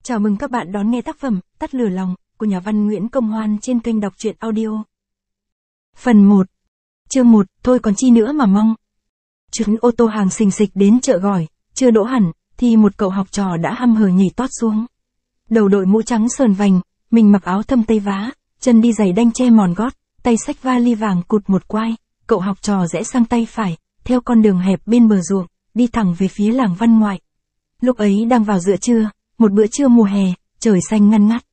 Chào mừng các bạn đón nghe tác phẩm Tắt lửa lòng của nhà văn Nguyễn Công Hoan trên kênh đọc truyện audio. Phần 1. Chương 1, thôi còn chi nữa mà mong. Chuyến ô tô hàng xình xịch đến chợ Gỏi, chưa đỗ hẳn, thì một cậu học trò đã hăm hở nhảy tót xuống. Đầu đội mũ trắng sờn vành, mình mặc áo thâm tây vá, chân đi giày đanh che mòn gót, tay xách vali vàng cụt một quai. Cậu học trò rẽ sang tay phải, theo con đường hẹp bên bờ ruộng, đi thẳng về phía làng Văn Ngoại. Lúc ấy đang vào giữa trưa, một bữa trưa mùa hè, trời xanh ngăn ngắt.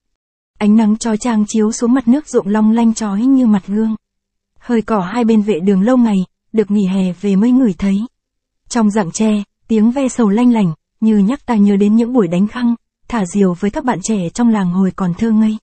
Ánh nắng chói chang chiếu xuống mặt nước ruộng long lanh chói như mặt gương. Hơi cỏ hai bên vệ đường lâu ngày, được nghỉ hè về mới ngửi thấy. Trong rặng tre, tiếng ve sầu lanh lảnh, như nhắc ta nhớ đến những buổi đánh khăng, thả diều với các bạn trẻ trong làng hồi còn thơ ngây.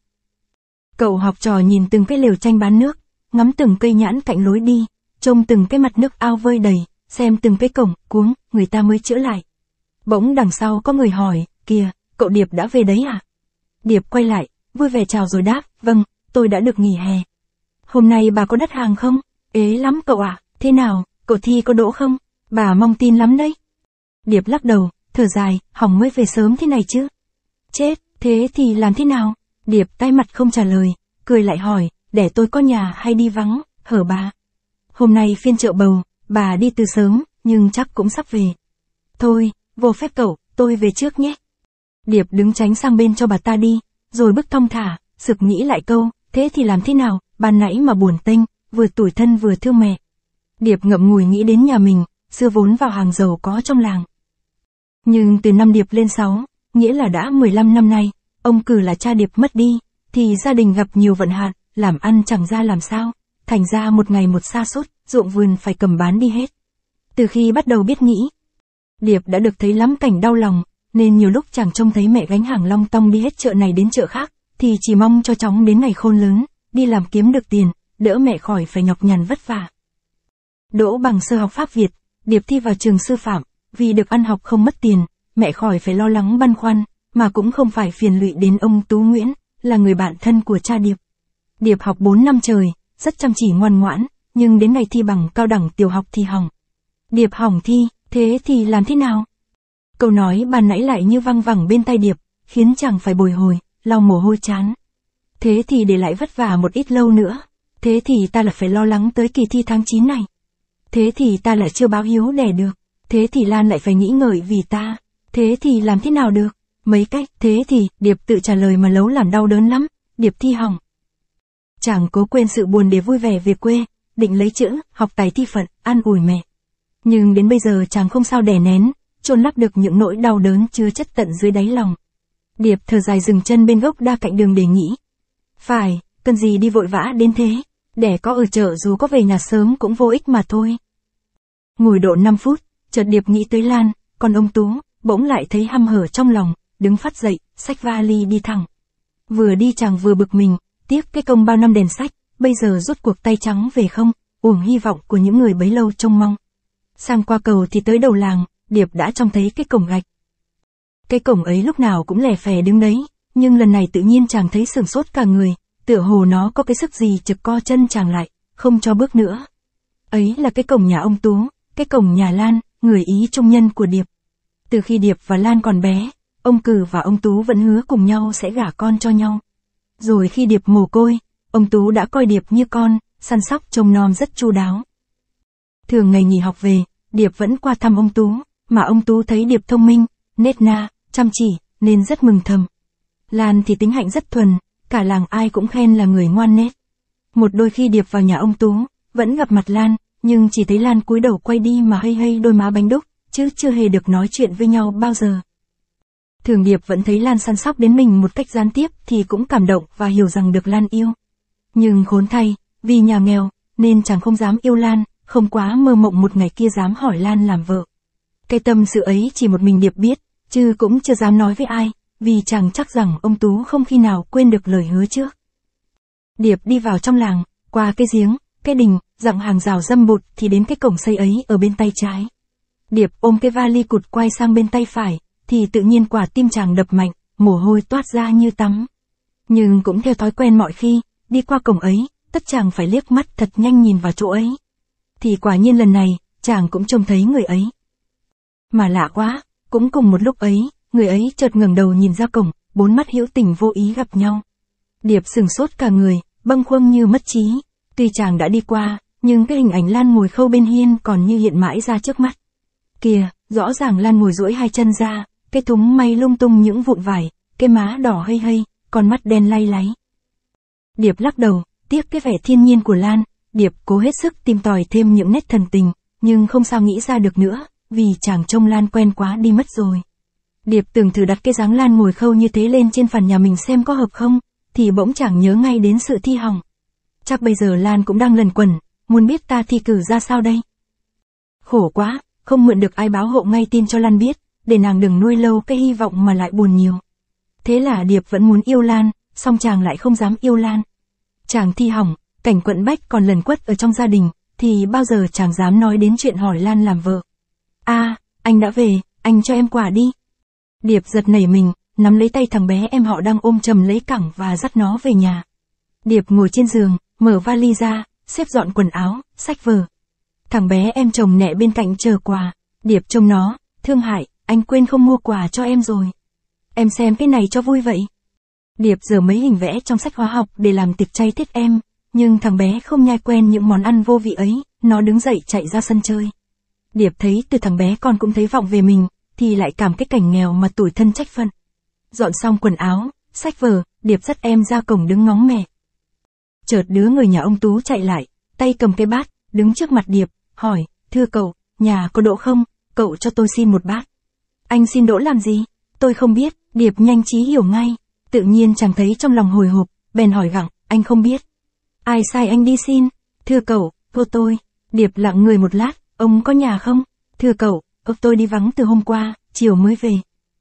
Cậu học trò nhìn từng cái lều tranh bán nước, ngắm từng cây nhãn cạnh lối đi, trông từng cái mặt nước ao vơi đầy, xem từng cái cổng, cuống, người ta mới chữa lại. Bỗng đằng sau có người hỏi, kìa, cậu Điệp đã về đấy à? Điệp quay lại, vui vẻ chào rồi đáp, vâng, tôi đã được nghỉ hè. Hôm nay bà có đắt hàng không? Ế lắm cậu ạ, thế nào, cậu thi có đỗ không? Bà mong tin lắm đấy. Điệp lắc đầu, thở dài, hỏng mới về sớm thế này chứ. Chết, thế thì làm thế nào? Điệp tái mặt không trả lời, cười lại hỏi, để tôi có nhà hay đi vắng, hở bà? Hôm nay phiên chợ bầu, bà đi từ sớm, nhưng chắc cũng sắp về. Thôi, vô phép cậu, tôi về trước nhé. Điệp đứng tránh sang bên cho bà ta đi, rồi bước thong thả, sực nghĩ lại câu, thế thì làm thế nào, ban nãy mà buồn tênh, vừa tủi thân vừa thương mẹ. Điệp ngậm ngùi nghĩ đến nhà mình, xưa vốn vào hàng giàu có trong làng. Nhưng từ năm Điệp lên 6, nghĩa là đã 15 năm nay, ông Cử là cha Điệp mất đi, thì gia đình gặp nhiều vận hạn, làm ăn chẳng ra làm sao, thành ra một ngày một sa sút, ruộng vườn phải cầm bán đi hết. Từ khi bắt đầu biết nghĩ, Điệp đã được thấy lắm cảnh đau lòng, nên nhiều lúc chẳng trông thấy mẹ gánh hàng long tong đi hết chợ này đến chợ khác, thì chỉ mong cho chóng đến ngày khôn lớn, đi làm kiếm được tiền, đỡ mẹ khỏi phải nhọc nhằn vất vả. Đỗ bằng sơ học Pháp Việt, Điệp thi vào trường sư phạm, vì được ăn học không mất tiền, mẹ khỏi phải lo lắng băn khoăn, mà cũng không phải phiền lụy đến ông Tú Nguyễn, là người bạn thân của cha Điệp. Điệp học 4 năm trời, rất chăm chỉ ngoan ngoãn, nhưng đến ngày thi bằng cao đẳng tiểu học thì hỏng. Điệp hỏng thi, thế thì làm thế nào? Câu nói ban nãy lại như văng vẳng bên tai Điệp, khiến chàng phải bồi hồi, lau mồ hôi chán. Thế thì để lại vất vả một ít lâu nữa. Thế thì ta lại phải lo lắng tới kỳ thi tháng 9 này. Thế thì ta lại chưa báo hiếu đẻ được. Thế thì Lan lại phải nghĩ ngợi vì ta. Thế thì làm thế nào được? Mấy cách, thế thì, Điệp tự trả lời mà lấu làm đau đớn lắm. Điệp thi hỏng. Chàng cố quên sự buồn để vui vẻ về quê, định lấy chữ, học tài thi phận, an ủi mẹ. Nhưng đến bây giờ chàng không sao đè nén, chôn lấp được những nỗi đau đớn chứa chất tận dưới đáy lòng. Điệp thở dài dừng chân bên gốc đa cạnh đường để nghĩ. Phải, cần gì đi vội vã đến thế, đẻ có ở chợ dù có về nhà sớm cũng vô ích mà thôi. Ngồi độ 5 phút, chợt Điệp nghĩ tới Lan, còn ông Tú, bỗng lại thấy hăm hở trong lòng, đứng phắt dậy, xách vali đi thẳng. Vừa đi chàng vừa bực mình, tiếc cái công bao năm đèn sách, bây giờ rút cuộc tay trắng về không, uổng hy vọng của những người bấy lâu trông mong. Sang qua cầu thì tới đầu làng, Điệp đã trông thấy cái cổng gạch. Cái cổng ấy lúc nào cũng lẻ phè đứng đấy, nhưng lần này tự nhiên chàng thấy sửng sốt cả người, tựa hồ nó có cái sức gì trực co chân chàng lại, không cho bước nữa. Ấy là cái cổng nhà ông Tú, cái cổng nhà Lan, người Ý trung nhân của Điệp. Từ khi Điệp và Lan còn bé, ông Cử và ông Tú vẫn hứa cùng nhau sẽ gả con cho nhau. Rồi khi Điệp mồ côi, ông Tú đã coi Điệp như con, săn sóc trông nom rất chu đáo. Thường ngày nghỉ học về, Điệp vẫn qua thăm ông Tú, mà ông Tú thấy Điệp thông minh, nết na, chăm chỉ, nên rất mừng thầm. Lan thì tính hạnh rất thuần, cả làng ai cũng khen là người ngoan nết. Một đôi khi Điệp vào nhà ông Tú, vẫn gặp mặt Lan, nhưng chỉ thấy Lan cúi đầu quay đi mà hây hây đôi má bánh đúc, chứ chưa hề được nói chuyện với nhau bao giờ. Thường Điệp vẫn thấy Lan săn sóc đến mình một cách gián tiếp thì cũng cảm động và hiểu rằng được Lan yêu. Nhưng khốn thay, vì nhà nghèo, nên chàng không dám yêu Lan, không quá mơ mộng một ngày kia dám hỏi Lan làm vợ. Cái tâm sự ấy chỉ một mình Điệp biết, chứ cũng chưa dám nói với ai, vì chàng chắc rằng ông Tú không khi nào quên được lời hứa trước. Điệp đi vào trong làng, qua cái giếng, cái đình, dặm hàng rào râm bụt thì đến cái cổng xây ấy ở bên tay trái. Điệp ôm cái vali cụt quay sang bên tay phải, thì tự nhiên quả tim chàng đập mạnh, mồ hôi toát ra như tắm. Nhưng cũng theo thói quen mọi khi, đi qua cổng ấy, tất chàng phải liếc mắt thật nhanh nhìn vào chỗ ấy. Thì quả nhiên lần này, chàng cũng trông thấy người ấy. Mà lạ quá, cũng cùng một lúc ấy, người ấy chợt ngẩng đầu nhìn ra cổng, bốn mắt hữu tình vô ý gặp nhau. Điệp sửng sốt cả người, bâng khuâng như mất trí. Tuy chàng đã đi qua, nhưng cái hình ảnh Lan ngồi khâu bên hiên còn như hiện mãi ra trước mắt. Kìa, rõ ràng Lan ngồi duỗi hai chân ra, cái thúng may lung tung những vụn vải, cái má đỏ hây hây, con mắt đen lay láy. Điệp lắc đầu, tiếc cái vẻ thiên nhiên của Lan. Điệp cố hết sức tìm tòi thêm những nét thần tình, nhưng không sao nghĩ ra được nữa, vì chàng trông Lan quen quá đi mất rồi. Điệp tưởng thử đặt cái dáng Lan ngồi khâu như thế lên trên phản nhà mình xem có hợp không, thì bỗng chàng nhớ ngay đến sự thi hỏng. Chắc bây giờ Lan cũng đang lẩn quẩn, muốn biết ta thi cử ra sao đây. Khổ quá, không mượn được ai báo hộ ngay tin cho Lan biết, để nàng đừng nuôi lâu cái hy vọng mà lại buồn nhiều. Thế là Điệp vẫn muốn yêu Lan, song chàng lại không dám yêu Lan. Chàng thi hỏng, cảnh quẫn bách còn lẩn quất ở trong gia đình, thì bao giờ chàng dám nói đến chuyện hỏi Lan làm vợ. Anh đã về, anh cho em quà đi. Điệp giật nảy mình, nắm lấy tay thằng bé em họ đang ôm chầm lấy cẳng và dắt nó về nhà. Điệp ngồi trên giường, mở vali ra, xếp dọn quần áo, sách vở. Thằng bé em chồng nẹ bên cạnh chờ quà. Điệp trông nó, thương hại, anh quên không mua quà cho em rồi. Em xem cái này cho vui vậy. Điệp giở mấy hình vẽ trong sách hóa học để làm tiệc chay Tết em, nhưng thằng bé không nhai quen những món ăn vô vị ấy, nó đứng dậy chạy ra sân chơi. Điệp thấy từ thằng bé con cũng thấy vọng về mình, thì lại cảm cái cảnh nghèo mà tủi thân trách phận. Dọn xong quần áo, sách vở, Điệp dắt em ra cổng đứng ngóng mẹ. Chợt đứa người nhà ông Tú chạy lại, tay cầm cái bát, đứng trước mặt Điệp, hỏi, thưa cậu, nhà có đỗ không, cậu cho tôi xin một bát. Anh xin đỗ làm gì? Tôi không biết. Điệp nhanh trí hiểu ngay, tự nhiên chàng thấy trong lòng hồi hộp, bèn hỏi gặng, anh không biết. Ai sai anh đi xin? Thưa cậu, cô tôi. Điệp lặng người một lát, ông có nhà không? Thưa cậu, tôi đi vắng từ hôm qua, chiều mới về.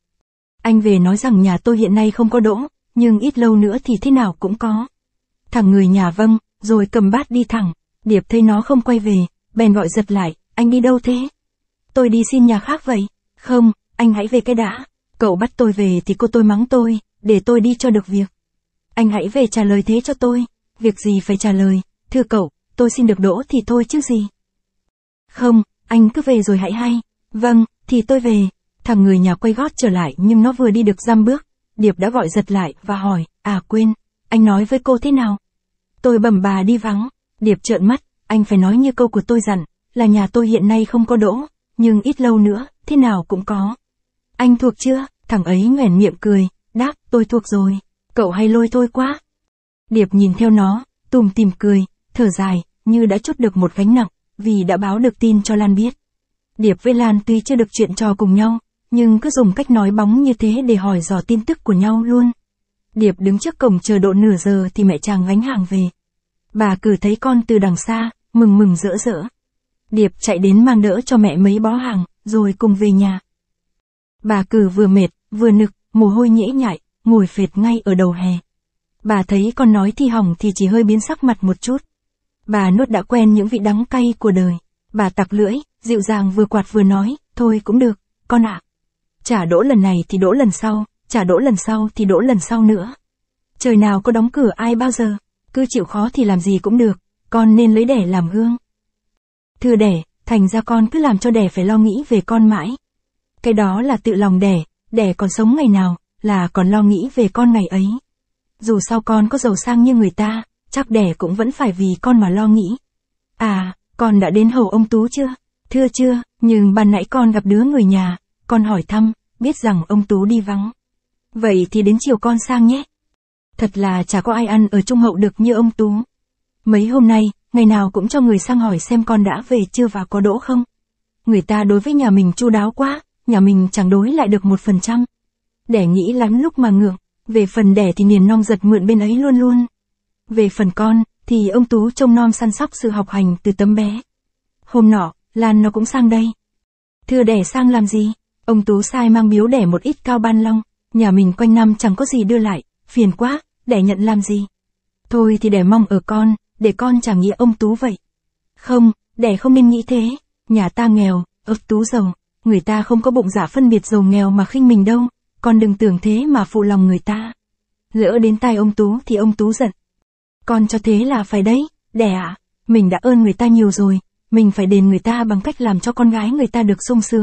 Anh về nói rằng nhà tôi hiện nay không có đỗ, nhưng ít lâu nữa thì thế nào cũng có. Thằng người nhà vâng, rồi cầm bát đi thẳng. Điệp thấy nó không quay về, bèn gọi giật lại, anh đi đâu thế? Tôi đi xin nhà khác vậy. Không, anh hãy về cái đã. Cậu bắt tôi về thì cô tôi mắng tôi, để tôi đi cho được việc. Anh hãy về trả lời thế cho tôi. Việc gì phải trả lời, thưa cậu, tôi xin được đỗ thì thôi chứ gì. Không, anh cứ về rồi hãy hay. Vâng, thì tôi về. Thằng người nhà quay gót trở lại nhưng nó vừa đi được dăm bước, Điệp đã gọi giật lại và hỏi, quên, anh nói với cô thế nào? Tôi bẩm bà đi vắng. Điệp trợn mắt, anh phải nói như câu của tôi dặn, là nhà tôi hiện nay không có đỗ, nhưng ít lâu nữa, thế nào cũng có. Anh thuộc chưa? Thằng ấy nhoẻn miệng cười, đáp, tôi thuộc rồi. Cậu hay lôi tôi quá. Điệp nhìn theo nó, tủm tỉm cười, thở dài, như đã trút được một gánh nặng, vì đã báo được tin cho Lan biết. Điệp với Lan tuy chưa được chuyện trò cùng nhau, nhưng cứ dùng cách nói bóng như thế để hỏi dò tin tức của nhau luôn. Điệp đứng trước cổng chờ độ nửa giờ thì mẹ chàng gánh hàng về. Bà Cử thấy con từ đằng xa, mừng mừng rỡ rỡ. Điệp chạy đến mang đỡ cho mẹ mấy bó hàng, rồi cùng về nhà. Bà Cử vừa mệt, vừa nực, mồ hôi nhễ nhại, ngồi phệt ngay ở đầu hè. Bà thấy con nói thi hỏng thì chỉ hơi biến sắc mặt một chút. Bà nuốt đã quen những vị đắng cay của đời. Bà tặc lưỡi, dịu dàng vừa quạt vừa nói, thôi cũng được, con ạ. Chả đỗ lần này thì đỗ lần sau, chả đỗ lần sau thì đỗ lần sau nữa. Trời nào có đóng cửa ai bao giờ, cứ chịu khó thì làm gì cũng được, con nên lấy đẻ làm gương. Thưa đẻ, thành ra con cứ làm cho đẻ phải lo nghĩ về con mãi. Cái đó là tự lòng đẻ còn sống ngày nào, là còn lo nghĩ về con ngày ấy. Dù sao con có giàu sang như người ta, chắc đẻ cũng vẫn phải vì con mà lo nghĩ. Con đã đến hầu ông Tú chưa? Thưa chưa, nhưng ban nãy con gặp đứa người nhà, con hỏi thăm, biết rằng ông Tú đi vắng. Vậy thì đến chiều con sang nhé. Thật là chả có ai ăn ở Trung Hậu được như ông Tú. Mấy hôm nay, ngày nào cũng cho người sang hỏi xem con đã về chưa và có đỗ không. Người ta đối với nhà mình chu đáo quá, nhà mình chẳng đối lại được 1%. Đẻ nghĩ lắm lúc mà ngượng, về phần đẻ thì niềm non giật mượn bên ấy luôn luôn. Về phần con, thì ông Tú trông nom săn sóc sự học hành từ tấm bé. Hôm nọ, Lan nó cũng sang đây. Thưa đẻ sang làm gì? Ông Tú sai mang biếu đẻ một ít cao ban long, nhà mình quanh năm chẳng có gì đưa lại, phiền quá, đẻ nhận làm gì? Thôi thì đẻ mong ở con, để con chẳng nghĩa ông Tú vậy. Không, đẻ không nên nghĩ thế, nhà ta nghèo, ông Tú giàu, người ta không có bụng dạ phân biệt giàu nghèo mà khinh mình đâu, con đừng tưởng thế mà phụ lòng người ta. Lỡ đến tai ông Tú thì ông Tú giận. Con cho thế là phải đấy, đẻ mình đã ơn người ta nhiều rồi, mình phải đền người ta bằng cách làm cho con gái người ta được sung sướng,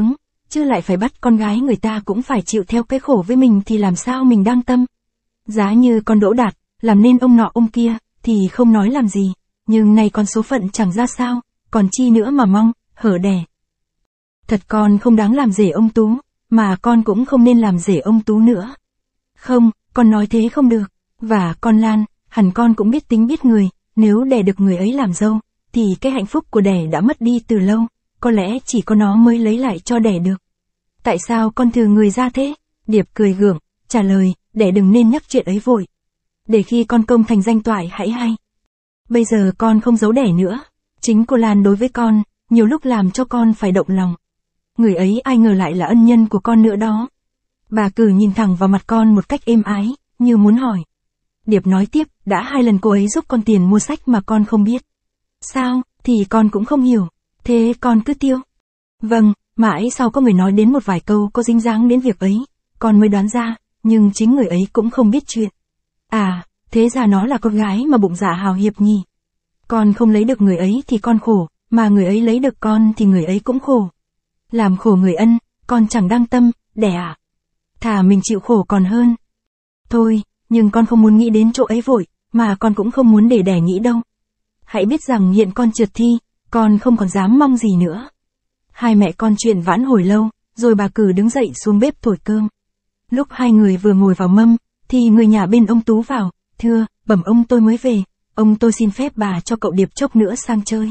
chứ lại phải bắt con gái người ta cũng phải chịu theo cái khổ với mình thì làm sao mình đang tâm. Giá như con đỗ đạt, làm nên ông nọ ông kia, thì không nói làm gì, nhưng nay con số phận chẳng ra sao, còn chi nữa mà mong, hở đẻ. Thật con không đáng làm rể ông Tú, mà con cũng không nên làm rể ông Tú nữa. Không, con nói thế không được, và con Lan, hẳn con cũng biết tính biết người, nếu đẻ được người ấy làm dâu, thì cái hạnh phúc của đẻ đã mất đi từ lâu, có lẽ chỉ có nó mới lấy lại cho đẻ được. Tại sao con thừa người ra thế? Điệp cười gượng, trả lời, đẻ đừng nên nhắc chuyện ấy vội. Để khi con công thành danh toại hãy hay. Bây giờ con không giấu đẻ nữa, chính cô Lan đối với con, nhiều lúc làm cho con phải động lòng. Người ấy ai ngờ lại là ân nhân của con nữa đó. Bà Cử nhìn thẳng vào mặt con một cách êm ái, như muốn hỏi. Điệp nói tiếp, đã 2 lần cô ấy giúp con tiền mua sách mà con không biết. Sao, thì con cũng không hiểu, thế con cứ tiêu. Vâng, mãi sau có người nói đến một vài câu có dính dáng đến việc ấy, con mới đoán ra, nhưng chính người ấy cũng không biết chuyện. À, thế ra nó là con gái mà bụng dạ hào hiệp nhỉ. Con không lấy được người ấy thì con khổ, mà người ấy lấy được con thì người ấy cũng khổ. Làm khổ người ân, con chẳng đăng tâm, đẻ à. Thà mình chịu khổ còn hơn. Thôi, nhưng con không muốn nghĩ đến chỗ ấy vội, mà con cũng không muốn để đẻ nghĩ đâu. Hãy biết rằng hiện con trượt thi, con không còn dám mong gì nữa. Hai mẹ con chuyện vãn hồi lâu, rồi bà Cử đứng dậy xuống bếp thổi cơm. Lúc hai người vừa ngồi vào mâm, thì người nhà bên ông Tú vào, thưa, bẩm ông tôi mới về, ông tôi xin phép bà cho cậu Điệp chốc nữa sang chơi.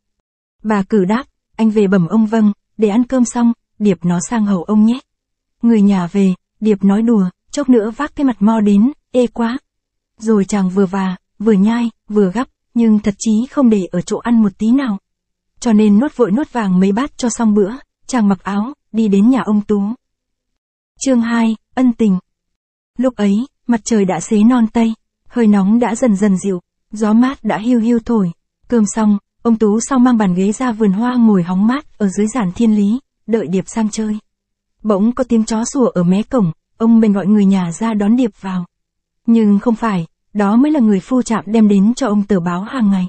Bà Cử đáp, anh về bẩm ông vâng, để ăn cơm xong, Điệp nó sang hầu ông nhé. Người nhà về, Điệp nói đùa, chốc nữa vác cái mặt mo đến, ê quá. Rồi chàng vừa nhai, vừa gắp, nhưng thật chí không để ở chỗ ăn một tí nào. Cho nên nuốt vội nuốt vàng mấy bát cho xong bữa, chàng mặc áo, đi đến nhà ông Tú. Chương 2, ân tình. Lúc ấy, mặt trời đã xế non tây, hơi nóng đã dần dần dịu, gió mát đã hiu hiu thổi. Cơm xong, ông Tú sau mang bàn ghế ra vườn hoa ngồi hóng mát ở dưới giàn thiên lý, đợi Điệp sang chơi. Bỗng có tiếng chó sủa ở mé cổng, ông bèn gọi người nhà ra đón Điệp vào. Nhưng không phải, đó mới là người phu trạm đem đến cho ông tờ báo hàng ngày.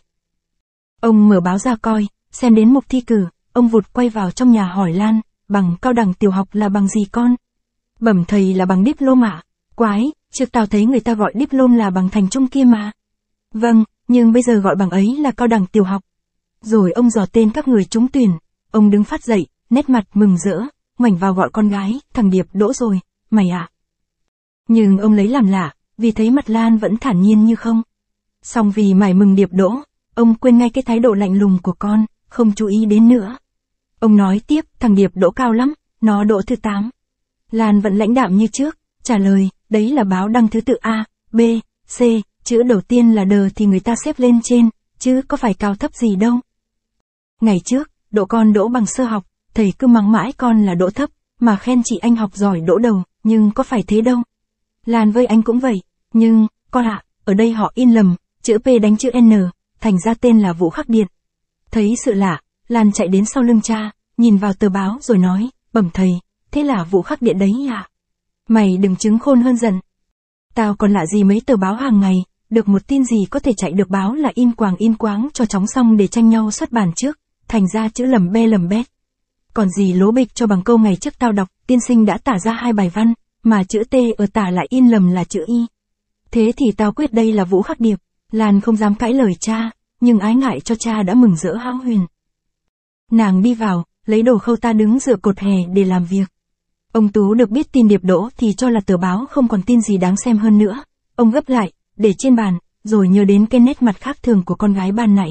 Ông mở báo ra coi, xem đến mục thi cử, ông vụt quay vào trong nhà hỏi Lan, bằng cao đẳng tiểu học là bằng gì con? Bẩm thầy là bằng diploma. Quái, trước tao thấy người ta gọi diploma là bằng thành trung kia mà. Vâng, nhưng bây giờ gọi bằng ấy là cao đẳng tiểu học. Rồi ông dò tên các người trúng tuyển, ông đứng phát dậy, nét mặt mừng rỡ, ngoảnh vào gọi con gái, thằng Điệp đỗ rồi, mày ạ. Nhưng ông lấy làm lạ, vì thấy mặt Lan vẫn thản nhiên như không. Song vì mải mừng Điệp đỗ, ông quên ngay cái thái độ lạnh lùng của con, không chú ý đến nữa. Ông nói tiếp, thằng Điệp đỗ cao lắm, nó đỗ thứ 8. Lan vẫn lãnh đạm như trước, trả lời, đấy là báo đăng thứ tự A, B, C, chữ đầu tiên là đờ thì người ta xếp lên trên, chứ có phải cao thấp gì đâu. Ngày trước, độ con đỗ bằng sơ học, thầy cứ mắng mãi con là đỗ thấp, mà khen chị anh học giỏi đỗ đầu, nhưng có phải thế đâu. Lan với anh cũng vậy, nhưng, con ạ, ở đây họ in lầm, chữ P đánh chữ N, thành ra tên là Vũ Khắc Điện. Thấy sự lạ, Lan chạy đến sau lưng cha, nhìn vào tờ báo rồi nói, bẩm thầy, thế là Vũ Khắc Điện đấy à? Mày đừng chứng khôn hơn dần. Tao còn lạ gì mấy tờ báo hàng ngày, được một tin gì có thể chạy được báo là in quáng cho chóng xong để tranh nhau xuất bản trước, thành ra chữ lầm bét. Còn gì lố bịch cho bằng câu ngày trước tao đọc, tiên sinh đã tả ra 2 bài văn, mà chữ T ở tả lại in lầm là chữ Y. Thế thì tao quyết đây là Vũ Khắc Điệp. Lan không dám cãi lời cha, nhưng ái ngại cho cha đã mừng rỡ hão huyền. Nàng đi vào, lấy đồ khâu ta đứng dựa cột hè để làm việc. Ông Tú được biết tin Điệp đỗ thì cho là tờ báo không còn tin gì đáng xem hơn nữa. Ông gấp lại, để trên bàn, rồi nhớ đến cái nét mặt khác thường của con gái ban nãy.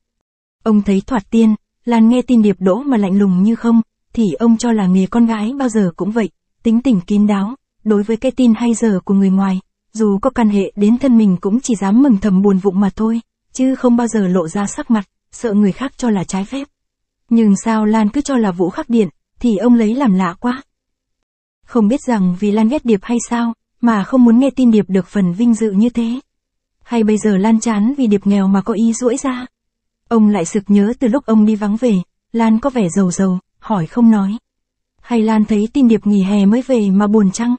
Ông thấy thoạt tiên, Lan nghe tin Điệp đỗ mà lạnh lùng như không, thì ông cho là nghề con gái bao giờ cũng vậy, tính tình kín đáo, đối với cái tin hay dở của người ngoài, dù có can hệ đến thân mình cũng chỉ dám mừng thầm buồn vụng mà thôi, chứ không bao giờ lộ ra sắc mặt, sợ người khác cho là trái phép. Nhưng sao Lan cứ cho là Vũ Khắc Điện, thì ông lấy làm lạ quá. Không biết rằng vì Lan ghét Điệp hay sao, mà không muốn nghe tin Điệp được phần vinh dự như thế. Hay bây giờ Lan chán vì Điệp nghèo mà có ý duỗi ra. Ông lại sực nhớ từ lúc ông đi vắng về, Lan có vẻ rầu, hỏi không nói. Hay Lan thấy tin Điệp nghỉ hè mới về mà buồn chăng?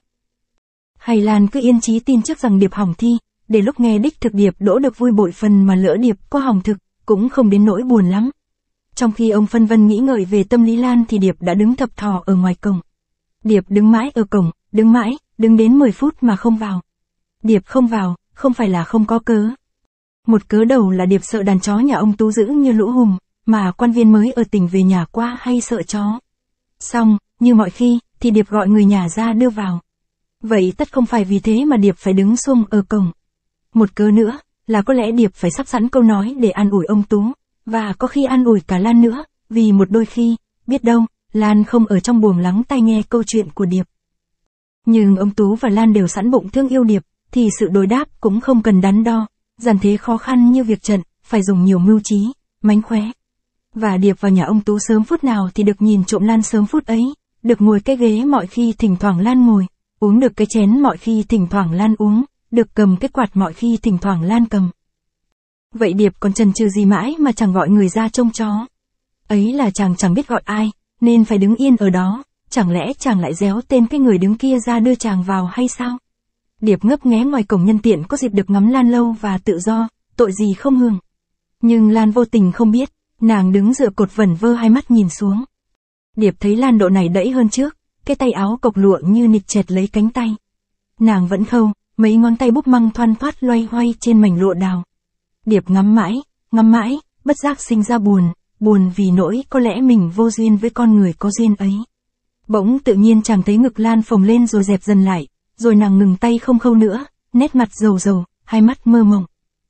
Hay Lan cứ yên chí tin trước rằng Điệp hỏng thi, để lúc nghe đích thực Điệp đỗ được vui bội phần mà lỡ Điệp có hỏng thực, cũng không đến nỗi buồn lắm. Trong khi ông phân vân nghĩ ngợi về tâm lý Lan thì Điệp đã đứng thập thò ở ngoài cổng. Điệp đứng mãi ở cổng, đứng mãi, đứng đến 10 phút mà không vào. Điệp không vào, không phải là không có cớ. Một cớ đầu là Điệp sợ đàn chó nhà ông Tú dữ như lũ hùm, mà quan viên mới ở tỉnh về nhà qua hay sợ chó. Xong, như mọi khi, thì Điệp gọi người nhà ra đưa vào. Vậy tất không phải vì thế mà Điệp phải đứng xuông ở cổng. Một cớ nữa, là có lẽ Điệp phải sắp sẵn câu nói để an ủi ông Tú, và có khi an ủi cả Lan nữa, vì một đôi khi, biết đâu, Lan không ở trong buồng lắng tai nghe câu chuyện của Điệp. Nhưng ông Tú và Lan đều sẵn bụng thương yêu Điệp, thì sự đối đáp cũng không cần đắn đo, dàn thế khó khăn như việc trận, phải dùng nhiều mưu trí, mánh khóe. Và Điệp vào nhà ông Tú sớm phút nào thì được nhìn trộm Lan sớm phút ấy, được ngồi cái ghế mọi khi thỉnh thoảng Lan ngồi, uống được cái chén mọi khi thỉnh thoảng Lan uống, được cầm cái quạt mọi khi thỉnh thoảng Lan cầm. Vậy Điệp còn chần chừ gì mãi mà chẳng gọi người ra trông chó. Ấy là chàng chẳng biết gọi ai, nên phải đứng yên ở đó, chẳng lẽ chàng lại réo tên cái người đứng kia ra đưa chàng vào hay sao? Điệp ngấp nghé ngoài cổng nhân tiện có dịp được ngắm Lan lâu và tự do, tội gì không hưởng. Nhưng Lan vô tình không biết, nàng đứng dựa cột vẩn vơ hai mắt nhìn xuống. Điệp thấy Lan độ này đẫy hơn trước, cái tay áo cộc lụa như nịt chẹt lấy cánh tay. Nàng vẫn khâu, mấy ngón tay búp măng thoăn thoắt loay hoay trên mảnh lụa đào. Điệp ngắm mãi, bất giác sinh ra buồn vì nỗi có lẽ mình vô duyên với con người có duyên ấy. Bỗng tự nhiên chàng thấy ngực Lan phồng lên rồi dẹp dần lại, rồi nàng ngừng tay không khâu nữa, nét mặt rầu, hai mắt mơ mộng.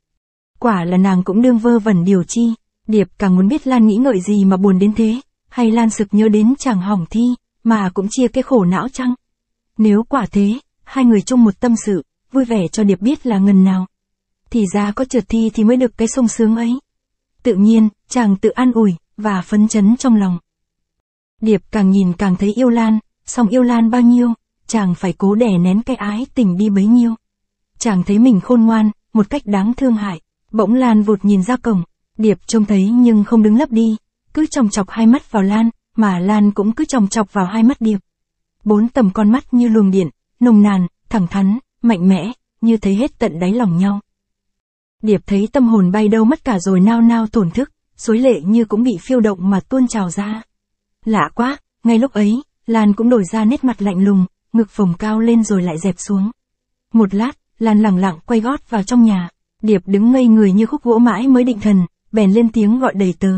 Quả là nàng cũng đương vơ vẩn điều chi, Điệp càng muốn biết Lan nghĩ ngợi gì mà buồn đến thế, hay Lan sực nhớ đến chàng hỏng thi, mà cũng chia cái khổ não chăng? Nếu quả thế, hai người chung một tâm sự, vui vẻ cho Điệp biết là ngần nào. Thì ra có trượt thi thì mới được cái sung sướng ấy. Tự nhiên, chàng tự an ủi, và phấn chấn trong lòng. Điệp càng nhìn càng thấy yêu Lan, song yêu Lan bao nhiêu, chàng phải cố đè nén cái ái tình đi bấy nhiêu. Chàng thấy mình khôn ngoan, một cách đáng thương hại, bỗng Lan vụt nhìn ra cổng, Điệp trông thấy nhưng không đứng lấp đi, cứ chòng chọc hai mắt vào Lan, mà Lan cũng cứ chòng chọc vào hai mắt Điệp. Bốn tầm con mắt như luồng điện, nồng nàn, thẳng thắn, mạnh mẽ, như thấy hết tận đáy lòng nhau. Điệp thấy tâm hồn bay đâu mất cả rồi nao nao thổn thức, suối lệ như cũng bị phiêu động mà tuôn trào ra. Lạ quá, ngay lúc ấy, Lan cũng đổi ra nét mặt lạnh lùng, ngực phồng cao lên rồi lại dẹp xuống. Một lát, Lan lẳng lặng quay gót vào trong nhà, Điệp đứng ngây người như khúc gỗ mãi mới định thần, bèn lên tiếng gọi đầy tớ.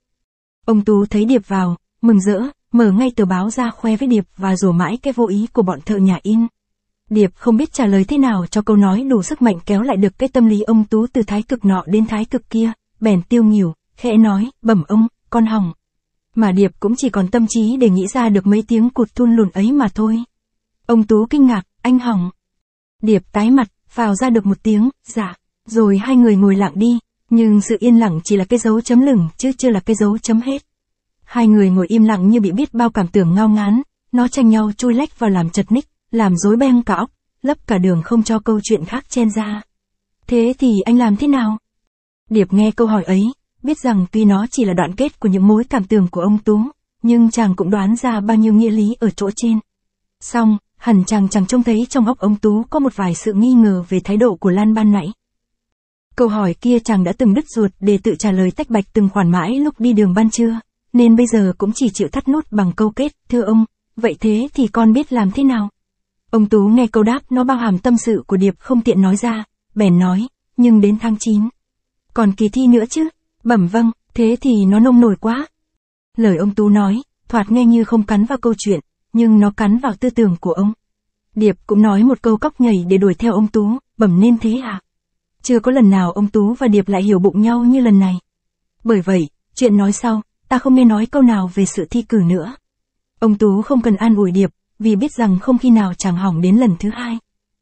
Ông Tú thấy Điệp vào, mừng rỡ, mở ngay tờ báo ra khoe với Điệp và rủa mãi cái vô ý của bọn thợ nhà in. Điệp không biết trả lời thế nào cho câu nói đủ sức mạnh kéo lại được cái tâm lý ông Tú từ thái cực nọ đến thái cực kia, bèn tiêu nghỉu, khẽ nói, bẩm ông, con hỏng. Mà Điệp cũng chỉ còn tâm trí để nghĩ ra được mấy tiếng cụt thun lùn ấy mà thôi. Ông Tú kinh ngạc, anh hỏng. Điệp tái mặt, phào ra được một tiếng, dạ, rồi hai người ngồi lặng đi, nhưng sự yên lặng chỉ là cái dấu chấm lửng chứ chưa là cái dấu chấm hết. Hai người ngồi im lặng như bị biết bao cảm tưởng ngao ngán, nó tranh nhau chui lách vào làm chật ních, làm rối beng cả óc, lấp cả đường không cho câu chuyện khác chen ra. Thế thì anh làm thế nào? Điệp nghe câu hỏi ấy, biết rằng tuy nó chỉ là đoạn kết của những mối cảm tưởng của ông Tú, nhưng chàng cũng đoán ra bao nhiêu nghĩa lý ở chỗ trên. Xong, hẳn chàng chẳng trông thấy trong óc ông Tú có một vài sự nghi ngờ về thái độ của Lan ban nãy. Câu hỏi kia chàng đã từng đứt ruột để tự trả lời tách bạch từng khoản mãi lúc đi đường ban trưa, nên bây giờ cũng chỉ chịu thắt nút bằng câu kết, thưa ông, vậy thế thì con biết làm thế nào? Ông Tú nghe câu đáp nó bao hàm tâm sự của Điệp không tiện nói ra, bèn nói, nhưng đến tháng 9. Còn kỳ thi nữa chứ? Bẩm vâng, thế thì nó nông nổi quá. Lời ông Tú nói, thoạt nghe như không cắn vào câu chuyện, nhưng nó cắn vào tư tưởng của ông. Điệp cũng nói một câu cóc nhảy để đuổi theo ông Tú, bẩm nên thế à? Chưa có lần nào ông Tú và Điệp lại hiểu bụng nhau như lần này. Bởi vậy, chuyện nói sau, ta không nên nói câu nào về sự thi cử nữa. Ông Tú không cần an ủi Điệp, vì biết rằng không khi nào chàng hỏng đến lần thứ hai.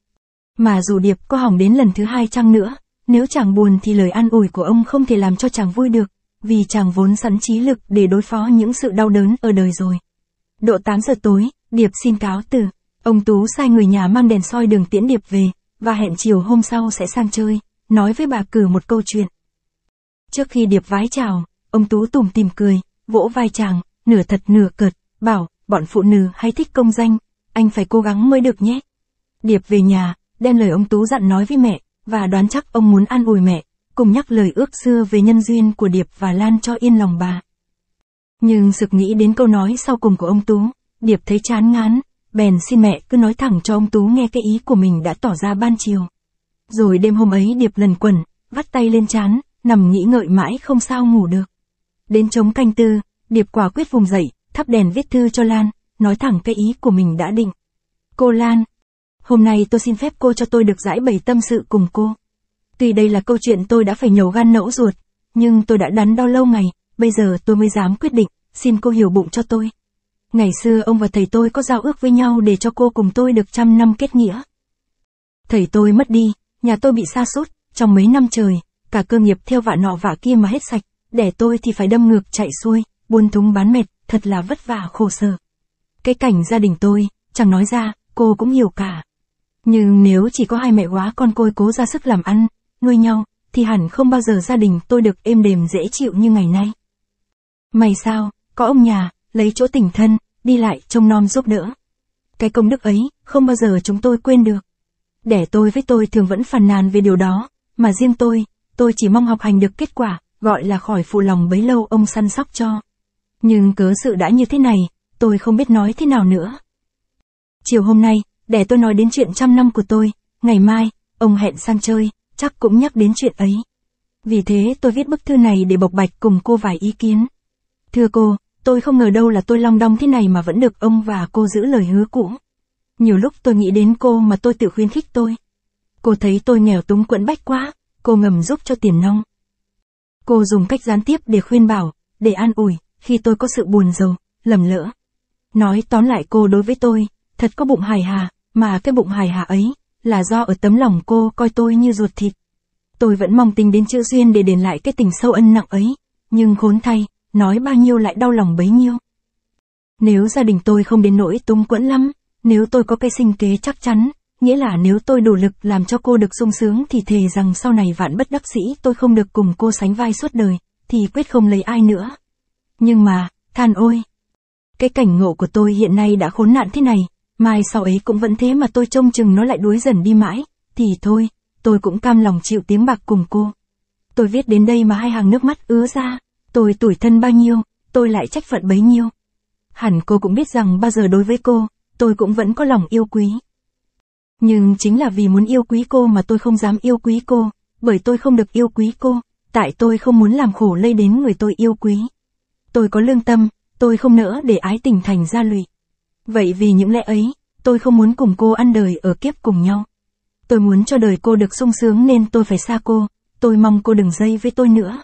Mà dù Điệp có hỏng đến lần thứ hai chăng nữa, nếu chàng buồn thì lời an ủi của ông không thể làm cho chàng vui được, vì chàng vốn sẵn trí lực để đối phó những sự đau đớn ở đời rồi. Độ 8 giờ tối, Điệp xin cáo từ. Ông Tú sai người nhà mang đèn soi đường tiễn Điệp về, và hẹn chiều hôm sau sẽ sang chơi, nói với bà Cử một câu chuyện. Trước khi Điệp vái chào, ông Tú tủm tỉm cười, vỗ vai chàng, nửa thật nửa cợt, bảo, bọn phụ nữ hay thích công danh, anh phải cố gắng mới được nhé. Điệp về nhà, đem lời ông Tú dặn nói với mẹ, và đoán chắc ông muốn an ủi mẹ, cùng nhắc lời ước xưa về nhân duyên của Điệp và Lan cho yên lòng bà. Nhưng sực nghĩ đến câu nói sau cùng của ông Tú, Điệp thấy chán ngán, bèn xin mẹ cứ nói thẳng cho ông Tú nghe cái ý của mình đã tỏ ra ban chiều. Rồi đêm hôm ấy Điệp lần quẩn, vắt tay lên trán, nằm nghĩ ngợi mãi không sao ngủ được. Đến trống canh tư, Điệp quả quyết vùng dậy, thắp đèn viết thư cho Lan, nói thẳng cái ý của mình đã định. Cô Lan, hôm nay tôi xin phép cô cho tôi được giải bày tâm sự cùng cô. Tuy đây là câu chuyện tôi đã phải nhổ gan nẫu ruột, nhưng tôi đã đắn đo lâu ngày, bây giờ tôi mới dám quyết định, xin cô hiểu bụng cho tôi. Ngày xưa ông và thầy tôi có giao ước với nhau để cho cô cùng tôi được 100 năm kết nghĩa. Thầy tôi mất đi, nhà tôi bị sa sút, trong mấy năm trời, cả cơ nghiệp theo vạ nọ vạ kia mà hết sạch, đẻ tôi thì phải đâm ngược chạy xuôi, buôn thúng bán mệt, thật là vất vả khổ sở. Cái cảnh gia đình tôi, chẳng nói ra, cô cũng hiểu cả. Nhưng nếu chỉ có hai mẹ góa con côi cố ra sức làm ăn, nuôi nhau, thì hẳn không bao giờ gia đình tôi được êm đềm dễ chịu như ngày nay. May sao, có ông nhà, lấy chỗ tình thân, đi lại trông nom giúp đỡ. Cái công đức ấy, không bao giờ chúng tôi quên được. Đẻ tôi với tôi thường vẫn phàn nàn về điều đó, mà riêng tôi chỉ mong học hành được kết quả, gọi là khỏi phụ lòng bấy lâu ông săn sóc cho. Nhưng cớ sự đã như thế này, tôi không biết nói thế nào nữa. Chiều hôm nay, để tôi nói đến chuyện 100 năm của tôi, ngày mai, ông hẹn sang chơi, chắc cũng nhắc đến chuyện ấy. Vì thế tôi viết bức thư này để bộc bạch cùng cô vài ý kiến. Thưa cô, tôi không ngờ đâu là tôi long đong thế này mà vẫn được ông và cô giữ lời hứa cũ. Nhiều lúc tôi nghĩ đến cô mà tôi tự khuyến khích tôi. Cô thấy tôi nghèo túng quẫn bách quá, cô ngầm giúp cho tiền nong. Cô dùng cách gián tiếp để khuyên bảo, để an ủi, khi tôi có sự buồn rầu, lầm lỡ. Nói tóm lại cô đối với tôi, thật có bụng hài hà, mà cái bụng hài hà ấy, là do ở tấm lòng cô coi tôi như ruột thịt. Tôi vẫn mong tính đến chữ duyên để đền lại cái tình sâu ân nặng ấy, nhưng khốn thay, nói bao nhiêu lại đau lòng bấy nhiêu. Nếu gia đình tôi không đến nỗi túng quẫn lắm, nếu tôi có cái sinh kế chắc chắn, nghĩa là nếu tôi đủ lực làm cho cô được sung sướng thì thề rằng sau này vạn bất đắc dĩ tôi không được cùng cô sánh vai suốt đời, thì quyết không lấy ai nữa. Nhưng mà, than ôi! Cái cảnh ngộ của tôi hiện nay đã khốn nạn thế này, mai sau ấy cũng vẫn thế mà tôi trông chừng nó lại đuối dần đi mãi, thì thôi, tôi cũng cam lòng chịu tiếng bạc cùng cô. Tôi viết đến đây mà hai hàng nước mắt ứa ra, tôi tủi thân bao nhiêu, tôi lại trách phận bấy nhiêu. Hẳn cô cũng biết rằng bao giờ đối với cô, tôi cũng vẫn có lòng yêu quý. Nhưng chính là vì muốn yêu quý cô mà tôi không dám yêu quý cô, bởi tôi không được yêu quý cô, tại tôi không muốn làm khổ lây đến người tôi yêu quý. Tôi có lương tâm, tôi không nỡ để ái tình thành ra lụy. Vậy vì những lẽ ấy, tôi không muốn cùng cô ăn đời ở kiếp cùng nhau. Tôi muốn cho đời cô được sung sướng nên tôi phải xa cô, tôi mong cô đừng dây với tôi nữa.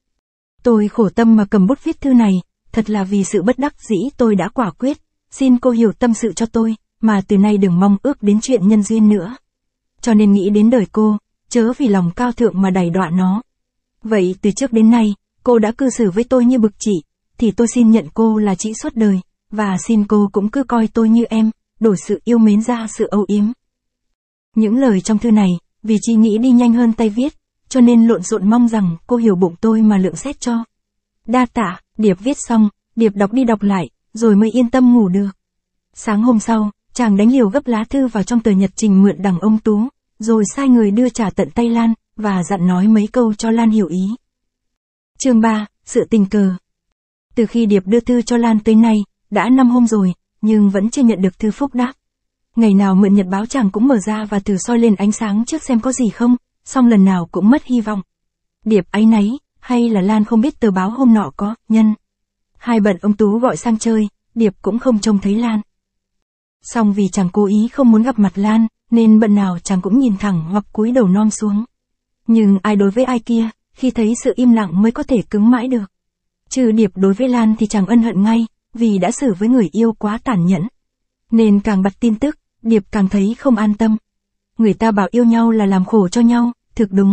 Tôi khổ tâm mà cầm bút viết thư này, thật là vì sự bất đắc dĩ tôi đã quả quyết, xin cô hiểu tâm sự cho tôi, mà từ nay đừng mong ước đến chuyện nhân duyên nữa. Cho nên nghĩ đến đời cô, chớ vì lòng cao thượng mà đày đọa nó. Vậy từ trước đến nay, cô đã cư xử với tôi như bực chị, thì tôi xin nhận cô là chị suốt đời, và xin cô cũng cứ coi tôi như em, đổi sự yêu mến ra sự âu yếm. Những lời trong thư này, vì chị nghĩ đi nhanh hơn tay viết, cho nên lộn xộn mong rằng cô hiểu bụng tôi mà lượng xét cho. Đa tạ, Điệp viết xong, Điệp đọc đi đọc lại, rồi mới yên tâm ngủ được. Sáng hôm sau, chàng đánh liều gấp lá thư vào trong tờ nhật trình mượn đằng ông Tú, rồi sai người đưa trả tận tay Lan, và dặn nói mấy câu cho Lan hiểu ý. Chương 3, sự tình cờ. Từ khi Điệp đưa thư cho Lan tới nay, đã 5 hôm rồi, nhưng vẫn chưa nhận được thư phúc đáp. Ngày nào mượn nhật báo chàng cũng mở ra và thử soi lên ánh sáng trước xem có gì không, song lần nào cũng mất hy vọng. Điệp áy náy, hay là Lan không biết tờ báo hôm nọ có nhân. Hai bận ông Tú gọi sang chơi, Điệp cũng không trông thấy Lan. Song vì chàng cố ý không muốn gặp mặt Lan, nên bận nào chàng cũng nhìn thẳng hoặc cúi đầu nom xuống. Nhưng ai đối với ai kia, khi thấy sự im lặng mới có thể cứng mãi được. Trừ Điệp đối với Lan thì chàng ân hận ngay, vì đã xử với người yêu quá tàn nhẫn. Nên càng bật tin tức, Điệp càng thấy không an tâm. Người ta bảo yêu nhau là làm khổ cho nhau, thực đúng.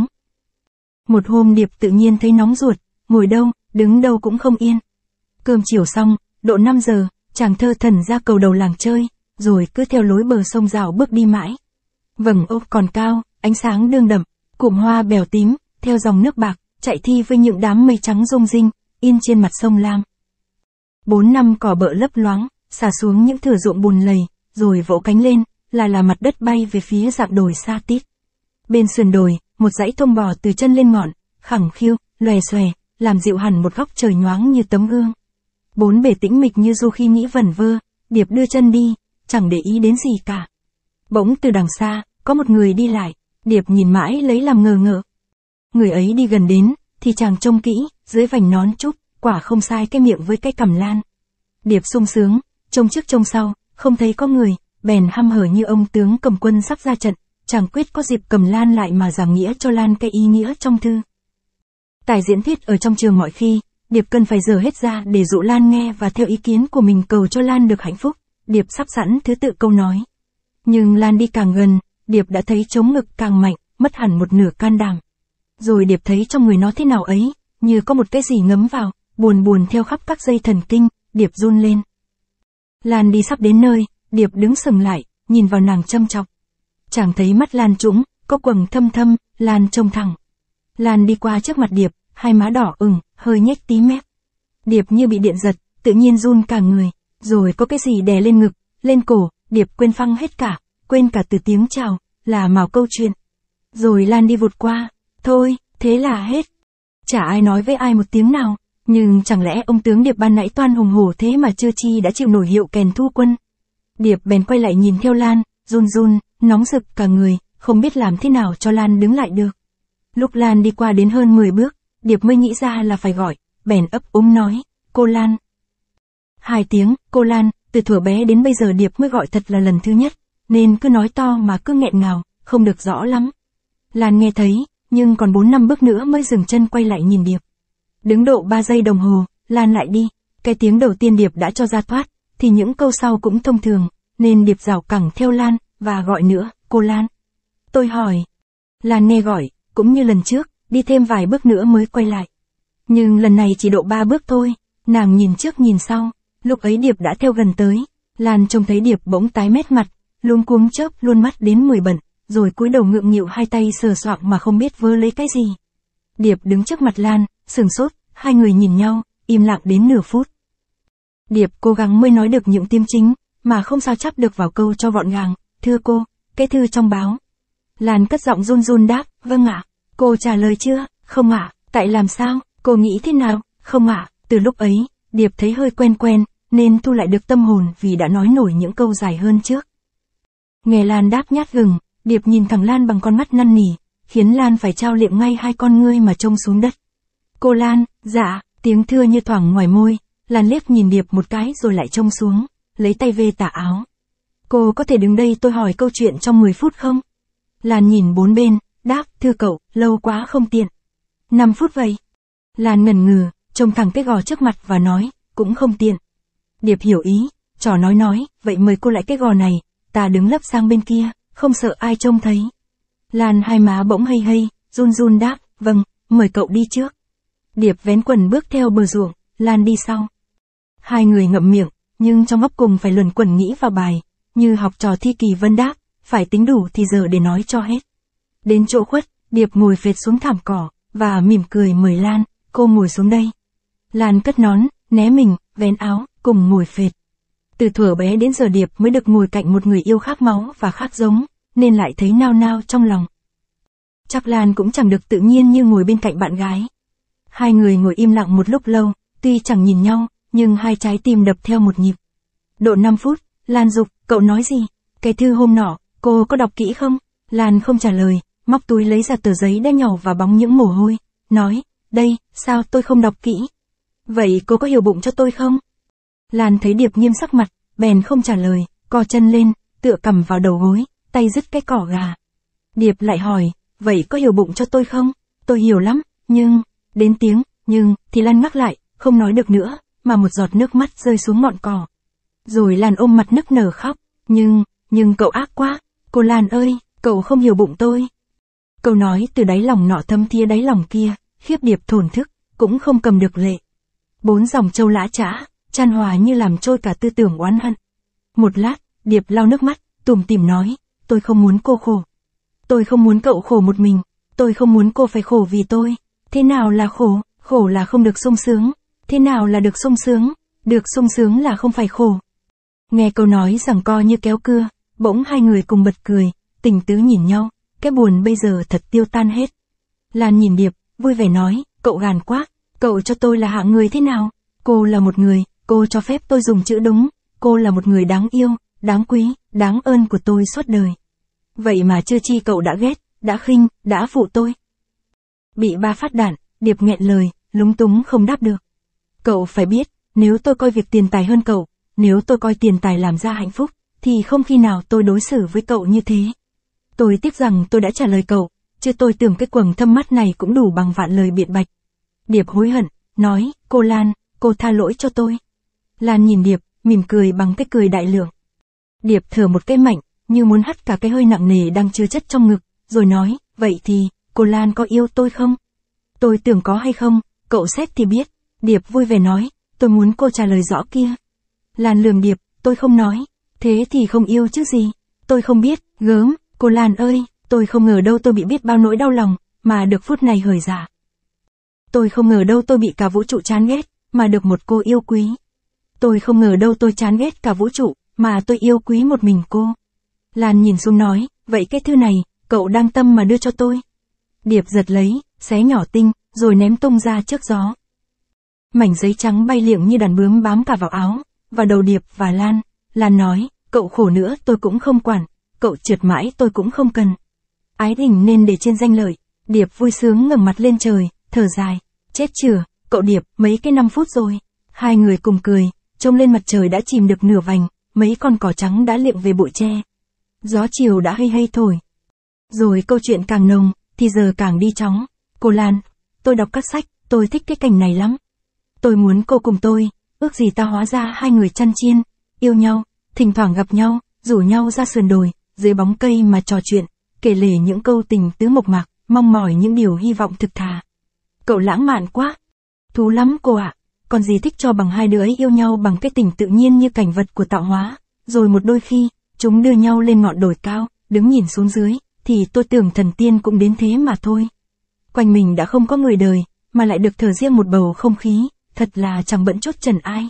Một hôm Điệp tự nhiên thấy nóng ruột, ngồi đâu, đứng đâu cũng không yên. Cơm chiều xong, độ 5 giờ, chàng thơ thẩn ra cầu đầu làng chơi, rồi cứ theo lối bờ sông rào bước đi mãi. Vầng ốc còn cao, ánh sáng đương đậm, cụm hoa bèo tím, theo dòng nước bạc, chạy thi với những đám mây trắng rung rinh, in trên mặt sông lam. 4 năm cỏ bợ lấp loáng, xả xuống những thửa ruộng bùn lầy, rồi vỗ cánh lên, là mặt đất bay về phía dặm đồi xa tít. Bên sườn đồi, một dãy thông bò từ chân lên ngọn, khẳng khiu, lòe xòe, làm dịu hẳn một góc trời nhoáng như tấm gương. Bốn bề tĩnh mịch như du khi nghĩ vẩn vơ, Điệp đưa chân đi, chẳng để ý đến gì cả. Bỗng từ đằng xa, có một người đi lại, Điệp nhìn mãi lấy làm ngờ ngợ. Người ấy đi gần đến, thì chàng trông kỹ, dưới vành nón trúc, quả không sai cái miệng với cái cằm Lan. Điệp sung sướng, trông trước trông sau, không thấy có người, bèn hăm hở như ông tướng cầm quân sắp ra trận, chàng quyết có dịp cầm Lan lại mà giảng nghĩa cho Lan cái ý nghĩa trong thư. Tài diễn thuyết ở trong trường mọi khi, Điệp cần phải dở hết ra để dụ Lan nghe và theo ý kiến của mình cầu cho Lan được hạnh phúc. Điệp sắp sẵn thứ tự câu nói. Nhưng Lan đi càng gần, Điệp đã thấy chống ngực càng mạnh, mất hẳn một nửa can đảm. Rồi Điệp thấy trong người nó thế nào ấy, như có một cái gì ngấm vào, buồn buồn theo khắp các dây thần kinh, Điệp run lên. Lan đi sắp đến nơi, Điệp đứng sừng lại, nhìn vào nàng châm chọc. Chàng thấy mắt Lan trũng, có quầng thâm thâm, Lan trông thẳng. Lan đi qua trước mặt Điệp, hai má đỏ ửng, hơi nhếch tí mép. Điệp như bị điện giật, tự nhiên run cả người, rồi có cái gì đè lên ngực, lên cổ, Điệp quên phăng hết cả, quên cả từ tiếng chào, là mào câu chuyện. Rồi Lan đi vụt qua, thôi, thế là hết. Chả ai nói với ai một tiếng nào, nhưng chẳng lẽ ông tướng Điệp ban nãy toan hùng hổ thế mà chưa chi đã chịu nổi hiệu kèn thu quân. Điệp bèn quay lại nhìn theo Lan, run run, nóng rực cả người, không biết làm thế nào cho Lan đứng lại được. Lúc Lan đi qua đến hơn 10 bước, Điệp mới nghĩ ra là phải gọi, bèn ấp úng nói, cô Lan. 2 tiếng, cô Lan, từ thuở bé đến bây giờ Điệp mới gọi thật là lần thứ nhất, nên cứ nói to mà cứ nghẹn ngào, không được rõ lắm. Lan nghe thấy, nhưng còn 4-5 bước nữa mới dừng chân quay lại nhìn Điệp. Đứng độ 3 giây đồng hồ, Lan lại đi, cái tiếng đầu tiên Điệp đã cho ra thoát, thì những câu sau cũng thông thường, nên Điệp rảo cẳng theo Lan, và gọi nữa, cô Lan. Tôi hỏi. Lan nghe gọi, cũng như lần trước, đi thêm vài bước nữa mới quay lại. Nhưng lần này chỉ độ 3 bước thôi, nàng nhìn trước nhìn sau, lúc ấy Điệp đã theo gần tới, Lan trông thấy Điệp bỗng tái mét mặt, luống cuống chớp luôn mắt đến 10 bận, rồi cúi đầu ngượng nghịu hai tay sờ soạng mà không biết vớ lấy cái gì. Điệp đứng trước mặt Lan, sửng sốt, hai người nhìn nhau, im lặng đến nửa phút. Điệp cố gắng mới nói được những tiếng chính, mà không sao chắp được vào câu cho gọn gàng, thưa cô, cái thư trong báo. Lan cất giọng run run đáp, vâng ạ. Cô trả lời chưa? Không ạ. Tại làm sao? Cô nghĩ thế nào? Không ạ. Từ lúc ấy, Điệp thấy hơi quen quen, nên thu lại được tâm hồn vì đã nói nổi những câu dài hơn trước. Nghe Lan đáp nhát gừng, Điệp nhìn thẳng Lan bằng con mắt năn nỉ, khiến Lan phải trao liệm ngay hai con ngươi mà trông xuống đất. Cô Lan, dạ, tiếng thưa như thoảng ngoài môi, Lan liếc nhìn Điệp một cái rồi lại trông xuống, lấy tay vê tà áo. Cô có thể đứng đây tôi hỏi câu chuyện trong 10 phút không? Lan nhìn bốn bên, đáp, thưa cậu, lâu quá không tiện. 5 phút vậy. Lan ngần ngừ, trông thẳng cái gò trước mặt và nói, cũng không tiện. Điệp hiểu ý, trò nói, vậy mời cô lại cái gò này, ta đứng lấp sang bên kia, không sợ ai trông thấy. Lan hai má bỗng hây hây, run run đáp, vâng, mời cậu đi trước. Điệp vén quần bước theo bờ ruộng, Lan đi sau. Hai người ngậm miệng, nhưng trong óc cùng phải luẩn quẩn nghĩ vào bài, như học trò thi kỳ vân đáp, phải tính đủ thì giờ để nói cho hết. Đến chỗ khuất, Điệp ngồi phệt xuống thảm cỏ, và mỉm cười mời Lan, cô ngồi xuống đây. Lan cất nón, né mình, vén áo, cùng ngồi phệt. Từ thuở bé đến giờ Điệp mới được ngồi cạnh một người yêu khác máu và khác giống, nên lại thấy nao nao trong lòng. Chắc Lan cũng chẳng được tự nhiên như ngồi bên cạnh bạn gái. Hai người ngồi im lặng một lúc lâu, tuy chẳng nhìn nhau, nhưng hai trái tim đập theo một nhịp. Độ 5 phút, Lan giục, cậu nói gì? Cái thư hôm nọ, cô có đọc kỹ không? Lan không trả lời, móc túi lấy ra tờ giấy đã nhỏ và bóng những mồ hôi, nói, đây, sao tôi không đọc kỹ? Vậy cô có hiểu bụng cho tôi không? Lan thấy Điệp nghiêm sắc mặt, bèn không trả lời, co chân lên, tựa cằm vào đầu gối, tay dứt cái cỏ gà. Điệp lại hỏi, vậy có hiểu bụng cho tôi không? Tôi hiểu lắm, nhưng, đến tiếng, nhưng, thì Lan ngắc lại, không nói được nữa, mà một giọt nước mắt rơi xuống ngọn cỏ. Rồi Lan ôm mặt nức nở khóc, nhưng cậu ác quá, cô Lan ơi, cậu không hiểu bụng tôi. Câu nói từ đáy lòng nọ thâm thía đáy lòng kia, khiếp Điệp thổn thức, cũng không cầm được lệ. 4 dòng châu lã chã, chan hòa như làm trôi cả tư tưởng oán hận. Một lát, Điệp lau nước mắt, tủm tỉm nói, tôi không muốn cô khổ. Tôi không muốn cậu khổ một mình, tôi không muốn cô phải khổ vì tôi. Thế nào là khổ? Khổ là không được sung sướng. Thế nào là được sung sướng? Được sung sướng là không phải khổ. Nghe câu nói giằng co như kéo cưa, bỗng hai người cùng bật cười, tình tứ nhìn nhau, cái buồn bây giờ thật tiêu tan hết. Lan nhìn Điệp, vui vẻ nói, cậu gàn quá, cậu cho tôi là hạng người thế nào? Cô là một người, cô cho phép tôi dùng chữ đúng, cô là một người đáng yêu, đáng quý, đáng ơn của tôi suốt đời. Vậy mà chưa chi cậu đã ghét, đã khinh, đã phụ tôi. Bị 3 phát đạn, Điệp nghẹn lời, lúng túng không đáp được. Cậu phải biết, nếu tôi coi việc tiền tài hơn cậu, nếu tôi coi tiền tài làm ra hạnh phúc, thì không khi nào tôi đối xử với cậu như thế. Tôi tiếc rằng tôi đã trả lời cậu, chứ tôi tưởng cái quầng thâm mắt này cũng đủ bằng vạn lời biện bạch. Điệp hối hận, nói, cô Lan, cô tha lỗi cho tôi. Lan nhìn Điệp, mỉm cười bằng cái cười đại lượng. Điệp thở một cái mạnh, như muốn hắt cả cái hơi nặng nề đang chứa chất trong ngực, rồi nói, vậy thì, cô Lan có yêu tôi không? Tôi tưởng có hay không, cậu xét thì biết. Điệp vui vẻ nói, tôi muốn cô trả lời rõ kia. Lan lườm Điệp, tôi không nói, thế thì không yêu chứ gì. Tôi không biết, gớm, cô Lan ơi, tôi không ngờ đâu tôi bị biết bao nỗi đau lòng, mà được phút này hời dạ. Tôi không ngờ đâu tôi bị cả vũ trụ chán ghét, mà được một cô yêu quý. Tôi không ngờ đâu tôi chán ghét cả vũ trụ, mà tôi yêu quý một mình cô. Lan nhìn xuống nói, vậy cái thư này, cậu đang tâm mà đưa cho tôi. Điệp giật lấy, xé nhỏ tinh, rồi ném tung ra trước gió. Mảnh giấy trắng bay liệng như đàn bướm bám cả vào áo, vào đầu Điệp và Lan. Lan nói, cậu khổ nữa tôi cũng không quản, cậu trượt mãi tôi cũng không cần. Ái tình nên để trên danh lợi. Điệp vui sướng ngẩng mặt lên trời, thở dài, chết chửa, cậu Điệp, mấy cái 5 phút rồi. Hai người cùng cười, trông lên mặt trời đã chìm được nửa vành, mấy con cỏ trắng đã liệng về bụi tre. Gió chiều đã hây hây thổi. Rồi câu chuyện càng nồng, thì giờ càng đi chóng. Cô Lan, tôi đọc các sách, tôi thích cái cảnh này lắm. Tôi muốn cô cùng tôi, ước gì ta hóa ra hai người chăn chiên, yêu nhau, thỉnh thoảng gặp nhau, rủ nhau ra sườn đồi, dưới bóng cây mà trò chuyện, kể lể những câu tình tứ mộc mạc, mong mỏi những điều hy vọng thực thà. Cậu lãng mạn quá. Thú lắm cô ạ. Còn gì thích cho bằng hai đứa ấy yêu nhau bằng cái tình tự nhiên như cảnh vật của tạo hóa. Rồi một đôi khi, chúng đưa nhau lên ngọn đồi cao, đứng nhìn xuống dưới, thì tôi tưởng thần tiên cũng đến thế mà thôi. Quanh mình đã không có người đời, mà lại được thở riêng một bầu không khí, thật là chẳng bận chốt trần ai.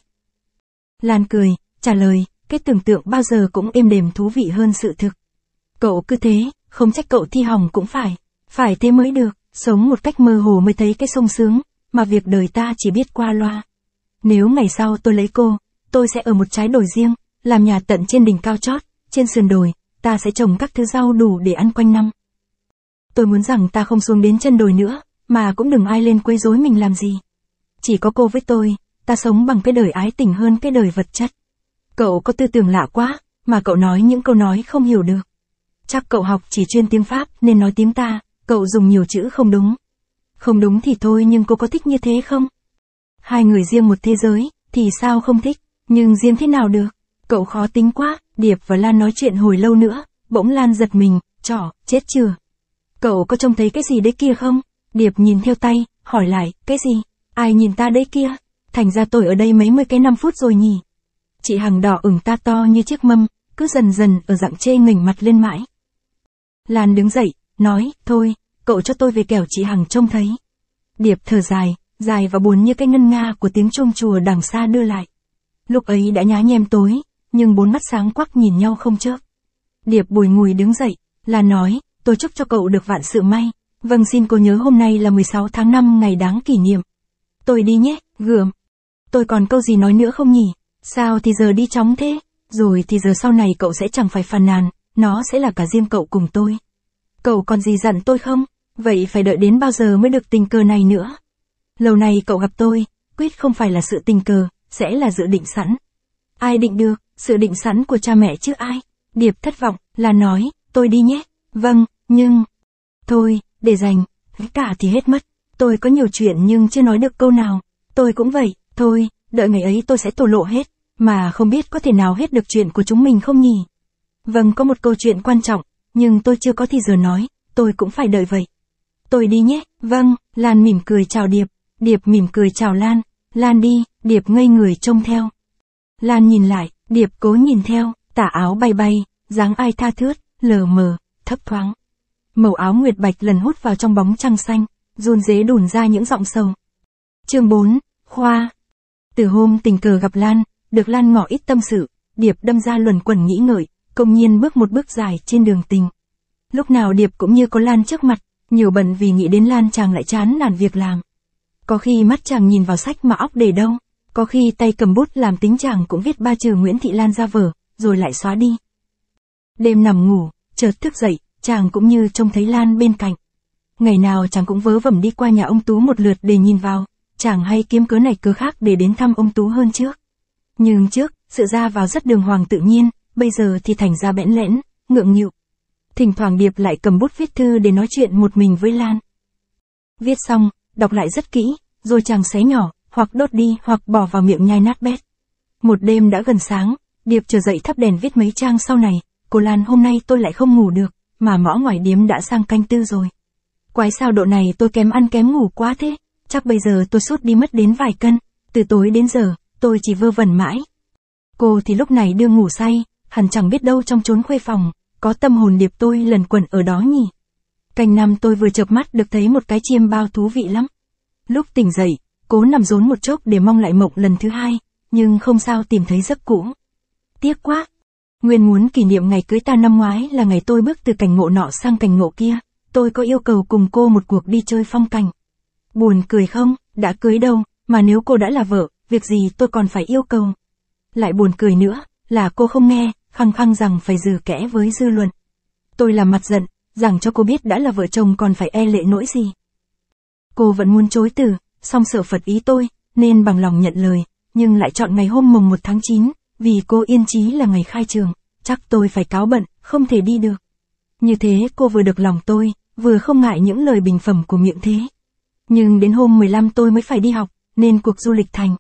Lan cười, trả lời, cái tưởng tượng bao giờ cũng êm đềm thú vị hơn sự thực. Cậu cứ thế, không trách cậu thi hỏng cũng phải thế mới được, sống một cách mơ hồ mới thấy cái sung sướng, mà việc đời ta chỉ biết qua loa. Nếu ngày sau tôi lấy cô, tôi sẽ ở một trái đồi riêng, làm nhà tận trên đỉnh cao chót, trên sườn đồi, ta sẽ trồng các thứ rau đủ để ăn quanh năm. Tôi muốn rằng ta không xuống đến chân đồi nữa, mà cũng đừng ai lên quấy rối mình làm gì. Chỉ có cô với tôi, ta sống bằng cái đời ái tình hơn cái đời vật chất. Cậu có tư tưởng lạ quá, mà cậu nói những câu nói không hiểu được. Chắc cậu học chỉ chuyên tiếng Pháp nên nói tiếng ta, cậu dùng nhiều chữ không đúng. Không đúng thì thôi, nhưng cô có thích như thế không? Hai người riêng một thế giới, thì sao không thích, nhưng riêng thế nào được? Cậu khó tính quá. Điệp và Lan nói chuyện hồi lâu nữa, bỗng Lan giật mình, trỏ, chết chưa? Cậu có trông thấy cái gì đấy kia không? Điệp nhìn theo tay, hỏi lại, cái gì? Ai nhìn ta đấy kia? Thành ra tôi ở đây mấy mươi cái 5 phút rồi nhỉ? Chị Hằng đỏ ửng ta to như chiếc mâm, cứ dần dần ở dạng chê nghỉnh mặt lên mãi. Lan đứng dậy, nói, thôi, cậu cho tôi về kẻo chị Hằng trông thấy. Điệp thở dài, dài và buồn như cái ngân nga của tiếng chuông chùa đằng xa đưa lại. Lúc ấy đã nhá nhem tối, nhưng 4 mắt sáng quắc nhìn nhau không chớp. Điệp bùi ngùi đứng dậy, Lan nói, tôi chúc cho cậu được vạn sự may. Vâng, xin cô nhớ hôm nay là 16 tháng 5 ngày đáng kỷ niệm. Tôi đi nhé, gượm. Tôi còn câu gì nói nữa không nhỉ? Sao thì giờ đi chóng thế? Rồi thì giờ sau này cậu sẽ chẳng phải phàn nàn, nó sẽ là cả riêng cậu cùng tôi. Cậu còn gì dặn tôi không? Vậy phải đợi đến bao giờ mới được tình cờ này nữa? Lâu nay cậu gặp tôi, quyết không phải là sự tình cờ, sẽ là dự định sẵn. Ai định được, sự định sẵn của cha mẹ chứ ai? Điệp thất vọng, là nói, tôi đi nhé. Vâng, nhưng... Thôi, để dành, cả thì hết mất. Tôi có nhiều chuyện nhưng chưa nói được câu nào. Tôi cũng vậy, thôi, đợi ngày ấy tôi sẽ thổ lộ hết. Mà không biết có thể nào hết được chuyện của chúng mình không nhỉ? Vâng, có một câu chuyện quan trọng, nhưng tôi chưa có thì giờ nói, tôi cũng phải đợi vậy. Tôi đi nhé. Vâng, Lan mỉm cười chào Điệp. Điệp mỉm cười chào Lan. Lan đi, Điệp ngây người trông theo. Lan nhìn lại, Điệp cố nhìn theo, tà áo bay bay, dáng ai tha thướt, lờ mờ, thấp thoáng. Màu áo nguyệt bạch lần hút vào trong bóng trăng xanh, run rế đùn ra những giọng sầu. Chương 4, Khoa. Từ hôm tình cờ gặp Lan, được Lan ngỏ ít tâm sự, Điệp đâm ra luẩn quẩn nghĩ ngợi, công nhiên bước một bước dài trên đường tình. Lúc nào Điệp cũng như có Lan trước mặt, nhiều bận vì nghĩ đến Lan chàng lại chán nản việc làm. Có khi mắt chàng nhìn vào sách mà óc để đâu, Có khi tay cầm bút làm tính chàng cũng viết 3 chữ Nguyễn Thị Lan ra vở, rồi lại xóa đi. Đêm nằm ngủ, chợt thức dậy, chàng cũng như trông thấy Lan bên cạnh. Ngày nào chàng cũng vớ vẩn đi qua nhà ông Tú một lượt để nhìn vào, chàng hay kiếm cớ này cớ khác để đến thăm ông Tú hơn trước. Nhưng trước, sự ra vào rất đường hoàng tự nhiên, bây giờ thì thành ra bẽn lẽn, ngượng nghịu. Thỉnh thoảng Điệp lại cầm bút viết thư để nói chuyện một mình với Lan. Viết xong, đọc lại rất kỹ, rồi chàng xé nhỏ, hoặc đốt đi hoặc bỏ vào miệng nhai nát bét. Một đêm đã gần sáng, Điệp trở dậy thắp đèn viết mấy trang sau này, cô Lan hôm nay tôi lại không ngủ được, mà mõ ngoài điếm đã sang canh 4 rồi. Quái sao độ này tôi kém ăn kém ngủ quá thế, chắc bây giờ tôi sút đi mất đến vài cân, từ tối đến giờ, tôi chỉ vơ vẩn mãi. Cô thì lúc này đưa ngủ say, hẳn chẳng biết đâu trong chốn khuê phòng, có tâm hồn Điệp tôi lần quẩn ở đó nhỉ. Canh 5 tôi vừa chợp mắt được thấy một cái chiêm bao thú vị lắm. Lúc tỉnh dậy, cố nằm rốn một chốc để mong lại mộng lần thứ 2, nhưng không sao tìm thấy giấc cũ. Tiếc quá. Nguyên muốn kỷ niệm ngày cưới ta năm ngoái là ngày tôi bước từ cảnh ngộ nọ sang cảnh ngộ kia, tôi có yêu cầu cùng cô một cuộc đi chơi phong cảnh. Buồn cười không, đã cưới đâu, mà nếu cô đã là vợ, việc gì tôi còn phải yêu cầu. Lại buồn cười nữa, là cô không nghe, khăng khăng rằng phải giữ kẽ với dư luận. Tôi làm mặt giận, rằng cho cô biết đã là vợ chồng còn phải e lệ nỗi gì. Cô vẫn muốn chối từ, song sợ phật ý tôi, nên bằng lòng nhận lời, nhưng lại chọn ngày hôm mùng 1 tháng 9, vì cô yên chí là ngày khai trường, chắc tôi phải cáo bận, không thể đi được. Như thế cô vừa được lòng tôi, vừa không ngại những lời bình phẩm của miệng thế. Nhưng đến hôm 15 tôi mới phải đi học, nên cuộc du lịch thành.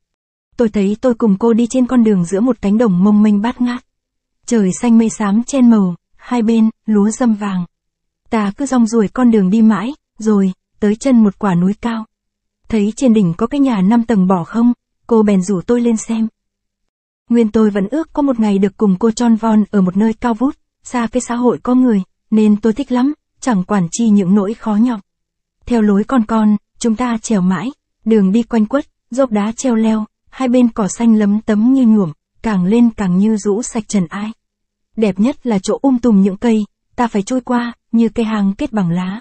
Tôi thấy tôi cùng cô đi trên con đường giữa một cánh đồng mông mênh bát ngát. Trời xanh mây xám chen màu, hai bên, lúa râm vàng. Ta cứ rong ruổi con đường đi mãi, rồi, tới chân một quả núi cao. Thấy trên đỉnh có cái nhà 5 tầng bỏ không, cô bèn rủ tôi lên xem. Nguyên tôi vẫn ước có một ngày được cùng cô tròn von ở một nơi cao vút, xa cái xã hội có người, nên tôi thích lắm, chẳng quản chi những nỗi khó nhọc. Theo lối con, chúng ta trèo mãi, đường đi quanh quất, dốc đá treo leo, hai bên cỏ xanh lấm tấm như nhuộm, càng lên càng như rũ sạch trần ai. Đẹp nhất là chỗ tùm những cây, ta phải trôi qua, như cây hang kết bằng lá.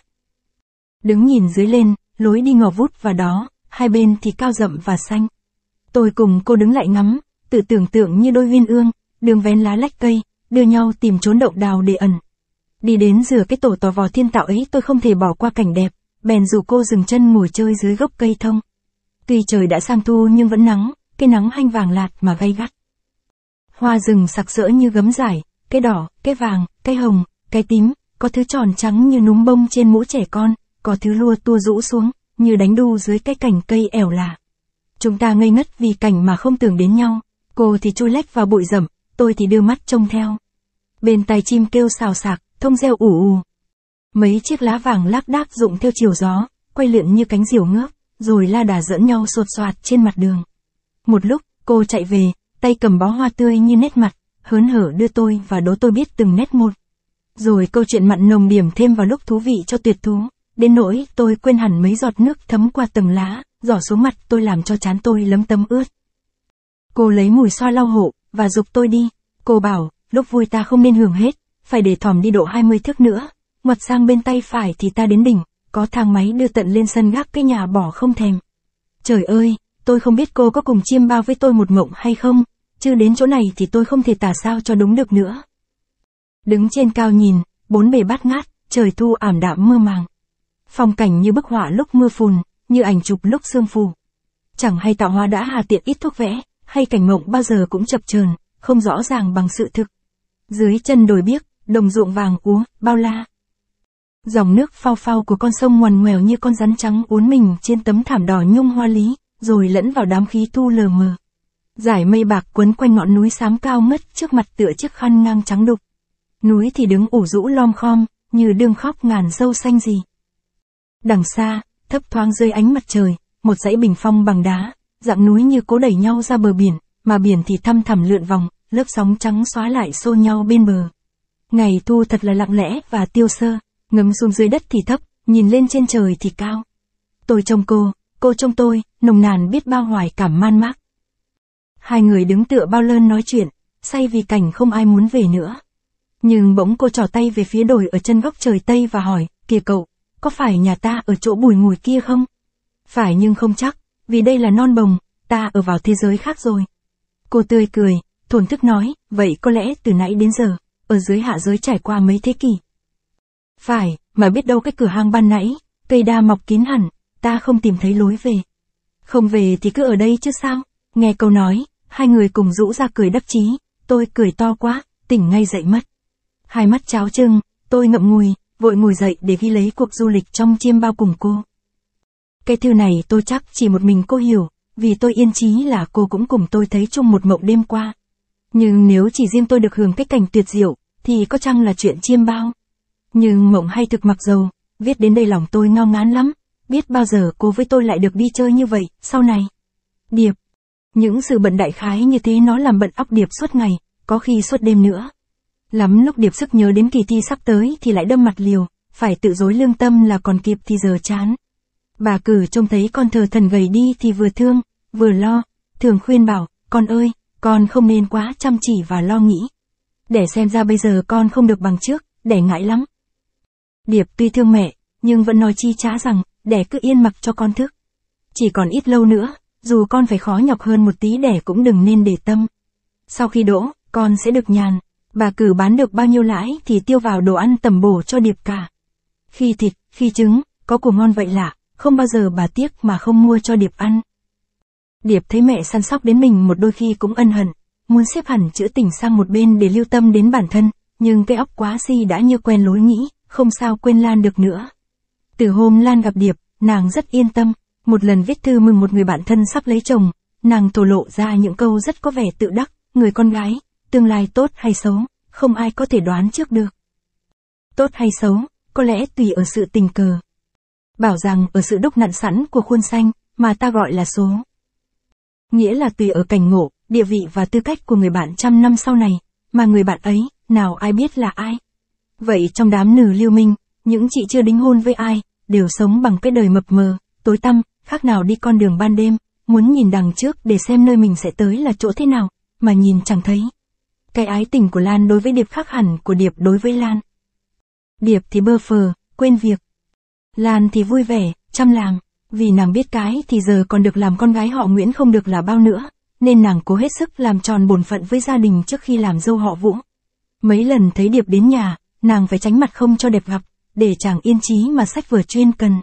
Đứng nhìn dưới lên, lối đi ngò vút và đó, hai bên thì cao rậm và xanh. Tôi cùng cô đứng lại ngắm, tự tưởng tượng như đôi uyên ương, đường vén lá lách cây, đưa nhau tìm trốn động đào để ẩn. Đi đến giữa cái tổ tò vò thiên tạo ấy tôi không thể bỏ qua cảnh đẹp, bèn rủ cô dừng chân ngồi chơi dưới gốc cây thông. Tuy trời đã sang thu nhưng vẫn nắng, cái nắng hanh vàng lạt mà gay gắt. Hoa rừng sặc sỡ như gấm vải, cái đỏ, cái vàng, cái hồng, cái tím, có thứ tròn trắng như núm bông trên mũ trẻ con, có thứ lua tua rũ xuống, như đánh đu dưới cái cành cây ẻo lả. Chúng ta ngây ngất vì cảnh mà không tưởng đến nhau, cô thì chui lách vào bụi rậm, tôi thì đưa mắt trông theo. Bên tai chim kêu xào xạc, thông reo ù ù. Mấy chiếc lá vàng lác đác rụng theo chiều gió, quay lượn như cánh diều ngước, rồi la đà dẫn nhau sột soạt trên mặt đường. Một lúc, cô chạy về, tay cầm bó hoa tươi như nét mặt, hớn hở đưa tôi và đố tôi biết từng nét một. Rồi câu chuyện mặn nồng điểm thêm vào lúc thú vị cho tuyệt thú, đến nỗi tôi quên hẳn mấy giọt nước thấm qua tầng lá, rỏ xuống mặt tôi làm cho trán tôi lấm tấm ướt. Cô lấy mùi xoa lau hộ, và giục tôi đi. Cô bảo, lúc vui ta không nên hưởng hết, phải để thòm đi độ 20 thước nữa. Ngoặt sang bên tay phải thì ta đến đỉnh, có thang máy đưa tận lên sân gác cái nhà bỏ không thèm. Trời ơi, tôi không biết cô có cùng chiêm bao với tôi một mộng hay không, chứ đến chỗ này thì tôi không thể tả sao cho đúng được nữa. Đứng trên cao nhìn, bốn bề bát ngát, trời thu ảm đạm mơ màng. Phong cảnh như bức họa lúc mưa phùn, như ảnh chụp lúc sương phù. Chẳng hay tạo hóa đã hà tiện ít thuốc vẽ, hay cảnh mộng bao giờ cũng chập chờn, không rõ ràng bằng sự thực. Dưới chân đồi biếc, đồng ruộng vàng úa, bao la. Dòng nước phao phao của con sông ngoằn ngoèo như con rắn trắng uốn mình trên tấm thảm đỏ nhung hoa lý, rồi lẫn vào đám khí thu lờ mờ. Dải mây bạc quấn quanh ngọn núi xám cao ngất trước mặt tựa chiếc khăn ngang trắng đục. Núi thì đứng ủ rũ lom khom, như đương khóc ngàn dâu xanh gì. Đằng xa, thấp thoáng dưới ánh mặt trời, một dãy bình phong bằng đá, dạng núi như cố đẩy nhau ra bờ biển, mà biển thì thăm thẳm lượn vòng, lớp sóng trắng xóa lại xô nhau bên bờ. Ngày thu thật là lặng lẽ và tiêu sơ, ngấm xuống dưới đất thì thấp, nhìn lên trên trời thì cao. Tôi trông cô trông tôi, nồng nàn biết bao hoài cảm man mác. Hai người đứng tựa bao lơn nói chuyện, say vì cảnh không ai muốn về nữa. Nhưng bỗng cô trỏ tay về phía đồi ở chân góc trời Tây và hỏi, kìa cậu, có phải nhà ta ở chỗ bùi ngùi kia không? Phải nhưng không chắc, vì đây là non bồng, ta ở vào thế giới khác rồi. Cô tươi cười, thổn thức nói, vậy có lẽ từ nãy đến giờ, ở dưới hạ giới trải qua mấy thế kỷ. Phải, mà biết đâu cái cửa hang ban nãy, cây đa mọc kín hẳn, ta không tìm thấy lối về. Không về thì cứ ở đây chứ sao? Nghe câu nói, hai người cùng rũ ra cười đắc chí, tôi cười to quá, tỉnh ngay dậy mất. Hai mắt cháo trừng, tôi ngậm ngùi, vội ngồi dậy để ghi lấy cuộc du lịch trong chiêm bao cùng cô. Cái thư này tôi chắc chỉ một mình cô hiểu, vì tôi yên chí là cô cũng cùng tôi thấy chung một mộng đêm qua. Nhưng nếu chỉ riêng tôi được hưởng cái cảnh tuyệt diệu, thì có chăng là chuyện chiêm bao? Nhưng mộng hay thực mặc dầu, viết đến đây lòng tôi ngao ngán lắm, biết bao giờ cô với tôi lại được đi chơi như vậy, sau này. Điệp. Những sự bận đại khái như thế nó làm bận óc Điệp suốt ngày, có khi suốt đêm nữa. Lắm lúc Điệp sức nhớ đến kỳ thi sắp tới thì lại đâm mặt liều, phải tự dối lương tâm là còn kịp thì giờ chán. Bà Cử trông thấy con thờ thần gầy đi thì vừa thương, vừa lo, thường khuyên bảo, con ơi, con không nên quá chăm chỉ và lo nghĩ. Để xem ra bây giờ con không được bằng trước, đẻ ngại lắm. Điệp tuy thương mẹ, nhưng vẫn nói chi chã rằng, đẻ cứ yên mặc cho con thức. Chỉ còn ít lâu nữa, dù con phải khó nhọc hơn một tí đẻ cũng đừng nên để tâm. Sau khi đỗ, con sẽ được nhàn, bà Cử bán được bao nhiêu lãi thì tiêu vào đồ ăn tầm bổ cho Điệp cả. Khi thịt, khi trứng, có của ngon vậy lạ, không bao giờ bà tiếc mà không mua cho Điệp ăn. Điệp thấy mẹ săn sóc đến mình một đôi khi cũng ân hận, muốn xếp hẳn chữa tình sang một bên để lưu tâm đến bản thân, nhưng cái óc quá si đã như quen lối nghĩ, không sao quên Lan được nữa. Từ hôm Lan gặp Điệp, nàng rất yên tâm, một lần viết thư mừng một người bạn thân sắp lấy chồng, nàng thổ lộ ra những câu rất có vẻ tự đắc, người con gái, tương lai tốt hay xấu, không ai có thể đoán trước được. Tốt hay xấu, có lẽ tùy ở sự tình cờ. Bảo rằng ở sự đúc nặn sẵn của khuôn xanh, mà ta gọi là số. Nghĩa là tùy ở cảnh ngộ, địa vị và tư cách của người bạn trăm năm sau này, mà người bạn ấy, nào ai biết là ai. Vậy trong đám nữ lưu minh, những chị chưa đính hôn với ai, đều sống bằng cái đời mập mờ, tối tăm, khác nào đi con đường ban đêm, muốn nhìn đằng trước để xem nơi mình sẽ tới là chỗ thế nào, mà nhìn chẳng thấy. Cái ái tình của Lan đối với Điệp khác hẳn của Điệp đối với Lan. Điệp thì bơ phờ, quên việc. Lan thì vui vẻ, chăm làm, vì nàng biết cái thì giờ còn được làm con gái họ Nguyễn không được là bao nữa, nên nàng cố hết sức làm tròn bổn phận với gia đình trước khi làm dâu họ Vũ. Mấy lần thấy Điệp đến nhà, nàng phải tránh mặt không cho Đẹp gặp, để chàng yên chí mà sách vở chuyên cần.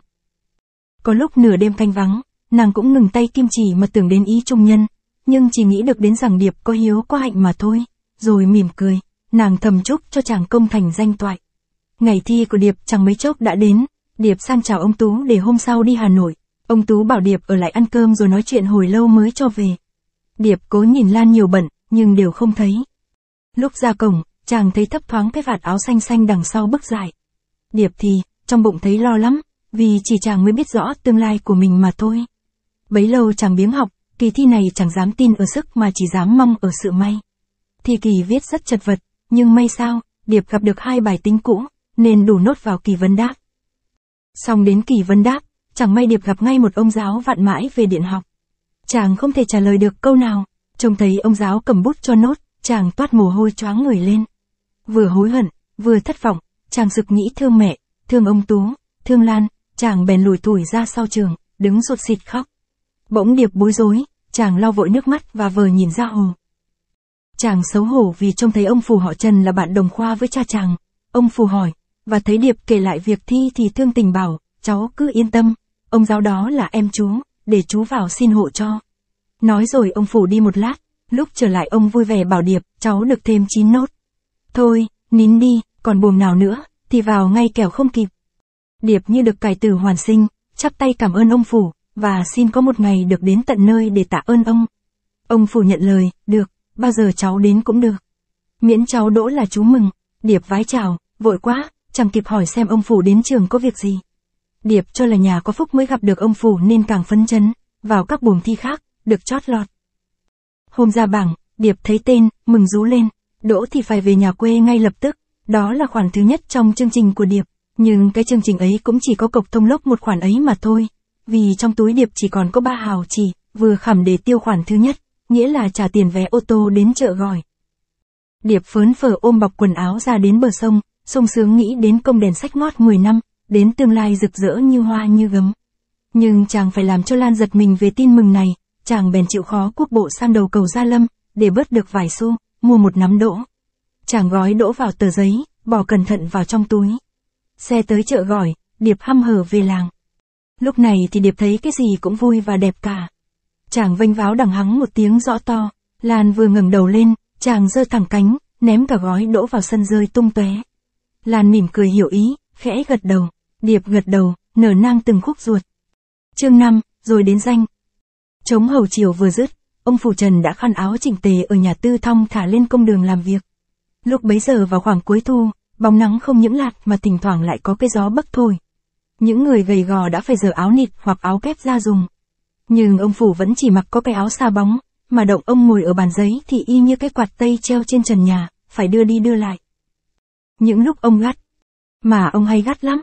Có lúc nửa đêm canh vắng, nàng cũng ngừng tay kim chỉ mà tưởng đến ý trung nhân, nhưng chỉ nghĩ được đến rằng Điệp có hiếu có hạnh mà thôi, rồi mỉm cười, nàng thầm chúc cho chàng công thành danh toại. Ngày thi của Điệp chẳng mấy chốc đã đến, Điệp sang chào ông Tú để hôm sau đi Hà Nội, ông Tú bảo Điệp ở lại ăn cơm rồi nói chuyện hồi lâu mới cho về. Điệp cố nhìn Lan nhiều bận, nhưng đều không thấy. Lúc ra cổng, chàng thấy thấp thoáng cái vạt áo xanh xanh đằng sau bức dải. Điệp thì, trong bụng thấy lo lắm, vì chỉ chàng mới biết rõ tương lai của mình mà thôi. Bấy lâu chàng biếng học, kỳ thi này chẳng dám tin ở sức mà chỉ dám mong ở sự may. Thi kỳ viết rất chật vật, nhưng may sao, Điệp gặp được 2 bài tính cũ, nên đủ nốt vào kỳ vấn đáp. Xong đến kỳ vấn đáp, chẳng may Điệp gặp ngay một ông giáo vặn mãi về điện học. Chàng không thể trả lời được câu nào, trông thấy ông giáo cầm bút cho nốt, chàng toát mồ hôi choáng người lên. Vừa hối hận, vừa thất vọng, chàng sực nghĩ thương mẹ, thương ông Tú, thương Lan, chàng bèn lủi thủi ra sau trường, đứng sụt sịt khóc. Bỗng Điệp bối rối, chàng lau vội nước mắt và vờ nhìn ra hồ. Chàng xấu hổ vì trông thấy ông Phù họ Trần là bạn đồng khoa với cha chàng. Ông Phù hỏi, và thấy Điệp kể lại việc thi thì thương tình bảo, cháu cứ yên tâm, ông giáo đó là em chú, để chú vào xin hộ cho. Nói rồi ông Phù đi một lát, lúc trở lại ông vui vẻ bảo Điệp, cháu được thêm 9 nốt. Thôi, nín đi, còn buồm nào nữa, thì vào ngay kẻo không kịp. Điệp như được cải tử hoàn sinh, chắp tay cảm ơn ông Phù, và xin có một ngày được đến tận nơi để tạ ơn ông. Ông Phù nhận lời, được, bao giờ cháu đến cũng được. Miễn cháu đỗ là chú mừng. Điệp vái chào, vội quá, chẳng kịp hỏi xem ông Phù đến trường có việc gì. Điệp cho là nhà có phúc mới gặp được ông Phù nên càng phấn chấn, vào các buồng thi khác, được chót lọt. Hôm ra bảng, Điệp thấy tên, mừng rú lên, đỗ thì phải về nhà quê ngay lập tức, đó là khoản thứ nhất trong chương trình của Điệp, nhưng cái chương trình ấy cũng chỉ có cộc thông lốc một khoản ấy mà thôi, vì trong túi Điệp chỉ còn có 3 hào chỉ, vừa khẩm để tiêu khoản thứ nhất, nghĩa là trả tiền vé ô tô đến chợ Gỏi. Điệp phớn phở ôm bọc quần áo ra đến bờ sông, sung sướng nghĩ đến công đèn sách ngót 10 năm, đến tương lai rực rỡ như hoa như gấm. Nhưng chàng phải làm cho Lan giật mình về tin mừng này, chàng bèn chịu khó cuốc bộ sang đầu cầu Gia Lâm, để bớt được vài xu, mua một nắm đỗ. Chàng gói đỗ vào tờ giấy, bỏ cẩn thận vào trong túi. Xe tới chợ gọi, Điệp hăm hở về làng. Lúc này thì Điệp thấy cái gì cũng vui và đẹp cả. Chàng vênh váo đằng hắng một tiếng rõ to, Lan vừa ngẩng đầu lên, chàng giơ thẳng cánh, ném cả gói đỗ vào sân rơi tung tóe. Lan mỉm cười hiểu ý, khẽ gật đầu, Điệp gật đầu, nở nang từng khúc ruột. Chương 5, rồi đến danh. Trống hầu chiều vừa dứt, ông phủ Trần đã khăn áo chỉnh tề ở nhà Tư thong thả lên công đường làm việc. Lúc bấy giờ vào khoảng cuối thu, bóng nắng không những lạt mà thỉnh thoảng lại có cái gió bấc thổi. Những người gầy gò đã phải dở áo nịt hoặc áo kép ra dùng. Nhưng ông phủ vẫn chỉ mặc có cái áo sa bóng, mà động ông ngồi ở bàn giấy thì y như cái quạt tây treo trên trần nhà, phải đưa đi đưa lại. Những lúc ông gắt, mà ông hay gắt lắm.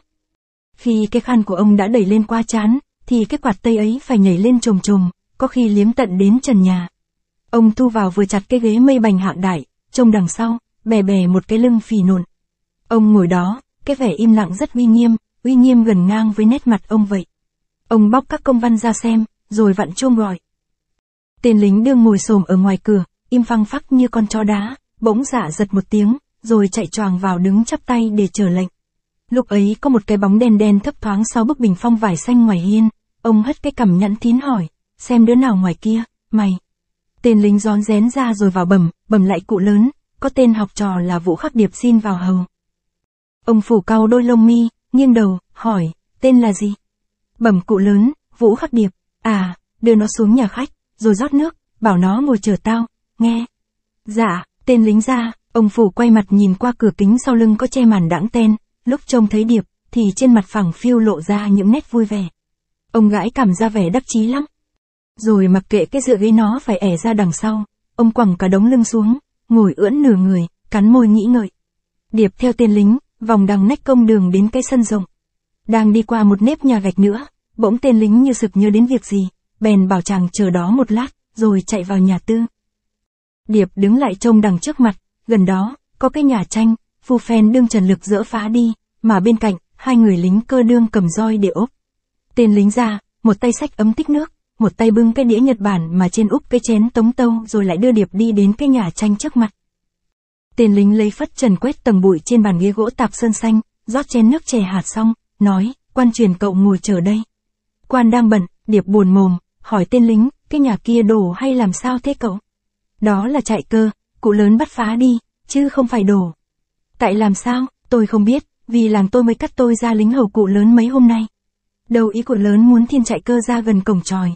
Khi cái khăn của ông đã đẩy lên qua trán, thì cái quạt tây ấy phải nhảy lên chồm chồm, có khi liếm tận đến trần nhà. Ông thu vào vừa chặt cái ghế mây bành hạng đại, trông đằng sau, bè bè một cái lưng phì nộn. Ông ngồi đó, cái vẻ im lặng rất uy nghiêm gần ngang với nét mặt ông vậy. Ông bóc các công văn ra xem, rồi vặn chuông gọi. Tên lính đương ngồi xổm ở ngoài cửa, im phăng phắc như con chó đá, bỗng dạ giật một tiếng, rồi chạy choàng vào đứng chắp tay để chờ lệnh. Lúc ấy có một cái bóng đen đen thấp thoáng sau bức bình phong vải xanh ngoài hiên, ông hất cái cằm nhẵn thín hỏi, xem đứa nào ngoài kia, mày. Tên lính rón rén ra rồi vào bẩm lại cụ lớn, có tên học trò là Vũ Khắc Điệp xin vào hầu. Ông phủ cau đôi lông mi, nghiêng đầu, hỏi, tên là gì? Bẩm cụ lớn, Vũ Khắc Điệp, à, đưa nó xuống nhà khách, rồi rót nước, bảo nó ngồi chờ tao, nghe. Dạ, tên lính ra, ông phủ quay mặt nhìn qua cửa kính sau lưng có che màn đãng ten, lúc trông thấy Điệp, thì trên mặt phẳng phiu lộ ra những nét vui vẻ. Ông gãi cảm ra vẻ đắc chí lắm. Rồi mặc kệ cái dựa ghế nó phải ẻ ra đằng sau, ông quẳng cả đống lưng xuống, ngồi ưỡn nửa người, cắn môi nghĩ ngợi. Điệp theo tên lính, vòng đằng nách công đường đến cái sân rộng. Đang đi qua một nếp nhà gạch nữa, bỗng tên lính như sực nhớ đến việc gì, bèn bảo chàng chờ đó một lát, rồi chạy vào nhà Tư. Điệp đứng lại trông đằng trước mặt, gần đó, có cái nhà tranh, phu phen đương trần lực dỡ phá đi, mà bên cạnh, hai người lính cơ đương cầm roi để ốp. Tên lính ra, một tay xách ấm tích nước, một tay bưng cái đĩa Nhật Bản mà trên úp cái chén tống tâu rồi lại đưa Điệp đi đến cái nhà tranh trước mặt. Tên lính lấy phất trần quét tầng bụi trên bàn ghế gỗ tạp sơn xanh, rót chén nước chè hạt xong, nói, quan truyền cậu ngồi chờ đây. Quan đang bận, Điệp buồn mồm, hỏi tên lính, cái nhà kia đổ hay làm sao thế cậu? Đó là chạy cơ, cụ lớn bắt phá đi, chứ không phải đổ. Tại làm sao, tôi không biết, vì làng tôi mới cắt tôi ra lính hầu cụ lớn mấy hôm nay. Đầu ý cụ lớn muốn thiên chạy cơ ra gần cổng tròi.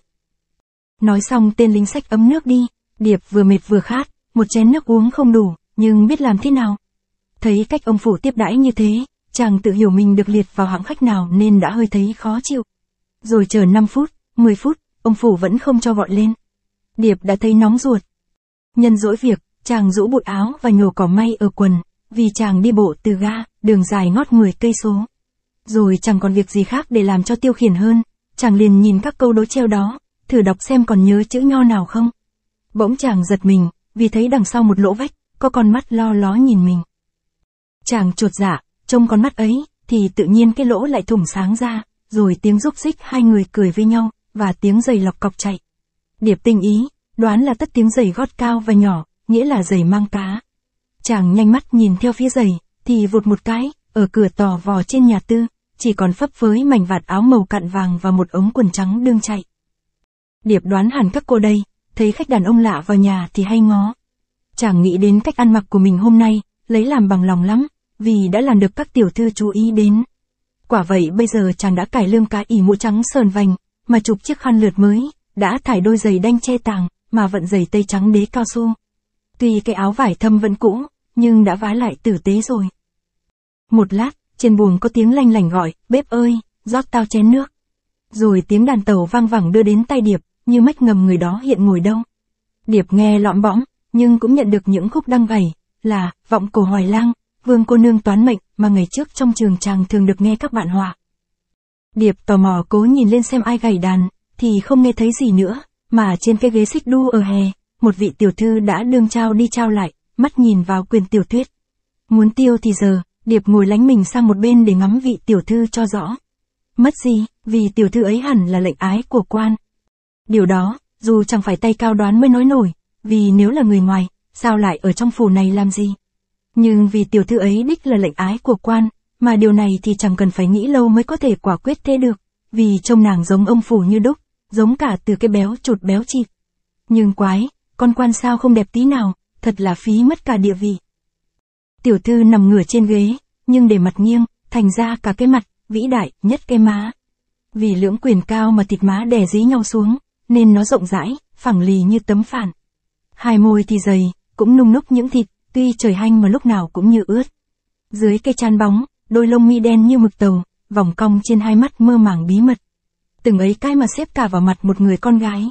Nói xong tên lính xách ấm nước đi, Điệp vừa mệt vừa khát, một chén nước uống không đủ, nhưng biết làm thế nào. Thấy cách ông phủ tiếp đãi như thế, chàng tự hiểu mình được liệt vào hạng khách nào nên đã hơi thấy khó chịu. Rồi chờ 5 phút, 10 phút, ông phủ vẫn không cho gọi lên. Điệp đã thấy nóng ruột. Nhân dỗi việc, chàng rũ bụi áo và nhổ cỏ may ở quần, vì chàng đi bộ từ ga, đường dài ngót 10 cây số. Rồi chẳng còn việc gì khác để làm cho tiêu khiển hơn, chàng liền nhìn các câu đối treo đó, thử đọc xem còn nhớ chữ nho nào không. Bỗng chàng giật mình, vì thấy đằng sau một lỗ vách, có con mắt lo ló nhìn mình. Chàng chột dạ, trông con mắt ấy, thì tự nhiên cái lỗ lại thủng sáng ra, rồi tiếng rúc rích hai người cười với nhau, và tiếng giày lọc cọc chạy. Điệp tinh ý, đoán là tất tiếng giày gót cao và nhỏ, nghĩa là giày mang cá. Chàng nhanh mắt nhìn theo phía giày, thì vụt một cái, ở cửa tò vò trên nhà Tư, chỉ còn phấp phới mảnh vạt áo màu cạn vàng và một ống quần trắng đương chạy. Điệp đoán hẳn các cô đây, thấy khách đàn ông lạ vào nhà thì hay ngó. Chàng nghĩ đến cách ăn mặc của mình hôm nay, lấy làm bằng lòng lắm, vì đã làm được các tiểu thư chú ý đến. Quả vậy bây giờ chàng đã cải lương cá ỉ mũ trắng sờn vành, mà chụp chiếc khăn lượt mới, đã thải đôi giày đanh che tàng, mà vận giày tây trắng đế cao su. Tuy cái áo vải thâm vẫn cũ, nhưng đã vá lại tử tế rồi. Một lát, trên buồng có tiếng lanh lảnh gọi, bếp ơi, rót tao chén nước. Rồi tiếng đàn tàu vang vẳng đưa đến tai Điệp, như mách ngầm người đó hiện ngồi đâu. Điệp nghe lõm bõm, nhưng cũng nhận được những khúc đăng vẩy, là Vọng Cổ Hoài Lang, Vương cô nương toán mệnh mà ngày trước trong trường chàng thường được nghe các bạn họa. Điệp tò mò cố nhìn lên xem ai gảy đàn, thì không nghe thấy gì nữa, mà trên cái ghế xích đu ở hè, một vị tiểu thư đã đương trao đi trao lại, mắt nhìn vào quyển tiểu thuyết. Muốn tiêu thì giờ, Điệp ngồi lánh mình sang một bên để ngắm vị tiểu thư cho rõ. Mất gì, vì tiểu thư ấy hẳn là lệnh ái của quan. Điều đó, dù chẳng phải tay cao đoán mới nói nổi, vì nếu là người ngoài, sao lại ở trong phủ này làm gì? Nhưng vì tiểu thư ấy đích là lệnh ái của quan, mà điều này thì chẳng cần phải nghĩ lâu mới có thể quả quyết thế được, vì trông nàng giống ông phủ như đúc, giống cả từ cái béo chụt béo chịt. Nhưng quái, con quan sao không đẹp tí nào, thật là phí mất cả địa vị. Tiểu thư nằm ngửa trên ghế, nhưng để mặt nghiêng, thành ra cả cái mặt, vĩ đại, nhất cái má. Vì lưỡng quyền cao mà thịt má đè dí nhau xuống, nên nó rộng rãi, phẳng lì như tấm phản. Hai môi thì dày, cũng nung núc những thịt, tuy trời hanh mà lúc nào cũng như ướt. Dưới cái trán bóng, đôi lông mi đen như mực tàu, vòng cong trên hai mắt mơ màng bí mật. Từng ấy cái mà xếp cả vào mặt một người con gái.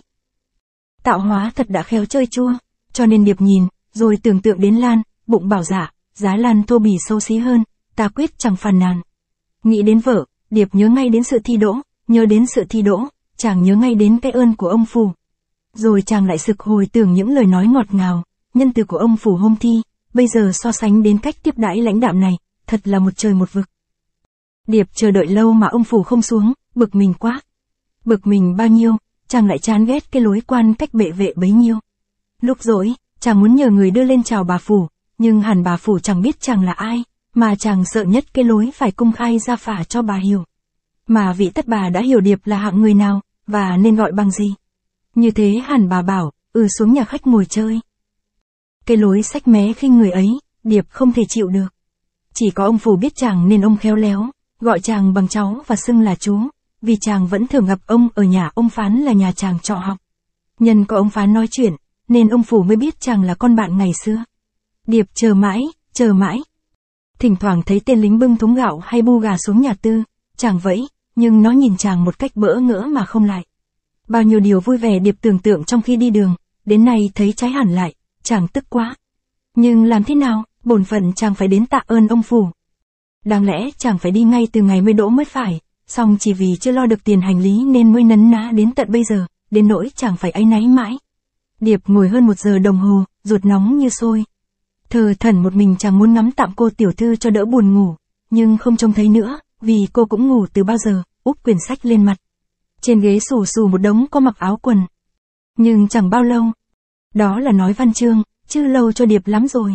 Tạo hóa thật đã khéo chơi chua, cho nên Điệp nhìn, rồi tưởng tượng đến Lan, bụng bảo dạ, giá Lan thô bỉ xấu xí hơn, ta quyết chẳng phàn nàn. Nghĩ đến vợ, Điệp nhớ ngay đến sự thi đỗ, nhớ đến sự thi đỗ, chàng nhớ ngay đến cái ơn của ông phủ. Rồi chàng lại sực hồi tưởng những lời nói ngọt ngào, nhân từ của ông phủ hôm thi, bây giờ so sánh đến cách tiếp đãi lãnh đạm này, thật là một trời một vực. Điệp chờ đợi lâu mà ông phủ không xuống, bực mình quá. Bực mình bao nhiêu, chàng lại chán ghét cái lối quan cách bệ vệ bấy nhiêu. Lúc rỗi, chàng muốn nhờ người đưa lên chào bà phủ, nhưng hẳn bà phủ chẳng biết chàng là ai, mà chàng sợ nhất cái lối phải công khai ra phả cho bà hiểu. Mà vị tất bà đã hiểu Điệp là hạng người nào, và nên gọi bằng gì. Như thế hẳn bà bảo, xuống nhà khách ngồi chơi. Cái lối sách mé khinh người ấy, Điệp không thể chịu được. Chỉ có ông phủ biết chàng nên ông khéo léo, gọi chàng bằng cháu và xưng là chú, vì chàng vẫn thường gặp ông ở nhà ông Phán là nhà chàng trọ học. Nhân có ông Phán nói chuyện, nên ông phủ mới biết chàng là con bạn ngày xưa. Điệp chờ mãi, chờ mãi. Thỉnh thoảng thấy tên lính bưng thúng gạo hay bu gà xuống nhà Tư, chàng vẫy, nhưng nó nhìn chàng một cách bỡ ngỡ mà không lại. Bao nhiêu điều vui vẻ Điệp tưởng tượng trong khi đi đường, đến nay thấy trái hẳn lại, chàng tức quá. Nhưng làm thế nào, bổn phận chàng phải đến tạ ơn ông phủ. Đáng lẽ chàng phải đi ngay từ ngày mới đỗ mới phải, song chỉ vì chưa lo được tiền hành lý nên mới nấn ná đến tận bây giờ, đến nỗi chàng phải áy náy mãi. Điệp ngồi hơn 1 giờ đồng hồ, ruột nóng như sôi. Thờ thẩn một mình chàng muốn ngắm tạm cô tiểu thư cho đỡ buồn ngủ, nhưng không trông thấy nữa, vì cô cũng ngủ từ bao giờ, úp quyển sách lên mặt. Trên ghế xù xù một đống có mặc áo quần. Nhưng chẳng bao lâu. Đó là nói văn chương, chứ lâu cho Điệp lắm rồi.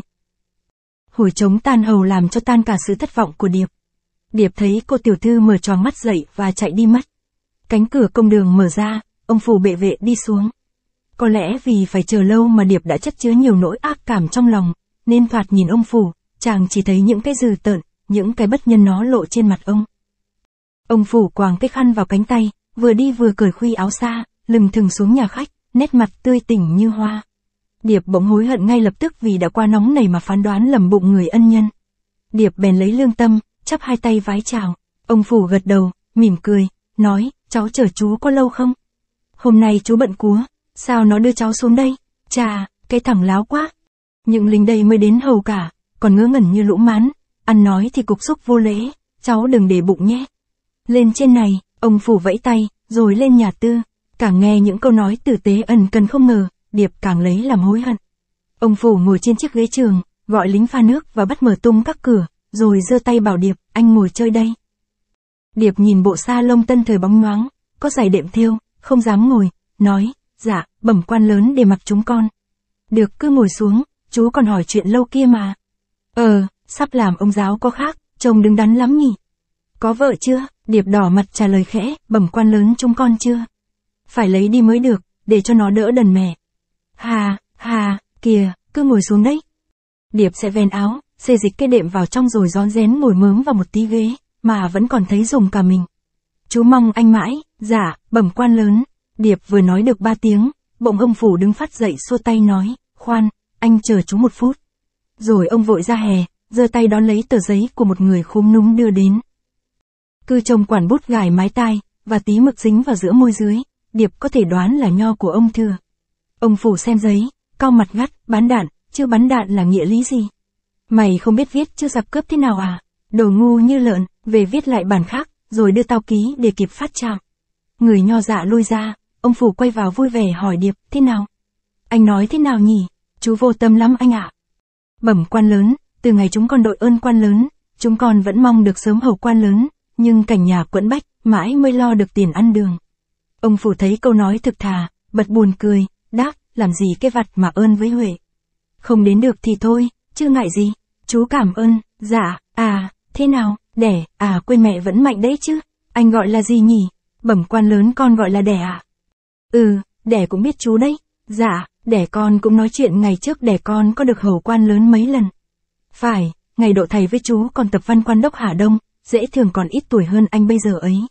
Hồi trống tan hầu làm cho tan cả sự thất vọng của Điệp. Điệp thấy cô tiểu thư mở choàng mắt dậy và chạy đi mất. Cánh cửa công đường mở ra, ông phủ bệ vệ đi xuống. Có lẽ vì phải chờ lâu mà Điệp đã chất chứa nhiều nỗi ác cảm trong lòng, nên thoạt nhìn ông phủ, chàng chỉ thấy những cái dừ tợn, những cái bất nhân nó lộ trên mặt ông. Ông phủ quàng cái khăn vào cánh tay, vừa đi vừa cởi khuy áo xa, lừng thừng xuống nhà khách, nét mặt tươi tỉnh như hoa. Điệp bỗng hối hận ngay lập tức vì đã qua nóng này mà phán đoán lầm bụng người ân nhân. Điệp bèn lấy lương tâm, chắp hai tay vái chào. Ông phủ gật đầu, mỉm cười, nói, cháu chờ chú có lâu không? Hôm nay chú bận quá, sao nó đưa cháu xuống đây? Chà, cái thằng láo quá. Những lính đây mới đến hầu cả, còn ngớ ngẩn như lũ mán, ăn nói thì cục xúc vô lễ, cháu đừng để bụng nhé. Lên trên này, ông phủ vẫy tay, rồi lên nhà Tư, càng nghe những câu nói tử tế ẩn cần không ngờ, Điệp càng lấy làm hối hận. Ông phủ ngồi trên chiếc ghế trường, gọi lính pha nước và bắt mở tung các cửa, rồi giơ tay bảo Điệp, anh ngồi chơi đây. Điệp nhìn bộ sa lông tân thời bóng nhoáng, có giày đệm thêu, không dám ngồi, nói, dạ, bẩm quan lớn để mặc chúng con. Được, cứ ngồi xuống, chú còn hỏi chuyện lâu kia mà. Sắp làm ông giáo có khác, trông đứng đắn lắm nhỉ. Có vợ chưa? Điệp đỏ mặt trả lời khẽ, bẩm quan lớn chúng con chưa. Phải lấy đi mới được, để cho nó đỡ đần mẹ. Kìa, cứ ngồi xuống đấy. Điệp sẽ vén áo, xê dịch cái đệm vào trong rồi rón rén ngồi mớm vào một tí ghế, mà vẫn còn thấy rùng cả mình. Chú mong anh mãi, dạ, bẩm quan lớn. Điệp vừa nói được 3 tiếng, bỗng ông phủ đứng phát dậy xua tay nói, khoan, anh chờ chú 1 phút. Rồi ông vội ra hè, giơ tay đón lấy tờ giấy của một người khúm núm đưa đến. Cứ trông quản bút gài mái tai, và tí mực dính vào giữa môi dưới, Điệp có thể đoán là nho của ông Thừa. Ông phủ xem giấy, cau mặt gắt, bán đạn, chứ bắn đạn là nghĩa lý gì? Mày không biết viết chứ giặc cướp thế nào à? Đồ ngu như lợn, về viết lại bản khác, rồi đưa tao ký để kịp phát trạm. Người nho dạ lui ra, ông phủ quay vào vui vẻ hỏi Điệp, thế nào? Anh nói thế nào nhỉ? Chú vô tâm lắm anh ạ. Bẩm quan lớn, từ ngày chúng con đội ơn quan lớn, chúng con vẫn mong được sớm hầu quan lớn, nhưng cảnh nhà quẫn bách, mãi mới lo được tiền ăn đường. Ông phủ thấy câu nói thực thà, bật buồn cười, đáp, làm gì cái vặt mà ơn với Huệ. Không đến được thì thôi, chưa ngại gì, chú cảm ơn, dạ, thế nào, đẻ, quên mẹ vẫn mạnh đấy chứ, anh gọi là gì nhỉ, bẩm quan lớn con gọi là đẻ à? Ừ, đẻ cũng biết chú đấy, dạ, đẻ con cũng nói chuyện ngày trước đẻ con có được hầu quan lớn mấy lần. Phải, ngày độ thầy với chú còn tập văn quan đốc Hà Đông, dễ thường còn ít tuổi hơn anh bây giờ ấy.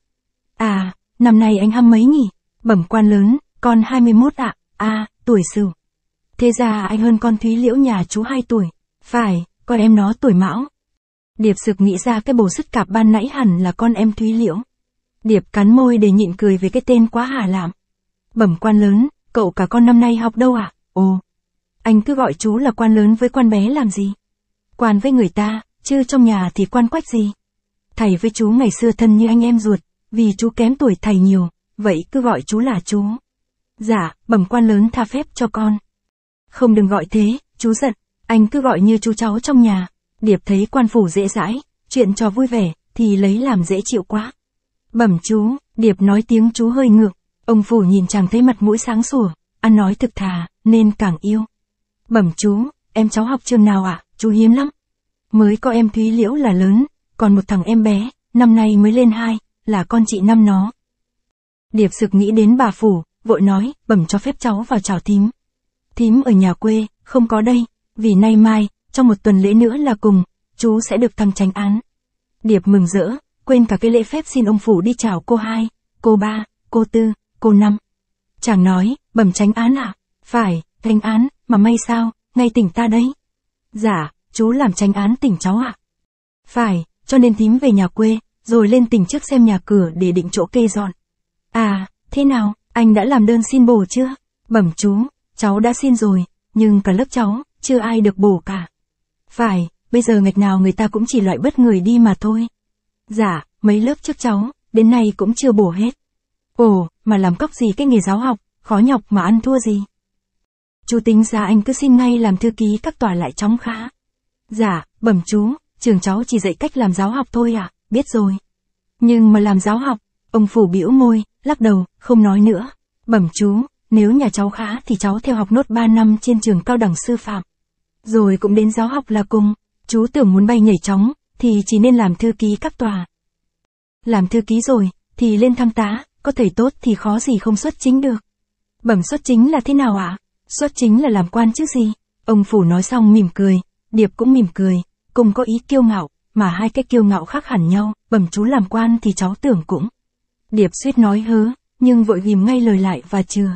Năm nay anh hăm mấy nhỉ, bẩm quan lớn, con 21 ạ, tuổi Sửu. Thế ra anh hơn con Thúy Liễu nhà chú 2 tuổi, phải, con em nó tuổi Mão. Điệp sực nghĩ ra cái bồ sứt cạp ban nãy hẳn là con em Thúy Liễu. Điệp cắn môi để nhịn cười về cái tên quá hà lạm. Bẩm quan lớn, cậu cả con năm nay học đâu ạ? Ồ, anh cứ gọi chú là quan lớn với quan bé làm gì? Quan với người ta, chứ trong nhà thì quan quách gì? Thầy với chú ngày xưa thân như anh em ruột, vì chú kém tuổi thầy nhiều, vậy cứ gọi chú là chú. Dạ, bẩm quan lớn tha phép cho con. Không đừng gọi thế, chú giận, anh cứ gọi như chú cháu trong nhà. Điệp thấy quan phủ dễ dãi, chuyện trò vui vẻ, thì lấy làm dễ chịu quá. Bẩm chú, Điệp nói tiếng chú hơi ngượng, ông phủ nhìn chàng thấy mặt mũi sáng sủa, ăn nói thực thà, nên càng yêu. Bẩm chú, em cháu học trường nào ạ, chú hiếm lắm. Mới có em Thúy Liễu là lớn, còn một thằng em bé, năm nay mới lên 2, là con chị năm nó. Điệp sực nghĩ đến bà phủ, vội nói, bẩm cho phép cháu vào chào thím. Thím ở nhà quê, không có đây, vì nay mai, trong một tuần lễ nữa là cùng, chú sẽ được thăng chánh án. Điệp mừng rỡ, quên cả cái lễ phép xin ông phủ đi chào cô 2, cô 3, cô 4, cô 5. Chàng nói, bẩm chánh án ạ? Phải, chánh án, mà may sao, ngay tỉnh ta đấy. Dạ, chú làm chánh án tỉnh cháu ạ. Phải, cho nên thím về nhà quê, rồi lên tỉnh trước xem nhà cửa để định chỗ kê dọn. Thế nào, anh đã làm đơn xin bổ chưa? Bẩm chú, cháu đã xin rồi, nhưng cả lớp cháu, chưa ai được bổ cả. Phải, bây giờ ngạch nào người ta cũng chỉ loại bớt người đi mà thôi. Dạ, mấy lớp trước cháu, đến nay cũng chưa bổ hết. Ồ, mà làm cóc gì cái nghề giáo học, khó nhọc mà ăn thua gì. Chú tính ra anh cứ xin ngay làm thư ký các tòa lại chóng khá. Dạ, bẩm chú, trường cháu chỉ dạy cách làm giáo học thôi ạ, biết rồi. Nhưng mà làm giáo học, ông phủ bĩu môi, lắc đầu, không nói nữa. Bẩm chú, nếu nhà cháu khá thì cháu theo học nốt 3 năm trên trường cao đẳng sư phạm. Rồi cũng đến giáo học là cùng, chú tưởng muốn bay nhảy chóng, thì chỉ nên làm thư ký các tòa. Làm thư ký rồi, thì lên thăm tá, có thầy tốt thì khó gì không xuất chính được. Bẩm xuất chính là thế nào ạ? Xuất chính là làm quan chứ gì? Ông phủ nói xong mỉm cười, Điệp cũng mỉm cười, cùng có ý kiêu ngạo, mà hai cái kiêu ngạo khác hẳn nhau, bẩm chú làm quan thì cháu tưởng cũng. Điệp suýt nói hớ, nhưng vội ghim ngay lời lại và chừa.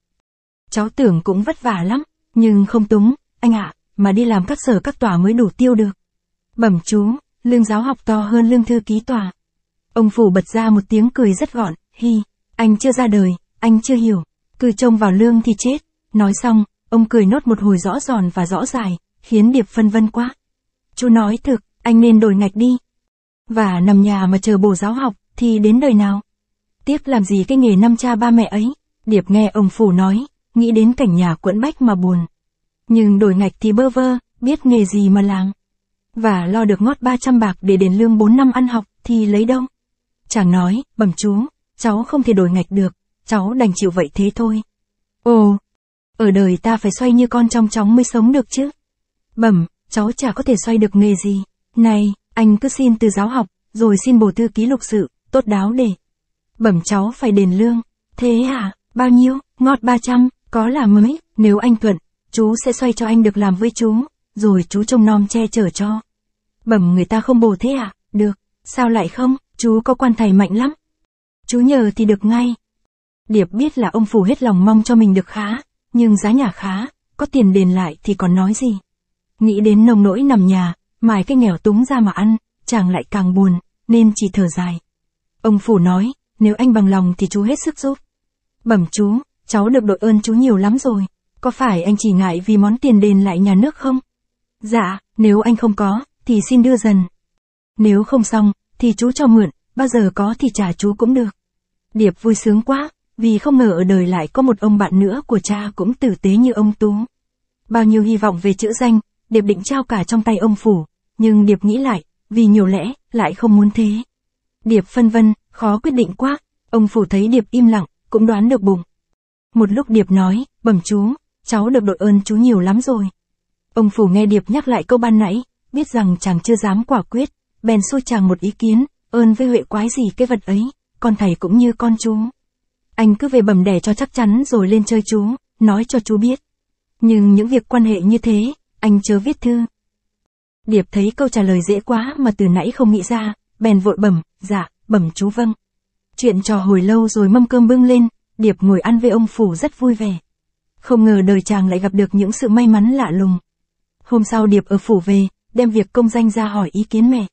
Cháu tưởng cũng vất vả lắm, nhưng không túng, anh ạ, mà đi làm các sở các tòa mới đủ tiêu được. Bẩm chú, lương giáo học to hơn lương thư ký tòa. Ông phủ bật ra một tiếng cười rất gọn, anh chưa ra đời, anh chưa hiểu, cứ trông vào lương thì chết. Nói xong, ông cười nốt một hồi rõ giòn và rõ dài, khiến Điệp phân vân quá. Chú nói thực, anh nên đổi ngạch đi. Và nằm nhà mà chờ bổ giáo học, thì đến đời nào? Tiếc làm gì cái nghề năm cha ba mẹ ấy. Điệp nghe ông phủ nói, nghĩ đến cảnh nhà quẫn bách mà buồn. Nhưng đổi ngạch thì bơ vơ, biết nghề gì mà làm. Và lo được ngót 300 bạc để đền lương 4 năm ăn học, thì lấy đâu? Chàng nói, bẩm chú, cháu không thể đổi ngạch được, cháu đành chịu vậy thế thôi. Ồ, ở đời ta phải xoay như con trong chóng mới sống được chứ. Bẩm, cháu chả có thể xoay được nghề gì. Này, anh cứ xin từ giáo học, rồi xin bổ thư ký lục sự, tốt đáo để. Bẩm cháu phải đền lương. Thế à, bao nhiêu? Ngót 300, có là mới, nếu anh thuận, chú sẽ xoay cho anh được làm với chú, rồi chú trông nom che chở cho. Bẩm người ta không bổ thế à? Được, sao lại không, chú có quan thầy mạnh lắm. Chú nhờ thì được ngay. Điệp biết là ông phủ hết lòng mong cho mình được khá, nhưng giá nhà khá, có tiền đền lại thì còn nói gì. Nghĩ đến nồng nỗi nằm nhà, mài cái nghèo túng ra mà ăn, chàng lại càng buồn, nên chỉ thở dài. Ông phủ nói, nếu anh bằng lòng thì chú hết sức giúp. Bẩm chú, cháu được đội ơn chú nhiều lắm rồi, có phải anh chỉ ngại vì món tiền đền lại nhà nước không? Dạ, nếu anh không có, thì xin đưa dần. Nếu không xong, thì chú cho mượn, bao giờ có thì trả chú cũng được. Điệp vui sướng quá, vì không ngờ ở đời lại có một ông bạn nữa của cha cũng tử tế như ông Tú. Bao nhiêu hy vọng về chữ danh, Điệp định trao cả trong tay ông phủ, nhưng Điệp nghĩ lại, vì nhiều lẽ, lại không muốn thế. Điệp phân vân, khó quyết định quá, ông phủ thấy Điệp im lặng, cũng đoán được bụng. Một lúc Điệp nói, bẩm chú, cháu được đội ơn chú nhiều lắm rồi. Ông Phủ nghe Điệp nhắc lại câu ban nãy, biết rằng chàng chưa dám quả quyết, bèn xui chàng một ý kiến, ơn với huệ quái gì cái vật ấy, con thầy cũng như con chú. Anh cứ về bẩm đẻ cho chắc chắn rồi lên chơi chú, nói cho chú biết. Nhưng những việc quan hệ như thế, anh chớ viết thư. Điệp thấy câu trả lời dễ quá mà từ nãy không nghĩ ra, bèn vội bẩm, dạ, bẩm chú vâng. Chuyện trò hồi lâu rồi mâm cơm bưng lên, Điệp ngồi ăn với ông Phủ rất vui vẻ. Không ngờ đời chàng lại gặp được những sự may mắn lạ lùng. Hôm sau Điệp ở phủ về, đem việc công danh ra hỏi ý kiến mẹ.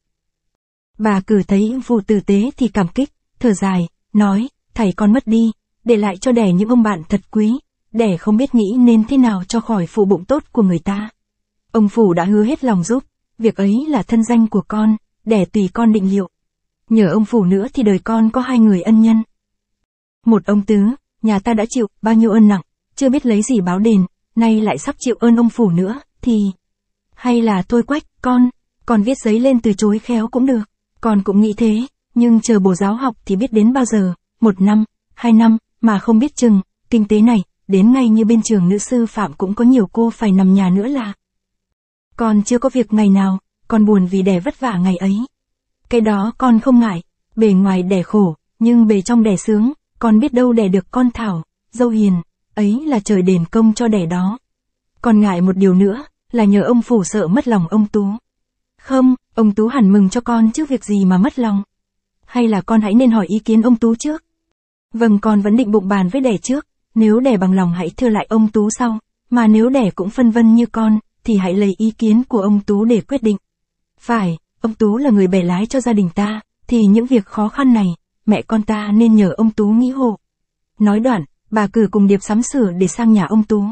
Bà Cử thấy Phủ tử tế thì cảm kích, thở dài, nói, thầy con mất đi, để lại cho đẻ những ông bạn thật quý, đẻ không biết nghĩ nên thế nào cho khỏi phụ bụng tốt của người ta. Ông Phủ đã hứa hết lòng giúp, việc ấy là thân danh của con, đẻ tùy con định liệu. Nhờ ông Phủ nữa thì đời con có 2 người ân nhân. Một ông Tứ, nhà ta đã chịu bao nhiêu ơn nặng, chưa biết lấy gì báo đền, nay lại sắp chịu ơn ông Phủ nữa, thì... Hay là thôi Quách, con viết giấy lên từ chối khéo cũng được, con cũng nghĩ thế, nhưng chờ bổ giáo học thì biết đến bao giờ, 1 năm, 2 năm, mà không biết chừng, kinh tế này, đến ngay như bên trường nữ sư phạm cũng có nhiều cô phải nằm nhà nữa là. Con chưa có việc ngày nào, con buồn vì đẻ vất vả ngày ấy. Cái đó con không ngại, bề ngoài đẻ khổ, nhưng bề trong đẻ sướng, con biết đâu đẻ được con Thảo, dâu hiền, ấy là trời đền công cho đẻ đó. Con ngại một điều nữa, là nhờ ông Phủ sợ mất lòng ông Tú. Không, ông Tú hẳn mừng cho con chứ việc gì mà mất lòng. Hay là con hãy nên hỏi ý kiến ông Tú trước. Vâng, con vẫn định bụng bàn với đẻ trước, nếu đẻ bằng lòng hãy thưa lại ông Tú sau, mà nếu đẻ cũng phân vân như con, thì hãy lấy ý kiến của ông Tú để quyết định. Phải, ông Tú là người bẻ lái cho gia đình ta, thì những việc khó khăn này, mẹ con ta nên nhờ ông Tú nghĩ hộ. Nói đoạn, bà Cử cùng Điệp sắm sửa để sang nhà ông Tú.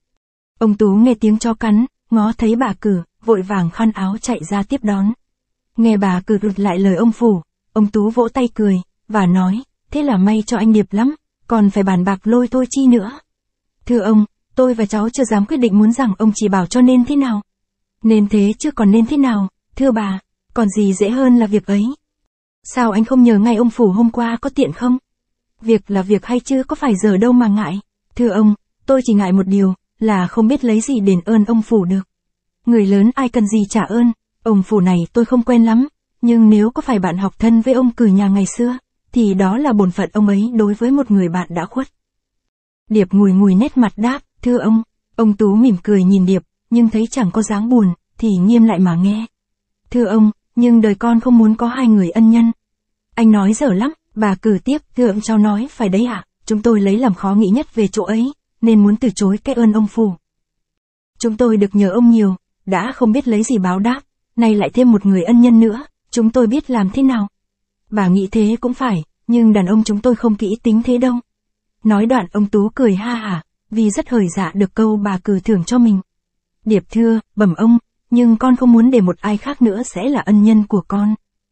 Ông Tú nghe tiếng chó cắn, ngó thấy bà Cử, vội vàng khăn áo chạy ra tiếp đón. Nghe bà Cử rụt lại lời ông Phủ, ông Tú vỗ tay cười, và nói, thế là may cho anh Điệp lắm, còn phải bàn bạc lôi thôi chi nữa. Thưa ông, tôi và cháu chưa dám quyết định muốn rằng ông chỉ bảo cho nên thế nào. Nên thế chứ còn nên thế nào, thưa bà, còn gì dễ hơn là việc ấy. Sao anh không nhờ ngay ông Phủ hôm qua có tiện không? Việc là việc hay chứ có phải giờ đâu mà ngại. Thưa ông, tôi chỉ ngại một điều, là không biết lấy gì đền ơn ông Phủ được. Người lớn ai cần gì trả ơn, ông Phủ này tôi không quen lắm, nhưng nếu có phải bạn học thân với ông Cử nhà ngày xưa, thì đó là bổn phận ông ấy đối với một người bạn đã khuất. Điệp ngùi ngùi nét mặt đáp, thưa ông Tú mỉm cười nhìn Điệp, nhưng thấy chẳng có dáng buồn, thì nghiêm lại mà nghe. Thưa ông, nhưng đời con không muốn có 2 người ân nhân. Anh nói dở lắm, bà Cử tiếp, thưa ông cháu nói phải đấy ạ, chúng tôi lấy làm khó nghĩ nhất về chỗ ấy, nên muốn từ chối cái ơn ông Phủ. Chúng tôi được nhờ ông nhiều, đã không biết lấy gì báo đáp, nay lại thêm một người ân nhân nữa, chúng tôi biết làm thế nào. Bà nghĩ thế cũng phải, nhưng đàn ông chúng tôi không kỹ tính thế đâu. Nói đoạn ông Tú cười ha hả, vì rất hời dạ được câu bà Cử thưởng cho mình. Điệp thưa, bẩm ông, nhưng con không muốn để một ai khác nữa sẽ là ân nhân của con.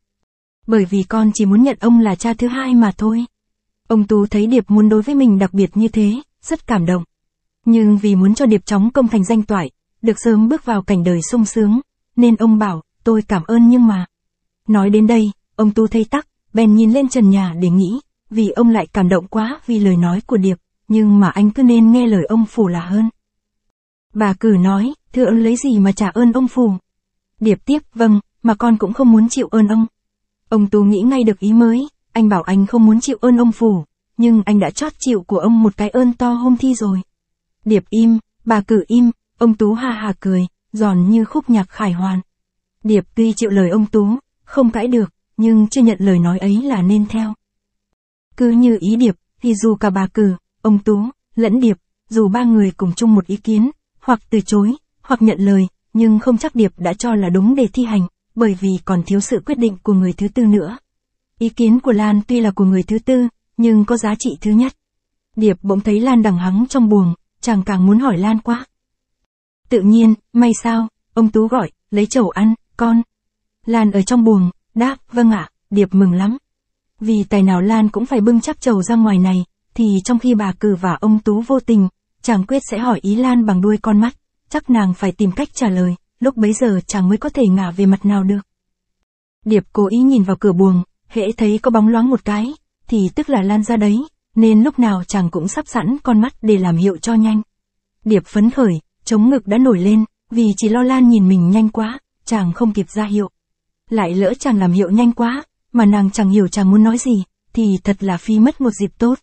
Bởi vì con chỉ muốn nhận ông là cha thứ hai mà thôi. Ông Tú thấy Điệp muốn đối với mình đặc biệt như thế, rất cảm động. Nhưng vì muốn cho Điệp chóng công thành danh toại, được sớm bước vào cảnh đời sung sướng, nên ông bảo, tôi cảm ơn nhưng mà. Nói đến đây, ông Tú thấy tắc, bèn nhìn lên trần nhà để nghĩ, vì ông lại cảm động quá vì lời nói của Điệp, nhưng mà anh cứ nên nghe lời ông Phủ là hơn. Bà Cử nói, thưa ông lấy gì mà trả ơn ông Phủ? Điệp tiếp, vâng, mà con cũng không muốn chịu ơn ông. Ông Tú nghĩ ngay được ý mới, anh bảo anh không muốn chịu ơn ông Phủ, nhưng anh đã chót chịu của ông một cái ơn to hôm thi rồi. Điệp im, bà Cử im, ông Tú ha ha cười, giòn như khúc nhạc khải hoàn. Điệp tuy chịu lời ông Tú, không cãi được, nhưng chưa nhận lời nói ấy là nên theo. Cứ như ý Điệp, thì dù cả bà Cử, ông Tú, lẫn Điệp, dù 3 người cùng chung một ý kiến, hoặc từ chối, hoặc nhận lời, nhưng không chắc Điệp đã cho là đúng để thi hành, bởi vì còn thiếu sự quyết định của người thứ tư nữa. Ý kiến của Lan tuy là của người thứ tư, nhưng có giá trị thứ nhất. Điệp bỗng thấy Lan đằng hắng trong buồng, chàng càng muốn hỏi Lan quá. Tự nhiên, may sao, ông Tú gọi, lấy chầu ăn, con. Lan ở trong buồng, đáp, vâng ạ, Điệp mừng lắm. Vì tài nào Lan cũng phải bưng chắp chầu ra ngoài này, thì trong khi bà Cử và ông Tú vô tình, chàng quyết sẽ hỏi ý Lan bằng đuôi con mắt, chắc nàng phải tìm cách trả lời, lúc bấy giờ chàng mới có thể ngả về mặt nào được. Điệp cố ý nhìn vào cửa buồng, hễ thấy có bóng loáng một cái, thì tức là Lan ra đấy, nên lúc nào chàng cũng sắp sẵn con mắt để làm hiệu cho nhanh. Điệp phấn khởi, trống ngực đã nổi lên, vì chỉ lo Lan nhìn mình nhanh quá, chàng không kịp ra hiệu. Lại lỡ chàng làm hiệu nhanh quá, mà nàng chẳng hiểu chàng muốn nói gì, thì thật là phi mất một dịp tốt.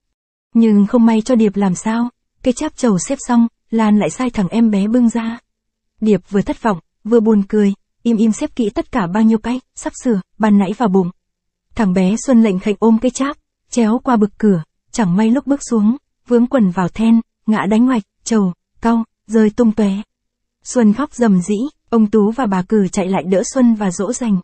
Nhưng không may cho Điệp làm sao, cái cháp trầu xếp xong, Lan lại sai thằng em bé bưng ra. Điệp vừa thất vọng, vừa buồn cười, im xếp kỹ tất cả bao nhiêu cái, sắp sửa, ban nãy vào bụng. Thằng bé Xuân lệnh khệnh ôm cái cháp, chéo qua bực cửa, chẳng may lúc bước xuống, vướng quần vào then, ngã đánh ngoạch, trầu, cau, rơi tung tóe. Xuân khóc rầm rĩ, ông Tú và bà Cử chạy lại đỡ Xuân và dỗ dành.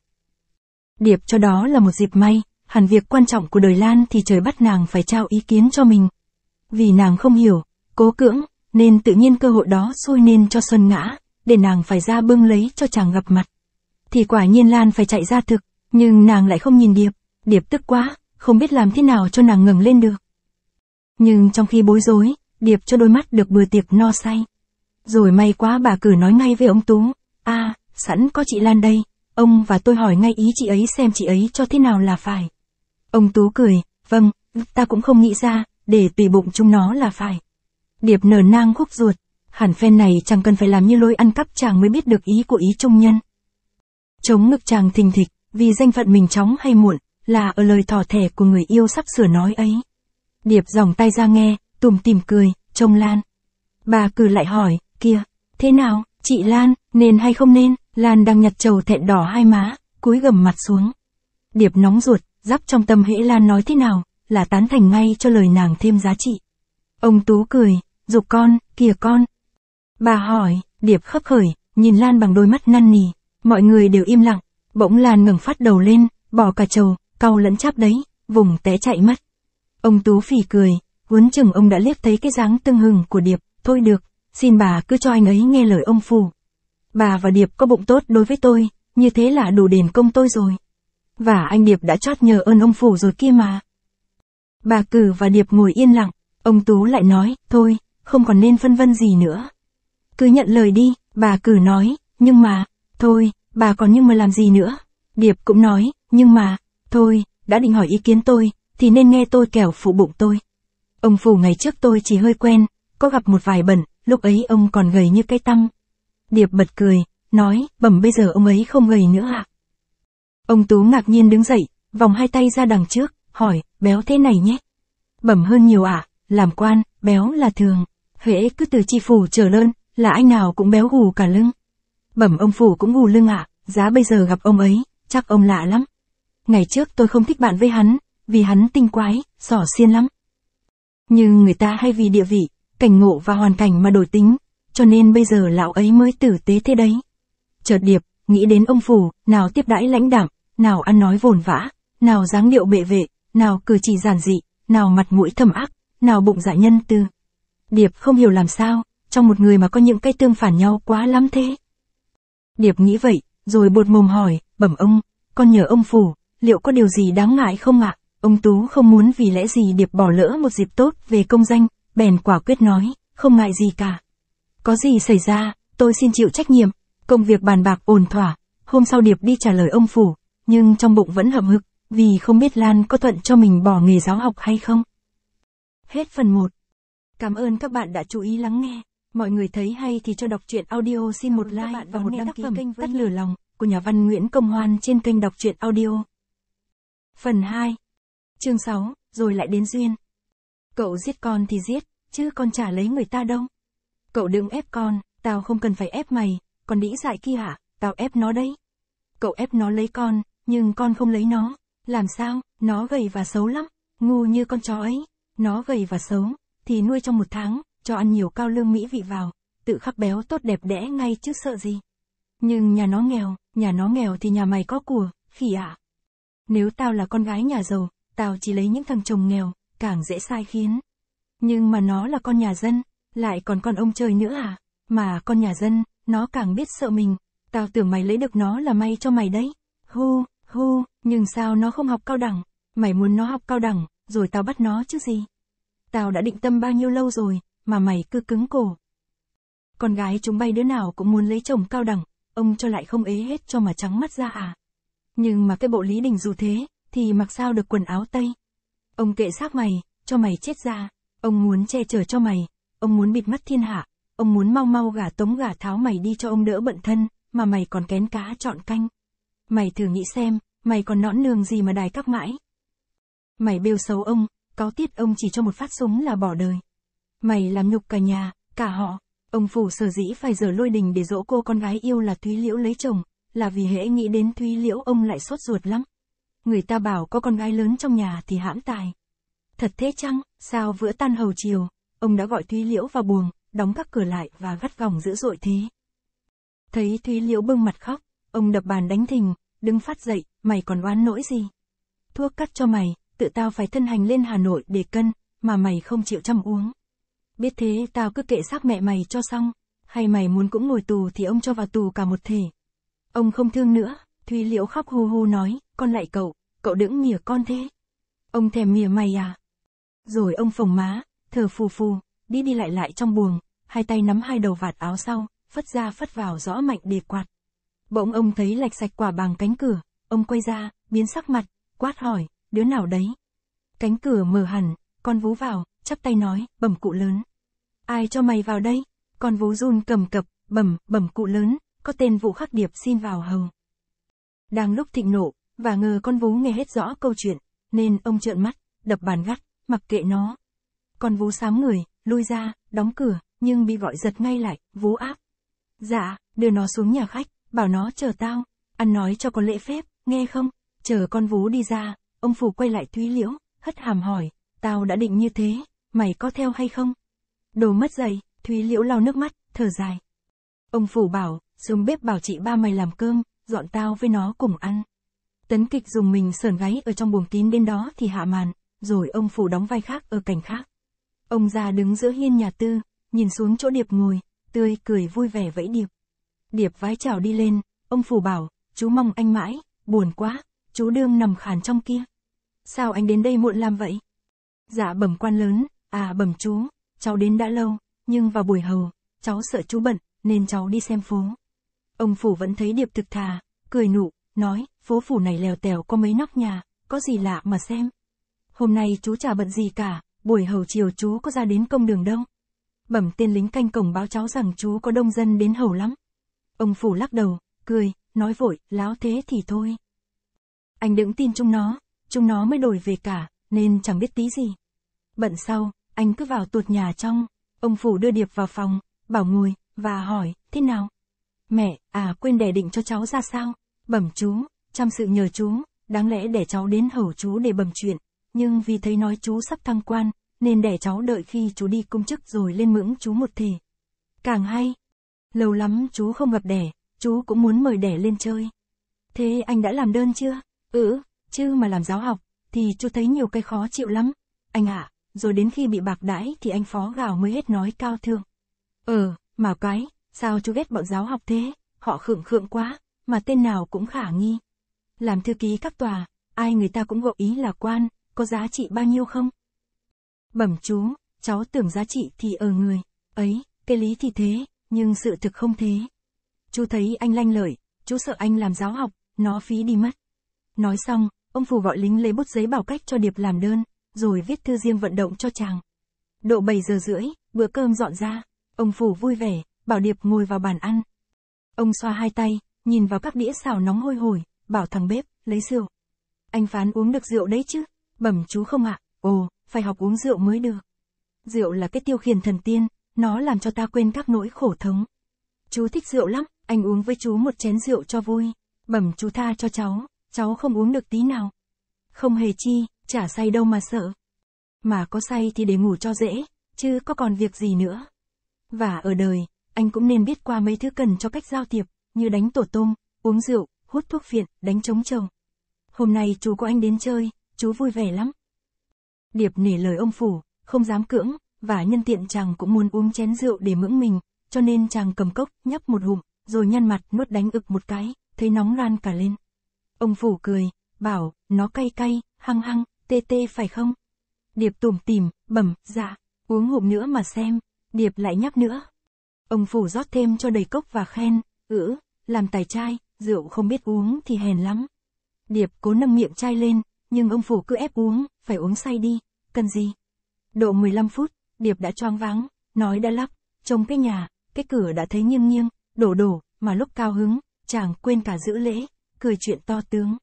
Điệp cho đó là một dịp may, hẳn việc quan trọng của đời Lan thì trời bắt nàng phải trao ý kiến cho mình. Vì nàng không hiểu, cố cưỡng, nên tự nhiên cơ hội đó xui nên cho Xuân ngã, để nàng phải ra bưng lấy cho chàng gặp mặt. Thì quả nhiên Lan phải chạy ra thực, nhưng nàng lại không nhìn Điệp, Điệp tức quá, không biết làm thế nào cho nàng ngẩng lên được. Nhưng trong khi bối rối, Điệp cho đôi mắt được bữa tiệc no say. Rồi may quá bà Cử nói ngay với ông Tú, sẵn có chị Lan đây, ông và tôi hỏi ngay ý chị ấy xem chị ấy cho thế nào là phải. Ông Tú cười, vâng, ta cũng không nghĩ ra, để tùy bụng chúng nó là phải. Điệp nở nang khúc ruột, hẳn phen này chẳng cần phải làm như lối ăn cắp chàng mới biết được ý của ý trung nhân. Trống ngực chàng thình thịch, vì danh phận mình chóng hay muộn, là ở lời thỏ thẻ của người yêu sắp sửa nói ấy. Điệp giòng tay ra nghe, tủm tỉm cười, trông Lan. Bà Cử lại hỏi, kìa, thế nào, chị Lan, nên hay không nên? Lan đang nhặt trầu thẹn đỏ hai má, cúi gằm mặt xuống. Điệp nóng ruột, rắp trong tâm hễ Lan nói thế nào, là tán thành ngay cho lời nàng thêm giá trị. Ông Tú cười, giục con, kìa con. Bà hỏi, Điệp khấp khởi, nhìn Lan bằng đôi mắt năn nỉ, mọi người đều im lặng, bỗng Lan ngẩng phát đầu lên, bỏ cả trầu, cau lẫn cháp đấy, vùng té chạy mất. Ông Tú phì cười, huống chừng ông đã liếc thấy cái dáng tưng hừng của Điệp, thôi được, xin bà cứ cho anh ấy nghe lời ông phù. Bà và Điệp có bụng tốt đối với tôi, như thế là đủ đền công tôi rồi. Và anh Điệp đã chót nhờ ơn ông phù rồi kia mà. Bà Cử và Điệp ngồi yên lặng, ông Tú lại nói, thôi, không còn nên phân vân gì nữa. Cứ nhận lời đi, bà Cử nói, nhưng mà, thôi, bà còn nhưng mà làm gì nữa. Điệp cũng nói, nhưng mà, thôi, đã định hỏi ý kiến tôi, thì nên nghe tôi kẻo phụ bụng tôi. Ông phù ngày trước tôi chỉ hơi quen, có gặp một vài bận, lúc ấy ông còn gầy như cây tăm. Điệp bật cười, nói, bẩm bây giờ ông ấy không gầy nữa ạ. Ông Tú ngạc nhiên đứng dậy, vòng hai tay ra đằng trước, hỏi, béo thế này nhé. Bẩm hơn nhiều ạ, làm quan, béo là thường. Hễ cứ từ chi phủ trở lên, là anh nào cũng béo gù cả lưng. Bẩm ông phủ cũng gù lưng ạ, giá bây giờ gặp ông ấy, chắc ông lạ lắm. Ngày trước tôi không thích bạn với hắn, vì hắn tinh quái, xỏ xiên lắm. Nhưng người ta hay vì địa vị, cảnh ngộ và hoàn cảnh mà đổi tính, cho nên bây giờ lão ấy mới tử tế thế đấy. Chợt Điệp, nghĩ đến ông phủ, nào tiếp đãi lãnh đạm, nào ăn nói vồn vã, nào dáng điệu bệ vệ, nào cử chỉ giản dị, nào mặt mũi thầm ác, nào bụng dạ nhân từ. Điệp không hiểu làm sao, trong một người mà có những cái tương phản nhau quá lắm thế. Điệp nghĩ vậy, rồi buột mồm hỏi, bẩm ông, con nhờ ông phủ, liệu có điều gì đáng ngại không ạ? Ông Tú không muốn vì lẽ gì Điệp bỏ lỡ một dịp tốt về công danh, bèn quả quyết nói, không ngại gì cả. Có gì xảy ra, tôi xin chịu trách nhiệm. Công việc bàn bạc ổn thỏa, hôm sau Điệp đi trả lời ông phủ, nhưng trong bụng vẫn hậm hực, vì không biết Lan có thuận cho mình bỏ nghề giáo học hay không. Hết phần 1. Cảm ơn các bạn đã chú ý lắng nghe. Mọi người thấy hay thì cho đọc truyện audio xin một like và một đăng ký kênh Tắt Lửa Lòng của nhà văn Nguyễn Công Hoan trên kênh đọc truyện audio. Phần 2. Chương 6, rồi lại đến duyên. Cậu giết con thì giết, chứ con chả lấy người ta đâu. Cậu đừng ép con, tao không cần phải ép mày, còn đĩ dại kia hả, tao ép nó đấy. Cậu ép nó lấy con, nhưng con không lấy nó. Làm sao, nó gầy và xấu lắm, ngu như con chó ấy. Nó gầy và xấu, thì nuôi trong 1 tháng, cho ăn nhiều cao lương mỹ vị vào, tự khắc béo tốt đẹp đẽ ngay chứ sợ gì. Nhưng nhà nó nghèo thì nhà mày có của, khỉ ạ. Nếu tao là con gái nhà giàu, tao chỉ lấy những thằng chồng nghèo, càng dễ sai khiến. Nhưng mà nó là con nhà dân, lại còn con ông trời nữa à, mà con nhà dân, nó càng biết sợ mình. Tao tưởng mày lấy được nó là may cho mày đấy. Nhưng sao nó không học cao đẳng? Mày muốn nó học cao đẳng, rồi tao bắt nó chứ gì. Tao đã định tâm bao nhiêu lâu rồi, mà mày cứ cứng cổ. Con gái chúng bay đứa nào cũng muốn lấy chồng cao đẳng, ông cho lại không ế hết cho mà trắng mắt ra à. Nhưng mà cái bộ Lý Đình dù thế, thì mặc sao được quần áo Tây. Ông kệ xác mày, cho mày chết ra. Ông muốn che chở cho mày, ông muốn bịt mắt thiên hạ, ông muốn mau mau gả tống gả tháo mày đi cho ông đỡ bận thân, mà mày còn kén cá chọn canh. Mày thử nghĩ xem, mày còn nõn nương gì mà đài các mãi. Mày bêu xấu ông, cáu tiết ông chỉ cho một phát súng là bỏ đời. Mày làm nhục cả nhà, cả họ. Ông Phủ sở dĩ phải dở lôi đình để dỗ cô con gái yêu là Thúy Liễu lấy chồng, là vì hễ nghĩ đến Thúy Liễu ông lại sốt ruột lắm. Người ta bảo có con gái lớn trong nhà thì hãm tài. Thật thế chăng? Sao bữa tan hầu chiều, ông đã gọi Thúy Liễu vào buồng, đóng các cửa lại và gắt gỏng dữ dội thế. Thấy Thúy Liễu bưng mặt khóc, ông đập bàn đánh thình, đứng phát dậy, mày còn oán nỗi gì? Thuốc cắt cho mày, tự tao phải thân hành lên Hà Nội để cân, mà mày không chịu chăm uống. Biết thế tao cứ kệ xác mẹ mày cho xong, hay mày muốn cũng ngồi tù thì ông cho vào tù cả một thể. Ông không thương nữa, Thúy Liễu khóc hu hu nói, con lại cậu đừng mỉa con thế. Ông thèm mỉa mày à? Rồi ông phồng má, thở phù phù, đi lại trong buồng, hai tay nắm hai đầu vạt áo sau, phất ra phất vào rõ mạnh để quạt. Bỗng ông thấy lạch sạch quả bằng cánh cửa, ông quay ra, biến sắc mặt, quát hỏi, đứa nào đấy? Cánh cửa mở hẳn, con Vú vào, chắp tay nói, bẩm cụ lớn. Ai cho mày vào đây? Con Vú run cầm cập, bẩm cụ lớn, có tên Vũ Khắc Điệp xin vào hầu. Đang lúc thịnh nộ, và ngờ con Vú nghe hết rõ câu chuyện, nên ông trợn mắt, đập bàn gắt, mặc kệ nó. Con Vú sám người, lui ra, đóng cửa, nhưng bị gọi giật ngay lại, Vú áp. Dạ, đưa nó xuống nhà khách, bảo nó chờ tao, ăn nói cho có lễ phép, nghe không? Chờ con Vú đi ra, ông Phủ quay lại Thúy Liễu, hất hàm hỏi, tao đã định như thế, mày có theo hay không? Đồ mất dạy, Thúy Liễu lau nước mắt, thở dài. Ông Phủ bảo, xuống bếp bảo chị ba mày làm cơm, dọn tao với nó cùng ăn. Tấn Kịch dùng mình sờn gáy ở trong buồng kín bên đó thì hạ màn, rồi ông Phủ đóng vai khác ở cảnh khác. Ông già đứng giữa hiên nhà Tư, nhìn xuống chỗ Điệp ngồi, tươi cười vui vẻ vẫy Điệp. Điệp vái chào đi lên, ông Phủ bảo, chú mong anh mãi, buồn quá, chú đương nằm khàn trong kia. Sao anh đến đây muộn làm vậy? Dạ bẩm quan lớn, bẩm chú, cháu đến đã lâu, nhưng vào buổi hầu, cháu sợ chú bận, nên cháu đi xem phố. Ông Phủ vẫn thấy Điệp thực thà, cười nụ, nói, phố phủ này lèo tèo có mấy nóc nhà, có gì lạ mà xem. Hôm nay chú chả bận gì cả, buổi hầu chiều chú có ra đến công đường đâu. Bẩm tên lính canh cổng báo cháu rằng chú có đông dân đến hầu lắm. Ông Phủ lắc đầu, cười, nói vội, láo thế thì thôi. Anh đừng tin chúng nó mới đổi về cả, nên chẳng biết tí gì. Bận sau, anh cứ vào tuột nhà trong, ông Phủ đưa Điệp vào phòng, bảo ngồi, và hỏi, thế nào? Mẹ, quên đẻ định cho cháu ra sao? Bẩm chú, chăm sự nhờ chú, đáng lẽ để cháu đến hầu chú để bẩm chuyện, nhưng vì thấy nói chú sắp thăng quan, nên để cháu đợi khi chú đi công chức rồi lên mưỡng chú một thể. Càng hay. Lâu lắm chú không gặp đẻ, chú cũng muốn mời đẻ lên chơi. Thế anh đã làm đơn chưa? Chứ mà làm giáo học, thì chú thấy nhiều cái khó chịu lắm. Anh ạ, rồi đến khi bị bạc đãi thì anh phó gào mới hết nói cao thượng. Mà cái, sao chú ghét bọn giáo học thế? Họ khượng quá, mà tên nào cũng khả nghi. Làm thư ký các tòa, ai người ta cũng gợi ý là quan, có giá trị bao nhiêu không? Bẩm chú, cháu tưởng giá trị thì ở người, ấy, cái lý thì thế, nhưng sự thực không thế. Chú thấy anh lanh lợi, chú sợ anh làm giáo học, nó phí đi mất. Nói xong, ông Phủ gọi lính lấy bút giấy bảo cách cho Điệp làm đơn, rồi viết thư riêng vận động cho chàng. Độ 7 giờ rưỡi, bữa cơm dọn ra, ông Phủ vui vẻ, bảo Điệp ngồi vào bàn ăn. Ông xoa hai tay, nhìn vào các đĩa xào nóng hôi hổi, bảo thằng bếp, lấy rượu. Anh Phán uống được rượu đấy chứ? Bẩm chú không ạ? Phải học uống rượu mới được. Rượu là cái tiêu khiển thần tiên, nó làm cho ta quên các nỗi khổ thống. Chú thích rượu lắm, anh uống với chú một chén rượu cho vui. Bẩm chú tha cho cháu không uống được tí nào. Không hề chi, chả say đâu mà sợ. Mà có say thì để ngủ cho dễ, chứ có còn việc gì nữa. Và ở đời, anh cũng nên biết qua mấy thứ cần cho cách giao thiệp, như đánh tổ tôm, uống rượu, hút thuốc phiện, đánh trống chồng. Hôm nay chú có anh đến chơi, chú vui vẻ lắm. Điệp nể lời ông Phủ, không dám cưỡng, và nhân tiện chàng cũng muốn uống chén rượu để mưỡng mình, cho nên chàng cầm cốc, nhấp một ngụm, rồi nhăn mặt nuốt đánh ực một cái, thấy nóng ran cả lên. Ông Phủ cười, bảo, nó cay cay, hăng, tê phải không? Điệp tủm tỉm, bẩm, dạ, uống ngụm nữa mà xem. Điệp lại nhắc nữa. Ông Phủ rót thêm cho đầy cốc và khen, làm tài trai, rượu không biết uống thì hèn lắm. Điệp cố nâng miệng chai lên, nhưng ông Phủ cứ ép uống, phải uống say đi, cần gì? Độ 15 phút, Điệp đã choáng váng, nói đã lắp, trông cái nhà, cái cửa đã thấy nghiêng nghiêng, đổ, mà lúc cao hứng, chàng quên cả giữ lễ, cười chuyện to tướng.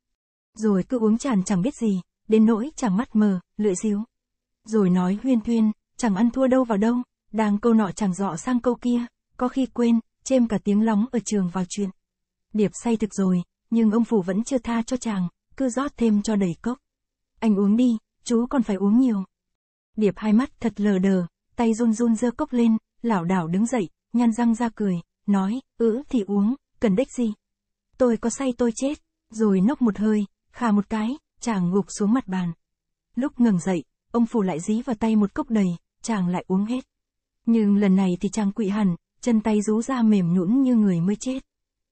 Rồi cứ uống tràn chẳng biết gì, đến nỗi chàng mắt mờ, lưỡi díu. Rồi nói huyên thuyên, chẳng ăn thua đâu vào đâu, đang câu nọ chàng dọ sang câu kia, có khi quên, chêm cả tiếng lóng ở trường vào chuyện. Điệp say thực rồi, nhưng ông Phủ vẫn chưa tha cho chàng, cứ rót thêm cho đầy cốc. Anh uống đi, chú còn phải uống nhiều. Điệp hai mắt thật lờ đờ, tay run run giơ cốc lên, lảo đảo đứng dậy, nhăn răng ra cười, nói, thì uống, cần đếch gì. Tôi có say tôi chết, rồi nốc một hơi, khà một cái, chàng gục xuống mặt bàn. Lúc ngẩng dậy, ông Phủ lại dí vào tay một cốc đầy, chàng lại uống hết. Nhưng lần này thì chàng quỵ hẳn, chân tay rú ra mềm nhũn như người mới chết.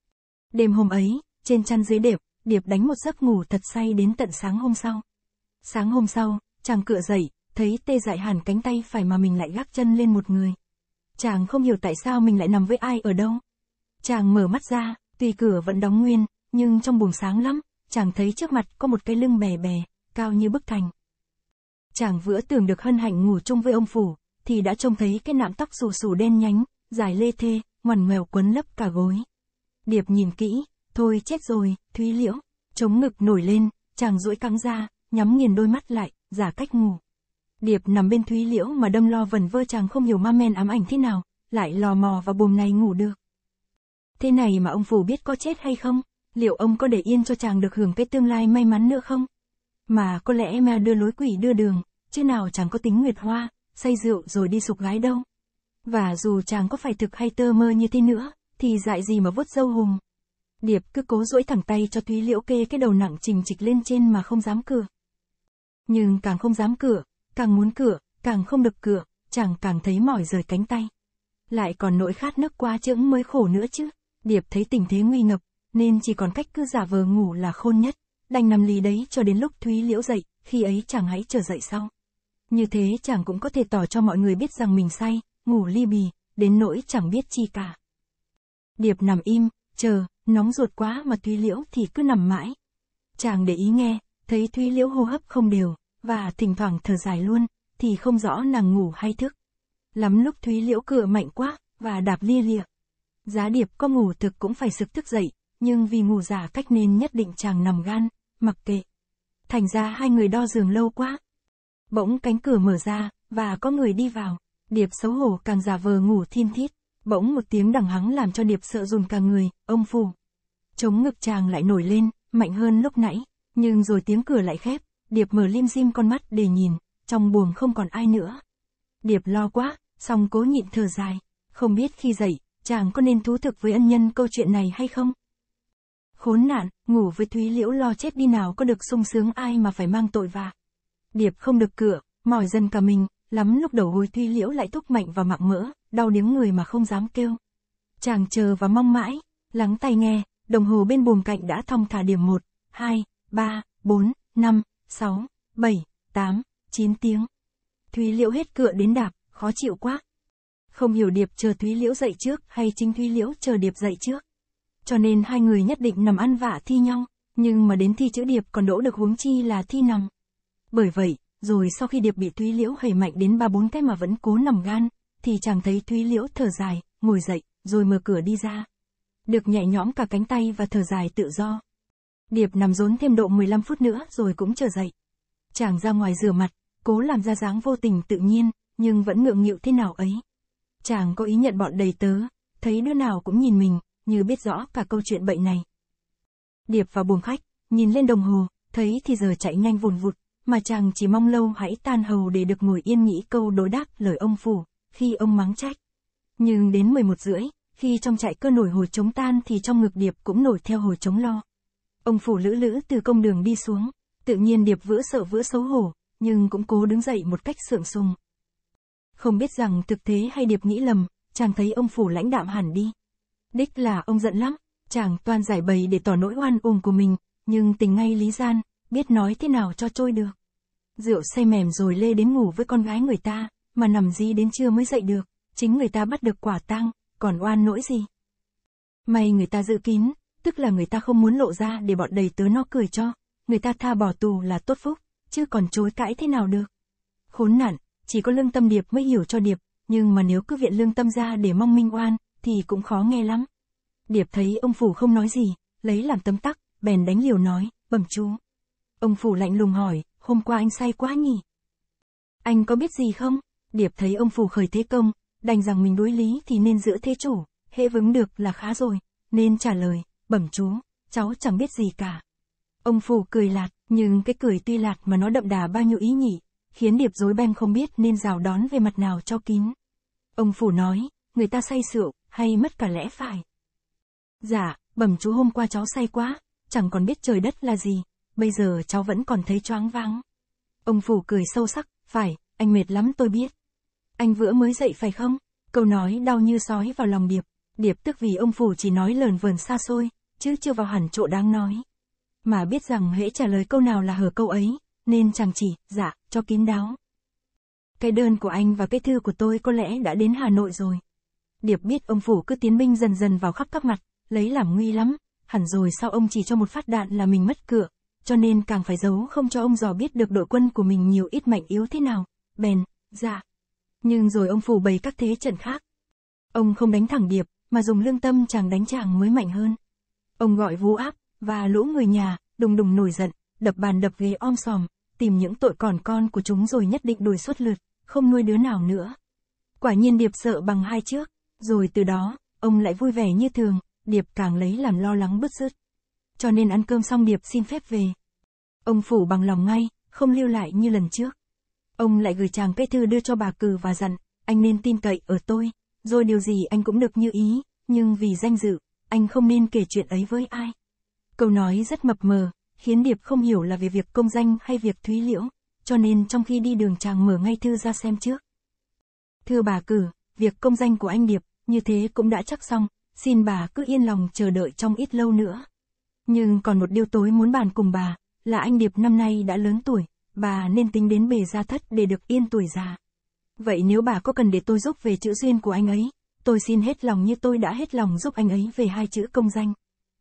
Đêm hôm ấy, trên chăn dưới Điệp đánh một giấc ngủ thật say đến tận sáng hôm sau. Sáng hôm sau, chàng cựa dậy, thấy tê dại hẳn cánh tay phải mà mình lại gác chân lên một người. Chàng không hiểu tại sao mình lại nằm với ai ở đâu. Chàng mở mắt ra, tuy cửa vẫn đóng nguyên, nhưng trong buồng sáng lắm, chàng thấy trước mặt có một cái lưng bè bè, cao như bức thành. Chàng vừa tưởng được hân hạnh ngủ chung với ông Phủ, thì đã trông thấy cái nạm tóc xù xù đen nhánh, dài lê thê, ngoằn ngoèo quấn lấp cả gối. Điệp nhìn kỹ, thôi chết rồi, Thúy Liễu, chống ngực nổi lên, chàng duỗi căng ra, nhắm nghiền đôi mắt lại, giả cách ngủ. Điệp nằm bên Thúy Liễu mà đâm lo vẩn vơ, chàng không hiểu ma men ám ảnh thế nào, lại lò mò vào buồng này ngủ được. Thế này mà ông Phủ biết có chết hay không, liệu ông có để yên cho chàng được hưởng cái tương lai may mắn nữa không? Mà có lẽ ma đưa lối quỷ đưa đường, chứ nào chàng có tính nguyệt hoa, say rượu rồi đi sục gái đâu. Và dù chàng có phải thực hay tơ mơ như thế nữa, thì dại gì mà vuốt râu hùng. Điệp cứ cố duỗi thẳng tay cho Thúy Liễu kê cái đầu nặng trình trịch lên trên mà không dám cựa. Nhưng càng không dám cựa, càng muốn cựa, càng không được cựa, chàng càng thấy mỏi rời cánh tay. Lại còn nỗi khát nước quá chững mới khổ nữa chứ. Điệp thấy tình thế nguy ngập, nên chỉ còn cách cứ giả vờ ngủ là khôn nhất, đành nằm lì đấy cho đến lúc Thúy Liễu dậy, khi ấy chàng hãy trở dậy sau. Như thế chàng cũng có thể tỏ cho mọi người biết rằng mình say, ngủ li bì, đến nỗi chẳng biết chi cả. Điệp nằm im, chờ, nóng ruột quá mà Thúy Liễu thì cứ nằm mãi. Chàng để ý nghe, thấy Thúy Liễu hô hấp không đều, và thỉnh thoảng thở dài luôn, thì không rõ nàng ngủ hay thức. Lắm lúc Thúy Liễu cựa mạnh quá, và đạp lia lịa. Giá Điệp có ngủ thực cũng phải sực thức dậy, nhưng vì ngủ giả cách nên nhất định chàng nằm gan, mặc kệ. Thành ra hai người đo giường lâu quá. Bỗng cánh cửa mở ra, và có người đi vào. Điệp xấu hổ càng giả vờ ngủ thiên thít. Bỗng một tiếng đằng hắng làm cho Điệp sợ run cả người, ông Phủ. Chống ngực chàng lại nổi lên, mạnh hơn lúc nãy, nhưng rồi tiếng cửa lại khép, Điệp mở lim dim con mắt để nhìn, trong buồng không còn ai nữa. Điệp lo quá, song cố nhịn thở dài, không biết khi dậy, chàng có nên thú thực với ân nhân câu chuyện này hay không? Khốn nạn, ngủ với Thúy Liễu lo chết đi nào có được sung sướng ai mà phải mang tội vạ. Điệp không được cựa, mỏi dần cả mình, lắm lúc đầu gối Thúy Liễu lại thúc mạnh vào mạng mỡ, đau điếng người mà không dám kêu. Chàng chờ và mong mãi, lắng tai nghe, đồng hồ bên buồng cạnh đã thong thả điểm 1, 2, 3, 4, 5, 6, 7, 8, 9 tiếng. Thúy Liễu hết cựa đến đạp, khó chịu quá. Không hiểu Điệp chờ Thúy Liễu dậy trước hay chính Thúy Liễu chờ Điệp dậy trước. Cho nên hai người nhất định nằm ăn vạ thi nhau, nhưng mà đến thi chữ Điệp còn đỗ được huống chi là thi nằm. Bởi vậy, rồi sau khi Điệp bị Thúy Liễu hầy mạnh đến 3-4 cái mà vẫn cố nằm gan, thì chàng thấy Thúy Liễu thở dài, ngồi dậy, rồi mở cửa đi ra. Được nhẹ nhõm cả cánh tay và thở dài tự do. Điệp nằm rốn thêm độ 15 phút nữa rồi cũng trở dậy. Chàng ra ngoài rửa mặt, cố làm ra dáng vô tình tự nhiên, nhưng vẫn ngượng nghịu thế nào ấy. Chàng có ý nhận bọn đầy tớ, thấy đứa nào cũng nhìn mình, như biết rõ cả câu chuyện bệnh này. Điệp vào buồng khách, nhìn lên đồng hồ, thấy thì giờ chạy nhanh vùn vụt, mà chàng chỉ mong lâu hãy tan hầu để được ngồi yên nghĩ câu đối đáp lời ông Phủ, khi ông mắng trách. Nhưng đến 11:30, khi trong trại cơ nổi hồi trống tan thì trong ngực Điệp cũng nổi theo hồi trống lo. Ông Phủ lữ lữ từ công đường đi xuống, tự nhiên Điệp vữa sợ vữa xấu hổ, nhưng cũng cố đứng dậy một cách sượng sùng. Không biết rằng thực thế hay Điệp nghĩ lầm, chàng thấy ông Phủ lãnh đạm hẳn đi. Đích là ông giận lắm, chàng toan giải bày để tỏ nỗi oan uổng của mình, nhưng tình ngay lý gian, biết nói thế nào cho trôi được. Rượu say mềm rồi lê đến ngủ với con gái người ta, mà nằm dí đến trưa mới dậy được, chính người ta bắt được quả tang, còn oan nỗi gì. May người ta giữ kín, tức là người ta không muốn lộ ra để bọn đầy tớ nó cười cho, người ta tha bỏ tù là tốt phúc, chứ còn chối cãi thế nào được. Khốn nạn, chỉ có lương tâm Điệp mới hiểu cho Điệp, nhưng mà nếu cứ viện lương tâm ra để mong minh oan, thì cũng khó nghe lắm. Điệp thấy ông Phủ không nói gì, lấy làm tấm tắc, bèn đánh liều nói, bẩm chú. Ông Phủ lạnh lùng hỏi, hôm qua anh say quá nhỉ? Anh có biết gì không? Điệp thấy ông Phủ khởi thế công, đành rằng mình đối lý thì nên giữ thế chủ, hễ vững được là khá rồi, nên trả lời, bẩm chú, cháu chẳng biết gì cả. Ông Phủ cười lạt, nhưng cái cười tuy lạt mà nó đậm đà bao nhiêu ý nhỉ, khiến Điệp rối beng không biết nên rào đón về mặt nào cho kín. Ông Phủ nói, người ta say rượu, hay mất cả lẽ phải. Dạ, bẩm chú hôm qua cháu say quá, chẳng còn biết trời đất là gì, bây giờ cháu vẫn còn thấy choáng váng. Ông Phủ cười sâu sắc, phải, anh mệt lắm tôi biết. Anh vừa mới dậy phải không? Câu nói đau như sói vào lòng Điệp. Điệp tức vì ông Phủ chỉ nói lờn vờn xa xôi, chứ chưa vào hẳn chỗ đáng nói. Mà biết rằng hễ trả lời câu nào là hở câu ấy, nên chàng chỉ, dạ, cho kín đáo. Cái đơn của anh và cái thư của tôi có lẽ đã đến Hà Nội rồi. Điệp biết ông Phủ cứ tiến binh dần dần vào khắp các mặt, lấy làm nguy lắm, hẳn rồi sao ông chỉ cho một phát đạn là mình mất cựa, cho nên càng phải giấu không cho ông dò biết được đội quân của mình nhiều ít mạnh yếu thế nào, bèn, dạ. Nhưng rồi ông Phủ bày các thế trận khác. Ông không đánh thẳng Điệp, mà dùng lương tâm chàng đánh chàng mới mạnh hơn. Ông gọi Vú Áp, và lũ người nhà, đùng đùng nổi giận, đập bàn đập ghế om sòm, tìm những tội còn con của chúng rồi nhất định đuổi suốt lượt, không nuôi đứa nào nữa. Quả nhiên Điệp sợ bằng hai trước, rồi từ đó, ông lại vui vẻ như thường, Điệp càng lấy làm lo lắng bứt rứt. Cho nên ăn cơm xong Điệp xin phép về. Ông Phủ bằng lòng ngay, không lưu lại như lần trước. Ông lại gửi chàng cái thư đưa cho bà Cừ và dặn, anh nên tin cậy ở tôi, rồi điều gì anh cũng được như ý, nhưng vì danh dự, anh không nên kể chuyện ấy với ai. Câu nói rất mập mờ, khiến Điệp không hiểu là về việc công danh hay việc Thúy Liễu, cho nên trong khi đi đường chàng mở ngay thư ra xem trước. Thưa bà Cừ, việc công danh của anh Điệp, như thế cũng đã chắc xong, xin bà cứ yên lòng chờ đợi trong ít lâu nữa. Nhưng còn một điều tối muốn bàn cùng bà, là anh Điệp năm nay đã lớn tuổi, bà nên tính đến bề gia thất để được yên tuổi già. Vậy nếu bà có cần để tôi giúp về chữ duyên của anh ấy, tôi xin hết lòng như tôi đã hết lòng giúp anh ấy về hai chữ công danh.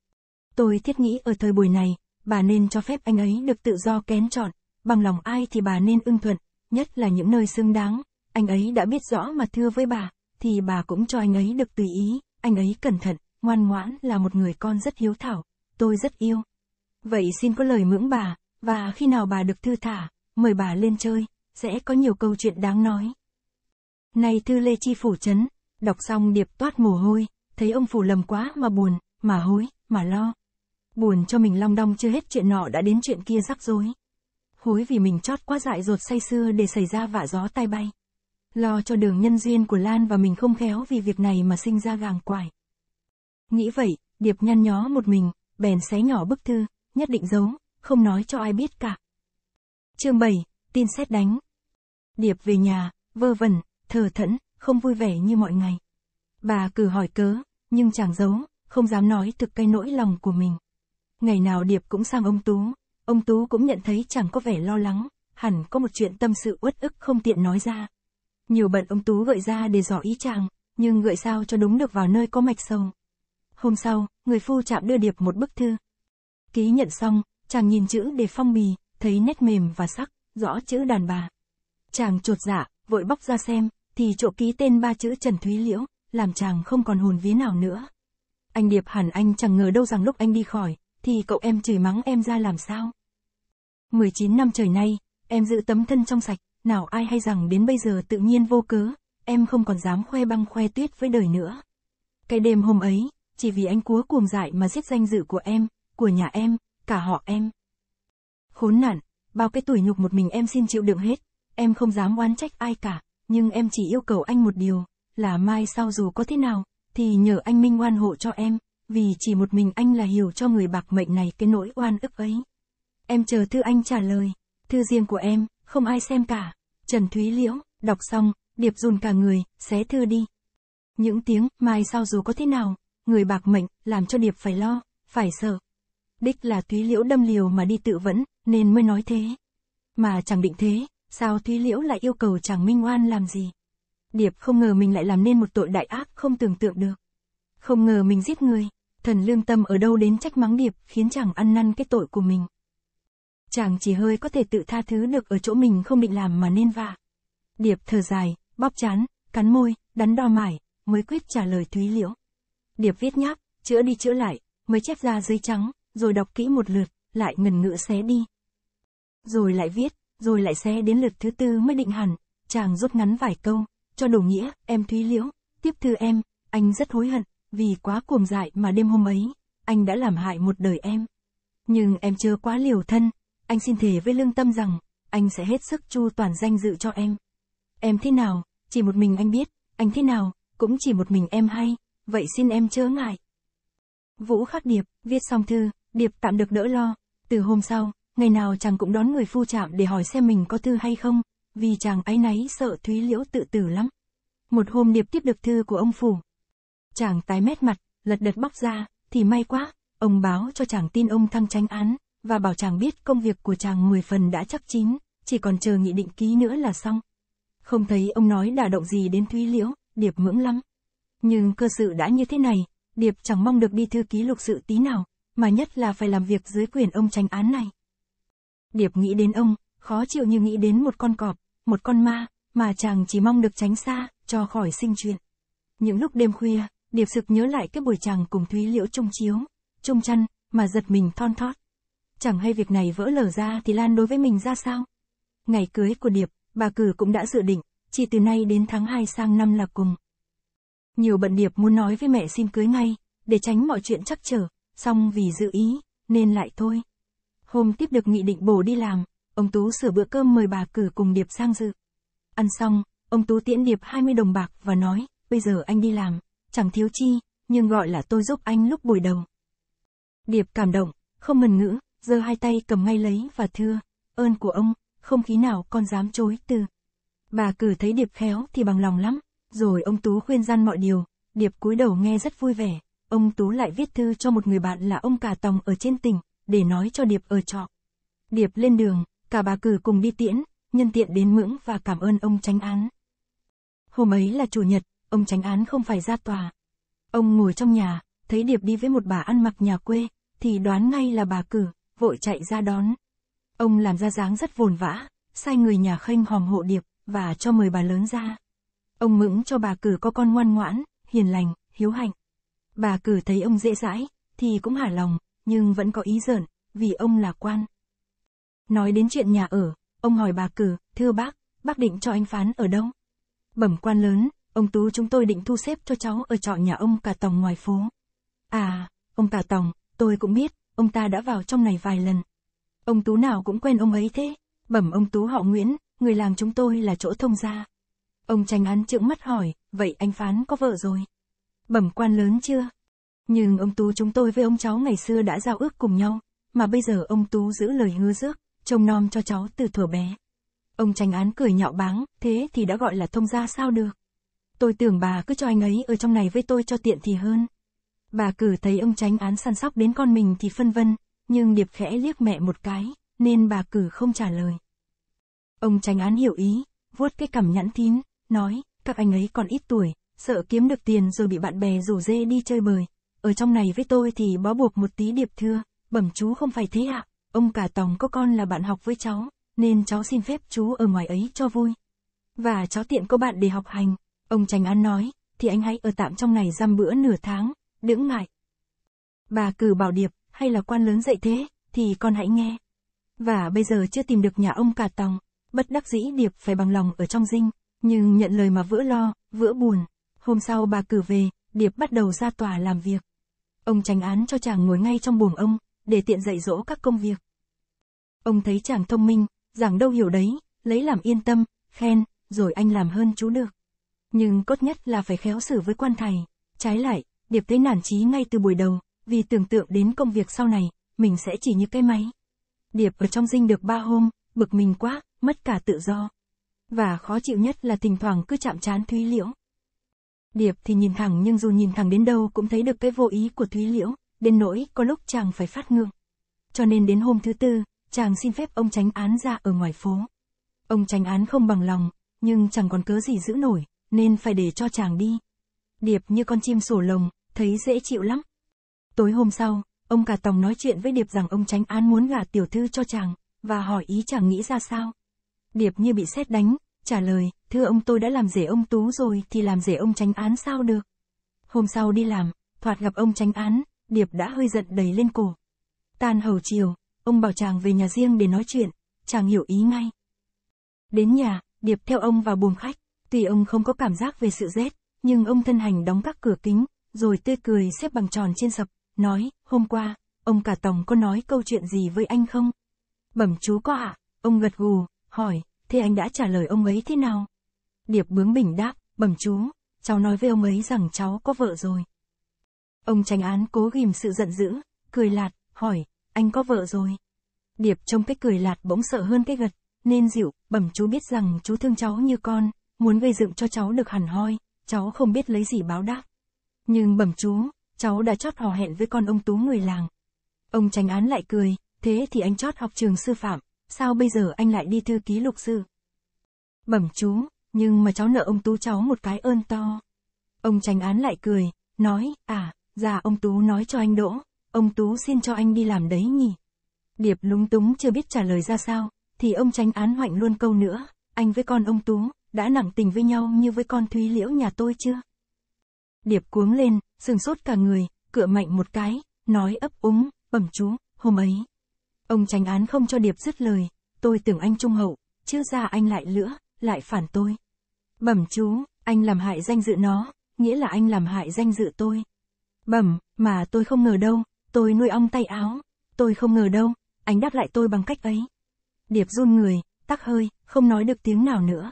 Tôi thiết nghĩ ở thời buổi này, bà nên cho phép anh ấy được tự do kén chọn, bằng lòng ai thì bà nên ưng thuận, nhất là những nơi xứng đáng, anh ấy đã biết rõ mà thưa với bà, thì bà cũng cho anh ấy được tùy ý, anh ấy cẩn thận, ngoan ngoãn là một người con rất hiếu thảo, tôi rất yêu. Vậy xin có lời mưỡng bà, và khi nào bà được thư thả, mời bà lên chơi, sẽ có nhiều câu chuyện đáng nói. Này thư Lê Chi Phủ Trấn, đọc xong Điệp toát mồ hôi, thấy ông Phủ lầm quá mà buồn, mà hối, mà lo. Buồn cho mình long đong chưa hết chuyện nọ đã đến chuyện kia rắc rối. Hối vì mình chót quá dại dột say sưa để xảy ra vạ gió tai bay. Lo cho đường nhân duyên của Lan và mình không khéo vì việc này mà sinh ra gàng quải. Nghĩ vậy, Điệp nhăn nhó một mình, bèn xé nhỏ bức thư, nhất định giấu, không nói cho ai biết cả. Chương 7, tin sét đánh. Điệp về nhà, vơ vẩn, thờ thẫn, không vui vẻ như mọi ngày. Bà Cừ hỏi cớ, nhưng chàng giấu, không dám nói thực cái nỗi lòng của mình. Ngày nào Điệp cũng sang ông Tú cũng nhận thấy chàng có vẻ lo lắng, hẳn có một chuyện tâm sự uất ức không tiện nói ra. Nhiều bận ông Tú gợi ra để dò ý chàng, nhưng gợi sao cho đúng được vào nơi có mạch sâu. Hôm sau, người phu chạm đưa Điệp một bức thư. Ký nhận xong, chàng nhìn chữ để phong bì, thấy nét mềm và sắc, rõ chữ đàn bà. Chàng chột dạ, vội bóc ra xem, thì chỗ ký tên 3 chữ Trần Thúy Liễu, làm chàng không còn hồn vía nào nữa. Anh Điệp hẳn anh chẳng ngờ đâu rằng lúc anh đi khỏi, thì cậu em chửi mắng em ra làm sao. 19 năm trời nay, em giữ tấm thân trong sạch, nào ai hay rằng đến bây giờ tự nhiên vô cớ, em không còn dám khoe băng khoe tuyết với đời nữa. Cái đêm hôm ấy, chỉ vì anh cúa cuồng dại mà giết danh dự của em, của nhà em, cả họ em. Khốn nạn, bao cái tủi nhục một mình em xin chịu đựng hết, em không dám oán trách ai cả, nhưng em chỉ yêu cầu anh một điều, là mai sau dù có thế nào, thì nhờ anh minh oan hộ cho em, vì chỉ một mình anh là hiểu cho người bạc mệnh này cái nỗi oan ức ấy. Em chờ thư anh trả lời, thư riêng của em, không ai xem cả. Trần Thúy Liễu, đọc xong, Điệp run cả người, xé thư đi. Những tiếng, mai sau dù có thế nào, người bạc mệnh, làm cho Điệp phải lo, phải sợ. Đích là Thúy Liễu đâm liều mà đi tự vẫn, nên mới nói thế. Mà chẳng định thế, sao Thúy Liễu lại yêu cầu chàng minh oan làm gì? Điệp không ngờ mình lại làm nên một tội đại ác không tưởng tượng được. Không ngờ mình giết người, thần lương tâm ở đâu đến trách mắng Điệp khiến chàng ăn năn cái tội của mình. Chàng chỉ hơi có thể tự tha thứ được ở chỗ mình không định làm mà nên vạ. Điệp thở dài, bóp trán, cắn môi, đắn đo mải, mới quyết trả lời Thúy Liễu. Điệp viết nháp, chữa đi chữa lại, mới chép ra giấy trắng, rồi đọc kỹ một lượt, lại ngần ngữ xé đi. Rồi lại viết, rồi lại xé đến lượt thứ tư mới định hẳn, chàng rút ngắn vài câu, cho đủ nghĩa, em Thúy Liễu, tiếp thư em, anh rất hối hận, vì quá cuồng dại mà đêm hôm ấy, anh đã làm hại một đời em. Nhưng em chưa quá liều thân, anh xin thề với lương tâm rằng, anh sẽ hết sức chu toàn danh dự cho em. Em thế nào, chỉ một mình anh biết, anh thế nào, cũng chỉ một mình em hay, vậy xin em chớ ngại. Vũ khắc Điệp, viết xong thư, Điệp tạm được đỡ lo, từ hôm sau, ngày nào chàng cũng đón người phu trạm để hỏi xem mình có thư hay không, vì chàng áy náy sợ Thúy Liễu tự tử lắm. Một hôm Điệp tiếp được thư của ông phủ. Chàng tái mét mặt, lật đật bóc ra, thì may quá, ông báo cho chàng tin ông thăng chánh án, và bảo chàng biết công việc của chàng 10 phần đã chắc chín, chỉ còn chờ nghị định ký nữa là xong. Không thấy ông nói đả động gì đến Thúy Liễu, Điệp mững lắm. Nhưng cơ sự đã như thế này, Điệp chẳng mong được đi thư ký lục sự tí nào, mà nhất là phải làm việc dưới quyền ông chánh án này. Điệp nghĩ đến ông, khó chịu như nghĩ đến một con cọp, một con ma, mà chàng chỉ mong được tránh xa, cho khỏi sinh chuyện. Những lúc đêm khuya, Điệp sực nhớ lại cái buổi chàng cùng Thúy Liễu chung chiếu, chung chăn, mà giật mình thon thót. Chẳng hay việc này vỡ lở ra thì Lan đối với mình ra sao? Ngày cưới của Điệp, bà Cử cũng đã dự định, chỉ từ nay đến tháng 2 sang năm là cùng. Nhiều bận Điệp muốn nói với mẹ xin cưới ngay, để tránh mọi chuyện trắc trở, song vì dự ý, nên lại thôi. Hôm tiếp được nghị định bổ đi làm, ông Tú sửa bữa cơm mời bà Cử cùng Điệp sang dự. Ăn xong, ông Tú tiễn Điệp 20 đồng bạc và nói, bây giờ anh đi làm, chẳng thiếu chi, nhưng gọi là tôi giúp anh lúc buổi đầu. Điệp cảm động, không ngần ngữ, giơ hai tay cầm ngay lấy và thưa, ơn của ông, không khí nào con dám chối từ. Bà Cử thấy Điệp khéo thì bằng lòng lắm, rồi ông Tú khuyên răn mọi điều, Điệp cúi đầu nghe rất vui vẻ. Ông Tú lại viết thư cho một người bạn là ông Cả Tòng ở trên tỉnh, để nói cho Điệp ở trọ. Điệp lên đường, cả bà Cử cùng đi tiễn, nhân tiện đến Mưỡng và cảm ơn ông chánh án. Hôm ấy là chủ nhật, ông chánh án không phải ra tòa. Ông ngồi trong nhà, thấy Điệp đi với một bà ăn mặc nhà quê, thì đoán ngay là bà Cử, vội chạy ra đón. Ông làm ra dáng rất vồn vã, sai người nhà khênh hòm hộ Điệp, và cho mời bà lớn ra. Ông Mưỡng cho bà Cử có con ngoan ngoãn, hiền lành, hiếu hạnh. Bà Cử thấy ông dễ dãi, thì cũng hả lòng, nhưng vẫn có ý giỡn, vì ông là quan. Nói đến chuyện nhà ở, ông hỏi bà Cử, thưa bác định cho anh Phán ở đâu? Bẩm quan lớn, ông Tú chúng tôi định thu xếp cho cháu ở trọ nhà ông Cả Tòng ngoài phố. À, ông Cả Tòng, tôi cũng biết, ông ta đã vào trong này vài lần. Ông Tú nào cũng quen ông ấy thế. Bẩm ông Tú họ Nguyễn, người làng chúng tôi là chỗ thông gia. Ông chánh án trợn mắt hỏi, vậy anh Phán có vợ rồi? Bẩm quan lớn chưa? Nhưng ông Tú chúng tôi với ông cháu ngày xưa đã giao ước cùng nhau, mà bây giờ ông Tú giữ lời hứa rước, trông nom cho cháu từ thuở bé. Ông chánh án cười nhạo báng, thế thì đã gọi là thông gia sao được? Tôi tưởng bà cứ cho anh ấy ở trong này với tôi cho tiện thì hơn. Bà Cử thấy ông chánh án săn sóc đến con mình thì phân vân, nhưng Điệp khẽ liếc mẹ một cái, nên bà Cử không trả lời. Ông chánh án hiểu ý, vuốt cái cằm nhẵn thín, nói, các anh ấy còn ít tuổi, sợ kiếm được tiền rồi bị bạn bè rủ rê đi chơi bời. Ở trong này với tôi thì bó buộc một tí. Điệp thưa, bẩm chú không phải thế ạ, ông Cả Tòng có con là bạn học với cháu, nên cháu xin phép chú ở ngoài ấy cho vui. Và cháu tiện có bạn để học hành. Ông chánh án nói, thì anh hãy ở tạm trong này dăm bữa nửa tháng, đừng ngại. Bà Cử bảo Điệp, hay là quan lớn dạy thế, thì con hãy nghe. Và bây giờ chưa tìm được nhà ông Cả Tòng, bất đắc dĩ Điệp phải bằng lòng ở trong dinh, nhưng nhận lời mà vỡ lo, vỡ buồn. Hôm sau bà Cử về, Điệp bắt đầu ra tòa làm việc. Ông chánh án cho chàng ngồi ngay trong buồng ông, để tiện dạy dỗ các công việc. Ông thấy chàng thông minh, giảng đâu hiểu đấy, lấy làm yên tâm, khen, rồi anh làm hơn chú được. Nhưng cốt nhất là phải khéo xử với quan thầy. Trái lại, Điệp thấy nản chí ngay từ buổi đầu, vì tưởng tượng đến công việc sau này, mình sẽ chỉ như cái máy. Điệp ở trong dinh được 3 hôm, bực mình quá, mất cả tự do. Và khó chịu nhất là thỉnh thoảng cứ chạm trán Thúy Liễu. Điệp thì nhìn thẳng, nhưng dù nhìn thẳng đến đâu cũng thấy được cái vô ý của Thúy Liễu, đến nỗi có lúc chàng phải phát ngượng. Cho nên đến hôm thứ tư, chàng xin phép ông chánh án ra ở ngoài phố. Ông chánh án không bằng lòng, nhưng chẳng còn cớ gì giữ nổi, nên phải để cho chàng đi. Điệp như con chim sổ lồng, thấy dễ chịu lắm. Tối hôm sau, ông Cả Tòng nói chuyện với Điệp rằng ông chánh án muốn gả tiểu thư cho chàng, và hỏi ý chàng nghĩ ra sao. Điệp như bị sét đánh, trả lời, thưa ông tôi đã làm rể ông Tú rồi thì làm rể ông chánh án sao được. Hôm sau đi làm, thoạt gặp ông chánh án, Điệp đã hơi giận đầy lên cổ. Tan hầu chiều, ông bảo chàng về nhà riêng để nói chuyện, chàng hiểu ý ngay. Đến nhà, Điệp theo ông vào buồng khách, tuy ông không có cảm giác về sự rét, nhưng ông thân hành đóng các cửa kính, rồi tươi cười xếp bằng tròn trên sập, nói, hôm qua, ông cả Tòng có nói câu chuyện gì với anh không? Bẩm chú có ạ, ông gật gù, hỏi, thế anh đã trả lời ông ấy thế nào? Điệp bướng bỉnh đáp, bẩm chú, cháu nói với ông ấy rằng cháu có vợ rồi. Ông chánh án cố ghìm sự giận dữ, cười lạt, hỏi, anh có vợ rồi? Điệp trông cái cười lạt bỗng sợ hơn cái gật, nên dịu, bẩm chú biết rằng chú thương cháu như con, muốn gây dựng cho cháu được hẳn hoi, cháu không biết lấy gì báo đáp. Nhưng bẩm chú, cháu đã chót hò hẹn với con ông Tú người làng. Ông chánh án lại cười, thế thì anh chót học trường sư phạm, sao bây giờ anh lại đi thư ký lục sư? Bẩm chú, nhưng mà cháu nợ ông Tú cháu một cái ơn to. Ông chánh án lại cười, nói, dạ ông Tú nói cho anh đỗ, ông Tú xin cho anh đi làm đấy nhỉ. Điệp lúng túng chưa biết trả lời ra sao, thì ông chánh án hoạnh luôn câu nữa, anh với con ông Tú, đã nặng tình với nhau như với con Thúy Liễu nhà tôi chưa? Điệp cuống lên, sừng sốt cả người, cựa mạnh một cái, nói ấp úng, bẩm chú, hôm ấy. Ông chánh án không cho Điệp dứt lời, tôi tưởng anh trung hậu, chứ ra anh lại lữa, lại phản tôi. Bẩm chú, anh làm hại danh dự nó, nghĩa là anh làm hại danh dự tôi. Bẩm, mà tôi không ngờ đâu, tôi nuôi ong tay áo, tôi không ngờ đâu, anh đáp lại tôi bằng cách ấy. Điệp run người, tắc hơi, không nói được tiếng nào nữa.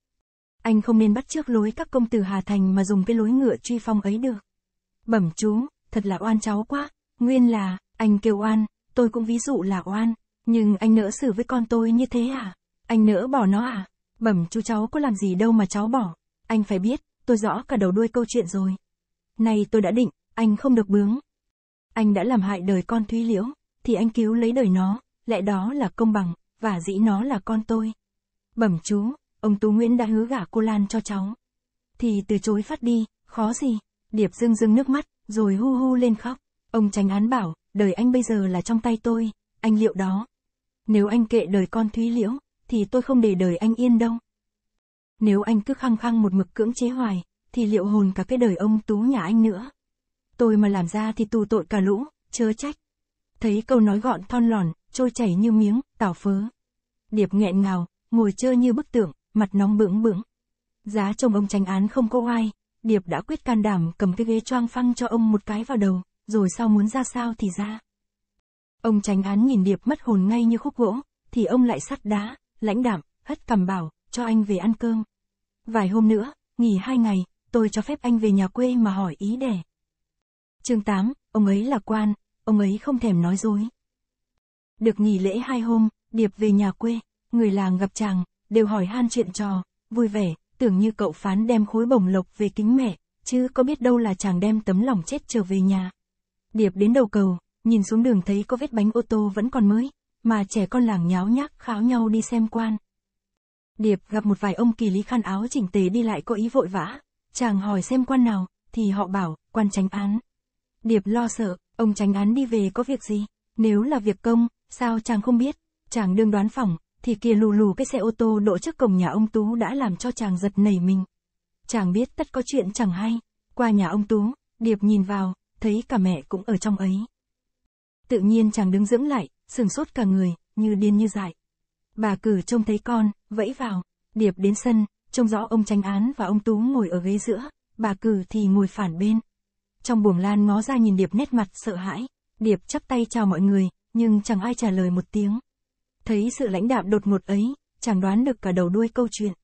Anh không nên bắt chước lối các công tử Hà Thành mà dùng cái lối ngựa truy phong ấy được. Bẩm chú, thật là oan cháu quá, nguyên là, anh kêu oan, tôi cũng ví dụ là oan, nhưng anh nỡ xử với con tôi như thế à? Anh nỡ bỏ nó à? Bẩm chú cháu có làm gì đâu mà cháu bỏ, anh phải biết, tôi rõ cả đầu đuôi câu chuyện rồi. Này tôi đã định, anh không được bướng. Anh đã làm hại đời con Thúy Liễu, thì anh cứu lấy đời nó, lẽ đó là công bằng, và dĩ nó là con tôi. Bẩm chú, ông Tú Nguyễn đã hứa gả cô Lan cho cháu. Thì từ chối phát đi, khó gì. Điệp rưng rưng nước mắt, rồi hu hu lên khóc. Ông chánh án bảo, đời anh bây giờ là trong tay tôi, anh liệu đó. Nếu anh kệ đời con Thúy Liễu, thì tôi không để đời anh yên đâu. Nếu anh cứ khăng khăng một mực cưỡng chế hoài, thì liệu hồn cả cái đời ông Tú nhà anh nữa. Tôi mà làm ra thì tù tội cả lũ, chớ trách. Thấy câu nói gọn thon lòn, trôi chảy như miếng, tảo phớ. Điệp nghẹn ngào, ngồi trơ như bức tượng, mặt nóng bững bững. Giá trông ông chánh án không có oai, Điệp đã quyết can đảm cầm cái ghế choang phăng cho ông một cái vào đầu, rồi sau muốn ra sao thì ra. Ông chánh án nhìn Điệp mất hồn ngay như khúc gỗ, thì ông lại sắt đá, lãnh đạm, hất cằm bảo, cho anh về ăn cơm. Vài hôm nữa, nghỉ 2 ngày, tôi cho phép anh về nhà quê mà hỏi ý đẻ. Chương 8, ông ấy là quan, ông ấy không thèm nói dối. Được nghỉ lễ 2 hôm, Điệp về nhà quê, người làng gặp chàng, đều hỏi han chuyện trò, vui vẻ, tưởng như cậu Phán đem khối bổng lộc về kính mẹ, chứ có biết đâu là chàng đem tấm lòng chết trở về nhà. Điệp đến đầu cầu, nhìn xuống đường thấy có vết bánh ô tô vẫn còn mới, mà trẻ con làng nháo nhác kháo nhau đi xem quan. Điệp gặp một vài ông kỳ lý khăn áo chỉnh tề đi lại có ý vội vã, chàng hỏi xem quan nào, thì họ bảo, quan chánh án. Điệp lo sợ, ông chánh án đi về có việc gì? Nếu là việc công, sao chàng không biết? Chàng đương đoán phỏng, thì kia lù lù cái xe ô tô đỗ trước cổng nhà ông Tú đã làm cho chàng giật nảy mình. Chàng biết tất có chuyện chẳng hay. Qua nhà ông Tú, Điệp nhìn vào, thấy cả mẹ cũng ở trong ấy. Tự nhiên chàng đứng dưỡng lại, sửng sốt cả người, như điên như dại. Bà Cử trông thấy con, vẫy vào. Điệp đến sân, trông rõ ông chánh án và ông Tú ngồi ở ghế giữa, bà Cử thì ngồi phản bên. Trong buồng lan ngó ra nhìn Điệp nét mặt sợ hãi. Điệp chắp tay chào mọi người, nhưng chẳng ai trả lời một tiếng. Thấy sự lãnh đạm đột ngột ấy, chàng đoán được cả đầu đuôi câu chuyện.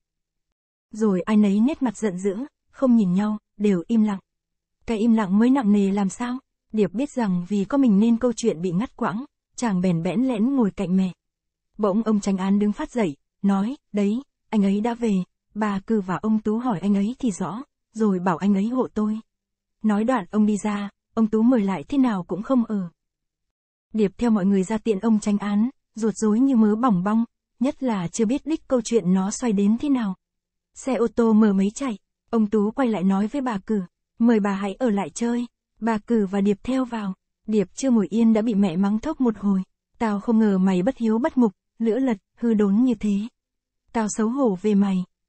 Rồi ai nấy nét mặt giận dữ, không nhìn nhau, đều im lặng. Cái im lặng mới nặng nề làm sao? Điệp biết rằng vì có mình nên câu chuyện bị ngắt quãng, chàng bèn bẽn lẽn ngồi cạnh mẹ. Bỗng ông chánh án đứng phát dậy, nói, đấy, anh ấy đã về, bà Cử và ông Tú hỏi anh ấy thì rõ, rồi bảo anh ấy hộ tôi. Nói đoạn ông đi ra, ông Tú mời lại thế nào cũng không ở. Điệp theo mọi người ra tiện ông chánh án, ruột rối như mớ bỏng bong, nhất là chưa biết đích câu chuyện nó xoay đến thế nào. Xe ô tô mờ mấy chạy, ông Tú quay lại nói với bà Cử, mời bà hãy ở lại chơi. Bà Cử và Điệp theo vào. Điệp chưa ngồi yên đã bị mẹ mắng thốc một hồi. Tao không ngờ mày bất hiếu bất mục, lữa lật, hư đốn như thế. Tao xấu hổ về mày.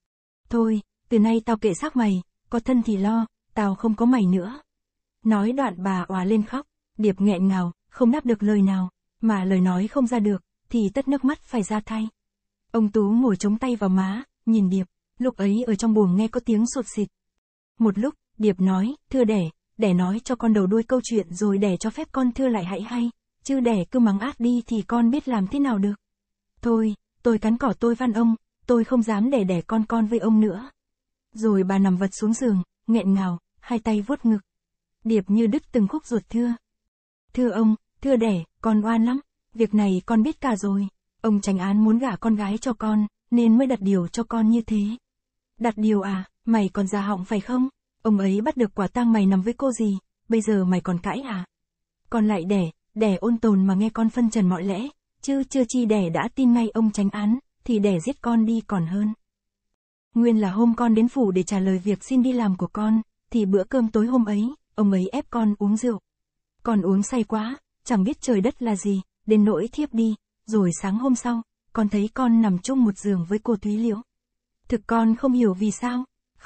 Thôi, từ nay tao kệ xác mày, có thân thì lo, tao không có mày nữa. Nói đoạn bà òa lên khóc, Điệp nghẹn ngào, không đáp được lời nào, mà lời nói không ra được, thì tất nước mắt phải ra thay. Ông Tú ngồi chống tay vào má, nhìn Điệp, lúc ấy ở trong buồng nghe có tiếng sụt xịt. Một lúc, Điệp nói, thưa đẻ nói cho con đầu đuôi câu chuyện rồi đẻ cho phép con thưa lại hãy hay, chứ đẻ cứ mắng át đi thì con biết làm thế nào được. Thôi, tôi cắn cỏ tôi van ông, tôi không dám đẻ con với ông nữa. Rồi bà nằm vật xuống giường, nghẹn ngào, hai tay vuốt ngực. Điệp như đứt từng khúc ruột thưa. Thưa ông, thưa đẻ, con oan lắm, việc này con biết cả rồi. Ông chánh án muốn gả con gái cho con, nên mới đặt điều cho con như thế. Đặt điều à, mày còn già họng phải không? Ông ấy bắt được quả tang mày nằm với cô gì, bây giờ mày còn cãi à? Con lại đẻ ôn tồn mà nghe con phân trần mọi lẽ, chứ chưa chi đẻ đã tin ngay ông chánh án, thì đẻ giết con đi còn hơn. Nguyên là hôm con đến phủ để trả lời việc xin đi làm của con, thì bữa cơm tối hôm ấy, ông ấy ép con uống rượu. Con uống say quá, chẳng biết trời đất là gì, đến nỗi thiếp đi, rồi sáng hôm sau, con thấy con nằm chung một giường với cô Thúy Liễu. Thực con không hiểu vì sao,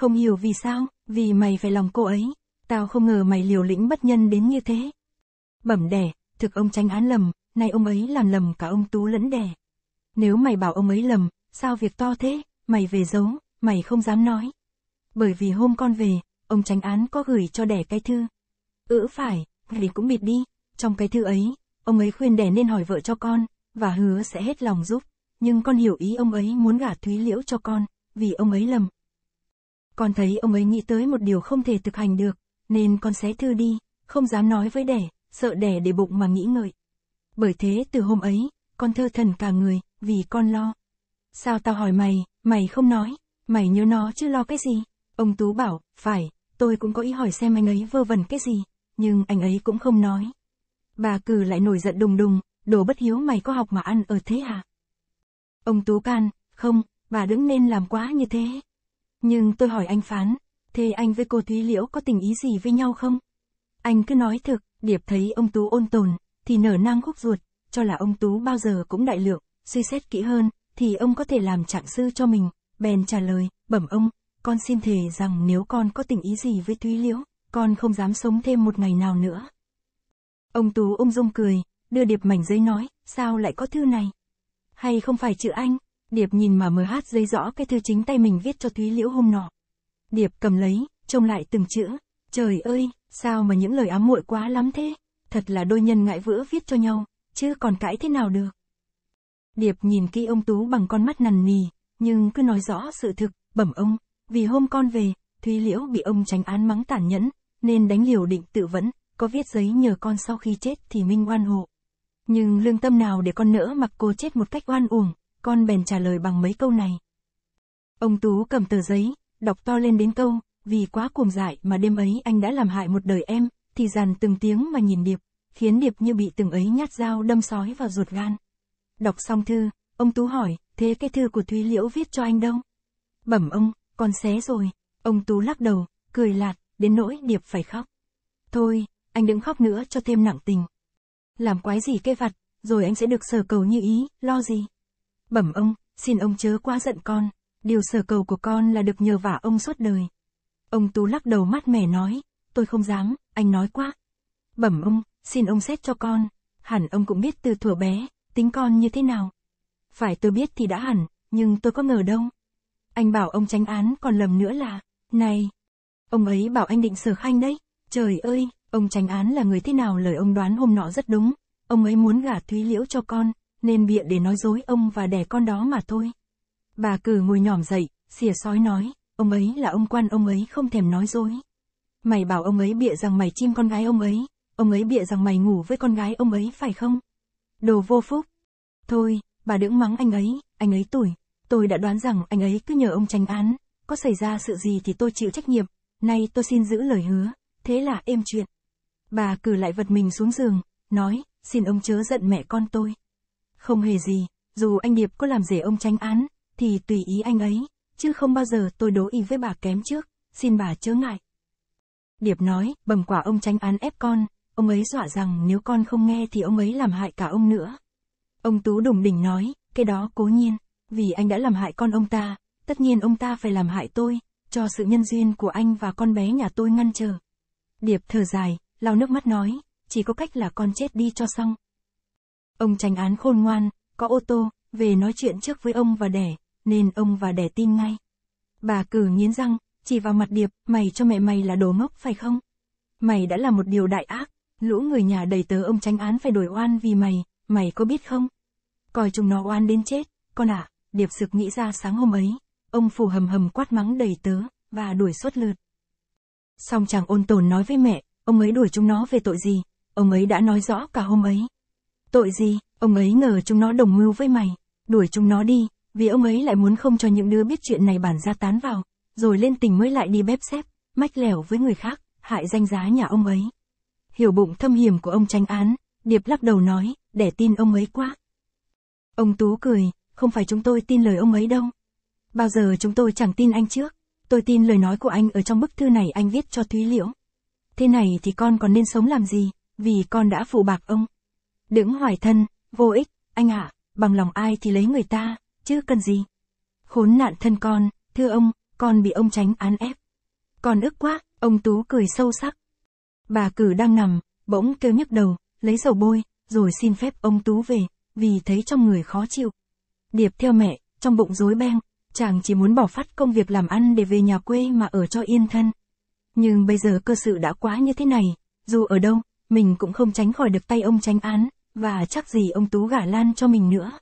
vì mày phải lòng cô ấy, tao không ngờ mày liều lĩnh bất nhân đến như thế. Bẩm đẻ, thực ông chánh án lầm, nay ông ấy làm lầm cả ông Tú lẫn đẻ. Nếu mày bảo ông ấy lầm, sao việc to thế, mày về giấu, mày không dám nói. Bởi vì hôm con về, ông chánh án có gửi cho đẻ cái thư. Phải, thì cũng bịt đi, trong cái thư ấy, ông ấy khuyên đẻ nên hỏi vợ cho con, và hứa sẽ hết lòng giúp, nhưng con hiểu ý ông ấy muốn gả Thúy Liễu cho con, vì ông ấy lầm. Con thấy ông ấy nghĩ tới một điều không thể thực hành được, nên con xé thư đi, không dám nói với đẻ, sợ đẻ để bụng mà nghĩ ngợi. Bởi thế từ hôm ấy, con thơ thẩn cả người, vì con lo. Sao tao hỏi mày không nói, mày nhớ nó chứ lo cái gì? Ông Tú bảo, phải, tôi cũng có ý hỏi xem anh ấy vơ vẩn cái gì, nhưng anh ấy cũng không nói. Bà Cử lại nổi giận đùng đùng, đồ bất hiếu mày có học mà ăn ở thế hả? Ông Tú can, không, bà đừng nên làm quá như thế. Nhưng tôi hỏi anh phán, thế anh với cô Thúy Liễu có tình ý gì với nhau không? Anh cứ nói thực, Điệp thấy ông Tú ôn tồn, thì nở nang khúc ruột, cho là ông Tú bao giờ cũng đại lượng, suy xét kỹ hơn, thì ông có thể làm trạng sư cho mình, bèn trả lời, bẩm ông, con xin thề rằng nếu con có tình ý gì với Thúy Liễu, con không dám sống thêm một ngày nào nữa. Ông Tú ung dung cười, đưa Điệp mảnh giấy nói, sao lại có thư này? Hay không phải chữ anh? Điệp nhìn mà mờ hát giấy rõ cái thư chính tay mình viết cho Thúy Liễu hôm nọ. Điệp cầm lấy, trông lại từng chữ, trời ơi, sao mà những lời ám muội quá lắm thế, thật là đôi nhân ngại vữa viết cho nhau, chứ còn cãi thế nào được. Điệp nhìn kỹ ông Tú bằng con mắt nằn nì, nhưng cứ nói rõ sự thực, bẩm ông, vì hôm con về, Thúy Liễu bị ông chánh án mắng tàn nhẫn, nên đánh liều định tự vẫn, có viết giấy nhờ con sau khi chết thì minh oan hộ. Nhưng lương tâm nào để con nỡ mặc cô chết một cách oan uổng, con bèn trả lời bằng mấy câu này. Ông Tú cầm tờ giấy, đọc to lên đến câu, vì quá cuồng dại mà đêm ấy anh đã làm hại một đời em, thì dằn từng tiếng mà nhìn Điệp, khiến Điệp như bị từng ấy nhát dao đâm sói vào ruột gan. Đọc xong thư, ông Tú hỏi, thế cái thư của Thúy Liễu viết cho anh đâu? Bẩm ông, con xé rồi. Ông Tú lắc đầu, cười lạt, đến nỗi Điệp phải khóc. Thôi, anh đừng khóc nữa cho thêm nặng tình. Làm quái gì cái vặt, rồi anh sẽ được sở cầu như ý, lo gì? Bẩm ông, xin ông chớ quá giận con, điều sở cầu của con là được nhờ vả ông suốt đời. Ông Tú lắc đầu mát mẻ nói, tôi không dám, anh nói quá. Bẩm ông, xin ông xét cho con, hẳn ông cũng biết từ thuở bé, tính con như thế nào. Phải tôi biết thì đã hẳn, nhưng tôi có ngờ đâu. Anh bảo ông chánh án còn lầm nữa là, này, ông ấy bảo anh định sở khanh đấy. Trời ơi, ông chánh án là người thế nào lời ông đoán hôm nọ rất đúng. Ông ấy muốn gả Thúy Liễu cho con, nên bịa để nói dối ông và đẻ con đó mà thôi. Bà Cử ngồi nhỏm dậy, xỉa xói nói, ông ấy là ông quan, ông ấy không thèm nói dối. Mày bảo ông ấy bịa rằng mày chim con gái ông ấy bịa rằng mày ngủ với con gái ông ấy phải không? Đồ vô phúc. Thôi, bà đừng mắng anh ấy tủi. Tôi đã đoán rằng anh ấy cứ nhờ ông chánh án, có xảy ra sự gì thì tôi chịu trách nhiệm, nay tôi xin giữ lời hứa, thế là êm chuyện. Bà Cử lại vật mình xuống giường, nói, xin ông chớ giận mẹ con tôi. Không hề gì, dù anh Điệp có làm rể ông chánh án, thì tùy ý anh ấy, chứ không bao giờ tôi đối ý với bà kém trước, xin bà chớ ngại. Điệp nói, bẩm quả ông chánh án ép con, ông ấy dọa rằng nếu con không nghe thì ông ấy làm hại cả ông nữa. Ông Tú đủng đỉnh nói, cái đó cố nhiên, vì anh đã làm hại con ông ta, tất nhiên ông ta phải làm hại tôi, cho sự nhân duyên của anh và con bé nhà tôi ngăn trở. Điệp thở dài, lau nước mắt nói, chỉ có cách là con chết đi cho xong. Ông chánh án khôn ngoan, có ô tô, về nói chuyện trước với ông và đẻ, nên ông và đẻ tin ngay. Bà Cử nghiến răng, chỉ vào mặt Điệp, mày cho mẹ mày là đồ ngốc phải không? Mày đã làm một điều đại ác, lũ người nhà đầy tớ ông chánh án phải đổi oan vì mày có biết không? Coi chúng nó oan đến chết, con ạ. Điệp sực nghĩ ra sáng hôm ấy, ông Phủ hầm hầm quát mắng đầy tớ, và đuổi suốt lượt. Xong chàng ôn tồn nói với mẹ, ông ấy đuổi chúng nó về tội gì, ông ấy đã nói rõ cả hôm ấy. Tội gì, ông ấy ngờ chúng nó đồng mưu với mày, đuổi chúng nó đi, vì ông ấy lại muốn không cho những đứa biết chuyện này bản ra tán vào, rồi lên tình mới lại đi bếp xếp, mách lẻo với người khác, hại danh giá nhà ông ấy. Hiểu bụng thâm hiểm của ông chánh án, Điệp lắc đầu nói, để tin ông ấy quá. Ông Tú cười, không phải chúng tôi tin lời ông ấy đâu. Bao giờ chúng tôi chẳng tin anh trước, tôi tin lời nói của anh ở trong bức thư này anh viết cho Thúy Liễu. Thế này thì con còn nên sống làm gì, vì con đã phụ bạc ông. Đừng hoài thân, vô ích, anh ạ, bằng lòng ai thì lấy người ta, chứ cần gì. Khốn nạn thân con, thưa ông, con bị ông chánh án ép. Con ức quá, ông Tú cười sâu sắc. Bà Cử đang nằm, bỗng kêu nhức đầu, lấy dầu bôi, rồi xin phép ông Tú về, vì thấy trong người khó chịu. Điệp theo mẹ, trong bụng rối beng, chàng chỉ muốn bỏ phắt công việc làm ăn để về nhà quê mà ở cho yên thân. Nhưng bây giờ cơ sự đã quá như thế này, dù ở đâu, mình cũng không tránh khỏi được tay ông chánh án, và chắc gì ông Tú gả Lan cho mình nữa.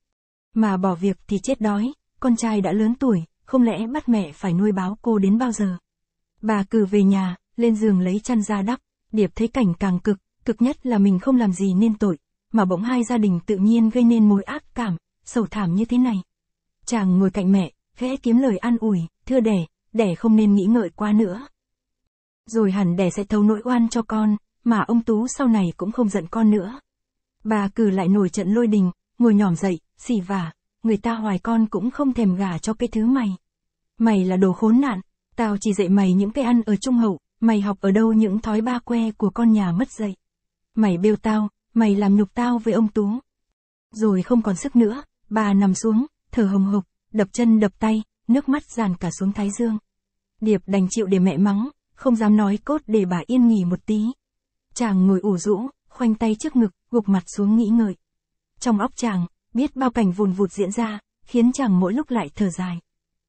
Mà bỏ việc thì chết đói, con trai đã lớn tuổi, không lẽ bắt mẹ phải nuôi báo cô đến bao giờ. Bà Cử về nhà, lên giường lấy chăn ra đắp, Điệp thấy cảnh càng cực nhất là mình không làm gì nên tội, mà bỗng hai gia đình tự nhiên gây nên mối ác cảm, sầu thảm như thế này. Chàng ngồi cạnh mẹ, khẽ kiếm lời an ủi, thưa đẻ không nên nghĩ ngợi quá nữa. Rồi hẳn đẻ sẽ thấu nỗi oan cho con, mà ông Tú sau này cũng không giận con nữa. Bà Cử lại nổi trận lôi đình, ngồi nhỏm dậy, xì vả, người ta hoài con cũng không thèm gả cho cái thứ mày. Mày là đồ khốn nạn, tao chỉ dạy mày những cái ăn ở trung hậu, mày học ở đâu những thói ba que của con nhà mất dạy. Mày bêu tao, mày làm nhục tao với ông Tú. Rồi không còn sức nữa, bà nằm xuống, thở hồng hộc, đập chân đập tay, nước mắt dàn cả xuống thái dương. Điệp đành chịu để mẹ mắng, không dám nói cốt để bà yên nghỉ một tí. Chàng ngồi ủ rũ, khoanh tay trước ngực, gục mặt xuống nghĩ ngợi. Trong óc chàng, biết bao cảnh vùn vụt diễn ra, khiến chàng mỗi lúc lại thở dài.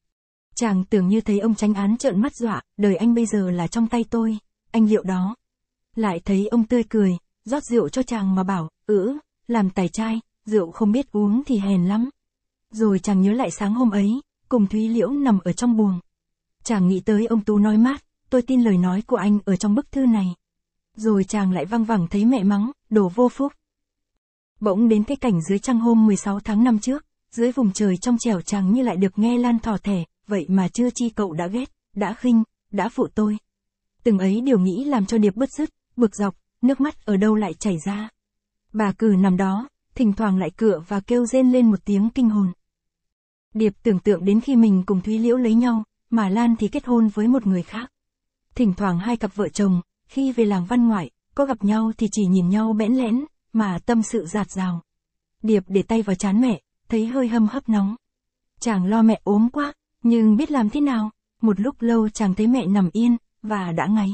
Chàng tưởng như thấy ông chánh án trợn mắt dọa, đời anh bây giờ là trong tay tôi, anh liệu đó. Lại thấy ông tươi cười, rót rượu cho chàng mà bảo, làm tài trai, rượu không biết uống thì hèn lắm. Rồi chàng nhớ lại sáng hôm ấy, cùng Thúy Liễu nằm ở trong buồng. Chàng nghĩ tới ông Tú nói mát, tôi tin lời nói của anh ở trong bức thư này. Rồi chàng lại văng vẳng thấy mẹ mắng, đồ vô phúc. Bỗng đến cái cảnh dưới trăng hôm 16 tháng 5 trước, dưới vùng trời trong trẻo chàng như lại được nghe Lan thỏ thẻ, vậy mà chưa chi cậu đã ghét, đã khinh, đã phụ tôi. Từng ấy điều nghĩ làm cho Điệp bứt rứt, bực dọc, nước mắt ở đâu lại chảy ra. Bà Cử nằm đó, thỉnh thoảng lại cựa và kêu rên lên một tiếng kinh hồn. Điệp tưởng tượng đến khi mình cùng Thúy Liễu lấy nhau, mà Lan thì kết hôn với một người khác. Thỉnh thoảng hai cặp vợ chồng, khi về làng văn ngoại, có gặp nhau thì chỉ nhìn nhau bẽn lẽn, mà tâm sự dạt dào. Điệp để tay vào trán mẹ, thấy hơi hâm hấp nóng. Chàng lo mẹ ốm quá, nhưng biết làm thế nào, một lúc lâu chàng thấy mẹ nằm yên, và đã ngáy.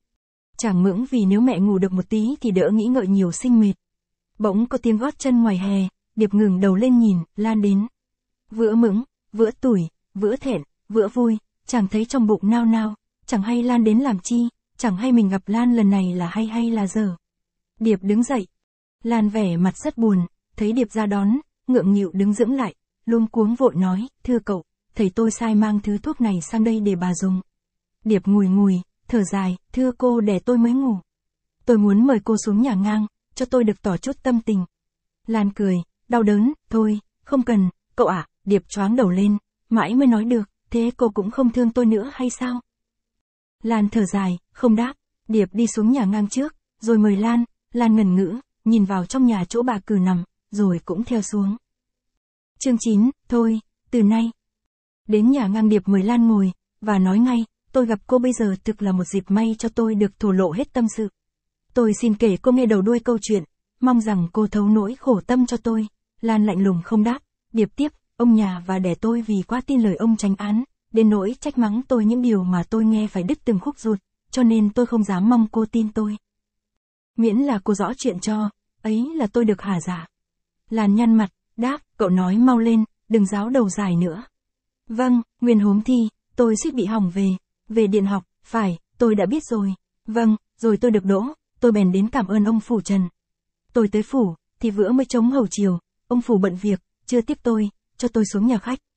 Chàng ngưỡng vì nếu mẹ ngủ được một tí thì đỡ nghĩ ngợi nhiều sinh mệt. Bỗng có tiếng gót chân ngoài hè, Điệp ngừng đầu lên nhìn, Lan đến. Vữa mững, vữa tủi, vữa thẹn, vữa vui, chàng thấy trong bụng nao nao, chẳng hay Lan đến làm chi, chẳng hay mình gặp Lan lần này là hay là dở. Điệp đứng dậy. Lan vẻ mặt rất buồn, thấy Điệp ra đón, ngượng nghịu đứng dưỡng lại, luống cuống vội nói, thưa cậu, thầy tôi sai mang thứ thuốc này sang đây để bà dùng. Điệp ngùi ngùi, thở dài, thưa cô để tôi mới ngủ. Tôi muốn mời cô xuống nhà ngang, cho tôi được tỏ chút tâm tình. Lan cười, đau đớn, thôi, không cần, cậu ạ. Điệp choáng đầu lên, mãi mới nói được, thế cô cũng không thương tôi nữa hay sao? Lan thở dài, không đáp. Điệp đi xuống nhà ngang trước, rồi mời Lan. Lan ngần ngữ, nhìn vào trong nhà chỗ bà Cử nằm, rồi cũng theo xuống. Chương 9, thôi, từ nay. Đến nhà ngang Điệp mời Lan ngồi, và nói ngay, tôi gặp cô bây giờ thực là một dịp may cho tôi được thổ lộ hết tâm sự. Tôi xin kể cô nghe đầu đuôi câu chuyện, mong rằng cô thấu nỗi khổ tâm cho tôi. Lan lạnh lùng không đáp. Điệp tiếp, ông nhà và đẻ tôi vì quá tin lời ông chánh án, đến nỗi trách mắng tôi những điều mà tôi nghe phải đứt từng khúc ruột, cho nên tôi không dám mong cô tin tôi. Miễn là cô rõ chuyện cho, ấy là tôi được hả dạ. Lan nhăn mặt, đáp, cậu nói mau lên, đừng giáo đầu dài nữa. Vâng, nguyên hôm thi, tôi suýt bị hỏng về điện học, phải, tôi đã biết rồi. Vâng, rồi tôi được đỗ, tôi bèn đến cảm ơn ông phủ Trần. Tôi tới phủ, thì vữa mới trống hầu chiều, ông phủ bận việc, chưa tiếp tôi, cho tôi xuống nhà khách.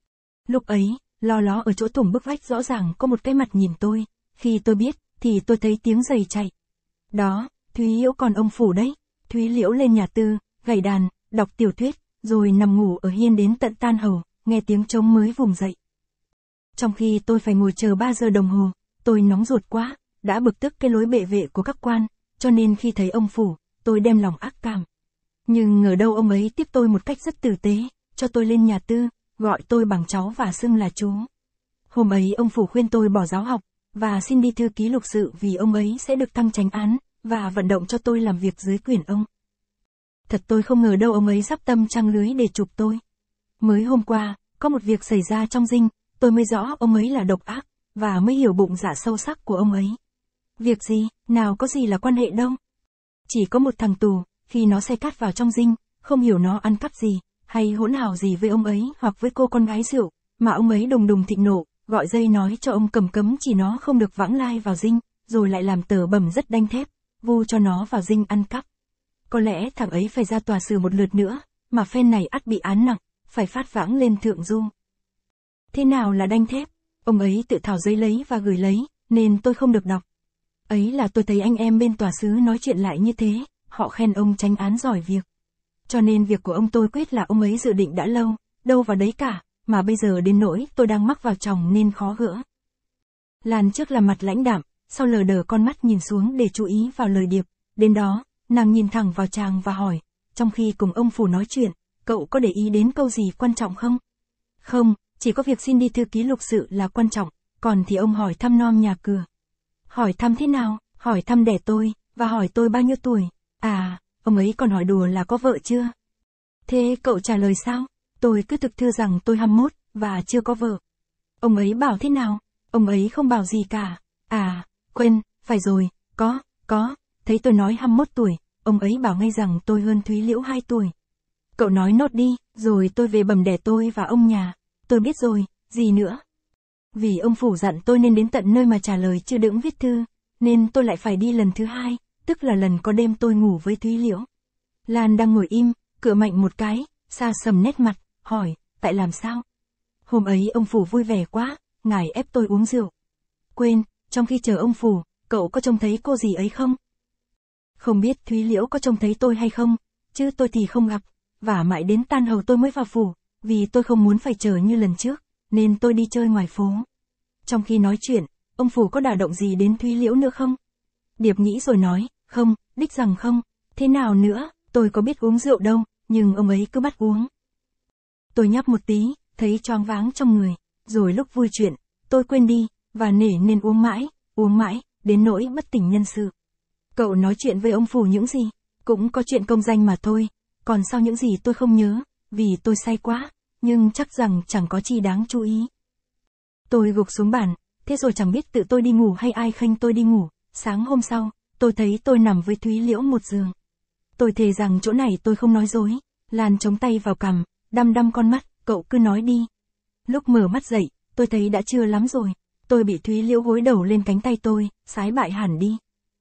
Lúc ấy, lo ló ở chỗ thủng bức vách rõ ràng có một cái mặt nhìn tôi, khi tôi biết, thì tôi thấy tiếng giày chạy. Đó, Thúy Liễu còn ông phủ đấy. Thúy Liễu lên nhà tư, gảy đàn, đọc tiểu thuyết, rồi nằm ngủ ở hiên đến tận tan hầu, nghe tiếng trống mới vùng dậy. Trong khi tôi phải ngồi chờ 3 giờ đồng hồ, tôi nóng ruột quá, đã bực tức cái lối bệ vệ của các quan, cho nên khi thấy ông phủ, tôi đem lòng ác cảm. Nhưng ngờ đâu ông ấy tiếp tôi một cách rất tử tế, cho tôi lên nhà tư, gọi tôi bằng cháu và xưng là chú. Hôm ấy ông phủ khuyên tôi bỏ giáo học, và xin đi thư ký lục sự vì ông ấy sẽ được thăng chánh án, và vận động cho tôi làm việc dưới quyền ông. Thật tôi không ngờ đâu ông ấy sắp tâm trăng lưới để chụp tôi. Mới hôm qua, có một việc xảy ra trong dinh, tôi mới rõ ông ấy là độc ác, và mới hiểu bụng dạ sâu sắc của ông ấy. Việc gì, nào có gì là quan hệ đâu. Chỉ có một thằng tù, khi nó xe cát vào trong dinh, không hiểu nó ăn cắp gì, hay hỗn hào gì với ông ấy hoặc với cô con gái rượu, mà ông ấy đùng đùng thịnh nộ, gọi dây nói cho ông cầm cấm chỉ nó không được vãng lai vào dinh, rồi lại làm tờ bẩm rất đanh thép, vu cho nó vào dinh ăn cắp. Có lẽ thằng ấy phải ra tòa xử một lượt nữa, mà phen này ắt bị án nặng, phải phát vãng lên thượng du. Thế nào là đanh thép? Ông ấy tự thảo giấy lấy và gửi lấy, nên tôi không được đọc. Ấy là tôi thấy anh em bên tòa xứ nói chuyện lại như thế, họ khen ông chánh án giỏi việc. Cho nên việc của ông tôi quyết là ông ấy dự định đã lâu, đâu vào đấy cả, mà bây giờ đến nỗi tôi đang mắc vào chồng nên khó gỡ. Lan trước là mặt lãnh đạm, sau lờ đờ con mắt nhìn xuống để chú ý vào lời điệp, đến đó, nàng nhìn thẳng vào chàng và hỏi, trong khi cùng ông phủ nói chuyện, cậu có để ý đến câu gì quan trọng không? Không, chỉ có việc xin đi thư ký lục sự là quan trọng, còn thì ông hỏi thăm nom nhà cửa. Hỏi thăm thế nào? Hỏi thăm đẻ tôi, và hỏi tôi bao nhiêu tuổi. À, ông ấy còn hỏi đùa là có vợ chưa? Thế cậu trả lời sao? Tôi cứ thực thưa rằng tôi 21, và chưa có vợ. Ông ấy bảo thế nào? Ông ấy không bảo gì cả. À, quên, phải rồi, có, thấy tôi nói 21 tuổi, ông ấy bảo ngay rằng tôi hơn Thúy Liễu 2 tuổi. Cậu nói nốt đi, rồi tôi về bẩm đẻ tôi và ông nhà. Tôi biết rồi, gì nữa? Vì ông phủ dặn tôi nên đến tận nơi mà trả lời chứ đừng viết thư, nên tôi lại phải đi lần thứ 2, tức là lần có đêm tôi ngủ với Thúy Liễu. Lan đang ngồi im, cựa mạnh một cái, xa sầm nét mặt, hỏi, tại làm sao? Hôm ấy ông phủ vui vẻ quá, ngài ép tôi uống rượu. Quên, trong khi chờ ông phủ, cậu có trông thấy cô gì ấy không? Không biết Thúy Liễu có trông thấy tôi hay không, chứ tôi thì không gặp, và mãi đến tan hầu tôi mới vào phủ, vì tôi không muốn phải chờ như lần trước, nên tôi đi chơi ngoài phố. Trong khi nói chuyện, ông phủ có đả động gì đến Thúy Liễu nữa không? Điệp nghĩ rồi nói, không, đích rằng không, thế nào nữa, tôi có biết uống rượu đâu, nhưng ông ấy cứ bắt uống. Tôi nhấp một tí, thấy choáng váng trong người, rồi lúc vui chuyện, tôi quên đi, và nể nên uống mãi, đến nỗi bất tỉnh nhân sự. Cậu nói chuyện với ông phủ những gì? Cũng có chuyện công danh mà thôi, còn sao những gì tôi không nhớ, vì tôi say quá, nhưng chắc rằng chẳng có chi đáng chú ý. Tôi gục xuống bàn, thế rồi chẳng biết tự tôi đi ngủ hay ai khênh tôi đi ngủ, sáng hôm sau, tôi thấy tôi nằm với Thúy Liễu một giường. Tôi thề rằng chỗ này tôi không nói dối, Lan chống tay vào cằm, đăm đăm con mắt, cậu cứ nói đi. Lúc mở mắt dậy, tôi thấy đã trưa lắm rồi, tôi bị Thúy Liễu gối đầu lên cánh tay tôi, sái bại hẳn đi.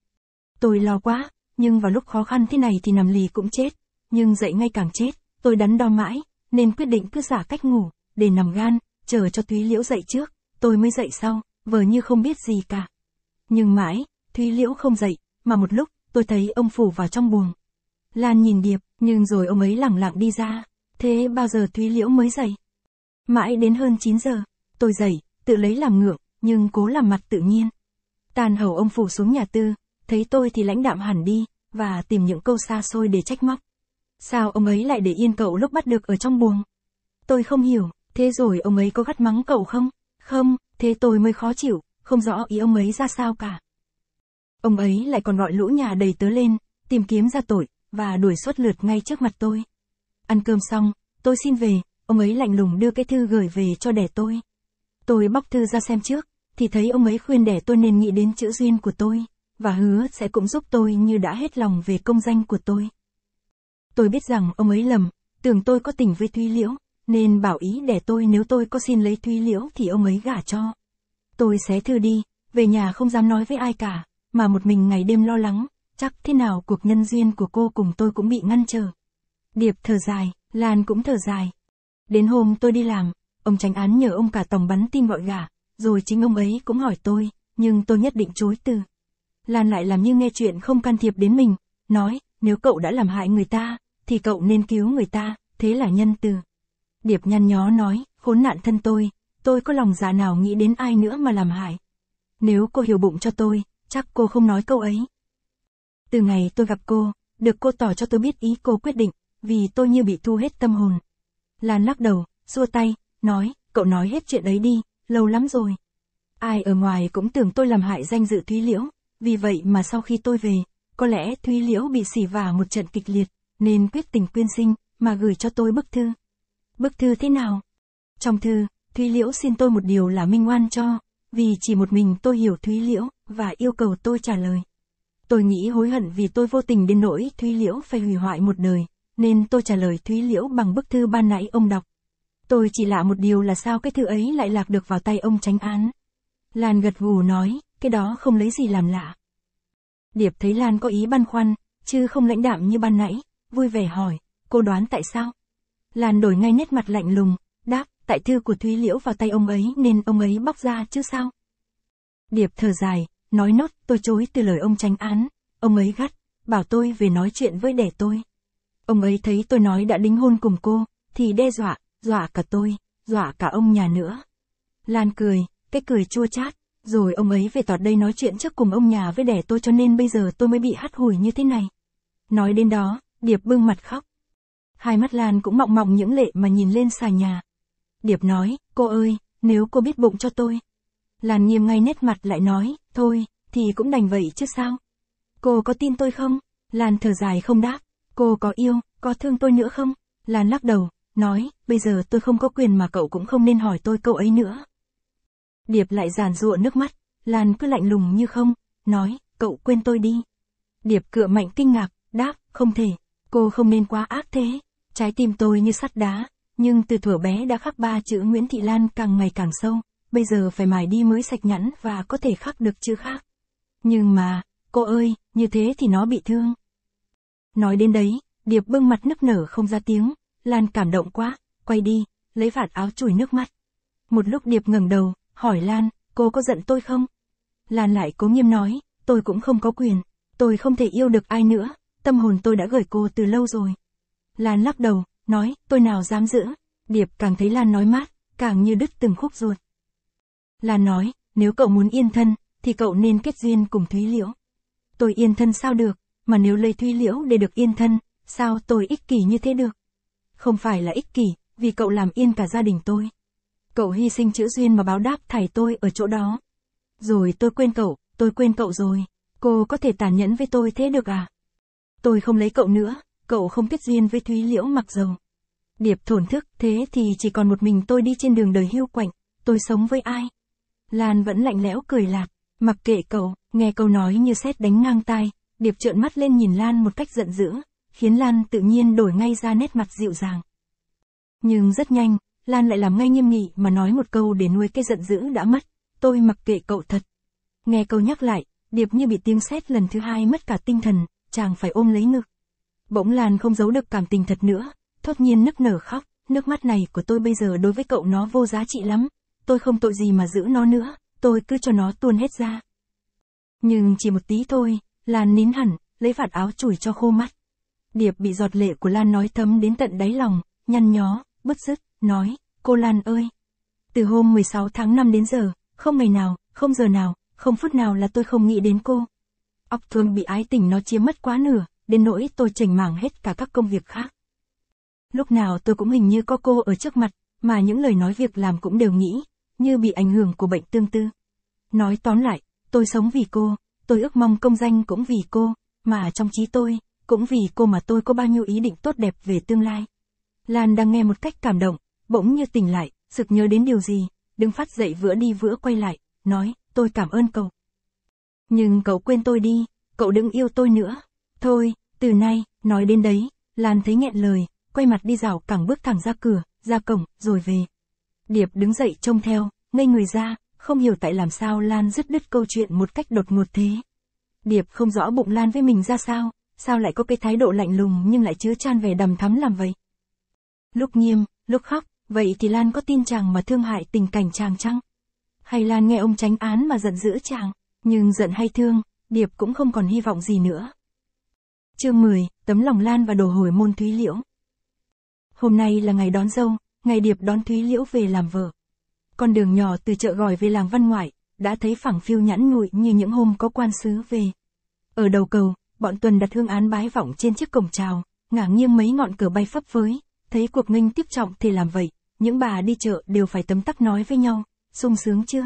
Tôi lo quá, nhưng vào lúc khó khăn thế này thì nằm lì cũng chết, nhưng dậy ngay càng chết, tôi đắn đo mãi, nên quyết định cứ giả cách ngủ, để nằm gan, chờ cho Thúy Liễu dậy trước, tôi mới dậy sau, vờ như không biết gì cả. Nhưng mãi, Thúy Liễu không dậy, mà một lúc, tôi thấy ông phủ vào trong buồng. Lan nhìn Điệp, nhưng rồi ông ấy lẳng lặng đi ra, thế bao giờ Thúy Liễu mới dậy? Mãi đến hơn 9 giờ, tôi dậy, tự lấy làm ngượng, nhưng cố làm mặt tự nhiên. Tàn hầu ông phủ xuống nhà tư, thấy tôi thì lãnh đạm hẳn đi, và tìm những câu xa xôi để trách móc. Sao ông ấy lại để yên cậu lúc bắt được ở trong buồng? Tôi không hiểu, thế rồi ông ấy có gắt mắng cậu không? Không, thế tôi mới khó chịu, không rõ ý ông ấy ra sao cả. Ông ấy lại còn gọi lũ nhà đầy tớ lên, tìm kiếm ra tội, và đuổi suốt lượt ngay trước mặt tôi. Ăn cơm xong, tôi xin về, ông ấy lạnh lùng đưa cái thư gửi về cho đẻ tôi. Tôi bóc thư ra xem trước, thì thấy ông ấy khuyên đẻ tôi nên nghĩ đến chữ duyên của tôi, và hứa sẽ cũng giúp tôi như đã hết lòng về công danh của tôi. Tôi biết rằng ông ấy lầm, tưởng tôi có tình với Thúy Liễu, nên bảo ý đẻ tôi nếu tôi có xin lấy Thúy Liễu thì ông ấy gả cho. Tôi xé thư đi, về nhà không dám nói với ai cả, mà một mình ngày đêm lo lắng, chắc thế nào cuộc nhân duyên của cô cùng tôi cũng bị ngăn trở. Điệp thở dài, Lan cũng thở dài. Đến hôm tôi đi làm, ông chánh án nhờ ông cả tổng bắn tin gọi gả, rồi chính ông ấy cũng hỏi tôi, nhưng tôi nhất định chối từ. Lan lại làm như nghe chuyện không can thiệp đến mình, nói, nếu cậu đã làm hại người ta, thì cậu nên cứu người ta, thế là nhân từ. Điệp nhăn nhó nói, khốn nạn thân tôi có lòng dạ nào nghĩ đến ai nữa mà làm hại. Nếu cô hiểu bụng cho tôi, chắc cô không nói câu ấy. Từ ngày tôi gặp cô, được cô tỏ cho tôi biết ý cô quyết định, vì tôi như bị thu hết tâm hồn. Lan lắc đầu, xua tay, nói, cậu nói hết chuyện ấy đi, lâu lắm rồi. Ai ở ngoài cũng tưởng tôi làm hại danh dự Thúy Liễu, vì vậy mà sau khi tôi về, có lẽ Thúy Liễu bị xỉ vả một trận kịch liệt, nên quyết tình quyên sinh, mà gửi cho tôi bức thư. Bức thư thế nào? Trong thư, Thúy Liễu xin tôi một điều là minh oan cho, vì chỉ một mình tôi hiểu Thúy Liễu, và yêu cầu tôi trả lời. Tôi nghĩ hối hận vì tôi vô tình đến nỗi Thúy Liễu phải hủy hoại một đời, nên tôi trả lời Thúy Liễu bằng bức thư ban nãy ông đọc. Tôi chỉ lạ một điều là sao cái thư ấy lại lạc được vào tay ông chánh án. Lan gật gù nói, cái đó không lấy gì làm lạ. Điệp thấy Lan có ý băn khoăn, chứ không lãnh đạm như ban nãy, vui vẻ hỏi, cô đoán tại sao? Lan đổi ngay nét mặt lạnh lùng, đáp, tại thư của Thúy Liễu vào tay ông ấy nên ông ấy bóc ra chứ sao? Điệp thở dài, nói nốt, tôi chối từ lời ông chánh án, ông ấy gắt, bảo tôi về nói chuyện với đẻ tôi. Ông ấy thấy tôi nói đã đính hôn cùng cô, thì đe dọa, dọa cả tôi, dọa cả ông nhà nữa. Lan cười, cái cười chua chát, rồi ông ấy về tọt đây nói chuyện trước cùng ông nhà với đẻ tôi cho nên bây giờ tôi mới bị hắt hủi như thế này. Nói đến đó, Điệp bưng mặt khóc. Hai mắt Lan cũng mọng mọng những lệ mà nhìn lên xà nhà. Điệp nói, cô ơi, nếu cô biết bụng cho tôi. Lan nghiêm ngay nét mặt lại nói, thôi, thì cũng đành vậy chứ sao. Cô có tin tôi không? Lan thở dài không đáp. Cô có yêu, có thương tôi nữa không? Lan lắc đầu, nói, bây giờ tôi không có quyền mà cậu cũng không nên hỏi tôi câu ấy nữa. Điệp lại giàn giụa nước mắt, Lan cứ lạnh lùng như không, nói, cậu quên tôi đi. Điệp cựa mạnh kinh ngạc, đáp, không thể, cô không nên quá ác thế. Trái tim tôi như sắt đá, nhưng từ thuở bé đã khắc ba chữ Nguyễn Thị Lan càng ngày càng sâu, bây giờ phải mài đi mới sạch nhẵn và có thể khắc được chữ khác. Nhưng mà, cô ơi, như thế thì nó bị thương. Nói đến đấy, Điệp bưng mặt nức nở không ra tiếng, Lan cảm động quá, quay đi, lấy vạt áo chùi nước mắt. Một lúc Điệp ngẩng đầu, hỏi Lan, cô có giận tôi không? Lan lại cố nghiêm nói, tôi cũng không có quyền, tôi không thể yêu được ai nữa, tâm hồn tôi đã gửi cô từ lâu rồi. Lan lắc đầu, nói, tôi nào dám giữ. Điệp càng thấy Lan nói mát, càng như đứt từng khúc ruột. Lan nói, nếu cậu muốn yên thân, thì cậu nên kết duyên cùng Thúy Liễu. Tôi yên thân sao được, mà nếu lấy Thúy Liễu để được yên thân, sao tôi ích kỷ như thế được? Không phải là ích kỷ, vì cậu làm yên cả gia đình tôi. Cậu hy sinh chữ duyên mà báo đáp thảy tôi ở chỗ đó. Rồi tôi quên cậu rồi. Cô có thể tàn nhẫn với tôi thế được à? Tôi không lấy cậu nữa, cậu không kết duyên với Thúy Liễu mặc dầu. Điệp thổn thức, thế thì chỉ còn một mình tôi đi trên đường đời hiu quạnh, tôi sống với ai? Lan vẫn lạnh lẽo cười lạc, mặc kệ cậu, nghe câu nói như sét đánh ngang tai, Điệp trợn mắt lên nhìn Lan một cách giận dữ, khiến Lan tự nhiên đổi ngay ra nét mặt dịu dàng. Nhưng rất nhanh, Lan lại làm ngay nghiêm nghị mà nói một câu để nuôi cái giận dữ đã mất, tôi mặc kệ cậu thật. Nghe câu nhắc lại, Điệp như bị tiếng sét lần thứ hai mất cả tinh thần, chàng phải ôm lấy ngực. Bỗng Lan không giấu được cảm tình thật nữa, thốt nhiên nức nở khóc, nước mắt này của tôi bây giờ đối với cậu nó vô giá trị lắm, tôi không tội gì mà giữ nó nữa, tôi cứ cho nó tuôn hết ra. Nhưng chỉ một tí thôi, Lan nín hẳn, lấy vạt áo chùi cho khô mắt. Điệp bị giọt lệ của Lan nói thấm đến tận đáy lòng, nhăn nhó, bứt rứt, nói, cô Lan ơi. Từ hôm 16 tháng 5 đến giờ, không ngày nào, không giờ nào, không phút nào là tôi không nghĩ đến cô. Óc thương bị ái tình nó chiếm mất quá nửa, đến nỗi tôi chểnh mảng hết cả các công việc khác. Lúc nào tôi cũng hình như có cô ở trước mặt, mà những lời nói việc làm cũng đều nghĩ, như bị ảnh hưởng của bệnh tương tư. Nói tóm lại, tôi sống vì cô, tôi ước mong công danh cũng vì cô, mà trong trí tôi, cũng vì cô mà tôi có bao nhiêu ý định tốt đẹp về tương lai. Lan đang nghe một cách cảm động, bỗng như tỉnh lại, sực nhớ đến điều gì, đứng phát dậy vữa đi vữa quay lại, nói, tôi cảm ơn cậu. Nhưng cậu quên tôi đi, cậu đừng yêu tôi nữa. Thôi, từ nay, nói đến đấy, Lan thấy nghẹn lời, quay mặt đi dạo cẳng bước thẳng ra cửa, ra cổng, rồi về. Điệp đứng dậy trông theo, ngây người ra, không hiểu tại làm sao Lan dứt đứt câu chuyện một cách đột ngột thế. Điệp không rõ bụng Lan với mình ra sao lại có cái thái độ lạnh lùng nhưng lại chứa chan vẻ đằm thắm làm vậy. Lúc nghiêm, lúc khóc, vậy thì Lan có tin chàng mà thương hại tình cảnh chàng chăng? Hay Lan nghe ông chánh án mà giận dữ chàng, nhưng giận hay thương, Điệp cũng không còn hy vọng gì nữa. Chương 10, tấm lòng Lan và đồ hồi môn Thúy Liễu. Hôm nay là ngày đón dâu, ngày Điệp đón Thúy Liễu về làm vợ. Con đường nhỏ từ chợ Gòi về làng Văn Ngoại, đã thấy phẳng phiu nhẵn nhụi như những hôm có quan sứ về. Ở đầu cầu, bọn Tuần đặt hương án bái vọng trên chiếc cổng chào, ngả nghiêng mấy ngọn cờ bay phấp phới, thấy cuộc nghênh tiếp trọng thì làm vậy, những bà đi chợ đều phải tấm tắc nói với nhau, sung sướng chưa?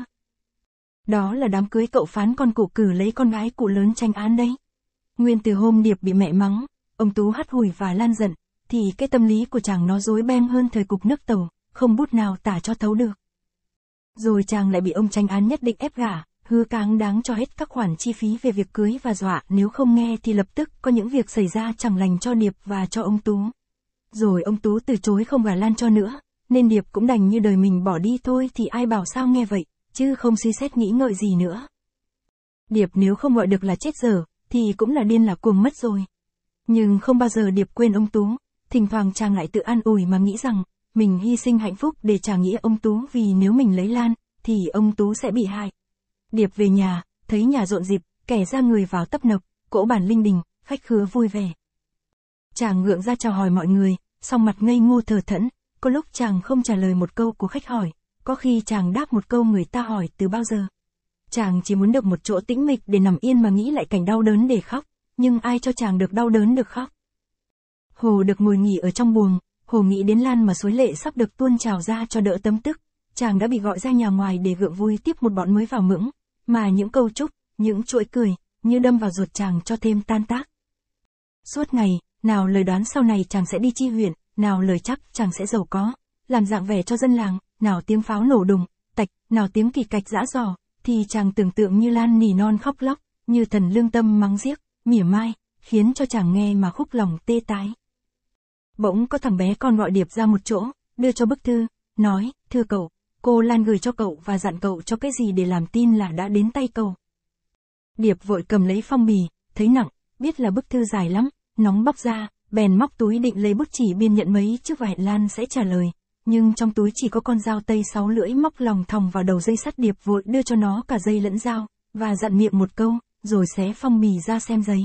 Đó là đám cưới cậu phán con cụ cử lấy con gái cụ lớn tranh án đấy. Nguyên từ hôm Điệp bị mẹ mắng, ông Tú hắt hủi và Lan giận, thì cái tâm lý của chàng nó rối beng hơn thời cục nước tàu, không bút nào tả cho thấu được. Rồi chàng lại bị ông tranh án nhất định ép gả, hứa cáng đáng cho hết các khoản chi phí về việc cưới và dọa nếu không nghe thì lập tức có những việc xảy ra chẳng lành cho Điệp và cho ông Tú. Rồi ông Tú từ chối không gả Lan cho nữa, nên Điệp cũng đành như đời mình bỏ đi thôi thì ai bảo sao nghe vậy, chứ không suy xét nghĩ ngợi gì nữa. Điệp nếu không gọi được là chết dở, thì cũng là điên là cuồng mất rồi. Nhưng không bao giờ Điệp quên ông Tú, thỉnh thoảng chàng lại tự an ủi mà nghĩ rằng, mình hy sinh hạnh phúc để trả nghĩa ông Tú vì nếu mình lấy Lan, thì ông Tú sẽ bị hại. Điệp về nhà, thấy nhà rộn rịp, kẻ ra người vào tấp nập, cỗ bàn linh đình, khách khứa vui vẻ. Chàng ngượng ra chào hỏi mọi người, song mặt ngây ngô thờ thẫn, có lúc chàng không trả lời một câu của khách hỏi, có khi chàng đáp một câu người ta hỏi từ bao giờ. Chàng chỉ muốn được một chỗ tĩnh mịch để nằm yên mà nghĩ lại cảnh đau đớn để khóc, nhưng ai cho chàng được đau đớn được khóc. Hồ được ngồi nghỉ ở trong buồng, Hồ nghĩ đến Lan mà suối lệ sắp được tuôn trào ra cho đỡ tấm tức, chàng đã bị gọi ra nhà ngoài để gượng vui tiếp một bọn mới vào mững, mà những câu chúc, những chuỗi cười, như đâm vào ruột chàng cho thêm tan tác. Suốt ngày, nào lời đoán sau này chàng sẽ đi chi huyện, nào lời chắc chàng sẽ giàu có, làm dạng vẻ cho dân làng, nào tiếng pháo nổ đùng, tạch, nào tiếng kỳ cạch giã giò, thì chàng tưởng tượng như Lan nỉ non khóc lóc, như thần lương tâm mắng giếc, mỉa mai, khiến cho chàng nghe mà khúc lòng tê tái. Bỗng có thằng bé con gọi Điệp ra một chỗ, đưa cho bức thư, nói, thưa cậu, cô Lan gửi cho cậu và dặn cậu cho cái gì để làm tin là đã đến tay cậu. Điệp vội cầm lấy phong bì, thấy nặng, biết là bức thư dài lắm, nóng bóc ra, bèn móc túi định lấy bút chỉ biên nhận mấy trước và hẹn Lan sẽ trả lời, nhưng trong túi chỉ có con dao tây 6 lưỡi móc lòng thòng vào đầu dây sắt. Điệp vội đưa cho nó cả dây lẫn dao, và dặn miệng một câu, rồi xé phong bì ra xem giấy.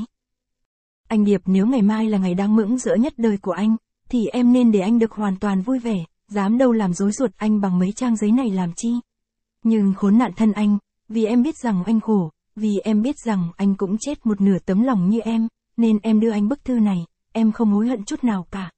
Anh Điệp, nếu ngày mai là ngày đáng mừng rỡ nhất đời của anh, thì em nên để anh được hoàn toàn vui vẻ, dám đâu làm rối ruột anh bằng mấy trang giấy này làm chi. Nhưng khốn nạn thân anh, vì em biết rằng anh khổ, vì em biết rằng anh cũng chết một nửa tấm lòng như em, nên em đưa anh bức thư này, em không hối hận chút nào cả.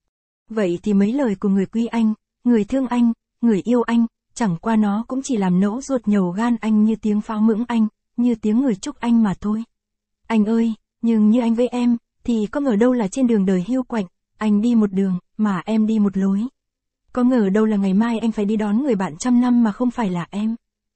Vậy thì mấy lời của người quý anh, người thương anh, người yêu anh, chẳng qua nó cũng chỉ làm nẫu ruột nhầu gan anh như tiếng pháo mững anh, như tiếng người chúc anh mà thôi. Anh ơi, nhưng như anh với em, thì có ngờ đâu là trên đường đời hiu quạnh, anh đi một đường, mà em đi một lối. Có ngờ đâu là ngày mai anh phải đi đón người bạn trăm năm mà không phải là em.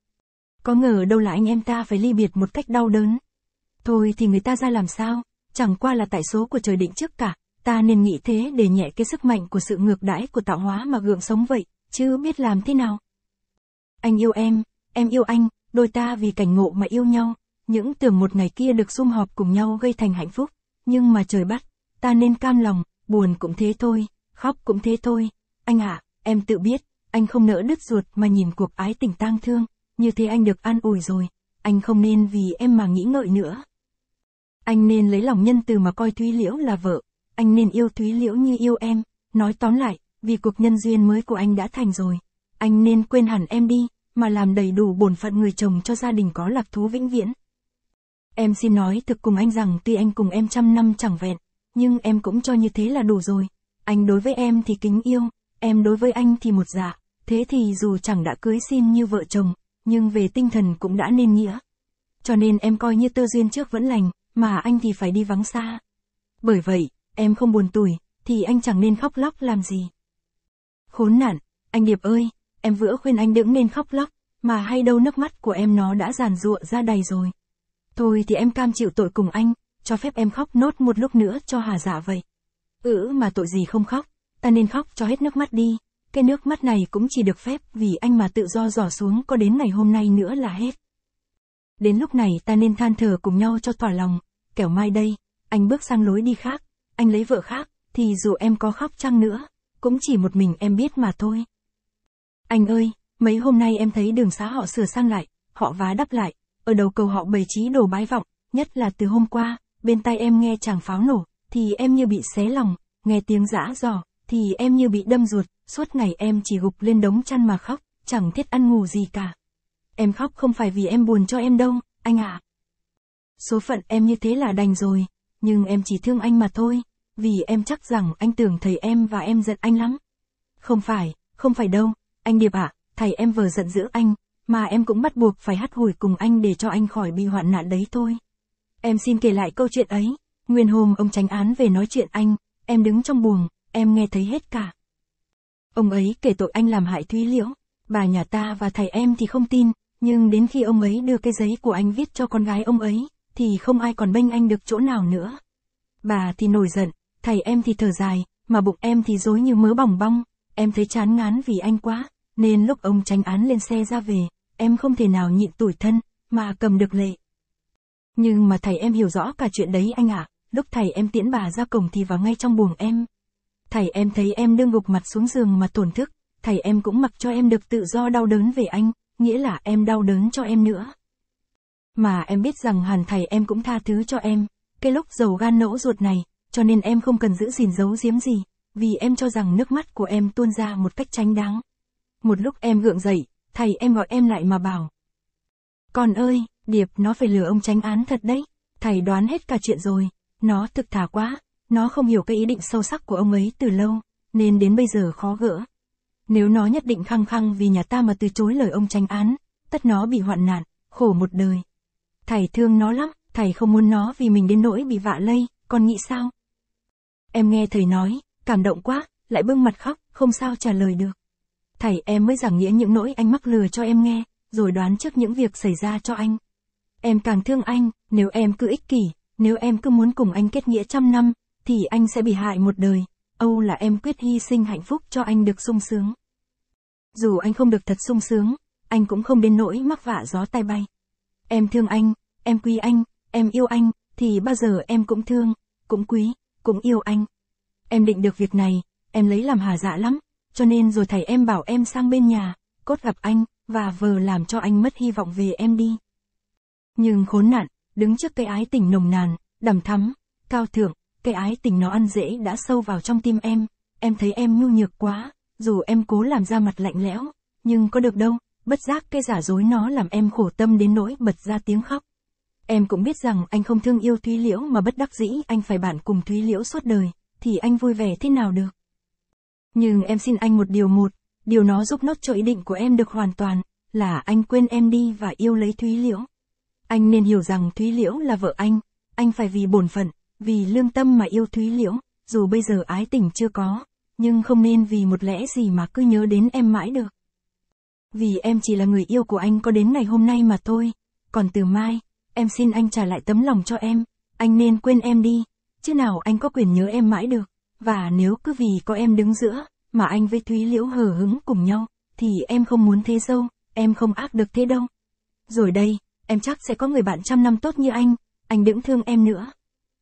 Có ngờ đâu là anh em ta phải ly biệt một cách đau đớn. Thôi thì người ta ra làm sao, chẳng qua là tại số của trời định trước cả, ta nên nghĩ thế để nhẹ cái sức mạnh của sự ngược đãi của tạo hóa mà gượng sống vậy, chứ biết làm thế nào. Anh yêu em yêu anh, đôi ta vì cảnh ngộ mà yêu nhau, những tưởng một ngày kia được sum họp cùng nhau gây thành hạnh phúc, nhưng mà trời bắt, ta nên cam lòng, buồn cũng thế thôi, khóc cũng thế thôi. Anh ạ, em tự biết, anh không nỡ đứt ruột mà nhìn cuộc ái tình tang thương, như thế anh được an ủi rồi, anh không nên vì em mà nghĩ ngợi nữa. Anh nên lấy lòng nhân từ mà coi Thúy Liễu là vợ, anh nên yêu Thúy Liễu như yêu em, nói tóm lại, vì cuộc nhân duyên mới của anh đã thành rồi, anh nên quên hẳn em đi, mà làm đầy đủ bổn phận người chồng cho gia đình có lạc thú vĩnh viễn. Em xin nói thực cùng anh rằng tuy anh cùng em trăm năm chẳng vẹn, nhưng em cũng cho như thế là đủ rồi. Anh đối với em thì kính yêu, em đối với anh thì một dạ, thế thì dù chẳng đã cưới xin như vợ chồng, nhưng về tinh thần cũng đã nên nghĩa. Cho nên em coi như tơ duyên trước vẫn lành, mà anh thì phải đi vắng xa. Bởi vậy, em không buồn tủi, thì anh chẳng nên khóc lóc làm gì. Khốn nạn, Anh Điệp ơi, em vừa khuyên anh đừng nên khóc lóc, mà hay đâu nước mắt của em nó đã giàn giụa ra đầy rồi. Thôi thì em cam chịu tội cùng anh, cho phép em khóc nốt một lúc nữa cho hà dạ vậy. Mà tội gì không khóc, ta nên khóc cho hết nước mắt đi, cái nước mắt này cũng chỉ được phép vì anh mà tự do giỏ xuống có đến ngày hôm nay nữa là hết. Đến lúc này ta nên than thở cùng nhau cho tỏa lòng, kẻo mai đây, anh bước sang lối đi khác, anh lấy vợ khác, thì dù em có khóc chăng nữa, cũng chỉ một mình em biết mà thôi. Anh ơi, mấy hôm nay em thấy đường xá họ sửa sang lại, họ vá đắp lại, ở đầu cầu họ bày trí đồ bái vọng, nhất là từ hôm qua, bên tai em nghe tràng pháo nổ, thì em như bị xé lòng, nghe tiếng giã giò, thì em như bị đâm ruột, suốt ngày em chỉ gục lên đống chăn mà khóc, chẳng thiết ăn ngủ gì cả. Em khóc không phải vì em buồn cho em đâu, anh ạ. Số phận em như thế là đành rồi, nhưng em chỉ thương anh mà thôi, vì em chắc rằng anh tưởng thầy em và em giận anh lắm. Không phải đâu, anh Điệp ạ, thầy em vừa giận dữ anh, mà em cũng bắt buộc phải hắt hủi cùng anh để cho anh khỏi bị hoạn nạn đấy thôi. Em xin kể lại câu chuyện ấy, nguyên hôm ông chánh án về nói chuyện anh, em đứng trong buồng, em nghe thấy hết cả. Ông ấy kể tội anh làm hại Thúy Liễu, bà nhà ta và thầy em thì không tin, nhưng đến khi ông ấy đưa cái giấy của anh viết cho con gái ông ấy, thì không ai còn bênh anh được chỗ nào nữa. Bà thì nổi giận, thầy em thì thở dài, mà bụng em thì rối như mớ bòng bong, em thấy chán ngán vì anh quá, nên lúc ông chánh án lên xe ra về, em không thể nào nhịn tủi thân, mà cầm được lệ. Nhưng mà thầy em hiểu rõ cả chuyện đấy anh ạ, lúc thầy em tiễn bà ra cổng thì vào ngay trong buồng em. Thầy em thấy em đương gục mặt xuống giường mà tổn thức, thầy em cũng mặc cho em được tự do đau đớn về anh, nghĩa là em đau đớn cho em nữa. Mà em biết rằng hẳn thầy em cũng tha thứ cho em, cái lúc dầu gan nẫu ruột này, cho nên em không cần giữ gìn giấu giếm gì, vì em cho rằng nước mắt của em tuôn ra một cách chánh đáng. Một lúc em gượng dậy, thầy em gọi em lại mà bảo. Con ơi, Điệp nó phải lừa ông chánh án thật đấy, thầy đoán hết cả chuyện rồi, nó thực thà quá, nó không hiểu cái ý định sâu sắc của ông ấy từ lâu, nên đến bây giờ khó gỡ. Nếu nó nhất định khăng khăng vì nhà ta mà từ chối lời ông chánh án, tất nó bị hoạn nạn, khổ một đời. Thầy thương nó lắm, thầy không muốn nó vì mình đến nỗi bị vạ lây, con nghĩ sao? Em nghe thầy nói, cảm động quá, lại bưng mặt khóc, không sao trả lời được. Thầy em mới giảng nghĩa những nỗi anh mắc lừa cho em nghe, rồi đoán trước những việc xảy ra cho anh. Em càng thương anh, nếu em cứ ích kỷ, nếu em cứ muốn cùng anh kết nghĩa 100 năm, thì anh sẽ bị hại một đời. Âu là em quyết hy sinh hạnh phúc cho anh được sung sướng. Dù anh không được thật sung sướng, anh cũng không đến nỗi mắc vạ gió tai bay. Em thương anh, em quý anh, em yêu anh, thì bao giờ em cũng thương, cũng quý, cũng yêu anh. Em định được việc này, em lấy làm hà dạ lắm, cho nên rồi thầy em bảo em sang bên nhà, cốt gặp anh, và vờ làm cho anh mất hy vọng về em đi. Nhưng khốn nạn, đứng trước cái ái tình nồng nàn, đằm thắm, cao thượng, cái ái tình nó ăn rễ đã sâu vào trong tim em thấy em nhu nhược quá, dù em cố làm ra mặt lạnh lẽo, nhưng có được đâu, bất giác cái giả dối nó làm em khổ tâm đến nỗi bật ra tiếng khóc. Em cũng biết rằng anh không thương yêu Thúy Liễu mà bất đắc dĩ anh phải bạn cùng Thúy Liễu suốt đời, thì anh vui vẻ thế nào được. Nhưng em xin anh một, điều nó giúp nốt cho ý định của em được hoàn toàn, là anh quên em đi và yêu lấy Thúy Liễu. Anh nên hiểu rằng Thúy Liễu là vợ anh phải vì bổn phận, vì lương tâm mà yêu Thúy Liễu, dù bây giờ ái tình chưa có, nhưng không nên vì một lẽ gì mà cứ nhớ đến em mãi được. Vì em chỉ là người yêu của anh có đến ngày hôm nay mà thôi, còn từ mai, em xin anh trả lại tấm lòng cho em, anh nên quên em đi, chứ nào anh có quyền nhớ em mãi được, và nếu cứ vì có em đứng giữa, mà anh với Thúy Liễu hờ hững cùng nhau, thì em không muốn thế đâu, em không ác được thế đâu. Rồi đây, em chắc sẽ có người bạn 100 năm tốt như anh đừng thương em nữa.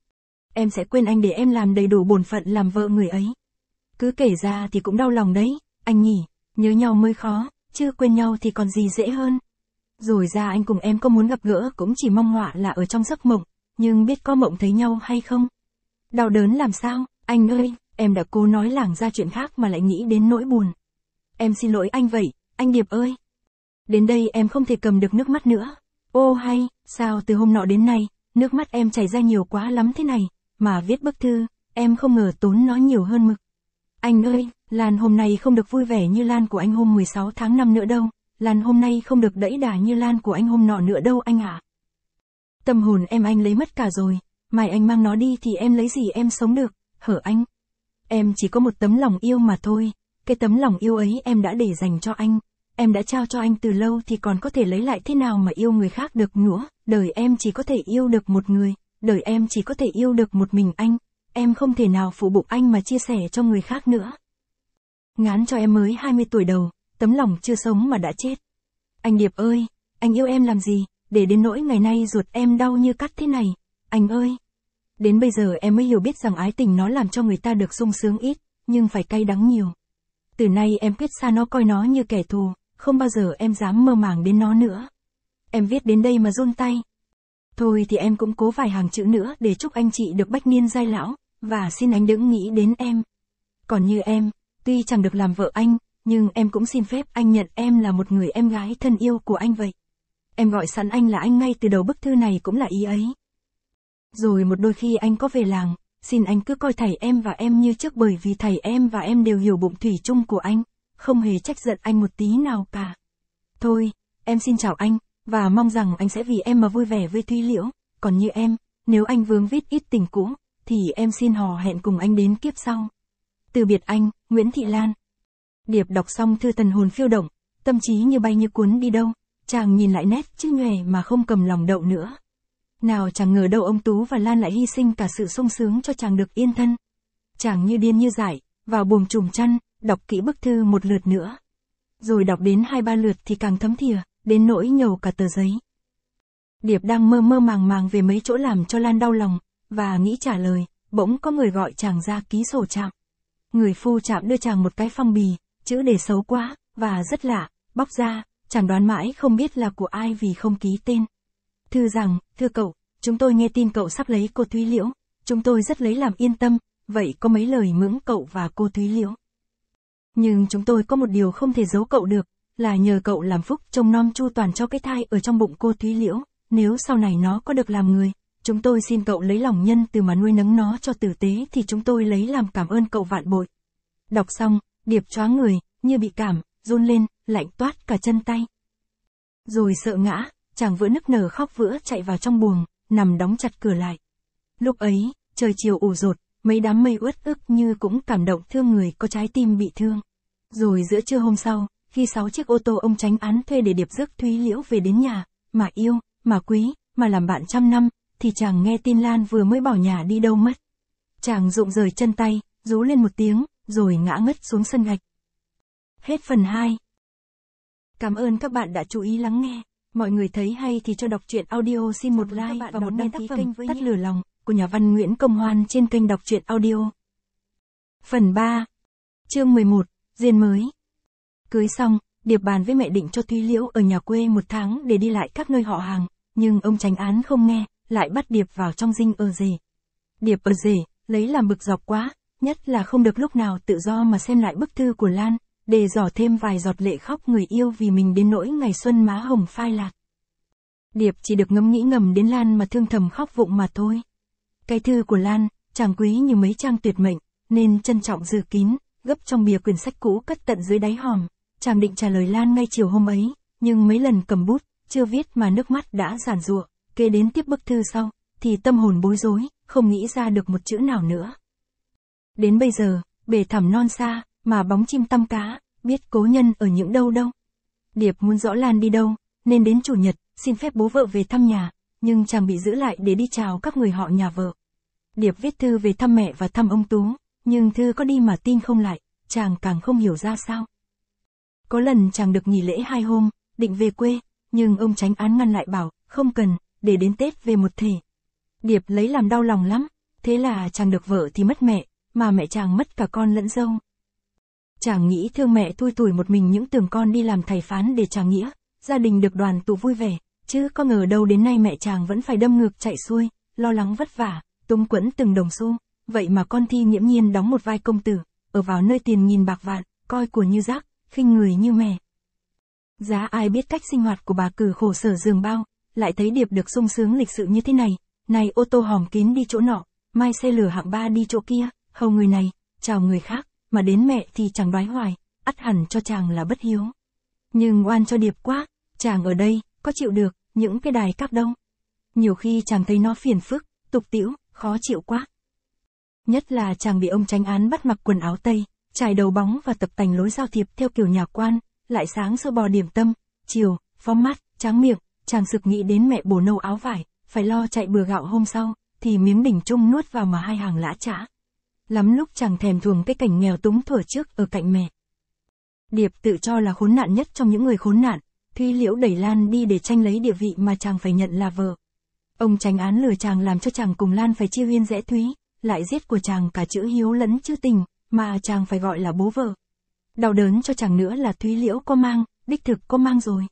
Em sẽ quên anh để em làm đầy đủ bổn phận làm vợ người ấy. Cứ kể ra thì cũng đau lòng đấy, anh nhỉ, nhớ nhau mới khó, chứ quên nhau thì còn gì dễ hơn. Rồi ra anh cùng em có muốn gặp gỡ cũng chỉ mong họa là ở trong giấc mộng, nhưng biết có mộng thấy nhau hay không? Đau đớn làm sao, anh ơi, em đã cố nói lảng ra chuyện khác mà lại nghĩ đến nỗi buồn. Em xin lỗi anh vậy, anh Điệp ơi. Đến đây em không thể cầm được nước mắt nữa. Ô hay, sao từ hôm nọ đến nay, nước mắt em chảy ra nhiều quá lắm thế này, mà viết bức thư, em không ngờ tốn nó nhiều hơn mực. Anh ơi, Lan hôm nay không được vui vẻ như Lan của anh hôm 16 tháng 5 nữa đâu, Lan hôm nay không được đẫy đà như Lan của anh hôm nọ nữa đâu anh ạ. Tâm hồn em anh lấy mất cả rồi, mai anh mang nó đi thì em lấy gì em sống được, hở anh. Em chỉ có một tấm lòng yêu mà thôi, cái tấm lòng yêu ấy em đã để dành cho anh. Em đã trao cho anh từ lâu thì còn có thể lấy lại thế nào mà yêu người khác được nữa. Đời em chỉ có thể yêu được một người. Đời em chỉ có thể yêu được một mình anh. Em không thể nào phụ bụng anh mà chia sẻ cho người khác nữa. Ngán cho em mới 20 tuổi đầu, tấm lòng chưa sống mà đã chết. Anh Điệp ơi, anh yêu em làm gì, để đến nỗi ngày nay ruột em đau như cắt thế này. Anh ơi, đến bây giờ em mới hiểu biết rằng ái tình nó làm cho người ta được sung sướng ít, nhưng phải cay đắng nhiều. Từ nay em quyết xa nó, coi nó như kẻ thù, không bao giờ em dám mơ màng đến nó nữa. Em viết đến đây mà run tay. Thôi thì em cũng cố vài hàng chữ nữa để chúc anh chị được bách niên giai lão, và xin anh đừng nghĩ đến em. Còn như em, tuy chẳng được làm vợ anh, nhưng em cũng xin phép anh nhận em là một người em gái thân yêu của anh vậy. Em gọi sẵn anh là anh ngay từ đầu bức thư này cũng là ý ấy. Rồi một đôi khi anh có về làng, xin anh cứ coi thầy em và em như trước, bởi vì thầy em và em đều hiểu bụng thủy chung của anh, không hề trách giận anh một tí nào cả. Thôi, em xin chào anh, và mong rằng anh sẽ vì em mà vui vẻ với Thúy Liễu. Còn như em, nếu anh vướng vít ít tình cũ, thì em xin hò hẹn cùng anh đến kiếp sau. Từ biệt anh, Nguyễn Thị Lan. Điệp đọc xong thư thần hồn phiêu động, tâm trí như bay như cuốn đi đâu. Chàng nhìn lại nét chữ nhòe mà không cầm lòng đậu nữa. Nào chàng ngờ đâu ông Tú và Lan lại hy sinh cả sự sung sướng cho chàng được yên thân. Chàng như điên như dại, vào buồng trùm chăn, đọc kỹ bức thư một lượt nữa. Rồi đọc đến 2-3 lượt thì càng thấm thìa, đến nỗi nhầu cả tờ giấy. Điệp đang mơ mơ màng màng về mấy chỗ làm cho Lan đau lòng, và nghĩ trả lời, bỗng có người gọi chàng ra ký sổ trạm. Người phu trạm đưa chàng một cái phong bì, chữ đề xấu quá, và rất lạ, bóc ra, chàng đoán mãi không biết là của ai vì không ký tên. Thư rằng, thưa cậu, chúng tôi nghe tin cậu sắp lấy cô Thúy Liễu, chúng tôi rất lấy làm yên tâm, vậy có mấy lời mững cậu và cô Thúy Liễu. Nhưng chúng tôi có một điều không thể giấu cậu được, là nhờ cậu làm phúc trông nom chu toàn cho cái thai ở trong bụng cô Thúy Liễu, nếu sau này nó có được làm người, chúng tôi xin cậu lấy lòng nhân từ mà nuôi nấng nó cho tử tế thì chúng tôi lấy làm cảm ơn cậu vạn bội. Đọc xong, Điệp choáng người, như bị cảm, run lên, lạnh toát cả chân tay. Rồi sợ ngã, chàng vỡ nức nở khóc vữa chạy vào trong buồng, nằm đóng chặt cửa lại. Lúc ấy, trời chiều ủ rột, mấy đám mây uất ức như cũng cảm động thương người có trái tim bị thương. Rồi giữa trưa hôm sau, khi 6 chiếc ô tô ông Chánh Án thuê để Điệp rước Thúy Liễu về đến nhà, mà yêu, mà quý, mà làm bạn trăm năm, thì chàng nghe tin Lan vừa mới bỏ nhà đi đâu mất. Chàng rụng rời chân tay, rú lên một tiếng, rồi ngã ngất xuống sân gạch. Hết phần 2. Cảm ơn các bạn đã chú ý lắng nghe. Mọi người thấy hay thì cho đọc truyện audio xin một like và một đăng ký kênh với Tắt Lửa Lòng của nhà văn Nguyễn Công Hoan trên kênh đọc truyện audio. Phần 3. Chương 11, Duyên mới. Cưới xong, Điệp bàn với mẹ định cho Thúy Liễu ở nhà quê 1 tháng để đi lại các nơi họ hàng, nhưng ông Chánh Án không nghe, lại bắt Điệp vào trong dinh ở rể. Điệp ở rể, lấy làm bực dọc quá, nhất là không được lúc nào tự do mà xem lại bức thư của Lan, để dò thêm vài giọt lệ khóc người yêu vì mình đến nỗi ngày xuân má hồng phai lạc. Điệp chỉ được ngẫm nghĩ ngầm đến Lan mà thương thầm khóc vụng mà thôi. Cái thư của Lan, chàng quý như mấy trang tuyệt mệnh, nên trân trọng giữ kín, gấp trong bìa quyển sách cũ cất tận dưới đáy hòm. Chàng định trả lời Lan ngay chiều hôm ấy, nhưng mấy lần cầm bút, chưa viết mà nước mắt đã giàn giụa, kế đến tiếp bức thư sau, thì tâm hồn bối rối, không nghĩ ra được một chữ nào nữa. Đến bây giờ, bể thẳm non xa, mà bóng chim tăm cá, biết cố nhân ở những đâu đâu. Điệp muốn rõ Lan đi đâu, nên đến Chủ nhật, xin phép bố vợ về thăm nhà, nhưng chàng bị giữ lại để đi chào các người họ nhà vợ. Điệp viết thư về thăm mẹ và thăm ông Tú, nhưng thư có đi mà tin không lại, chàng càng không hiểu ra sao. Có lần chàng được nghỉ lễ 2 hôm, định về quê, nhưng ông Chánh Án ngăn lại bảo, không cần, để đến Tết về một thể. Điệp lấy làm đau lòng lắm, thế là chàng được vợ thì mất mẹ, mà mẹ chàng mất cả con lẫn dâu. Chàng nghĩ thương mẹ thui thủi một mình những tưởng con đi làm thầy phán để chàng nghĩa, gia đình được đoàn tụ vui vẻ, chứ có ngờ đâu đến nay mẹ chàng vẫn phải đâm ngược chạy xuôi, lo lắng vất vả, túng quẫn từng đồng xu, vậy mà con Thi nghiễm nhiên đóng một vai công tử, ở vào nơi tiền nghìn bạc vạn, coi của như rác, khinh người như mè. Giá ai biết cách sinh hoạt của bà Cử khổ sở giường bao, lại thấy Điệp được sung sướng lịch sự như thế này, này ô tô hòm kín đi chỗ nọ, mai xe lửa hạng 3 đi chỗ kia, hầu người này, chào người khác, mà đến mẹ thì chẳng đoái hoài, ắt hẳn cho chàng là bất hiếu. Nhưng oan cho Điệp quá, chàng ở đây, có chịu được, những cái đài các đâu. Nhiều khi chàng thấy nó phiền phức, tục tĩu, khó chịu quá. Nhất là chàng bị ông Chánh Án bắt mặc quần áo Tây, trải đầu bóng và tập tành lối giao thiệp theo kiểu nhà quan, lại sáng sơ bò điểm tâm, chiều, phó mát, tráng miệng, chàng sực nghĩ đến mẹ bổ nâu áo vải, phải lo chạy bừa gạo hôm sau, thì miếng đỉnh chung nuốt vào mà hai hàng lã chã. Lắm lúc chàng thèm thuồng cái cảnh nghèo túng thuở trước ở cạnh mẹ. Điệp tự cho là khốn nạn nhất trong những người khốn nạn, Thúy Liễu đẩy Lan đi để tranh lấy địa vị mà chàng phải nhận là vợ. Ông chánh án lừa chàng làm cho chàng cùng Lan phải chia uyên rẽ Thúy, lại giết của chàng cả chữ hiếu lẫn chữ tình, mà chàng phải gọi là bố vợ. Đau đớn cho chàng nữa là Thúy Liễu có mang, đích thực có mang rồi.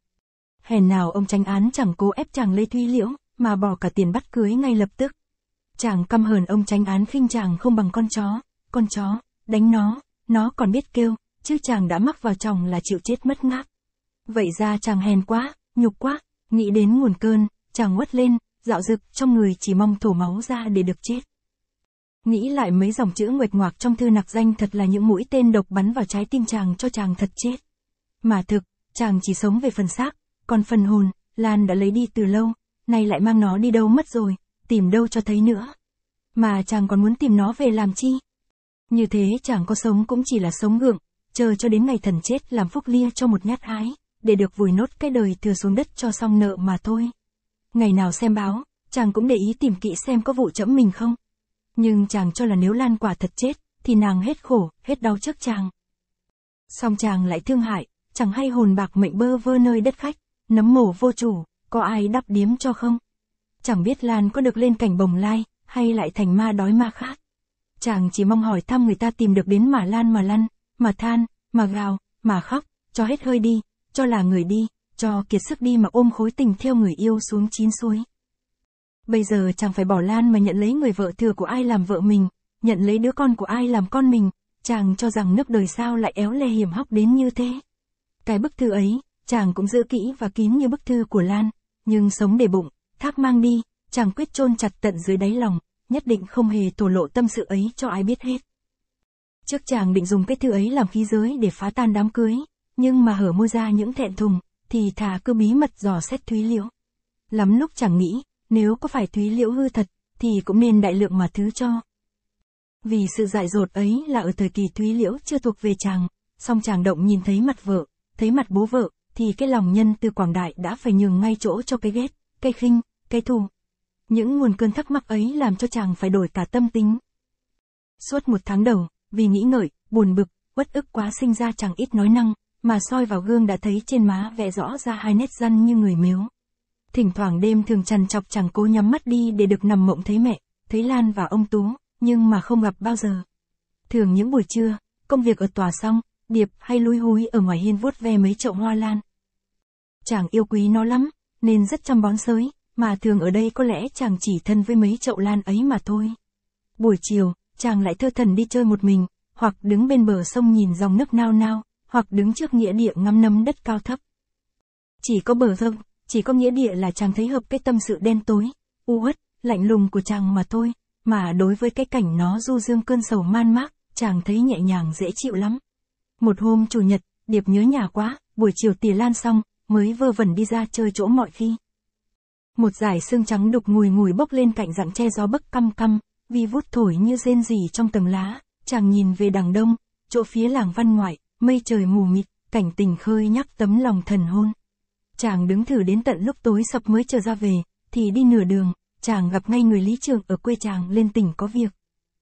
Hèn nào ông chánh án chẳng cố ép chàng lấy Thúy Liễu, mà bỏ cả tiền bắt cưới ngay lập tức. Chàng căm hờn ông chánh án khinh chàng không bằng con chó, đánh nó còn biết kêu, chứ chàng đã mắc vào chồng là chịu chết mất ngáp. Vậy ra chàng hèn quá, nhục quá, nghĩ đến nguồn cơn, chàng uất lên, dạo dực trong người chỉ mong thổ máu ra để được chết. Nghĩ lại mấy dòng chữ nguệch ngoạc trong thư nặc danh thật là những mũi tên độc bắn vào trái tim chàng cho chàng thật chết. Mà thực, chàng chỉ sống về phần xác, còn phần hồn, Lan đã lấy đi từ lâu, nay lại mang nó đi đâu mất rồi, tìm đâu cho thấy nữa. Mà chàng còn muốn tìm nó về làm chi? Như thế chàng có sống cũng chỉ là sống gượng, chờ cho đến ngày thần chết làm phúc lia cho một nhát hái, để được vùi nốt cái đời thừa xuống đất cho xong nợ mà thôi. Ngày nào xem báo, chàng cũng để ý tìm kỹ xem có vụ trẫm mình không. Nhưng chàng cho là nếu Lan quả thật chết, thì nàng hết khổ, hết đau trước chàng. Song chàng lại thương hại, chẳng hay hồn bạc mệnh bơ vơ nơi đất khách, nấm mồ vô chủ, có ai đắp điếm cho không? Chẳng biết Lan có được lên cảnh bồng lai, hay lại thành ma đói ma khát. Chàng chỉ mong hỏi thăm người ta tìm được đến mà Lan mà lăn, mà than, mà gào, mà khóc, cho hết hơi đi, cho là người đi, cho kiệt sức đi mà ôm khối tình theo người yêu xuống chín suối. Bây giờ chàng phải bỏ Lan mà nhận lấy người vợ thừa của ai làm vợ mình, nhận lấy đứa con của ai làm con mình, chàng cho rằng nước đời sao lại éo le hiểm hóc đến như thế. Cái bức thư ấy, chàng cũng giữ kỹ và kín như bức thư của Lan, nhưng sống để bụng, thác mang đi, chàng quyết chôn chặt tận dưới đáy lòng, nhất định không hề thổ lộ tâm sự ấy cho ai biết hết. Trước chàng định dùng cái thư ấy làm khí giới để phá tan đám cưới, nhưng mà hở môi ra những thẹn thùng, thì thà cứ bí mật dò xét Thúy Liễu. Lắm lúc chàng nghĩ, nếu có phải Thúy Liễu hư thật, thì cũng nên đại lượng mà thứ cho. Vì sự dại dột ấy là ở thời kỳ Thúy Liễu chưa thuộc về chàng, song chàng động nhìn thấy mặt vợ, thấy mặt bố vợ, thì cái lòng nhân từ quảng đại đã phải nhường ngay chỗ cho cái ghét, cái khinh, cái thù. Những nguồn cơn thắc mắc ấy làm cho chàng phải đổi cả tâm tính. Suốt một tháng đầu, vì nghĩ ngợi, buồn bực, uất ức quá sinh ra chàng ít nói năng, mà soi vào gương đã thấy trên má vẽ rõ ra hai nét răn như người mếu. Thỉnh thoảng đêm thường trằn trọc chàng cố nhắm mắt đi để được nằm mộng thấy mẹ, thấy Lan và ông Tú, nhưng mà không gặp bao giờ. Thường những buổi trưa, công việc ở tòa xong, Điệp hay lúi húi ở ngoài hiên vuốt ve mấy chậu hoa lan. Chàng yêu quý nó lắm, nên rất chăm bón sới, mà thường ở đây có lẽ chàng chỉ thân với mấy chậu lan ấy mà thôi. Buổi chiều, chàng lại thơ thẩn đi chơi một mình, hoặc đứng bên bờ sông nhìn dòng nước nao nao, hoặc đứng trước nghĩa địa ngắm nấm đất cao thấp. Chỉ có bờ sông, chỉ có nghĩa địa là chàng thấy hợp cái tâm sự đen tối, u uất, lạnh lùng của chàng mà thôi, mà đối với cái cảnh nó du dương cơn sầu man mác, chàng thấy nhẹ nhàng dễ chịu lắm. Một hôm chủ nhật, Điệp nhớ nhà quá, buổi chiều tỉa lan xong, mới vơ vẩn đi ra chơi chỗ mọi khi. Một dải sương trắng đục ngùi ngùi bốc lên cạnh rặng tre gió bấc căm căm, vi vút thổi như rên rỉ trong tầng lá, chàng nhìn về đằng đông, chỗ phía làng Văn Ngoại, mây trời mù mịt, cảnh tình khơi nhắc tấm lòng thần hôn. Chàng đứng thử đến tận lúc tối sập mới trở ra về, thì đi nửa đường, chàng gặp ngay người lý trưởng ở quê chàng lên tỉnh có việc.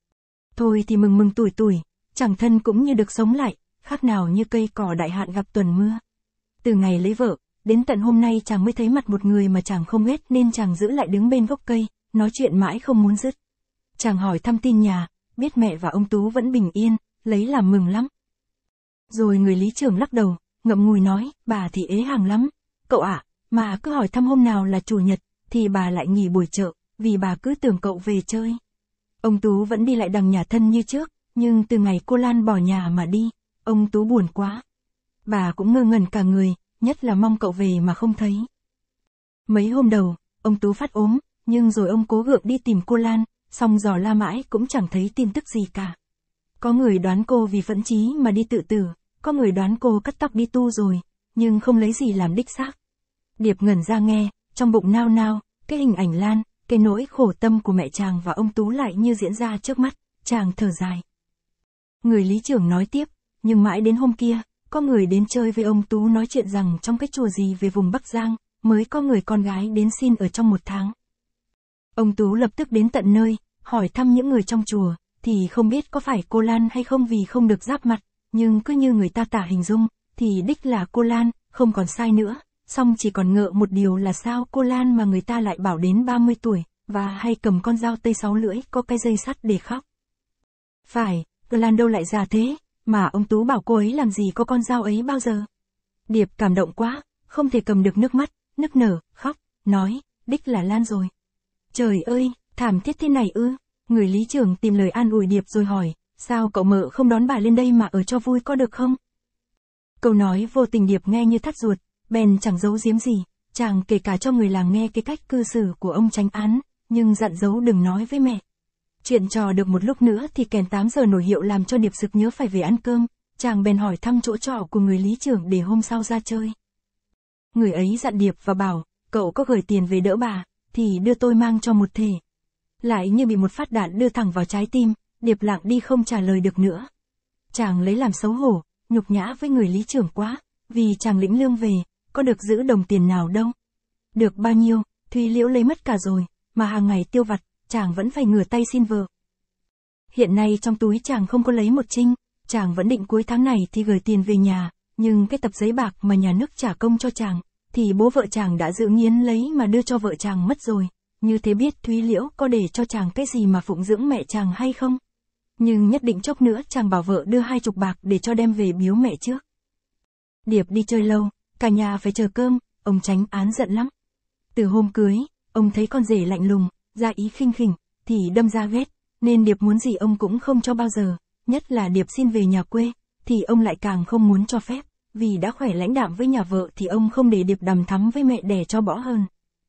Thôi thì mừng mừng tủi tủi, chàng thân cũng như được sống lại, khác nào như cây cỏ đại hạn gặp tuần mưa. Từ ngày lấy vợ, đến tận hôm nay chàng mới thấy mặt một người mà chàng không ghét nên chàng giữ lại đứng bên gốc cây, nói chuyện mãi không muốn dứt. Chàng hỏi thăm tin nhà, biết mẹ và ông Tú vẫn bình yên, lấy làm mừng lắm. Rồi người lý trưởng lắc đầu, ngậm ngùi nói, bà thì ế hàng lắm. Cậu ạ, mà cứ hỏi thăm hôm nào là chủ nhật, thì bà lại nghỉ buổi chợ, vì bà cứ tưởng cậu về chơi. Ông Tú vẫn đi lại đằng nhà thân như trước, nhưng từ ngày cô Lan bỏ nhà mà đi, ông Tú buồn quá. Bà cũng ngơ ngẩn cả người, nhất là mong cậu về mà không thấy. Mấy hôm đầu, ông Tú phát ốm, nhưng rồi ông cố gượng đi tìm cô Lan, song dò la mãi cũng chẳng thấy tin tức gì cả. Có người đoán cô vì phẫn chí mà đi tự tử, có người đoán cô cắt tóc đi tu rồi, nhưng không lấy gì làm đích xác. Điệp ngẩn ra nghe, trong bụng nao nao, cái hình ảnh Lan, cái nỗi khổ tâm của mẹ chàng và ông Tú lại như diễn ra trước mắt, chàng thở dài. Người lý trưởng nói tiếp, nhưng mãi đến hôm kia, có người đến chơi với ông Tú nói chuyện rằng trong cái chùa gì về vùng Bắc Giang, mới có người con gái đến xin ở trong 1 tháng. Ông Tú lập tức đến tận nơi, hỏi thăm những người trong chùa, thì không biết có phải cô Lan hay không vì không được giáp mặt, nhưng cứ như người ta tả hình dung, thì đích là cô Lan, không còn sai nữa, song chỉ còn ngợ một điều là sao cô Lan mà người ta lại bảo đến 30 tuổi, và hay cầm con dao tây 6 lưỡi có cái dây sắt để khóc. Phải, cô Lan đâu lại già thế, mà ông Tú bảo cô ấy làm gì có con dao ấy bao giờ. Điệp cảm động quá, không thể cầm được nước mắt, nức nở, khóc, nói, đích là Lan rồi. Trời ơi, thảm thiết thế này ư. Người lý trưởng tìm lời an ủi Điệp rồi hỏi, sao cậu mợ không đón bà lên đây mà ở cho vui có được không? Câu nói vô tình Điệp nghe như thắt ruột, bèn chẳng giấu giếm gì, chàng kể cả cho người làng nghe cái cách cư xử của ông chánh án, nhưng dặn dấu đừng nói với mẹ. Chuyện trò được một lúc nữa thì kèn 8 giờ nổi hiệu làm cho Điệp sực nhớ phải về ăn cơm, chàng bèn hỏi thăm chỗ trọ của người lý trưởng để hôm sau ra chơi. Người ấy dặn Điệp và bảo, cậu có gửi tiền về đỡ bà, thì đưa tôi mang cho một thể. Lại như bị một phát đạn đưa thẳng vào trái tim, Điệp lặng đi không trả lời được nữa. Chàng lấy làm xấu hổ, nhục nhã với người lý trưởng quá, vì chàng lĩnh lương về, có được giữ đồng tiền nào đâu. Được bao nhiêu, Thúy Liễu lấy mất cả rồi, mà hàng ngày tiêu vặt, chàng vẫn phải ngửa tay xin vợ. Hiện nay trong túi chàng không có lấy 1 trinh, chàng vẫn định cuối tháng này thì gửi tiền về nhà, nhưng cái tập giấy bạc mà nhà nước trả công cho chàng, thì bố vợ chàng đã giữ nghiến lấy mà đưa cho vợ chàng mất rồi. Như thế biết Thúy Liễu có để cho chàng cái gì mà phụng dưỡng mẹ chàng hay không? Nhưng nhất định chốc nữa chàng bảo vợ đưa 20 bạc để cho đem về biếu mẹ trước. Điệp đi chơi lâu, cả nhà phải chờ cơm, ông chánh án giận lắm. Từ hôm cưới, ông thấy con rể lạnh lùng, ra ý khinh khỉnh, thì đâm ra ghét, nên Điệp muốn gì ông cũng không cho bao giờ, nhất là Điệp xin về nhà quê, thì ông lại càng không muốn cho phép, vì đã khỏe lãnh đạm với nhà vợ thì ông không để Điệp đằm thắm với mẹ đẻ cho bỏ hơn.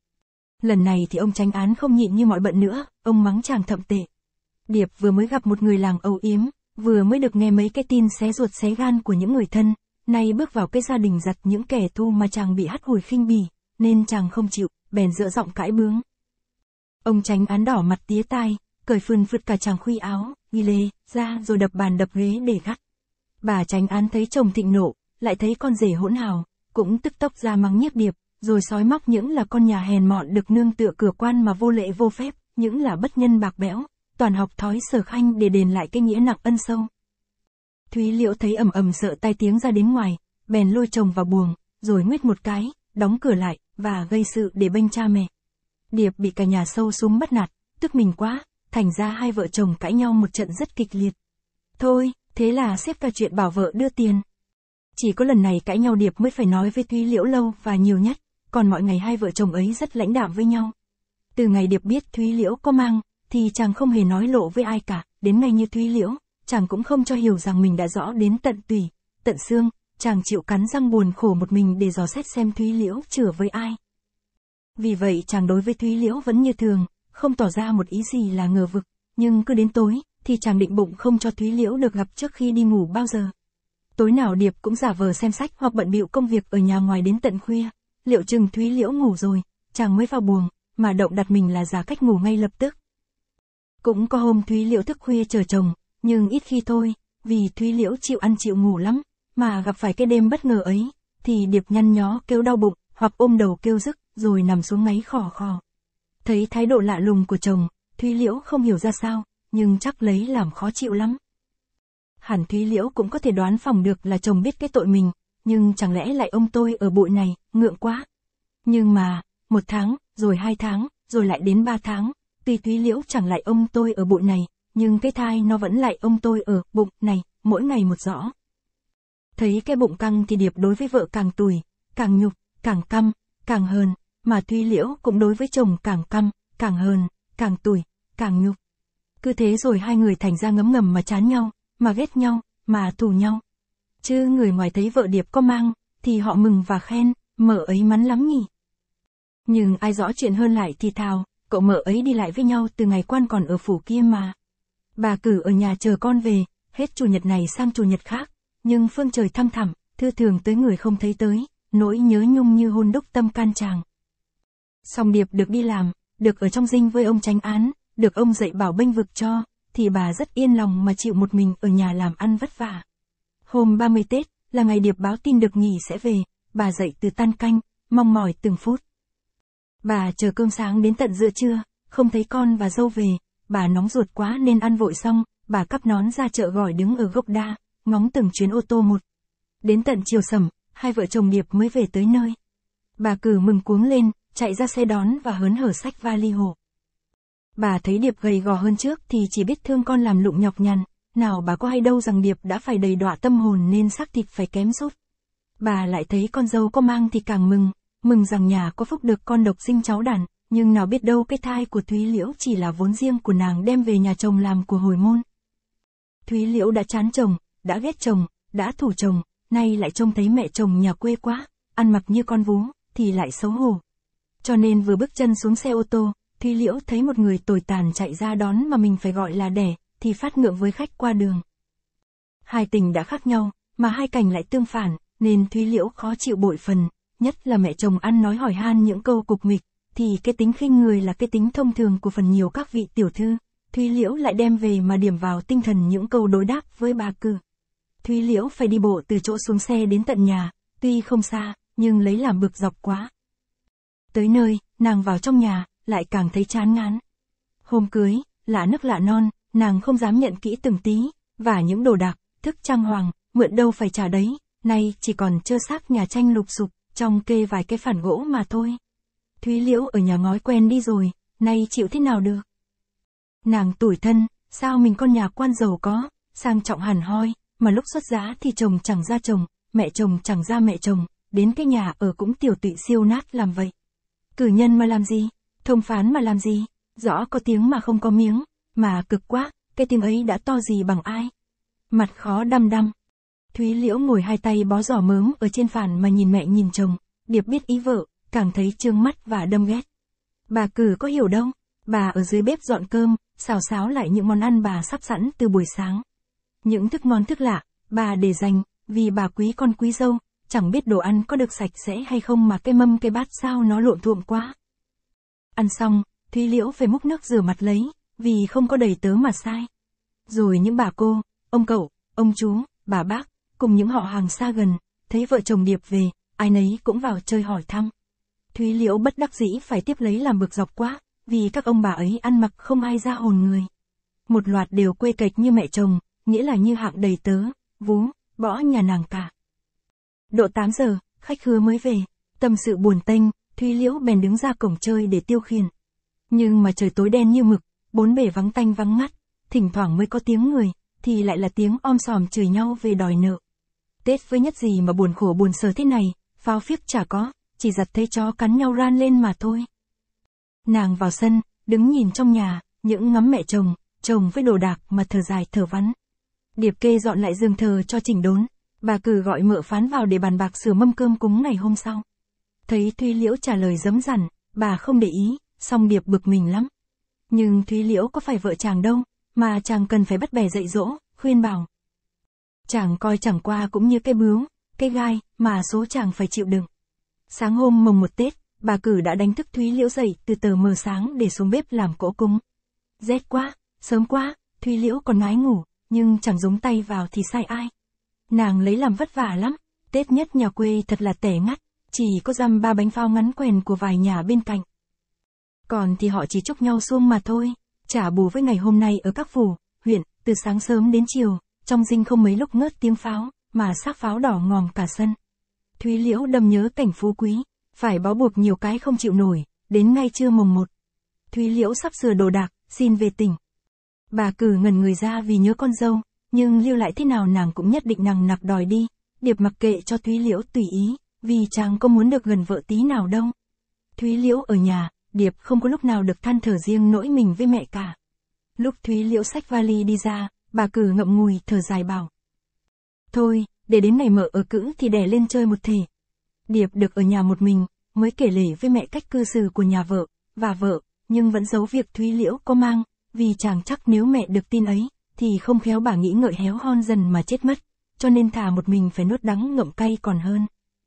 Lần này thì ông chánh án không nhịn như mọi bận nữa, ông mắng chàng thậm tệ. Điệp vừa mới gặp một người làng âu yếm, vừa mới được nghe mấy cái tin xé ruột xé gan của những người thân, nay bước vào cái gia đình giặt những kẻ thù mà chàng bị hắt hủi khinh bỉ, nên chàng không chịu, bèn dỡ giọng cãi bướng. Ông chánh án đỏ mặt tía tai, cởi phườn phượt cả chàng khuy áo, ghi lê, ra rồi đập bàn đập ghế để gắt. Bà chánh án thấy chồng thịnh nộ, lại thấy con rể hỗn hào, cũng tức tốc ra mắng nhiếc Điệp, rồi sói móc những là con nhà hèn mọn được nương tựa cửa quan mà vô lệ vô phép, những là bất nhân bạc bẽo, toàn học thói Sở Khanh để đền lại cái nghĩa nặng ân sâu. Thúy Liễu thấy ầm ầm sợ tai tiếng ra đến ngoài, bèn lôi chồng vào buồng, rồi nguyết một cái, đóng cửa lại, và gây sự để bênh cha mẹ. Điệp bị cả nhà sâu súng bắt nạt, tức mình quá, thành ra hai vợ chồng cãi nhau một trận rất kịch liệt. Thôi, thế là xếp cả chuyện bảo vợ đưa tiền. Chỉ có lần này cãi nhau Điệp mới phải nói với Thúy Liễu lâu và nhiều nhất, còn mọi ngày hai vợ chồng ấy rất lãnh đạm với nhau. Từ ngày Điệp biết Thúy Liễu có mang, thì chàng không hề nói lộ với ai cả, đến ngay như Thúy Liễu, chàng cũng không cho hiểu rằng mình đã rõ đến tận tủy, tận xương, chàng chịu cắn răng buồn khổ một mình để dò xét xem Thúy Liễu chửa với ai. Vì vậy chàng đối với Thúy Liễu vẫn như thường, không tỏ ra một ý gì là ngờ vực, nhưng cứ đến tối, thì chàng định bụng không cho Thúy Liễu được gặp trước khi đi ngủ bao giờ. Tối nào Điệp cũng giả vờ xem sách hoặc bận bịu công việc ở nhà ngoài đến tận khuya, liệu chừng Thúy Liễu ngủ rồi, chàng mới vào buồng, mà động đặt mình là giả cách ngủ ngay lập tức. Cũng có hôm Thúy Liễu thức khuya chờ chồng, nhưng ít khi thôi, vì Thúy Liễu chịu ăn chịu ngủ lắm, mà gặp phải cái đêm bất ngờ ấy, thì Điệp nhăn nhó kêu đau bụng, hoặc ôm đầu kêu rức, rồi nằm xuống ngáy khò khò. Thấy thái độ lạ lùng của chồng, Thúy Liễu không hiểu ra sao, nhưng chắc lấy làm khó chịu lắm. Hẳn Thúy Liễu cũng có thể đoán phòng được là chồng biết cái tội mình, nhưng chẳng lẽ lại ông tôi ở bụi này, ngượng quá. Nhưng mà, 1 tháng, rồi 2 tháng, rồi lại đến 3 tháng, tuy Thúy Liễu chẳng lại ông tôi ở bụi này, nhưng cái thai nó vẫn lại ông tôi ở bụng này, mỗi ngày một rõ. Thấy cái bụng căng thì Điệp đối với vợ càng tủi, càng nhục, càng căm, càng hờn, mà Thúy Liễu cũng đối với chồng càng căm, càng hờn, càng tủi, càng nhục. Cứ thế rồi hai người thành ra ngấm ngầm mà chán nhau, mà ghét nhau, mà thù nhau. Chứ người ngoài thấy vợ Điệp có mang, thì họ mừng và khen, mợ ấy mắn lắm nhỉ. Nhưng ai rõ chuyện hơn lại thì thào, cậu mợ ấy đi lại với nhau từ ngày quan còn ở phủ kia mà. Bà cử ở nhà chờ con về, hết chủ nhật này sang chủ nhật khác, nhưng phương trời thăm thẳm, thưa thường tới người không thấy tới, nỗi nhớ nhung như hôn đúc tâm can chàng. Song Điệp được đi làm, được ở trong dinh với ông chánh án, được ông dạy bảo bênh vực cho, thì bà rất yên lòng mà chịu một mình ở nhà làm ăn vất vả. Hôm 30 Tết, là ngày Điệp báo tin được nghỉ sẽ về, bà dậy từ tan canh, mong mỏi từng phút. Bà chờ cơm sáng đến tận giữa trưa, không thấy con và dâu về, bà nóng ruột quá nên ăn vội xong, bà cắp nón ra chợ gỏi đứng ở gốc đa, ngóng từng chuyến ô tô một. Đến tận chiều sẩm, hai vợ chồng Điệp mới về tới nơi. Bà Cử mừng cuống lên, chạy ra xe đón và hớn hở xách vali hộ. Bà thấy Điệp gầy gò hơn trước thì chỉ biết thương con làm lụng nhọc nhằn, nào bà có hay đâu rằng Điệp đã phải đầy đọa tâm hồn nên xác thịt phải kém sút. Bà lại thấy con dâu có mang thì càng mừng rằng nhà có phúc được con độc sinh cháu đàn, nhưng nào biết đâu cái thai của Thúy Liễu chỉ là vốn riêng của nàng đem về nhà chồng làm của hồi môn. Thúy Liễu đã chán chồng, đã ghét chồng, đã thù chồng, nay lại trông thấy mẹ chồng nhà quê quá, ăn mặc như con vú, thì lại xấu hổ. Cho nên vừa bước chân xuống xe ô tô, Thúy Liễu thấy một người tồi tàn chạy ra đón mà mình phải gọi là đẻ, thì phát ngượng với khách qua đường. Hai tình đã khác nhau, mà hai cảnh lại tương phản, nên Thúy Liễu khó chịu bội phần, nhất là mẹ chồng ăn nói hỏi han những câu cục mịch, thì cái tính khinh người là cái tính thông thường của phần nhiều các vị tiểu thư, Thúy Liễu lại đem về mà điểm vào tinh thần những câu đối đáp với bà Cử. Thúy Liễu phải đi bộ từ chỗ xuống xe đến tận nhà, tuy không xa, nhưng lấy làm bực dọc quá. Tới nơi, nàng vào trong nhà, lại càng thấy chán ngán. Hôm cưới, lạ nước lạ non, nàng không dám nhận kỹ từng tí, và những đồ đạc, thức trang hoàng, mượn đâu phải trả đấy, nay chỉ còn trơ xác nhà tranh lục sụp, trong kê vài cái phản gỗ mà thôi. Thúy Liễu ở nhà ngói quen đi rồi, nay chịu thế nào được. Nàng tủi thân, sao mình con nhà quan giàu có, sang trọng hẳn hoi, mà lúc xuất giá thì chồng chẳng ra chồng, mẹ chồng chẳng ra mẹ chồng, đến cái nhà ở cũng tiểu tụy siêu nát làm vậy. Cử nhân mà làm gì, thông phán mà làm gì, rõ có tiếng mà không có miếng, mà cực quá, cái tiếng ấy đã to gì bằng ai. Mặt khó đăm đăm. Thúy Liễu ngồi hai tay bó giỏ mớm ở trên phản mà nhìn mẹ nhìn chồng, Điệp biết ý vợ, càng thấy trương mắt và đâm ghét. Bà Cử có hiểu đâu, bà ở dưới bếp dọn cơm, xào xáo lại những món ăn bà sắp sẵn từ buổi sáng. Những thức ngon thức lạ, bà để dành, vì bà quý con quý dâu, chẳng biết đồ ăn có được sạch sẽ hay không mà cái mâm cái bát sao nó lộn thuộm quá. Ăn xong, Thúy Liễu phải múc nước rửa mặt lấy, vì không có đầy tớ mà sai. Rồi những bà cô, ông cậu, ông chú, bà bác, cùng những họ hàng xa gần, thấy vợ chồng Điệp về, ai nấy cũng vào chơi hỏi thăm. Thúy Liễu bất đắc dĩ phải tiếp lấy làm bực dọc quá, vì các ông bà ấy ăn mặc không ai ra hồn người. Một loạt đều quê kệch như mẹ chồng, nghĩa là như hạng đầy tớ, vú, bỏ nhà nàng cả. Độ 8 giờ, khách khứa mới về, tâm sự buồn tênh, Thúy Liễu bèn đứng ra cổng chơi để tiêu khiển. Nhưng mà trời tối đen như mực, bốn bề vắng tanh vắng ngắt, thỉnh thoảng mới có tiếng người, thì lại là tiếng om sòm chửi nhau về đòi nợ. Tết với nhất gì mà buồn khổ buồn sờ thế này, pháo phiếc chả có, chỉ giặt thấy chó cắn nhau ran lên mà thôi. Nàng vào sân, đứng nhìn trong nhà, những ngắm mẹ chồng với đồ đạc mà thở dài thở vắn. Điệp kê dọn lại giường thờ cho chỉnh đốn, bà Cử gọi mợ phán vào để bàn bạc sửa mâm cơm cúng ngày hôm sau. Thấy Thúy Liễu trả lời rấm rẳn, bà không để ý, song Điệp bực mình lắm. Nhưng Thúy Liễu có phải vợ chàng đâu, mà chàng cần phải bắt bẻ dạy dỗ, khuyên bảo. Chàng coi chẳng qua cũng như cái bướu, cái gai, mà số chàng phải chịu đựng. Sáng hôm mồng 1 Tết, bà Cử đã đánh thức Thúy Liễu dậy từ tờ mờ sáng để xuống bếp làm cỗ cúng. Rét quá, sớm quá, Thúy Liễu còn ngái ngủ, nhưng chẳng giống tay vào thì sai ai. Nàng lấy làm vất vả lắm, Tết nhất nhà quê thật là tẻ ngắt, chỉ có dăm 3 bánh pháo ngắn quèn của vài nhà bên cạnh. Còn thì họ chỉ chúc nhau xuông mà thôi, trả bù với ngày hôm nay ở các phủ, huyện, từ sáng sớm đến chiều, trong dinh không mấy lúc ngớt tiếng pháo, mà xác pháo đỏ ngòm cả sân. Thúy Liễu đâm nhớ cảnh phú quý, phải bó buộc nhiều cái không chịu nổi, đến ngay trưa mồng 1. Thúy Liễu sắp sửa đồ đạc, xin về tỉnh. Bà Cử ngẩn người ra vì nhớ con dâu, nhưng lưu lại thế nào nàng cũng nhất định nằng nặc đòi đi. Điệp mặc kệ cho Thúy Liễu tùy ý, vì chàng có muốn được gần vợ tí nào đâu. Thúy Liễu ở nhà, Điệp không có lúc nào được than thở riêng nỗi mình với mẹ cả. Lúc Thúy Liễu xách vali đi ra, bà Cử ngậm ngùi thở dài bảo. Thôi, để đến ngày mợ ở cữ thì đẻ lên chơi một thể. Điệp được ở nhà một mình, mới kể lể với mẹ cách cư xử của nhà vợ, và vợ, nhưng vẫn giấu việc Thúy Liễu có mang, vì chàng chắc nếu mẹ được tin ấy, thì không khéo bà nghĩ ngợi héo hon dần mà chết mất, cho nên thà một mình phải nuốt đắng ngậm cay còn hơn.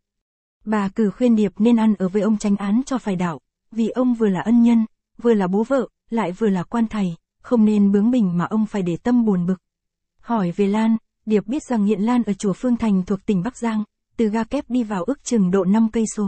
Bà Cử khuyên Điệp nên ăn ở với ông chánh án cho phải đạo, vì ông vừa là ân nhân, vừa là bố vợ, lại vừa là quan thầy, không nên bướng bỉnh mà ông phải để tâm buồn bực. Hỏi về Lan, Điệp biết rằng Nghiện Lan ở chùa Phương Thành thuộc tỉnh Bắc Giang, từ ga kép đi vào ước chừng độ 5 cây số.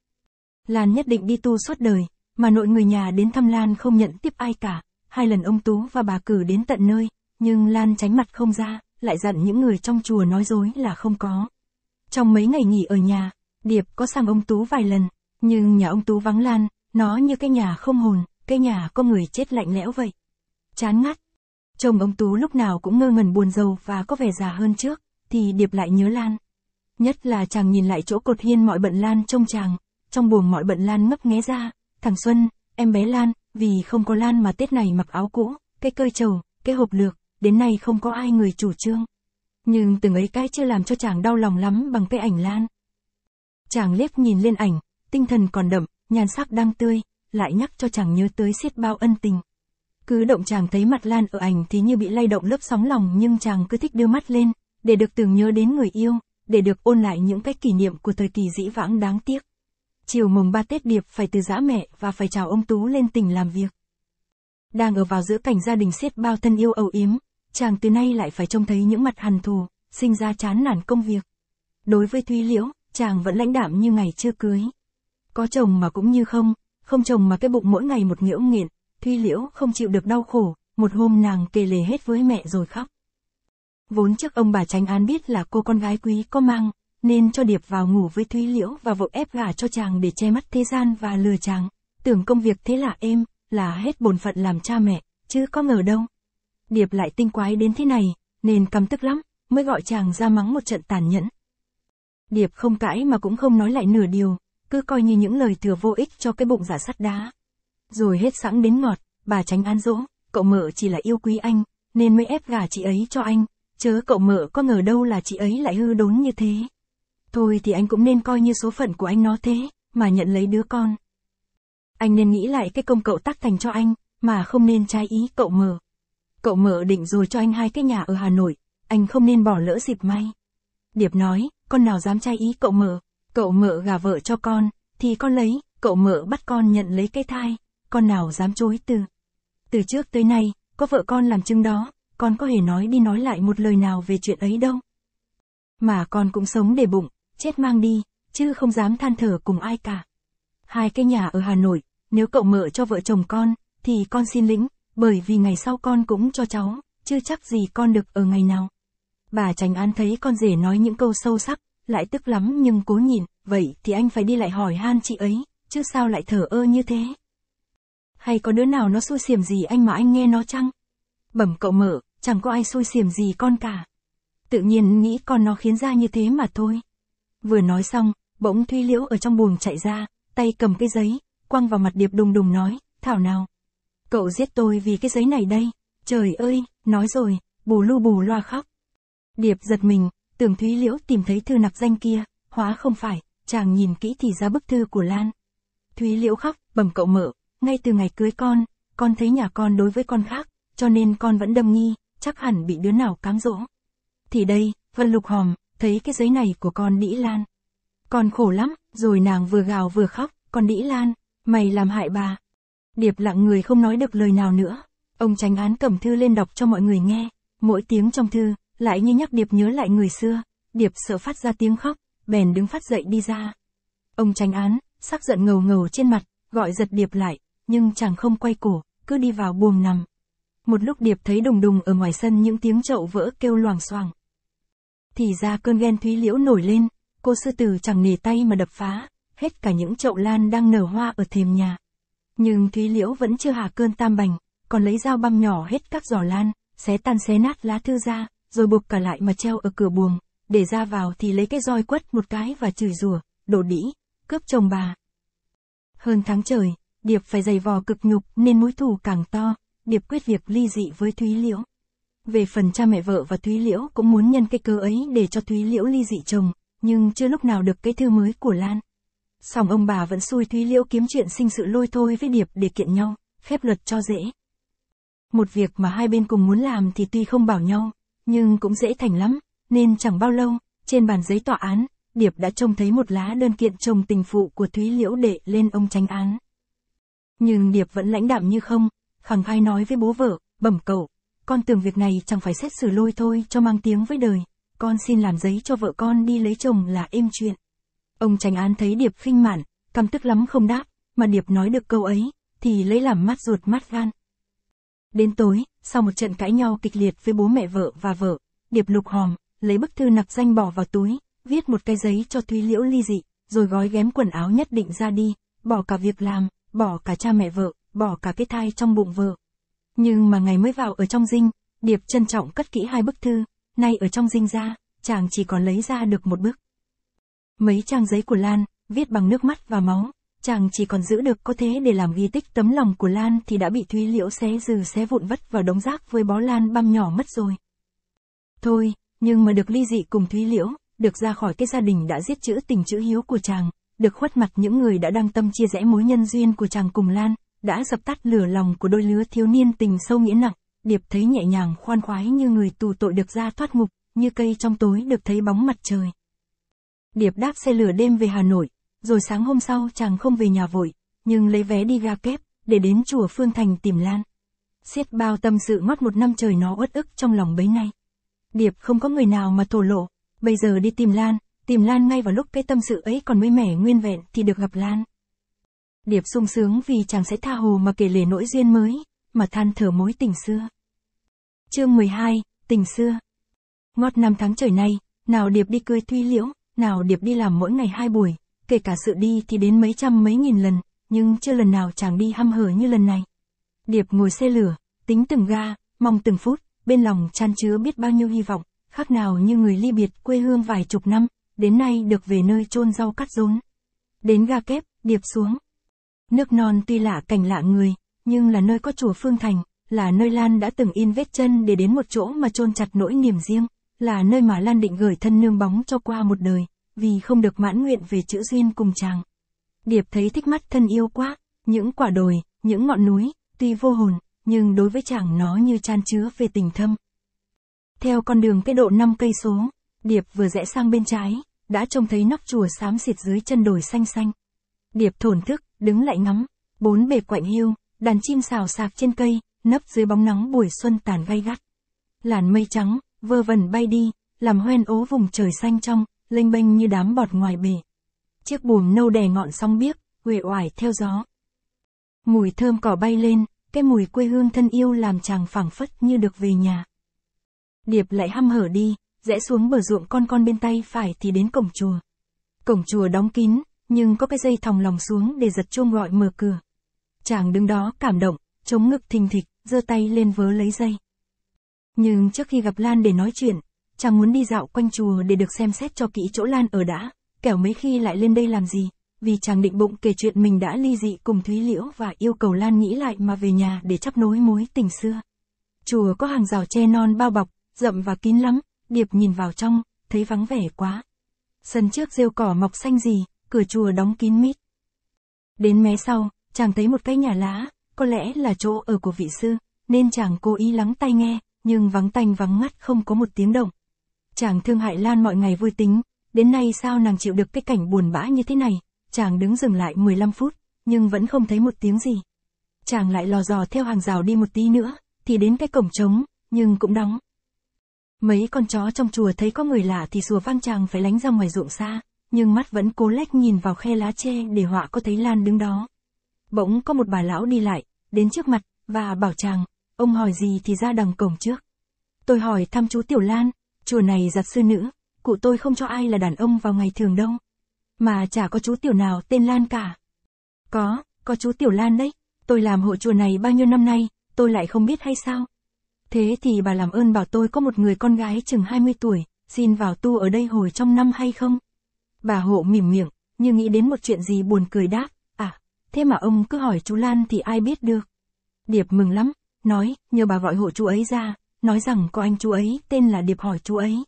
Lan nhất định đi tu suốt đời, mà nội người nhà đến thăm Lan không nhận tiếp ai cả. 2 lần ông Tú và bà cử đến tận nơi, nhưng Lan tránh mặt không ra, lại dặn những người trong chùa nói dối là không có. Trong mấy ngày nghỉ ở nhà, Điệp có sang ông Tú vài lần, nhưng nhà ông Tú vắng Lan, nó như cái nhà không hồn, cái nhà có người chết lạnh lẽo vậy. Chán ngắt. Chồng ông Tú lúc nào cũng ngơ ngẩn buồn rầu và có vẻ già hơn trước, thì Điệp lại nhớ Lan. Nhất là chàng nhìn lại chỗ cột hiên mọi bận Lan trông chàng, trong buồng mọi bận Lan ngấp nghé ra, thằng Xuân, em bé Lan, vì không có Lan mà Tết này mặc áo cũ, cái cơi trầu, cái hộp lược, đến nay không có ai người chủ trương. Nhưng từng ấy cái chưa làm cho chàng đau lòng lắm bằng cái ảnh Lan. Chàng liếc nhìn lên ảnh, tinh thần còn đậm, nhan sắc đang tươi, lại nhắc cho chàng nhớ tới xiết bao ân tình. Cứ động chàng thấy mặt Lan ở ảnh thì như bị lay động lớp sóng lòng, nhưng chàng cứ thích đưa mắt lên, để được tưởng nhớ đến người yêu, để được ôn lại những cái kỷ niệm của thời kỳ dĩ vãng đáng tiếc. Chiều mùng 3 Tết Điệp phải từ giã mẹ và phải chào ông Tú lên tỉnh làm việc. Đang ở vào giữa cảnh gia đình xiết bao thân yêu âu yếm, chàng từ nay lại phải trông thấy những mặt hằn thù, sinh ra chán nản công việc. Đối với Thúy Liễu, chàng vẫn lãnh đạm như ngày chưa cưới. Có chồng mà cũng như không chồng mà cái bụng mỗi ngày một nghễu nghện, Thúy Liễu không chịu được đau khổ, một hôm nàng kể lể hết với mẹ rồi khóc. Vốn trước ông bà Chánh Án biết là cô con gái quý có mang, nên cho Điệp vào ngủ với Thúy Liễu và vội ép gả cho chàng để che mắt thế gian và lừa chàng, tưởng công việc thế là êm, là hết bổn phận làm cha mẹ, chứ có ngờ đâu. Điệp lại tinh quái đến thế này, nên căm tức lắm, mới gọi chàng ra mắng một trận tàn nhẫn. Điệp không cãi mà cũng không nói lại nửa điều, cứ coi như những lời thừa vô ích cho cái bụng dạ sắt đá. Rồi hết sẵn đến ngọt, bà Chánh Án dỗ, cậu mợ chỉ là yêu quý anh, nên mới ép gả chị ấy cho anh, chớ cậu mợ có ngờ đâu là chị ấy lại hư đốn như thế. Thôi thì anh cũng nên coi như số phận của anh nó thế, mà nhận lấy đứa con. Anh nên nghĩ lại cái công cậu tác thành cho anh, mà không nên trái ý cậu mợ. Cậu mợ định rồi cho anh 2 cái nhà ở Hà Nội, anh không nên bỏ lỡ dịp may. Điệp nói, con nào dám trái ý cậu mợ gả vợ cho con, thì con lấy, cậu mợ bắt con nhận lấy cái thai, con nào dám chối từ. Từ trước tới nay, có vợ con làm chứng đó, con có hề nói đi nói lại một lời nào về chuyện ấy đâu. Mà con cũng sống để bụng, chết mang đi, chứ không dám than thở cùng ai cả. 2 cái nhà ở Hà Nội, nếu cậu mợ cho vợ chồng con, thì con xin lĩnh, bởi vì ngày sau con cũng cho cháu, chứ chắc gì con được ở ngày nào. Bà Chánh Án thấy con rể nói những câu sâu sắc, lại tức lắm nhưng cố nhịn, vậy thì anh phải đi lại hỏi han chị ấy, chứ sao lại thờ ơ như thế. Hay có đứa nào nó xui xỉm gì anh mà anh nghe nó chăng? Bẩm cậu mợ, chẳng có ai xui xỉm gì con cả. Tự nhiên nghĩ con nó khiến ra như thế mà thôi. Vừa nói xong, bỗng Thúy Liễu ở trong buồng chạy ra, tay cầm cái giấy, quăng vào mặt Điệp đùng đùng nói, thảo nào. Cậu giết tôi vì cái giấy này đây. Trời ơi, nói rồi, bù loa khóc. Điệp giật mình, tưởng Thúy Liễu tìm thấy thư nặc danh kia, hóa không phải, chàng nhìn kỹ thì ra bức thư của Lan. Thúy Liễu khóc, bẩm cậu mợ, ngay từ ngày cưới con thấy nhà con đối với con khác, cho nên con vẫn đâm nghi, chắc hẳn bị đứa nào cám dỗ. Thì đây, Vân Lục hòm, thấy cái giấy này của con đĩ Lan. Con khổ lắm, rồi nàng vừa gào vừa khóc, con đĩ Lan, mày làm hại bà. Điệp lặng người không nói được lời nào nữa. Ông Chánh Án cầm thư lên đọc cho mọi người nghe, mỗi tiếng trong thư, lại như nhắc Điệp nhớ lại người xưa. Điệp sợ phát ra tiếng khóc, bèn đứng phát dậy đi ra. Ông Chánh Án, sắc giận ngầu ngầu trên mặt, gọi giật Điệp lại, nhưng chàng không quay cổ, cứ đi vào buồng nằm. Một lúc Điệp thấy đùng đùng ở ngoài sân những tiếng chậu vỡ kêu loảng xoảng. Thì ra cơn ghen Thúy Liễu nổi lên, cô sư tử chẳng nề tay mà đập phá, hết cả những chậu lan đang nở hoa ở thềm nhà. Nhưng Thúy Liễu vẫn chưa hạ cơn tam bành, còn lấy dao băm nhỏ hết các giỏ lan, xé tan xé nát lá thư ra, rồi buộc cả lại mà treo ở cửa buồng, để ra vào thì lấy cái roi quất một cái và chửi rủa, đổ đĩ, cướp chồng bà. Hơn tháng trời, Điệp phải giày vò cực nhục nên mối thù càng to, Điệp quyết việc ly dị với Thúy Liễu. Về phần cha mẹ vợ và Thúy Liễu cũng muốn nhân cái cớ ấy để cho Thúy Liễu ly dị chồng, nhưng chưa lúc nào được cái thư mới của Lan. Song ông bà vẫn xui Thúy Liễu kiếm chuyện sinh sự lôi thôi với Điệp để kiện nhau, phép luật cho dễ. Một việc mà hai bên cùng muốn làm thì tuy không bảo nhau, nhưng cũng dễ thành lắm, nên chẳng bao lâu, trên bàn giấy tòa án, Điệp đã trông thấy một lá đơn kiện chồng tình phụ của Thúy Liễu đệ lên ông Chánh Án. Nhưng Điệp vẫn lãnh đạm như không, khẳng khái nói với bố vợ, bẩm cậu, con tưởng việc này chẳng phải xét xử lôi thôi cho mang tiếng với đời, con xin làm giấy cho vợ con đi lấy chồng là êm chuyện. Ông chánh án thấy Điệp khinh mạn, căm tức lắm không đáp, mà Điệp nói được câu ấy, thì lấy làm mát ruột mát gan. Đến tối, sau một trận cãi nhau kịch liệt với bố mẹ vợ và vợ, Điệp lục hòm, lấy bức thư nặc danh bỏ vào túi, viết một cái giấy cho Thúy Liễu ly dị, rồi gói ghém quần áo nhất định ra đi, bỏ cả việc làm, bỏ cả cha mẹ vợ, bỏ cả cái thai trong bụng vợ. Nhưng mà ngày mới vào ở trong dinh, Điệp trân trọng cất kỹ 2 bức thư, nay ở trong dinh ra, chàng chỉ còn lấy ra được một bức. Mấy trang giấy của Lan, viết bằng nước mắt và máu, chàng chỉ còn giữ được có thế để làm ghi tích tấm lòng của Lan thì đã bị Thúy Liễu xé rừ xé vụn vất vào đống rác với bó Lan băm nhỏ mất rồi. Thôi, nhưng mà được ly dị cùng Thúy Liễu, được ra khỏi cái gia đình đã giết chữ tình chữ hiếu của chàng, được khuất mặt những người đã đăng tâm chia rẽ mối nhân duyên của chàng cùng Lan, đã dập tắt lửa lòng của đôi lứa thiếu niên tình sâu nghĩa nặng, Điệp thấy nhẹ nhàng khoan khoái như người tù tội được ra thoát ngục, như cây trong tối được thấy bóng mặt trời. Điệp đáp xe lửa đêm về Hà Nội, rồi sáng hôm sau chàng không về nhà vội, nhưng lấy vé đi ga kép, để đến chùa Phương Thành tìm Lan. Xiết bao tâm sự ngót một năm trời nó uất ức trong lòng bấy nay. Điệp không có người nào mà thổ lộ, bây giờ đi tìm Lan ngay vào lúc cái tâm sự ấy còn mới mẻ nguyên vẹn thì được gặp Lan. Điệp sung sướng vì chàng sẽ tha hồ mà kể lể nỗi duyên mới, mà than thở mối tình xưa. Chương 12, tình xưa. Ngót 5 tháng trời nay, nào Điệp đi cưới Thúy Liễu, nào Điệp đi làm mỗi ngày 2 buổi, kể cả sự đi thì đến mấy trăm mấy nghìn lần, nhưng chưa lần nào chàng đi hăm hở như lần này. Điệp ngồi xe lửa, tính từng ga, mong từng phút, bên lòng chan chứa biết bao nhiêu hy vọng, khác nào như người ly biệt quê hương vài chục năm, đến nay được về nơi chôn rau cắt rốn. Đến ga kép, Điệp xuống. Nước non tuy lạ cảnh lạ người, nhưng là nơi có chùa Phương Thành, là nơi Lan đã từng in vết chân để đến một chỗ mà chôn chặt nỗi niềm riêng, là nơi mà Lan định gửi thân nương bóng cho qua một đời, vì không được mãn nguyện về chữ duyên cùng chàng. Điệp thấy thích mắt thân yêu quá, những quả đồi, những ngọn núi, tuy vô hồn, nhưng đối với chàng nó như chan chứa về tình thâm. Theo con đường cái độ 5 cây số, Điệp vừa rẽ sang bên trái, đã trông thấy nóc chùa xám xịt dưới chân đồi xanh xanh. Điệp thổn thức, đứng lại ngắm, 4 bề quạnh hiu, đàn chim xào xạc trên cây, nấp dưới bóng nắng buổi xuân tàn gay gắt. Làn mây trắng, vơ vẩn bay đi, làm hoen ố vùng trời xanh trong, lênh bênh như đám bọt ngoài bể. Chiếc buồm nâu đè ngọn sóng biếc, uể oải theo gió. Mùi thơm cỏ bay lên, cái mùi quê hương thân yêu làm chàng phảng phất như được về nhà. Điệp lại hăm hở đi, rẽ xuống bờ ruộng con bên tay phải thì đến cổng chùa. Cổng chùa đóng kín, nhưng có cái dây thòng lòng xuống để giật chuông gọi mở cửa. Chàng đứng đó cảm động, chống ngực thình thịch, giơ tay lên vớ lấy dây. Nhưng trước khi gặp Lan để nói chuyện, chàng muốn đi dạo quanh chùa để được xem xét cho kỹ chỗ Lan ở đã, kẻo mấy khi lại lên đây làm gì, vì chàng định bụng kể chuyện mình đã ly dị cùng Thúy Liễu và yêu cầu Lan nghĩ lại mà về nhà để chắp nối mối tình xưa. Chùa có hàng rào tre non bao bọc, rậm và kín lắm, Điệp nhìn vào trong, thấy vắng vẻ quá. Sân trước rêu cỏ mọc xanh gì, cửa chùa đóng kín mít. Đến mé sau, chàng thấy một cái nhà lá, có lẽ là chỗ ở của vị sư, nên chàng cố ý lắng tai nghe, nhưng vắng tanh vắng ngắt không có một tiếng động. Chàng thương hại Lan mọi ngày vui tính, đến nay sao nàng chịu được cái cảnh buồn bã như thế này, chàng đứng dừng lại 15 phút, nhưng vẫn không thấy một tiếng gì. Chàng lại lò dò theo hàng rào đi một tí nữa, thì đến cái cổng trống, nhưng cũng đóng. Mấy con chó trong chùa thấy có người lạ thì sủa vang chàng phải lánh ra ngoài ruộng xa, nhưng mắt vẫn cố lách nhìn vào khe lá tre để họa có thấy Lan đứng đó. Bỗng có một bà lão đi lại, đến trước mặt, và bảo chàng, ông hỏi gì thì ra đằng cổng trước. Tôi hỏi thăm chú Tiểu Lan, chùa này giặt sư nữ, cụ tôi không cho ai là đàn ông vào ngày thường đâu. Mà chả có chú Tiểu nào tên Lan cả. Có chú Tiểu Lan đấy, tôi làm hộ chùa này bao nhiêu năm nay, tôi lại không biết hay sao. Thế thì bà làm ơn bảo tôi có một người con gái chừng 20 tuổi, xin vào tu ở đây hồi trong năm hay không? Bà hộ mỉm miệng, như nghĩ đến một chuyện gì buồn cười đáp, thế mà ông cứ hỏi chú Lan thì ai biết được. Điệp mừng lắm, nói, nhờ bà gọi hộ chú ấy ra, nói rằng có anh chú ấy tên là Điệp hỏi chú ấy.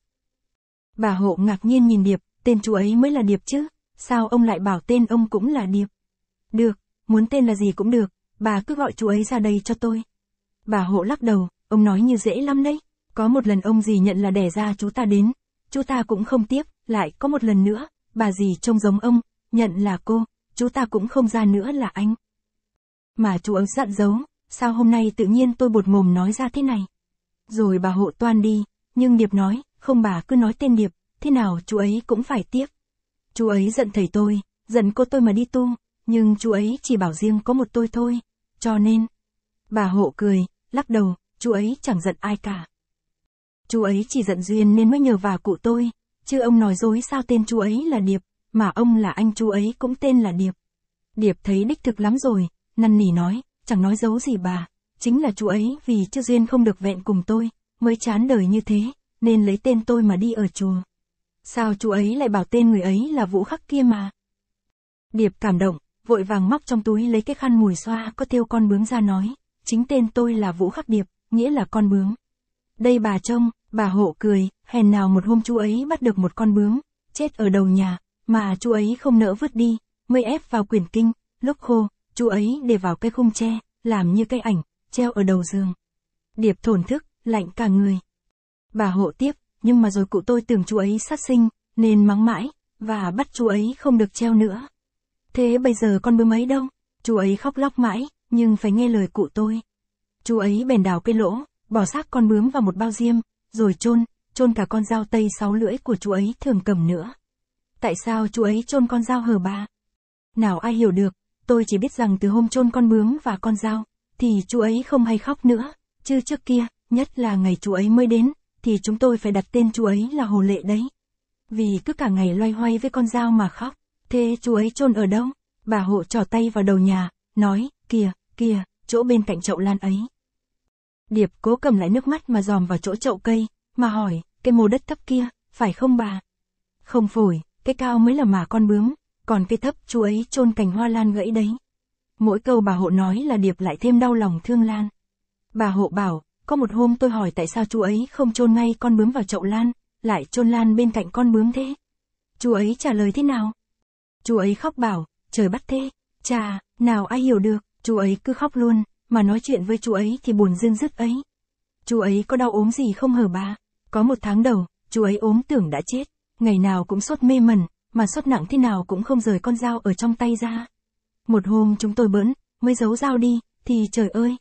Bà hộ ngạc nhiên nhìn Điệp, tên chú ấy mới là Điệp chứ, sao ông lại bảo tên ông cũng là Điệp? Được, muốn tên là gì cũng được, bà cứ gọi chú ấy ra đây cho tôi. Bà hộ lắc đầu, ông nói như dễ lắm đấy, có một lần ông dì nhận là đẻ ra chú ta đến, chú ta cũng không tiếp, lại có một lần nữa, bà dì trông giống ông, nhận là cô, chú ta cũng không ra nữa là anh. Mà chú ấy dặn dấu, sao hôm nay tự nhiên tôi buột mồm nói ra thế này. Rồi bà Hộ toan đi, nhưng Điệp nói, không bà cứ nói tên Điệp, thế nào chú ấy cũng phải tiếp. Chú ấy giận thầy tôi, giận cô tôi mà đi tu, nhưng chú ấy chỉ bảo riêng có một tôi thôi, cho nên. Bà Hộ cười, lắc đầu, chú ấy chẳng giận ai cả. Chú ấy chỉ giận Duyên nên mới nhờ vả cụ tôi, chứ ông nói dối sao tên chú ấy là Điệp, mà ông là anh chú ấy cũng tên là Điệp. Điệp thấy đích thực lắm rồi, năn nỉ nói, chẳng nói giấu gì bà, chính là chú ấy vì chưa duyên không được vẹn cùng tôi, mới chán đời như thế, nên lấy tên tôi mà đi ở chùa. Sao chú ấy lại bảo tên người ấy là Vũ Khắc kia mà? Điệp cảm động, vội vàng móc trong túi lấy cái khăn mùi xoa có thêu con bướm ra nói, chính tên tôi là Vũ Khắc Điệp, nghĩa là con bướm. Đây bà trông, bà Hộ cười, hèn nào một hôm chú ấy bắt được một con bướm, chết ở đầu nhà, mà chú ấy không nỡ vứt đi, mới ép vào quyển kinh, lúc khô, chú ấy để vào cái khung tre, làm như cây ảnh, treo ở đầu giường. Điệp thổn thức, lạnh cả người. Bà Hộ tiếp, nhưng mà rồi cụ tôi tưởng chú ấy sát sinh, nên mắng mãi, và bắt chú ấy không được treo nữa. Thế bây giờ con bướm ấy đâu? Chú ấy khóc lóc mãi, nhưng phải nghe lời cụ tôi. Chú ấy bèn đào cái lỗ, bỏ xác con bướm vào một bao diêm, rồi chôn cả con dao tây 6 lưỡi của chú ấy thường cầm nữa. Tại sao chú ấy chôn con dao hờ bà? Nào ai hiểu được, tôi chỉ biết rằng từ hôm chôn con bướm và con dao, thì chú ấy không hay khóc nữa, chứ trước kia, nhất là ngày chú ấy mới đến, thì chúng tôi phải đặt tên chú ấy là Hồ Lệ đấy. Vì cứ cả ngày loay hoay với con dao mà khóc. Thế chú ấy chôn ở đâu? Bà Hộ trỏ tay vào đầu nhà, nói, kìa, chỗ bên cạnh chậu lan ấy. Điệp cố cầm lại nước mắt mà dòm vào chỗ chậu cây, mà hỏi, cái mô đất thấp kia, phải không bà? Không phổi, cái cao mới là mà con bướm, còn cái thấp chú ấy chôn cành hoa lan gãy đấy. Mỗi câu bà Hộ nói là Điệp lại thêm đau lòng thương Lan. Bà Hộ bảo, có một hôm tôi hỏi tại sao chú ấy không chôn ngay con bướm vào chậu lan, lại chôn lan bên cạnh con bướm thế. Chú ấy trả lời thế nào? Chú ấy khóc bảo, trời bắt thế, chà, nào ai hiểu được, chú ấy cứ khóc luôn, mà nói chuyện với chú ấy thì buồn rưng rức ấy. Chú ấy có đau ốm gì không hở bà? Có 1 tháng đầu, chú ấy ốm tưởng đã chết, ngày nào cũng sốt mê mẩn, mà sốt nặng thế nào cũng không rời con dao ở trong tay ra. Một hôm chúng tôi bỡn, mới giấu dao đi, thì trời ơi!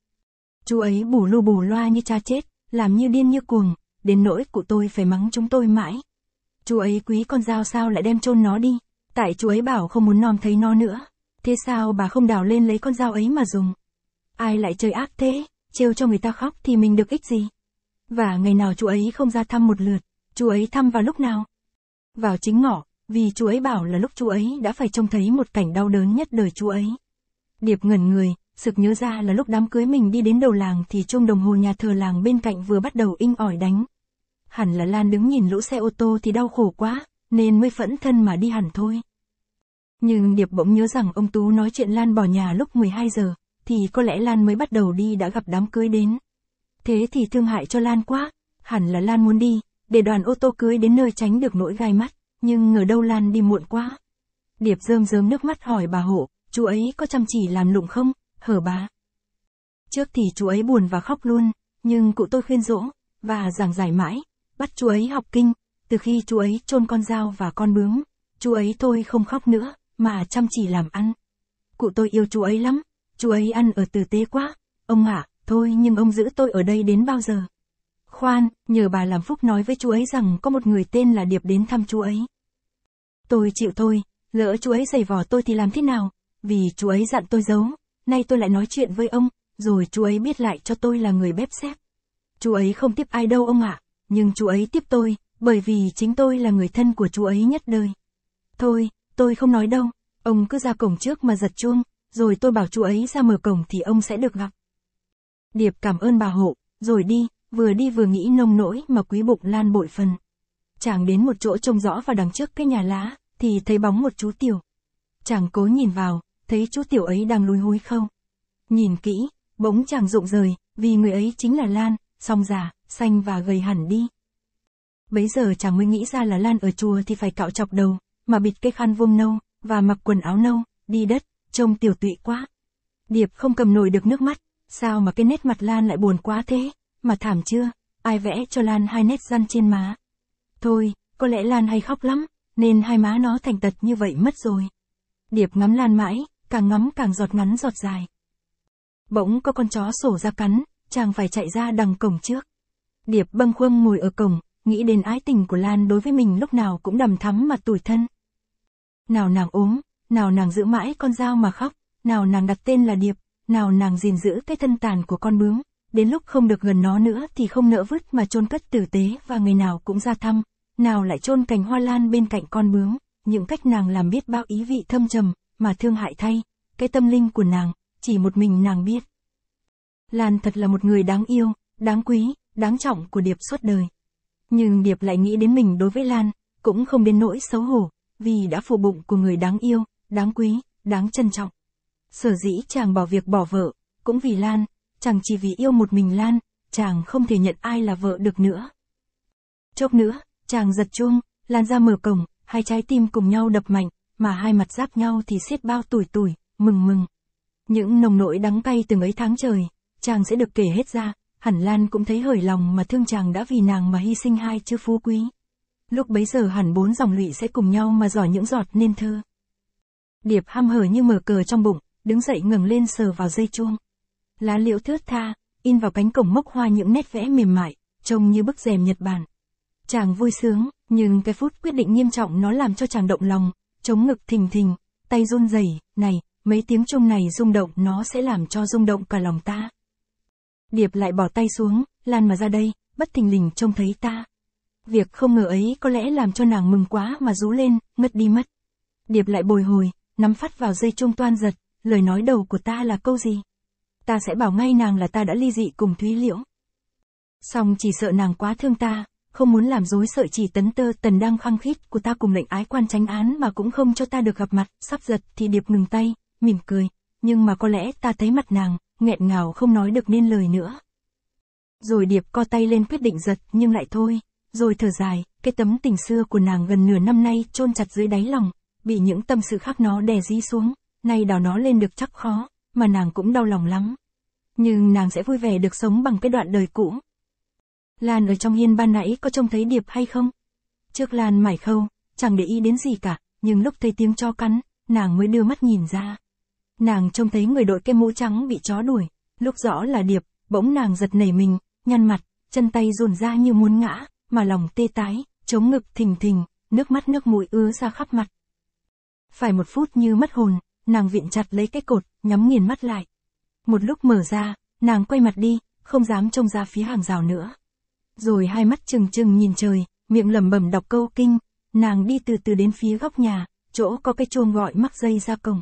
Chú ấy bù lu bù loa như cha chết, làm như điên như cuồng, đến nỗi cụ tôi phải mắng chúng tôi mãi. Chú ấy quý con dao sao lại đem chôn nó đi, tại chú ấy bảo không muốn nom thấy nó nữa. Thế sao bà không đào lên lấy con dao ấy mà dùng? Ai lại chơi ác thế, trêu cho người ta khóc thì mình được ích gì? Và ngày nào chú ấy không ra thăm một lượt, chú ấy thăm vào lúc nào? Vào chính ngọ, vì chú ấy bảo là lúc chú ấy đã phải trông thấy một cảnh đau đớn nhất đời chú ấy. Điệp ngẩn người, sực nhớ ra là lúc đám cưới mình đi đến đầu làng thì chuông đồng hồ nhà thờ làng bên cạnh vừa bắt đầu inh ỏi đánh. Hẳn là Lan đứng nhìn lũ xe ô tô thì đau khổ quá, nên mới phẫn thân mà đi hẳn thôi. Nhưng Điệp bỗng nhớ rằng ông Tú nói chuyện Lan bỏ nhà lúc 12 giờ, thì có lẽ Lan mới bắt đầu đi đã gặp đám cưới đến. Thế thì thương hại cho Lan quá, hẳn là Lan muốn đi, để đoàn ô tô cưới đến nơi tránh được nỗi gai mắt, nhưng ngờ đâu Lan đi muộn quá. Điệp rơm rớm nước mắt hỏi bà Hộ, chú ấy có chăm chỉ làm lụng không, hở bà? Trước thì chú ấy buồn và khóc luôn, nhưng cụ tôi khuyên dỗ, và giảng giải mãi, bắt chú ấy học kinh, từ khi chú ấy chôn con dao và con bướm, chú ấy thôi không khóc nữa, mà chăm chỉ làm ăn. Cụ tôi yêu chú ấy lắm, chú ấy ăn ở tử tế quá, ông ạ, thôi nhưng ông giữ tôi ở đây đến bao giờ? Khoan, nhờ bà làm phúc nói với chú ấy rằng có một người tên là Điệp đến thăm chú ấy. Tôi chịu thôi, lỡ chú ấy giày vò tôi thì làm thế nào, vì chú ấy dặn tôi giấu, nay tôi lại nói chuyện với ông, rồi chú ấy biết lại cho tôi là người bếp xếp. Chú ấy không tiếp ai đâu ông ạ, nhưng chú ấy tiếp tôi, bởi vì chính tôi là người thân của chú ấy nhất đời. Thôi, tôi không nói đâu, ông cứ ra cổng trước mà giật chuông, rồi tôi bảo chú ấy ra mở cổng thì ông sẽ được gặp. Điệp cảm ơn bà Hộ, rồi đi vừa nghĩ nông nỗi mà quý bụng Lan bội phần. Chàng đến một chỗ trông rõ vào đằng trước cái nhà lá, thì thấy bóng một chú tiểu. Chàng cố nhìn vào, thấy chú tiểu ấy đang lúi húi khâu. Nhìn kỹ, bỗng chàng rụng rời, vì người ấy chính là Lan, song già, xanh và gầy hẳn đi. Bấy giờ chàng mới nghĩ ra là Lan ở chùa thì phải cạo chọc đầu, mà bịt cái khăn vuông nâu, và mặc quần áo nâu, đi đất, trông tiểu tụy quá. Điệp không cầm nổi được nước mắt, sao mà cái nét mặt Lan lại buồn quá thế, mà thảm chưa, ai vẽ cho Lan 2 nét răn trên má. Thôi, có lẽ Lan hay khóc lắm, nên 2 má nó thành tật như vậy mất rồi. Điệp ngắm Lan mãi, càng ngắm càng giọt ngắn giọt dài. Bỗng có con chó sổ ra cắn, chàng phải chạy ra đằng cổng trước. Điệp bâng khuâng ngồi ở cổng, nghĩ đến ái tình của Lan đối với mình lúc nào cũng đằm thắm mà tủi thân. Nào nàng ốm, nào nàng giữ mãi con dao mà khóc, nào nàng đặt tên là Điệp, nào nàng gìn giữ cái thân tàn của con bướm, đến lúc không được gần nó nữa thì không nỡ vứt mà chôn cất tử tế và ngày nào cũng ra thăm, nào lại chôn cành hoa lan bên cạnh con bướm, những cách nàng làm biết bao ý vị thâm trầm, mà thương hại thay, cái tâm linh của nàng, chỉ một mình nàng biết. Lan thật là một người đáng yêu, đáng quý, đáng trọng của Điệp suốt đời. Nhưng Điệp lại nghĩ đến mình đối với Lan, cũng không đến nỗi xấu hổ, vì đã phụ bụng của người đáng yêu, đáng quý, đáng trân trọng. Sở dĩ chàng bỏ việc bỏ vợ, cũng vì Lan, chàng chỉ vì yêu một mình Lan, chàng không thể nhận ai là vợ được nữa. Chốc nữa, chàng giật chuông, Lan ra mở cổng, hai trái tim cùng nhau đập mạnh, mà hai mặt giáp nhau thì xiết bao tủi tủi, mừng mừng. Những nồng nỗi đắng cay từng ấy tháng trời, chàng sẽ được kể hết ra, hẳn Lan cũng thấy hởi lòng mà thương chàng đã vì nàng mà hy sinh hai chữ phú quý. Lúc bấy giờ hẳn bốn dòng lụy sẽ cùng nhau mà giỏi những giọt nên thơ. Điệp hăm hở như mở cờ trong bụng, đứng dậy ngẩng lên sờ vào dây chuông. Lá liễu thướt tha, in vào cánh cổng mốc hoa những nét vẽ mềm mại, trông như bức rèm Nhật Bản. Chàng vui sướng, nhưng cái phút quyết định nghiêm trọng nó làm cho chàng động lòng, chống ngực thình thình, tay run rẩy, này, mấy tiếng chuông này rung động nó sẽ làm cho rung động cả lòng ta. Điệp lại bỏ tay xuống, Lan mà ra đây, bất thình lình trông thấy ta. Việc không ngờ ấy có lẽ làm cho nàng mừng quá mà rú lên, ngất đi mất. Điệp lại bồi hồi, nắm phát vào dây chuông toan giật, lời nói đầu của ta là câu gì? Ta sẽ bảo ngay nàng là ta đã ly dị cùng Thúy Liễu. Song chỉ sợ nàng quá thương ta, không muốn làm dối sợi chỉ tấn tơ tần đang khăng khít của ta cùng lệnh ái quan tránh án mà cũng không cho ta được gặp mặt, sắp giật thì Điệp ngừng tay, mỉm cười, nhưng mà có lẽ ta thấy mặt nàng, nghẹn ngào không nói được nên lời nữa. Rồi Điệp co tay lên quyết định giật nhưng lại thôi, rồi thở dài, cái tấm tình xưa của nàng gần nửa năm nay chôn chặt dưới đáy lòng, bị những tâm sự khác nó đè dí xuống, nay đào nó lên được chắc khó, mà nàng cũng đau lòng lắm. Nhưng nàng sẽ vui vẻ được sống bằng cái đoạn đời cũ. Lan ở trong hiên ban nãy có trông thấy Điệp hay không? Trước Lan mải khâu, chẳng để ý đến gì cả, nhưng lúc thấy tiếng chó cắn, nàng mới đưa mắt nhìn ra. Nàng trông thấy người đội cái mũ trắng bị chó đuổi, lúc rõ là Điệp, bỗng nàng giật nảy mình, nhăn mặt, chân tay run ra như muốn ngã, mà lòng tê tái, chống ngực thình thình, nước mắt nước mũi ứa ra khắp mặt. Phải một phút như mất hồn, nàng vịn chặt lấy cái cột, nhắm nghiền mắt lại. Một lúc mở ra, nàng quay mặt đi, không dám trông ra phía hàng rào nữa. Rồi hai mắt trừng trừng nhìn trời, miệng lẩm bẩm đọc câu kinh, nàng đi từ từ đến phía góc nhà, chỗ có cái chuông gọi mắc dây ra cổng.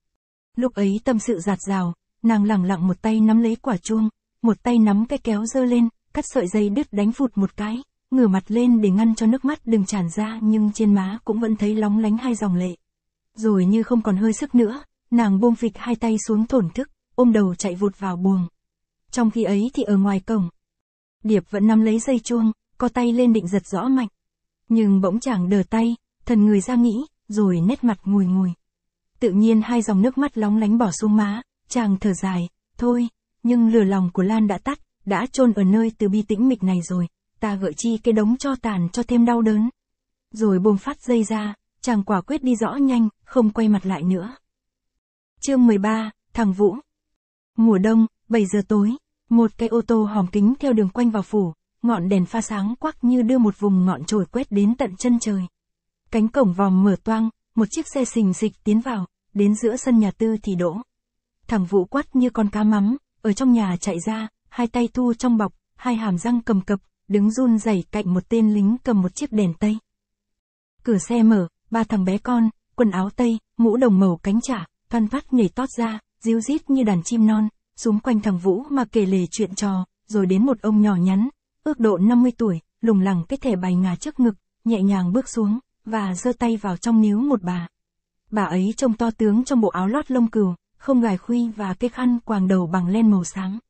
Lúc ấy tâm sự dạt dào, nàng lẳng lặng một tay nắm lấy quả chuông, một tay nắm cái kéo giơ lên, cắt sợi dây đứt đánh phụt một cái, ngửa mặt lên để ngăn cho nước mắt đừng tràn ra nhưng trên má cũng vẫn thấy lóng lánh hai dòng lệ. Rồi như không còn hơi sức nữa, nàng buông phịch hai tay xuống thổn thức, ôm đầu chạy vụt vào buồng. Trong khi ấy thì ở ngoài cổng, Điệp vẫn nắm lấy dây chuông, co tay lên định giật rõ mạnh. Nhưng bỗng chàng đờ tay, thần người ra nghĩ, rồi nét mặt ngùi ngùi. Tự nhiên hai dòng nước mắt lóng lánh bỏ xuống má, chàng thở dài, thôi, nhưng lửa lòng của Lan đã tắt, đã chôn ở nơi từ bi tĩnh mịch này rồi, ta gợi chi cái đống tro tàn cho thêm đau đớn. Rồi buông phát dây ra, chàng quả quyết đi rõ nhanh, không quay mặt lại nữa. Chương 13, thằng Vũ. Mùa đông, 7 giờ tối, một cái ô tô hòm kính theo đường quanh vào phủ, ngọn đèn pha sáng quắc như đưa một vùng ngọn chổi quét đến tận chân trời. Cánh cổng vòm mở toang, một chiếc xe xình xịch tiến vào, đến giữa sân nhà Tư thì đỗ. Thằng Vũ quắt như con cá mắm, ở trong nhà chạy ra, hai tay thu trong bọc, hai hàm răng cầm cập, đứng run rẩy cạnh một tên lính cầm một chiếc đèn tây. Cửa xe mở, ba thằng bé con, quần áo tây, mũ đồng màu cánh chả, thoăn thoắt nhảy tót ra, ríu rít như đàn chim non, xúm quanh thằng Vũ mà kể lể chuyện trò, rồi đến một ông nhỏ nhắn, ước độ 50 tuổi, lủng lẳng cái thẻ bài ngà trước ngực, nhẹ nhàng bước xuống, và giơ tay vào trong níu một bà. Bà ấy trông to tướng trong bộ áo lót lông cừu, không gài khuy và cái khăn quàng đầu bằng len màu sáng.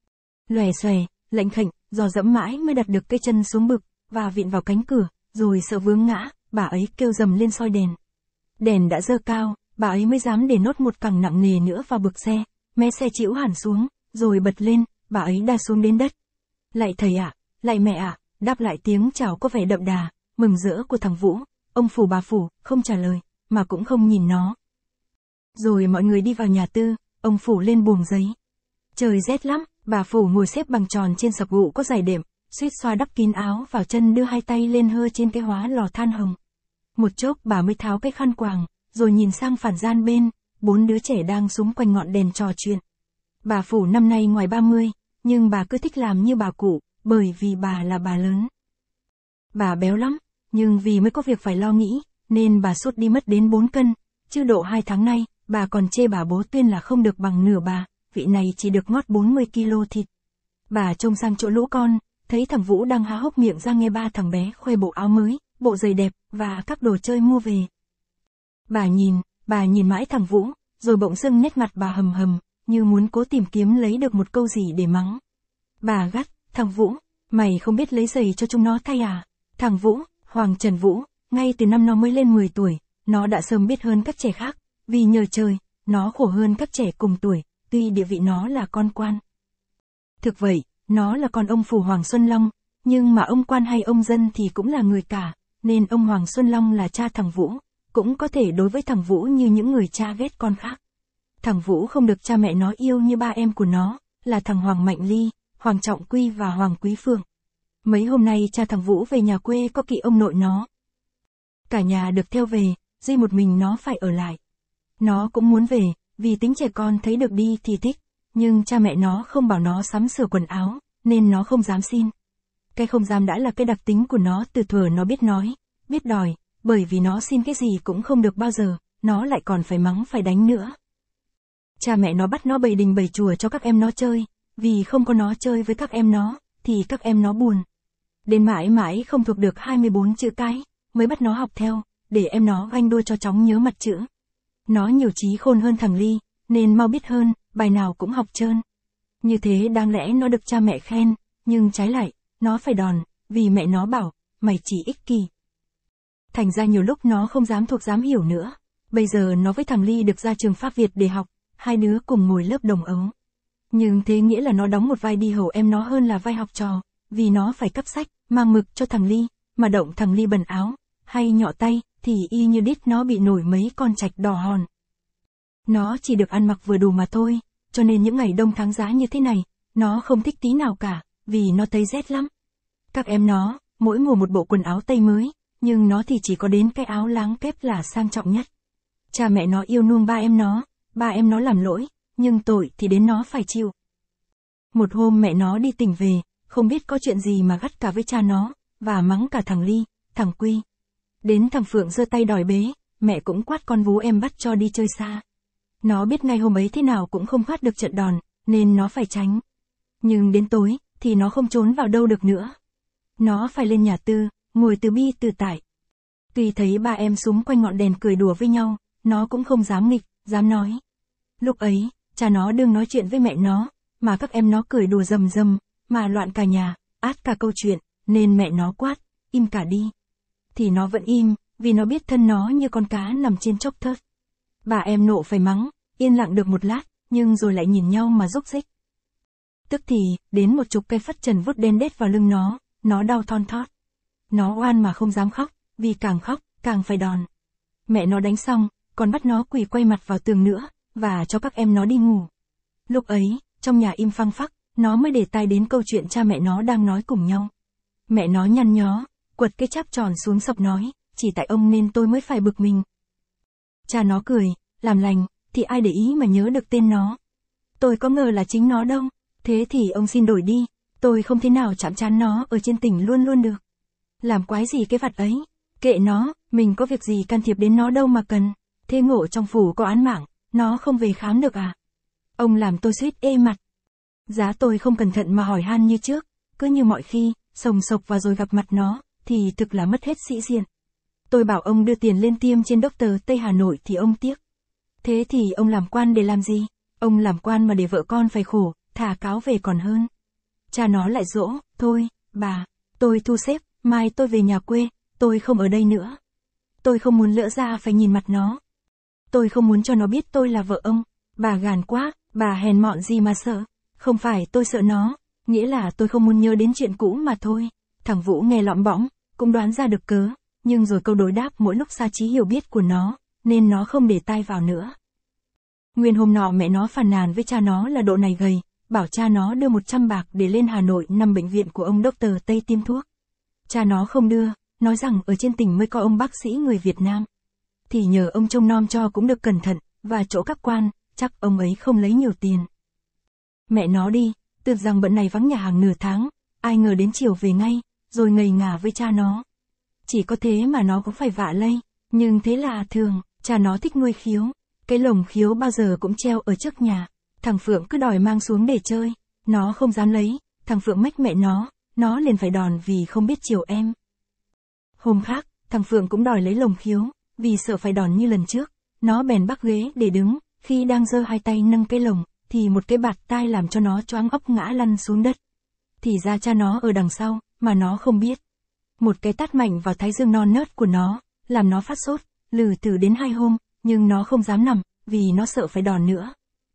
Lòe xòe, lệnh khệnh, dò dẫm mãi mới đặt được cái chân xuống bực, và vịn vào cánh cửa, rồi sợ vướng ngã, bà ấy kêu dầm lên soi đèn. Đèn đã dơ cao, bà ấy mới dám để nốt một cẳng nặng nề nữa vào bực xe, mé xe chĩu hẳn xuống, rồi bật lên, bà ấy đa xuống đến đất. Lạy thầy ạ, lạy mẹ ạ, đáp lại tiếng chào có vẻ đậm đà, mừng rỡ của thằng Vũ, ông phủ bà phủ, không trả lời, mà cũng không nhìn nó. Rồi mọi người đi vào nhà Tư, ông phủ lên buồng giấy. Trời rét lắm, bà Phủ ngồi xếp bằng tròn trên sập gụ có dải đệm, suýt xoa đắp kín áo vào chân đưa hai tay lên hơ trên cái hóa lò than hồng. Một chốc bà mới tháo cái khăn quàng, rồi nhìn sang phản gian bên, 4 đứa trẻ đang xúm quanh ngọn đèn trò chuyện. Bà Phủ năm nay ngoài 30, nhưng bà cứ thích làm như bà cụ, bởi vì bà là bà lớn. Bà béo lắm, nhưng vì mới có việc phải lo nghĩ, nên bà sút đi mất đến 4 cân, chứ độ 2 tháng nay, bà còn chê bà bố Tuyên là không được bằng nửa bà, vị này chỉ được ngót 40 kg thịt. Bà trông sang chỗ lũ con, thấy thằng Vũ đang há hốc miệng ra nghe ba thằng bé khoe bộ áo mới, bộ giày đẹp, và các đồ chơi mua về. Bà nhìn mãi thằng Vũ, rồi bỗng dưng nét mặt bà hầm hầm, như muốn cố tìm kiếm lấy được một câu gì để mắng. Bà gắt, thằng Vũ, mày không biết lấy giày cho chúng nó thay à? Thằng Vũ, Hoàng Trần Vũ, ngay từ năm nó mới lên 10 tuổi, nó đã sớm biết hơn các trẻ khác, vì nhờ trời, nó khổ hơn các trẻ cùng tuổi, tuy địa vị nó là con quan. Thực vậy, nó là con ông Phủ Hoàng Xuân Long, nhưng mà ông quan hay ông dân thì cũng là người cả, nên ông Hoàng Xuân Long là cha thằng Vũ, cũng có thể đối với thằng Vũ như những người cha ghét con khác. Thằng Vũ không được cha mẹ nó yêu như ba em của nó, là thằng Hoàng Mạnh Ly, Hoàng Trọng Quy và Hoàng Quý Phương. Mấy hôm nay cha thằng Vũ về nhà quê có kỵ ông nội nó. Cả nhà được theo về, duy một mình nó phải ở lại. Nó cũng muốn về, vì tính trẻ con thấy được đi thì thích, nhưng cha mẹ nó không bảo nó sắm sửa quần áo, nên nó không dám xin. Cái không dám đã là cái đặc tính của nó từ thuở nó biết nói, biết đòi, bởi vì nó xin cái gì cũng không được bao giờ, nó lại còn phải mắng phải đánh nữa. Cha mẹ nó bắt nó bày đình bày chùa cho các em nó chơi, vì không có nó chơi với các em nó, thì các em nó buồn. Đến mãi mãi không thuộc được 24 chữ cái, mới bắt nó học theo, để em nó ganh đua cho chóng nhớ mặt chữ. Nó nhiều trí khôn hơn thằng Ly, nên mau biết hơn, bài nào cũng học trơn. Như thế đáng lẽ nó được cha mẹ khen, nhưng trái lại, nó phải đòn, vì mẹ nó bảo, mày chỉ ích kỷ. Thành ra nhiều lúc nó không dám thuộc dám hiểu nữa. Bây giờ nó với thằng Ly được ra trường Pháp Việt để học, hai đứa cùng ngồi lớp đồng ấu. Nhưng thế nghĩa là nó đóng một vai đi hầu em nó hơn là vai học trò, vì nó phải cắp sách, mang mực cho thằng Ly, mà động thằng Ly bẩn áo, hay nhọ tay, thì y như đít nó bị nổi mấy con trạch đỏ hòn. Nó chỉ được ăn mặc vừa đủ mà thôi, cho nên những ngày đông tháng giá như thế này, nó không thích tí nào cả, vì nó thấy rét lắm. Các em nó, mỗi mùa một bộ quần áo tây mới, nhưng nó thì chỉ có đến cái áo láng kép là sang trọng nhất. Cha mẹ nó yêu nuông ba em nó làm lỗi, nhưng tội thì đến nó phải chịu. Một hôm mẹ nó đi tỉnh về, không biết có chuyện gì mà gắt cả với cha nó, và mắng cả thằng Ly, thằng Quy. Đến thằng Phượng giơ tay đòi bế, mẹ cũng quát con vú em bắt cho đi chơi xa. Nó biết ngay hôm ấy thế nào cũng không thoát được trận đòn, nên nó phải tránh. Nhưng đến tối, thì nó không trốn vào đâu được nữa. Nó phải lên nhà Tư, ngồi từ bi từ tại. Tuy thấy ba em xúm quanh ngọn đèn cười đùa với nhau, nó cũng không dám nghịch, dám nói. Lúc ấy, cha nó đương nói chuyện với mẹ nó, mà các em nó cười đùa rầm rầm, mà loạn cả nhà, át cả câu chuyện, nên mẹ nó quát, im cả đi. Thì nó vẫn im, vì nó biết thân nó như con cá nằm trên chốc thớt. Bà em nộ phải mắng, yên lặng được một lát, nhưng rồi lại nhìn nhau mà rúc rích. Tức thì, đến một chục cây phất trần vút đen đét vào lưng nó đau thon thót. Nó oan mà không dám khóc, vì càng khóc, càng phải đòn. Mẹ nó đánh xong, còn bắt nó quỳ quay mặt vào tường nữa, và cho các em nó đi ngủ. Lúc ấy, trong nhà im phăng phắc, nó mới để tai đến câu chuyện cha mẹ nó đang nói cùng nhau. Mẹ nó nhăn nhó, quật cái cháp tròn xuống sập nói, chỉ tại ông nên tôi mới phải bực mình. Cha nó cười, làm lành, thì ai để ý mà nhớ được tên nó. Tôi có ngờ là chính nó đâu, thế thì ông xin đổi đi, tôi không thể nào chạm trán nó ở trên tỉnh luôn luôn được. Làm quái gì cái vặt ấy, kệ nó, mình có việc gì can thiệp đến nó đâu mà cần. Thế ngộ trong phủ có án mạng, nó không về khám được à? Ông làm tôi suýt ê mặt. Giá tôi không cẩn thận mà hỏi han như trước, cứ như mọi khi, sồng sộc và rồi gặp mặt nó, thì thực là mất hết sĩ diện. Tôi bảo ông đưa tiền lên tiêm trên Doctor Tây Hà Nội thì ông tiếc. Thế thì ông làm quan để làm gì? Ông làm quan mà để vợ con phải khổ, thả cáo về còn hơn. Cha nó lại dỗ, thôi, bà, tôi thu xếp, mai tôi về nhà quê, tôi không ở đây nữa. Tôi không muốn lỡ ra phải nhìn mặt nó. Tôi không muốn cho nó biết tôi là vợ ông. Bà gàn quá, bà hèn mọn gì mà sợ. Không phải tôi sợ nó, nghĩa là tôi không muốn nhớ đến chuyện cũ mà thôi. Thằng Vũ nghe lõm bõm, cũng đoán ra được cớ, nhưng rồi câu đối đáp mỗi lúc xa trí hiểu biết của nó, nên nó không để tai vào nữa. Nguyên hôm nọ mẹ nó phàn nàn với cha nó là độ này gầy, bảo cha nó đưa 100 bạc để lên Hà Nội nằm bệnh viện của ông Dr. Tây tiêm thuốc. Cha nó không đưa, nói rằng ở trên tỉnh mới có ông bác sĩ người Việt Nam. Thì nhờ ông trông nom cho cũng được cẩn thận, và chỗ các quan, chắc ông ấy không lấy nhiều tiền. Mẹ nó đi, tưởng rằng bận này vắng nhà hàng nửa tháng, ai ngờ đến chiều về ngay, rồi ngầy ngả với cha nó. Chỉ có thế mà nó cũng phải vạ lây, nhưng thế là thường, cha nó thích nuôi khiếu. Cái lồng khiếu bao giờ cũng treo ở trước nhà, thằng Phượng cứ đòi mang xuống để chơi, nó không dám lấy, thằng Phượng mách mẹ nó liền phải đòn vì không biết chiều em. Hôm khác, thằng Phượng cũng đòi lấy lồng khiếu, vì sợ phải đòn như lần trước, nó bèn bắc ghế để đứng, khi đang giơ hai tay nâng cái lồng, thì một cái bạt tai làm cho nó choáng óc ngã lăn xuống đất. Thì ra cha nó ở đằng sau, mà nó không biết. Một cái tát mạnh vào thái dương non nớt của nó, làm nó phát sốt, lừ từ đến 2 hôm, nhưng nó không dám nằm, vì nó sợ phải đòn nữa.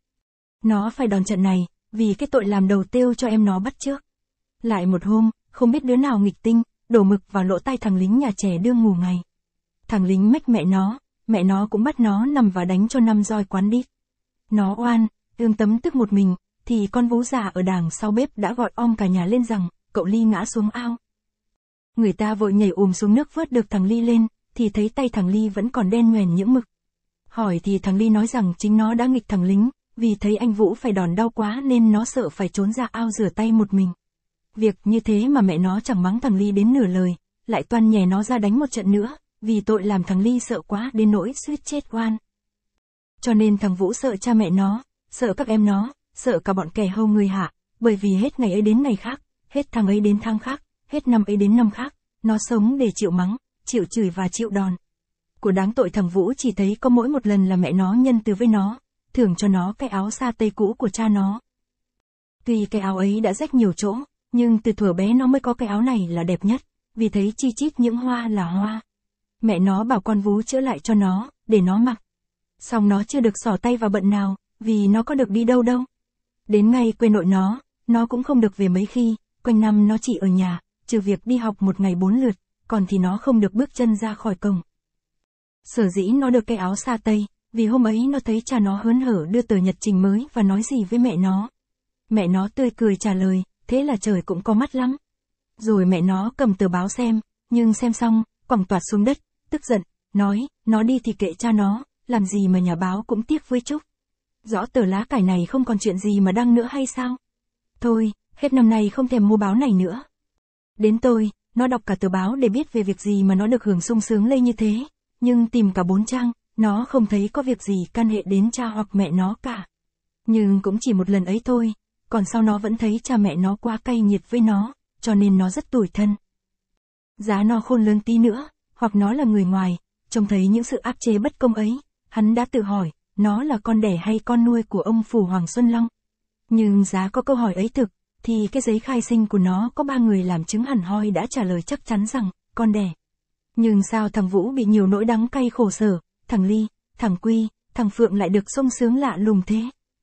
Nó phải đòn trận này, vì cái tội làm đầu têu cho em nó bắt chước. Lại một hôm, không biết đứa nào nghịch tinh, đổ mực vào lỗ tai thằng lính nhà trẻ đương ngủ ngày. Thằng lính mách mẹ nó cũng bắt nó nằm và đánh cho 5 roi quán đít. Nó oan, tấm tức một mình, thì con vú già ở đàng sau bếp đã gọi cả nhà lên rằng, cậu Ly ngã xuống ao. Người ta vội nhảy xuống nước vớt được thằng Ly lên, thì thấy tay thằng Ly vẫn còn đen nhoẻn những mực. Hỏi thì thằng Ly nói rằng chính nó đã nghịch thằng lính, vì thấy anh Vũ phải đòn đau quá nên nó sợ phải trốn ra ao rửa tay một mình. Việc như thế mà mẹ nó chẳng mắng thằng Ly đến nửa lời, lại toan nhè nó ra đánh một trận nữa, vì tội làm thằng Ly sợ quá đến nỗi suýt chết oan. Cho nên thằng Vũ sợ cha mẹ nó, sợ các em nó, sợ cả bọn kẻ hâu người hạ, bởi vì hết ngày ấy đến ngày khác, hết tháng ấy đến tháng khác, hết năm ấy đến năm khác, nó sống để chịu mắng, chịu chửi và chịu đòn. Của đáng tội thằng Vũ chỉ thấy có mỗi một lần là mẹ nó nhân từ với nó, thưởng cho nó cái áo sa tây cũ của cha nó. Tuy cái áo ấy đã rách nhiều chỗ, nhưng từ thuở bé nó mới có cái áo này là đẹp nhất, vì thấy chi chít những hoa là hoa. Mẹ nó bảo con Vú chữa lại cho nó, để nó mặc. Xong nó chưa được xỏ tay vào bận nào, vì nó có được đi đâu đâu. Đến ngay quê nội nó cũng không được về mấy khi, quanh năm nó chỉ ở nhà, trừ việc đi học một ngày 4 lượt, còn thì nó không được bước chân ra khỏi cổng. Sở dĩ nó được cái áo sa tây, vì hôm ấy nó thấy cha nó hớn hở đưa tờ nhật trình mới và nói gì với mẹ nó. Mẹ nó tươi cười trả lời, thế là trời cũng có mắt lắm. Rồi mẹ nó cầm tờ báo xem, nhưng xem xong, quẳng toạt xuống đất, tức giận, nói, nó đi thì kệ cha nó, làm gì mà nhà báo cũng tiếc với Trúc. Rõ tờ lá cải này không còn chuyện gì mà đăng nữa hay sao? Thôi, hết năm nay không thèm mua báo này nữa. Đến tôi, nó đọc cả tờ báo để biết về việc gì mà nó được hưởng sung sướng lây như thế, nhưng tìm cả 4 trang, nó không thấy có việc gì can hệ đến cha hoặc mẹ nó cả. Nhưng cũng chỉ một lần ấy thôi, còn sau nó vẫn thấy cha mẹ nó quá cay nghiệt với nó, cho nên nó rất tủi thân. Giá nó khôn lớn tí nữa, hoặc nó là người ngoài, trông thấy những sự áp chế bất công ấy, hắn đã tự hỏi, nó là con đẻ hay con nuôi của ông Phủ Hoàng Xuân Long. Nhưng giá có câu hỏi ấy thực, thì cái giấy khai sinh của nó có 3 người làm chứng hẳn hoi đã trả lời chắc chắn rằng, con đẻ. Nhưng sao thằng Vũ bị nhiều nỗi đắng cay khổ sở, thằng Ly, thằng Quy, thằng Phượng lại được sung sướng lạ lùng thế?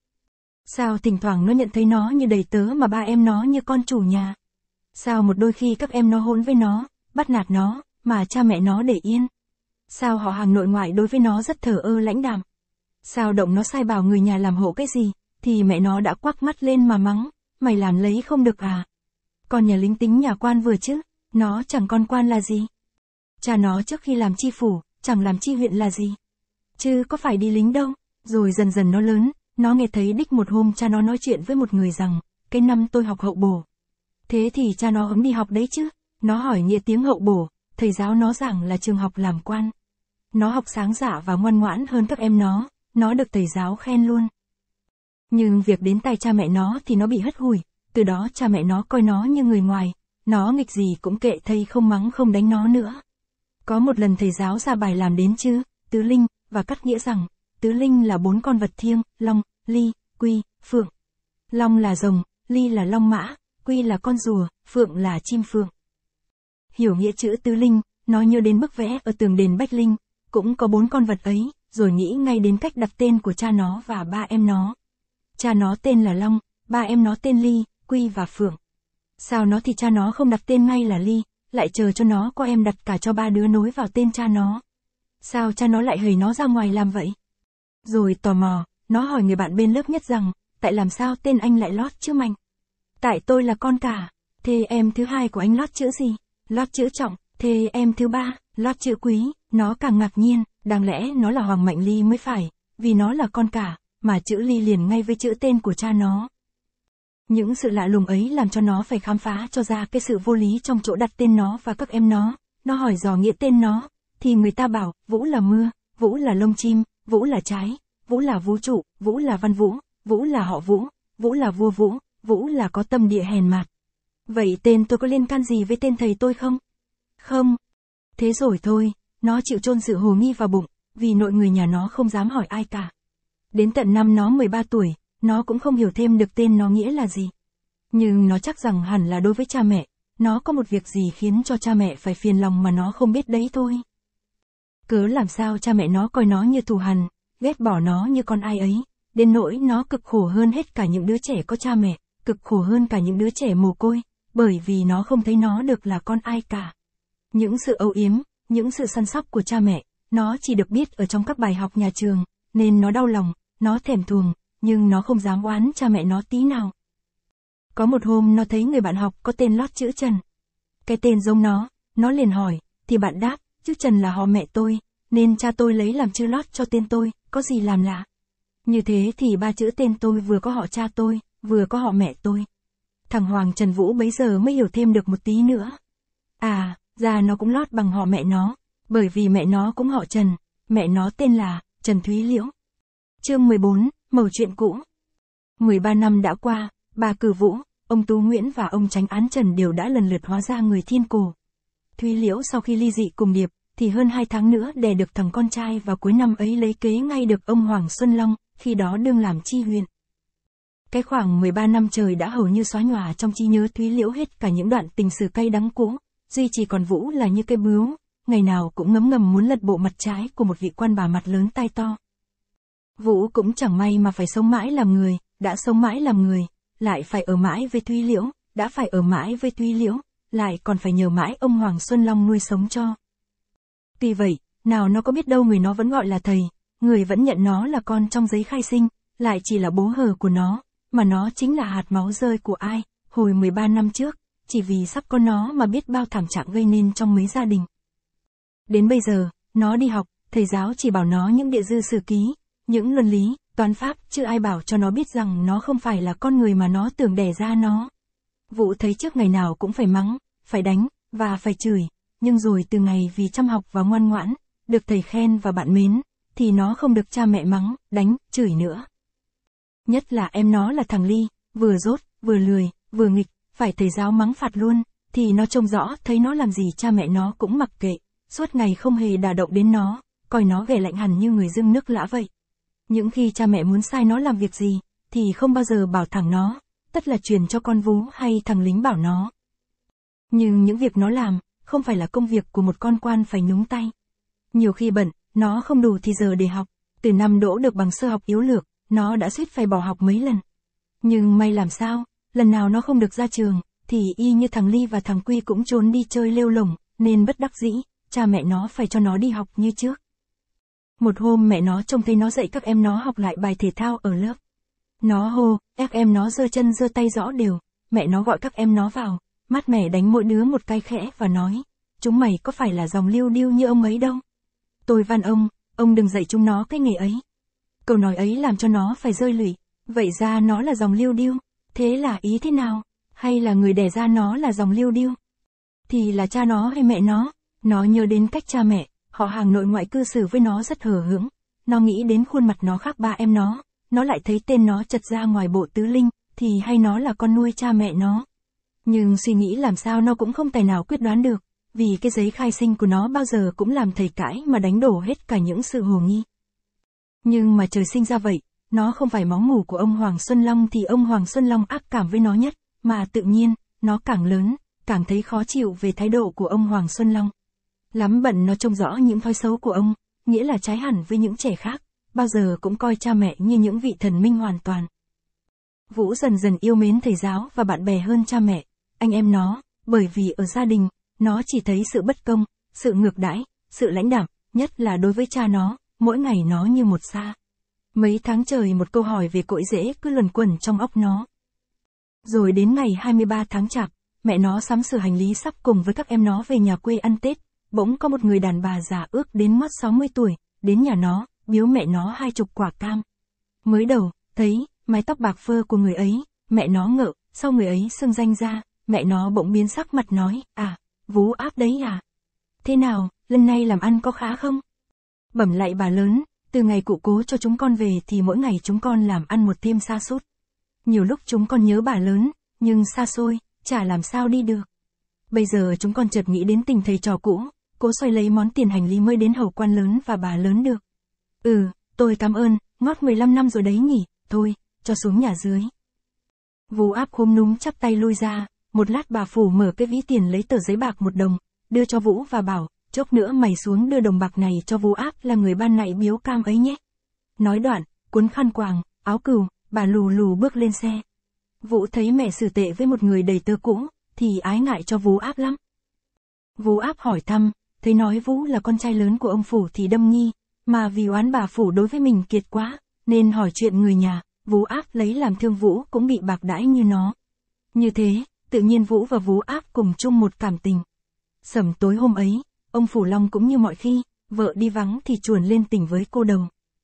Sao thỉnh thoảng nó nhận thấy nó như đầy tớ mà ba em nó như con chủ nhà? Sao một đôi khi các em nó hỗn với nó, bắt nạt nó, mà cha mẹ nó để yên? Sao họ hàng nội ngoại đối với nó rất thờ ơ lãnh đạm? Sao động nó sai bảo người nhà làm hộ cái gì, thì mẹ nó đã quắc mắt lên mà mắng, mày làm lấy không được à? Con nhà lính tính nhà quan vừa chứ, nó chẳng con quan là gì? Cha nó trước khi làm chi phủ, chẳng làm chi huyện là gì? Chứ có phải đi lính đâu. Rồi dần dần nó lớn, nó nghe thấy đích một hôm cha nó nói chuyện với một người rằng, cái năm tôi học hậu bổ. Thế thì cha nó hứng đi học đấy chứ. Nó hỏi nghĩa tiếng hậu bổ, thầy giáo nó giảng là trường học làm quan. Nó học sáng dạ và ngoan ngoãn hơn các em nó được thầy giáo khen luôn. Nhưng việc đến tay cha mẹ nó thì nó bị hất hủi, từ đó cha mẹ nó coi nó như người ngoài, nó nghịch gì cũng kệ thầy không mắng không đánh nó nữa. Có một lần thầy giáo ra bài làm đến chữ tứ linh, và cắt nghĩa rằng, tứ linh là 4 con vật thiêng, long, ly, quy, phượng. Long là rồng, ly là long mã, quy là con rùa, phượng là chim phượng. Hiểu nghĩa chữ tứ linh, nó nhớ đến bức vẽ ở tường đền Bách Linh, cũng có 4 con vật ấy, rồi nghĩ ngay đến cách đặt tên của cha nó và ba em nó. Cha nó tên là Long, ba em nó tên Ly, Quy và Phượng. Sao nó thì cha nó không đặt tên ngay là Ly, lại chờ cho nó có em đặt cả cho 3 đứa nối vào tên cha nó? Sao cha nó lại hời nó ra ngoài làm vậy? Rồi tò mò, nó hỏi người bạn bên lớp nhất rằng, tại làm sao tên anh lại lót chữ Mạnh? Tại tôi là con cả. Thế em thứ hai của anh lót chữ gì? Lót chữ Trọng. Thế em thứ ba, lót chữ Quý. Nó càng ngạc nhiên, đáng lẽ nó là Hoàng Mạnh Ly mới phải, vì nó là con cả, mà chữ Ly liền ngay với chữ tên của cha nó. Những sự lạ lùng ấy làm cho nó phải khám phá cho ra cái sự vô lý trong chỗ đặt tên nó và các em nó. Nó hỏi dò nghĩa tên nó, thì người ta bảo, Vũ là mưa, Vũ là lông chim, Vũ là trái, Vũ là vũ trụ, Vũ là văn Vũ, Vũ là họ Vũ, Vũ là vua Vũ, Vũ là có tâm địa hèn mạt. Vậy tên tôi có liên can gì với tên thầy tôi không? Không. Thế rồi thôi, nó chịu chôn sự hồ nghi vào bụng, vì nội người nhà nó không dám hỏi ai cả. Đến tận năm nó 13 tuổi, nó cũng không hiểu thêm được tên nó nghĩa là gì. Nhưng nó chắc rằng hẳn là đối với cha mẹ, nó có một việc gì khiến cho cha mẹ phải phiền lòng mà nó không biết đấy thôi. Cớ làm sao cha mẹ nó coi nó như thù hằn, ghét bỏ nó như con ai ấy, đến nỗi nó cực khổ hơn hết cả những đứa trẻ có cha mẹ, cực khổ hơn cả những đứa trẻ mồ côi, bởi vì nó không thấy nó được là con ai cả. Những sự âu yếm, những sự săn sóc của cha mẹ, nó chỉ được biết ở trong các bài học nhà trường, nên nó đau lòng, nó thèm thuồng, nhưng nó không dám oán cha mẹ nó tí nào. Có một hôm nó thấy người bạn học có tên lót chữ Trần. Cái tên giống nó liền hỏi, thì bạn đáp, chữ Trần là họ mẹ tôi, nên cha tôi lấy làm chữ lót cho tên tôi, có gì làm lạ. Như thế thì ba chữ tên tôi vừa có họ cha tôi, vừa có họ mẹ tôi. Thằng Hoàng Trần Vũ bấy giờ mới hiểu thêm được một tí nữa. À, ra nó cũng lót bằng họ mẹ nó, bởi vì mẹ nó cũng họ Trần, mẹ nó tên là Trần Thúy Liễu. Chương 14, mẩu chuyện cũ. 13 năm đã qua, bà Cử Vũ, ông Tú Nguyễn và ông Chánh Án Trần đều đã lần lượt hóa ra người thiên cổ. Thúy Liễu sau khi ly dị cùng Điệp, thì hơn 2 tháng nữa đẻ được thằng con trai và cuối năm ấy lấy kế ngay được ông Hoàng Xuân Long, khi đó đương làm chi huyện. Cái khoảng 13 năm trời đã hầu như xóa nhòa trong trí nhớ Thúy Liễu hết cả những đoạn tình sử cay đắng cũ, duy chỉ còn Vũ là như cây bướu, ngày nào cũng ngấm ngầm muốn lật bộ mặt trái của một vị quan bà mặt lớn tai to. Vũ cũng chẳng may mà phải sống mãi làm người, đã sống mãi làm người, lại phải ở mãi với Thúy Liễu, đã phải ở mãi với Thúy Liễu, lại còn phải nhờ mãi ông Hoàng Xuân Long nuôi sống cho. Tuy vậy, nào nó có biết đâu người nó vẫn gọi là thầy, người vẫn nhận nó là con trong giấy khai sinh, lại chỉ là bố hờ của nó, mà nó chính là hạt máu rơi của ai, hồi 13 năm trước, chỉ vì sắp có nó mà biết bao thảm trạng gây nên trong mấy gia đình. Đến bây giờ, nó đi học, thầy giáo chỉ bảo nó những địa dư sử ký, những luân lý, toán pháp, chứ ai bảo cho nó biết rằng nó không phải là con người mà nó tưởng đẻ ra nó. Vũ thấy trước ngày nào cũng phải mắng, phải đánh, và phải chửi, nhưng rồi từ ngày vì chăm học và ngoan ngoãn, được thầy khen và bạn mến, thì nó không được cha mẹ mắng, đánh, chửi nữa. Nhất là em nó là thằng Ly, vừa dốt, vừa lười, vừa nghịch, phải thầy giáo mắng phạt luôn, thì nó trông rõ thấy nó làm gì cha mẹ nó cũng mặc kệ, suốt ngày không hề đả động đến nó, coi nó ghẻ lạnh hẳn như người dưng nước lã vậy. Những khi cha mẹ muốn sai nó làm việc gì, thì không bao giờ bảo thẳng nó, tất là truyền cho con Vú hay thằng lính bảo nó. Nhưng những việc nó làm, không phải là công việc của một con quan phải nhúng tay. Nhiều khi bận, nó không đủ thì giờ để học, từ năm đỗ được bằng sơ học yếu lược, nó đã suýt phải bỏ học mấy lần. Nhưng may làm sao, lần nào nó không được ra trường, thì y như thằng Ly và thằng Quy cũng trốn đi chơi lêu lổng, nên bất đắc dĩ, cha mẹ nó phải cho nó đi học như trước. Một hôm mẹ nó trông thấy nó dạy các em nó học lại bài thể thao ở lớp. Nó hô, ép em nó giơ chân giơ tay rõ đều, mẹ nó gọi các em nó vào, mát mẻ đánh mỗi đứa một cái khẽ và nói, chúng mày có phải là dòng liêu điêu như ông ấy đâu. Tôi van ông đừng dạy chúng nó cái nghề ấy. Câu nói ấy làm cho nó phải rơi lụy, vậy ra nó là dòng liêu điêu, thế là ý thế nào, hay là người đẻ ra nó là dòng liêu điêu? Thì là cha nó hay mẹ nó nhớ đến cách cha mẹ, họ hàng nội ngoại cư xử với nó rất hờ hững, nó nghĩ đến khuôn mặt nó khác ba em nó lại thấy tên nó chật ra ngoài bộ tứ linh, thì hay nó là con nuôi cha mẹ nó. Nhưng suy nghĩ làm sao nó cũng không tài nào quyết đoán được, vì cái giấy khai sinh của nó bao giờ cũng làm thầy cãi mà đánh đổ hết cả những sự hồ nghi. Nhưng mà trời sinh ra vậy, nó không phải máu mủ của ông Hoàng Xuân Long thì ông Hoàng Xuân Long ác cảm với nó nhất, mà tự nhiên, nó càng lớn, càng thấy khó chịu về thái độ của ông Hoàng Xuân Long. Lắm bận nó trông rõ những thói xấu của ông, nghĩa là trái hẳn với những trẻ khác, bao giờ cũng coi cha mẹ như những vị thần minh hoàn toàn. Vũ dần dần yêu mến thầy giáo và bạn bè hơn cha mẹ, anh em nó, bởi vì ở gia đình, nó chỉ thấy sự bất công, sự ngược đãi, sự lãnh đạm, nhất là đối với cha nó, mỗi ngày nó như một sa. Mấy tháng trời một câu hỏi về cội rễ cứ luẩn quẩn trong óc nó. Rồi đến ngày 23 tháng Chạp, mẹ nó sắm sửa hành lý sắp cùng với các em nó về nhà quê ăn Tết, bỗng có một người đàn bà già ước đến mất 60 tuổi, đến nhà nó, biếu mẹ nó 20 quả cam. Mới đầu, thấy, mái tóc bạc phơ của người ấy, mẹ nó ngợ, sau người ấy xưng danh ra, mẹ nó bỗng biến sắc mặt nói, à, Vú Áp đấy à? Thế nào, lần này làm ăn có khá không? Bẩm lại bà lớn, từ ngày cụ cố cho chúng con về thì mỗi ngày chúng con làm ăn một thêm sa sút. Nhiều lúc chúng con nhớ bà lớn, nhưng xa xôi, chả làm sao đi được. Bây giờ chúng con chợt nghĩ đến tình thầy trò cũ, cố xoay lấy món tiền hành lý mới đến hầu quan lớn và bà lớn được. Tôi cảm ơn, ngót 15 năm rồi đấy nhỉ, thôi, cho xuống nhà dưới. Vú Áp khúm núm chắp tay lui ra, một lát bà Phủ mở cái ví tiền lấy tờ giấy bạc 1 đồng, đưa cho Vũ và bảo, chốc nữa mày xuống đưa đồng bạc này cho Vú Áp là người ban nãy biếu cam ấy nhé. Nói đoạn, cuốn khăn quàng, áo cừu, bà lù lù bước lên xe. Vũ thấy mẹ xử tệ với một người đầy tớ cũ, thì ái ngại cho Vú Áp lắm. Vú Áp hỏi thăm, thấy nói Vũ là con trai lớn của ông Phủ thì đâm nghi, mà vì oán bà Phủ đối với mình kiệt quá, nên hỏi chuyện người nhà, Vú Áp lấy làm thương Vũ cũng bị bạc đãi như nó. Như thế, tự nhiên Vũ và Vú Áp cùng chung một cảm tình. Sẩm tối hôm ấy, ông Phủ Long cũng như mọi khi, vợ đi vắng thì chuồn lên tỉnh với cô đầu.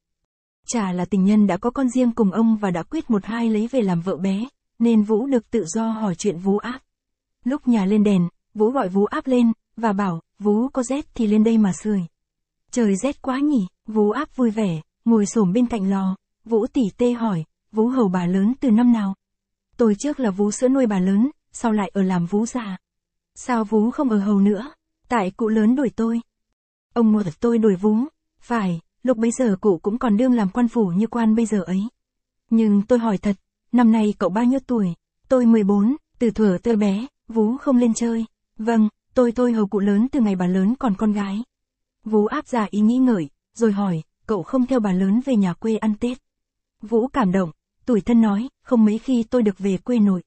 Chả là tình nhân đã có con riêng cùng ông và đã quyết một hai lấy về làm vợ bé, nên Vũ được tự do hỏi chuyện Vú Áp. Lúc nhà lên đèn, Vũ gọi Vú Áp lên, và bảo, Vú có rét thì lên đây mà sưởi. Trời rét quá nhỉ, Vú Áp vui vẻ, ngồi xổm bên cạnh lò. Vũ tỉ tê hỏi, Vú hầu bà lớn từ năm nào? Tôi trước là Vú sữa nuôi bà lớn, sau lại ở làm Vú già. Sao Vú không ở hầu nữa? Tại cụ lớn đuổi tôi. Ông một tôi đuổi Vú. Phải, lúc bấy giờ cụ cũng còn đương làm quan phủ như quan bây giờ ấy. Nhưng tôi hỏi thật, năm nay cậu bao nhiêu tuổi? Tôi 14, từ thuở tôi bé, Vú không lên chơi. Vâng, tôi thôi hầu cụ lớn từ ngày bà lớn còn con gái. Vú Áp ra ý nghĩ ngợi, rồi hỏi, cậu không theo bà lớn về nhà quê ăn Tết. Vũ cảm động, tủi thân nói, không mấy khi tôi được về quê nội.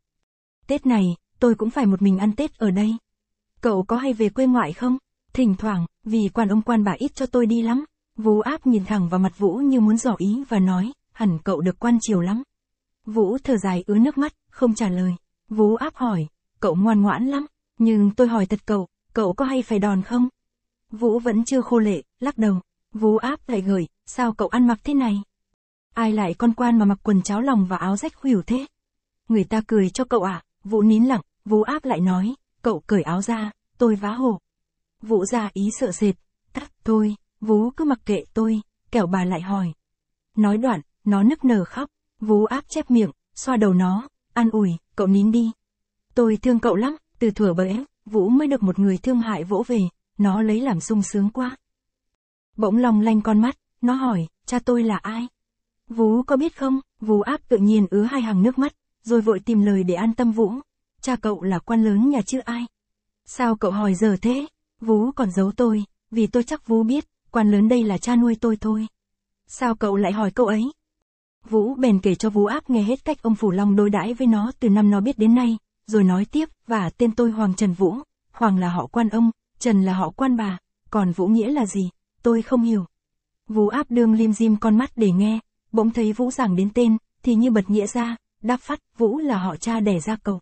Tết này, tôi cũng phải một mình ăn Tết ở đây. Cậu có hay về quê ngoại không? Thỉnh thoảng, vì quan ông quan bà ít cho tôi đi lắm. Vú Áp nhìn thẳng vào mặt Vũ như muốn dò ý và nói, hẳn cậu được quan chiều lắm. Vũ thở dài ứa nước mắt, không trả lời. Vú Áp hỏi, cậu ngoan ngoãn lắm, nhưng tôi hỏi thật cậu có hay phải đòn không? Vũ vẫn chưa khô lệ, lắc đầu. Vú Áp lại gửi, sao cậu ăn mặc thế này? Ai lại con quan mà mặc quần cháo lòng và áo rách khuỷu thế? Người ta cười cho cậu ạ. Vũ nín lặng, Vú Áp lại nói, cậu cởi áo ra, tôi vá hổ. Vũ ra ý sợ sệt, tắc thôi, Vú cứ mặc kệ tôi, kẻo bà lại hỏi. Nói đoạn, nó nức nở khóc, Vú Áp chép miệng, xoa đầu nó, an ủi, cậu nín đi. Tôi thương cậu lắm, từ thuở bé, Vũ mới được một người thương hại vỗ về, nó lấy làm sung sướng quá. Bỗng long lanh con mắt, nó hỏi, cha tôi là ai? Vú có biết không? Vú Áp tự nhiên ứa 2 hàng nước mắt, rồi vội tìm lời để an tâm Vũ. Cha cậu là quan lớn nhà chứ ai? Sao cậu hỏi giờ thế? Vú còn giấu tôi, vì tôi chắc Vú biết, quan lớn đây là cha nuôi tôi thôi. Sao cậu lại hỏi cậu ấy? Vũ bèn kể cho Vú Áp nghe hết cách ông Phủ Long đối đãi với nó từ năm nó biết đến nay, rồi nói tiếp, và tên tôi Hoàng Trần Vũ, Hoàng là họ quan ông, Trần là họ quan bà, còn Vũ nghĩa là gì? Tôi không hiểu. Vú Áp đương lim dim con mắt để nghe, bỗng thấy Vũ giảng đến tên, thì như bật nghĩa ra, đáp phắt, Vũ là họ cha đẻ ra cậu.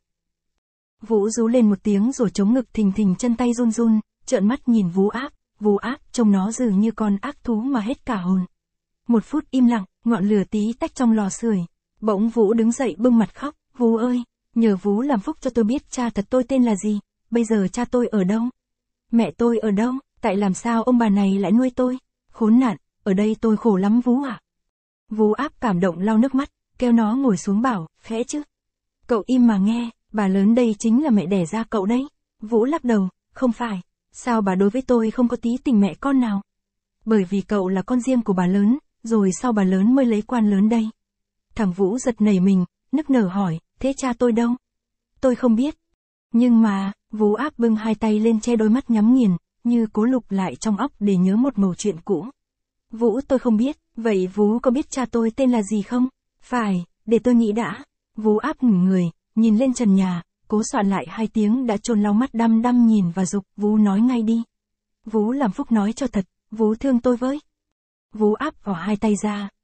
Vũ rú lên một tiếng rồi chống ngực thình thình, chân tay run run, trợn mắt nhìn Vú Áp trông nó dường như con ác thú mà hết cả hồn. 1 phút im lặng, ngọn lửa tí tách trong lò sưởi. Bỗng Vũ đứng dậy bưng mặt khóc, Vú ơi, nhờ Vú làm phúc cho tôi biết cha thật tôi tên là gì, bây giờ cha tôi ở đâu? Mẹ tôi ở đâu? Tại làm sao ông bà này lại nuôi tôi? Khốn nạn, ở đây tôi khổ lắm Vú ạ. Vú Áp cảm động lau nước mắt, kêu nó ngồi xuống bảo, khẽ chứ. Cậu im mà nghe, bà lớn đây chính là mẹ đẻ ra cậu đấy. Vũ lắc đầu, không phải, sao bà đối với tôi không có tí tình mẹ con nào? Bởi vì cậu là con riêng của bà lớn, rồi sau bà lớn mới lấy quan lớn đây. Thằng Vũ giật nảy mình, nức nở hỏi, thế cha tôi đâu? Tôi không biết. Nhưng mà, Vú Áp bưng 2 tay lên che đôi mắt nhắm nghiền, như cố lục lại trong óc để nhớ một mẩu chuyện cũ. Vũ tôi không biết, vậy Vú có biết cha tôi tên là gì không? Phải, để tôi nghĩ đã. Vú Áp ngẩng người, nhìn lên trần nhà, cố soạn lại 2 tiếng đã chôn lau mắt đăm đăm nhìn và dục, Vú nói ngay đi. Vú làm phúc nói cho thật, Vú thương tôi với. Vú Áp vỏ 2 tay ra,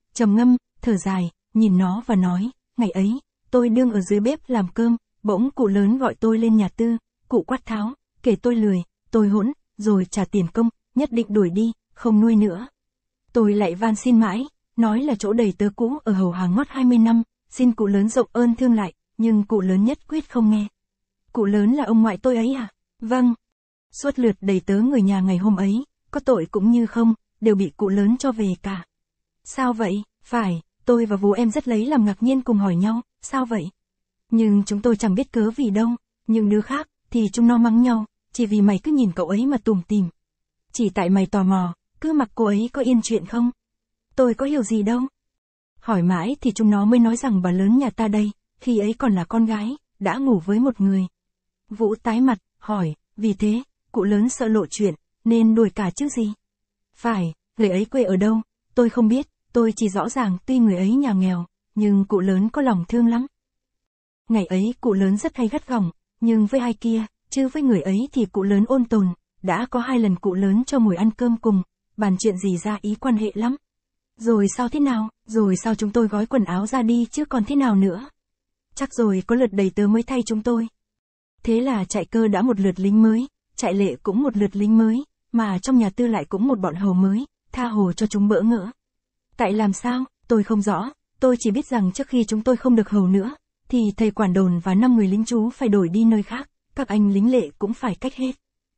trầm ngâm, thở dài, nhìn nó và nói, ngày ấy, tôi đương ở dưới bếp làm cơm, bỗng cụ lớn gọi tôi lên nhà tư, cụ quát tháo, kể tôi lười, tôi hỗn, rồi trả tiền công, nhất định đuổi đi, không nuôi nữa. Tôi lại van xin mãi, nói là chỗ đầy tớ cũ ở hầu hàng ngót 20 năm, xin cụ lớn rộng ơn thương lại, nhưng cụ lớn nhất quyết không nghe. Cụ lớn là ông ngoại tôi ấy à? Vâng. Suốt lượt đầy tớ người nhà ngày hôm ấy, có tội cũng như không, đều bị cụ lớn cho về cả. Sao vậy? Phải, tôi và Vú em rất lấy làm ngạc nhiên cùng hỏi nhau, sao vậy? Nhưng chúng tôi chẳng biết cớ vì đâu, nhưng đứa khác, thì chúng nó mắng nhau, chỉ vì mày cứ nhìn cậu ấy mà tủm tỉm. Chỉ tại mày tò mò, cứ mặc cô ấy có yên chuyện không? Tôi có hiểu gì đâu. Hỏi mãi thì chúng nó mới nói rằng bà lớn nhà ta đây, khi ấy còn là con gái, đã ngủ với một người. Vũ tái mặt, hỏi, vì thế, cụ lớn sợ lộ chuyện, nên đuổi cả chứ gì? Phải, người ấy quê ở đâu, tôi không biết, tôi chỉ rõ ràng tuy người ấy nhà nghèo, nhưng cụ lớn có lòng thương lắm. Ngày ấy cụ lớn rất hay gắt gỏng, nhưng với ai kia, chứ với người ấy thì cụ lớn ôn tồn, đã có 2 lần cụ lớn cho ngồi ăn cơm cùng, bàn chuyện gì ra ý quan hệ lắm. Rồi sao thế nào, rồi sao chúng tôi gói quần áo ra đi chứ còn thế nào nữa. Chắc rồi có lượt đầy tớ mới thay chúng tôi. Thế là Trại Cơ đã một lượt lính mới, Trại Lệ cũng một lượt lính mới, mà trong nhà tư lại cũng một bọn hầu mới, tha hồ cho chúng bỡ ngỡ. Tại làm sao, tôi không rõ, tôi chỉ biết rằng trước khi chúng tôi không được hầu nữa, thì thầy quản đồn và 5 người lính chú phải đổi đi nơi khác, các anh lính lệ cũng phải cách hết.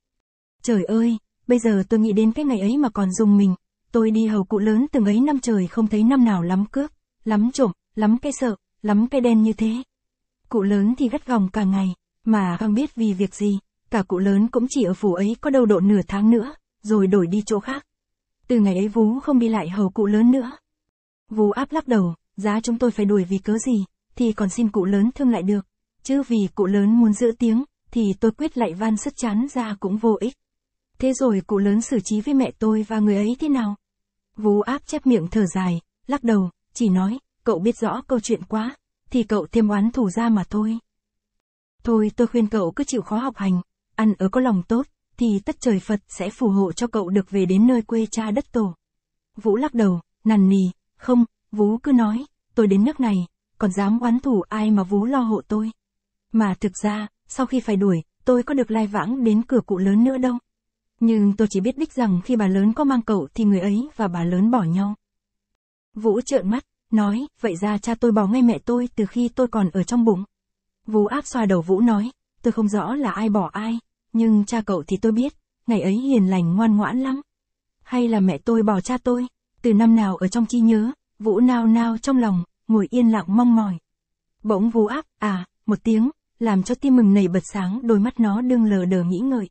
Trời ơi, bây giờ tôi nghĩ đến cái ngày ấy mà còn rùng mình, tôi đi hầu cụ lớn từng ấy năm trời không thấy năm nào lắm cướp, lắm trộm, lắm cái sợ, lắm cái đen như thế. Cụ lớn thì gắt gỏng cả ngày, mà không biết vì việc gì, cả cụ lớn cũng chỉ ở phủ ấy có đâu độ nửa tháng nữa, rồi đổi đi chỗ khác. Từ ngày ấy Vú không đi lại hầu cụ lớn nữa. Vú áp lắc đầu, giá chúng tôi phải đuổi vì cớ gì, thì còn xin cụ lớn thương lại được, chứ vì cụ lớn muốn giữ tiếng, thì tôi quyết lại van sức chán ra cũng vô ích. Thế rồi cụ lớn xử trí với mẹ tôi và người ấy thế nào? Vú áp chép miệng thở dài, lắc đầu, chỉ nói, cậu biết rõ câu chuyện quá, thì cậu thêm oán thù ra mà thôi. Thôi tôi khuyên cậu cứ chịu khó học hành, ăn ở có lòng tốt, thì tất trời Phật sẽ phù hộ cho cậu được về đến nơi quê cha đất tổ. Vũ lắc đầu, nằn nì, không, Vú cứ nói, tôi đến nước này, còn dám oán thù ai mà Vú lo hộ tôi. Mà thực ra, sau khi phải đuổi, tôi có được lai vãng đến cửa cụ lớn nữa đâu. Nhưng tôi chỉ biết đích rằng khi bà lớn có mang cậu thì người ấy và bà lớn bỏ nhau. Vũ trợn mắt, nói, vậy ra cha tôi bỏ ngay mẹ tôi từ khi tôi còn ở trong bụng. Vú áp xoa đầu Vũ nói, tôi không rõ là ai bỏ ai, nhưng cha cậu thì tôi biết, ngày ấy hiền lành ngoan ngoãn lắm. Hay là mẹ tôi bỏ cha tôi, từ năm nào ở trong trí nhớ, Vũ nao nao trong lòng, ngồi yên lặng mong mỏi. Bỗng Vú áp, một tiếng, làm cho tim mừng nảy bật sáng, đôi mắt nó đương lờ đờ nghĩ ngợi.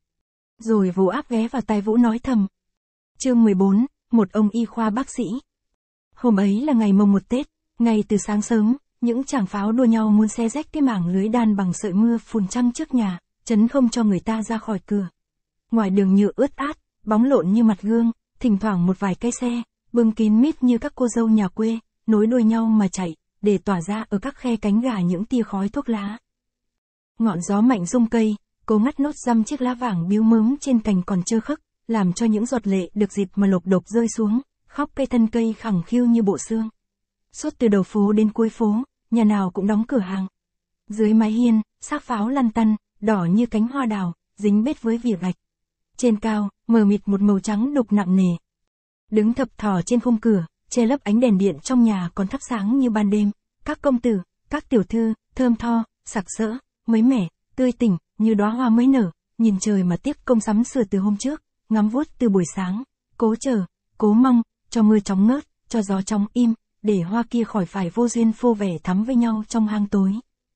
Rồi Vú áp ghé vào tai Vũ nói thầm. Chương 14, một ông y khoa bác sĩ. Hôm ấy là ngày mồng 1 Tết, ngay từ sáng sớm, những chàng pháo đua nhau muốn xé rách cái mảng lưới đan bằng sợi mưa phùn trăng trước nhà, chấn không cho người ta ra khỏi cửa. Ngoài đường nhựa ướt át, bóng lộn như mặt gương, thỉnh thoảng một vài cái xe, bưng kín mít như các cô dâu nhà quê, nối đuôi nhau mà chạy, để tỏa ra ở các khe cánh gà những tia khói thuốc lá. Ngọn gió mạnh rung cây, cố ngắt nốt dăm chiếc lá vàng biếu mớm trên cành còn trơ khấc, làm cho những giọt lệ được dịp mà lộc độc rơi xuống, khóc cây thân cây khẳng khiu như bộ xương. Suốt từ đầu phố đến cuối phố, nhà nào cũng đóng cửa hàng. Dưới mái hiên, xác pháo lăn tăn, đỏ như cánh hoa đào, dính bết với vỉa gạch. Trên cao, mờ mịt một màu trắng đục nặng nề. Đứng thập thò trên khung cửa, che lấp ánh đèn điện trong nhà còn thắp sáng như ban đêm. Các công tử, các tiểu thư, thơm tho, sặc sỡ, mới mẻ, tươi tỉnh, như đóa hoa mới nở, nhìn trời mà tiếc công sắm sửa từ hôm trước, ngắm vuốt từ buổi sáng, cố chờ, cố mong, cho mưa chóng ngớt, cho gió chóng im, để hoa kia khỏi phải vô duyên phô vẻ thắm với nhau trong hang tối.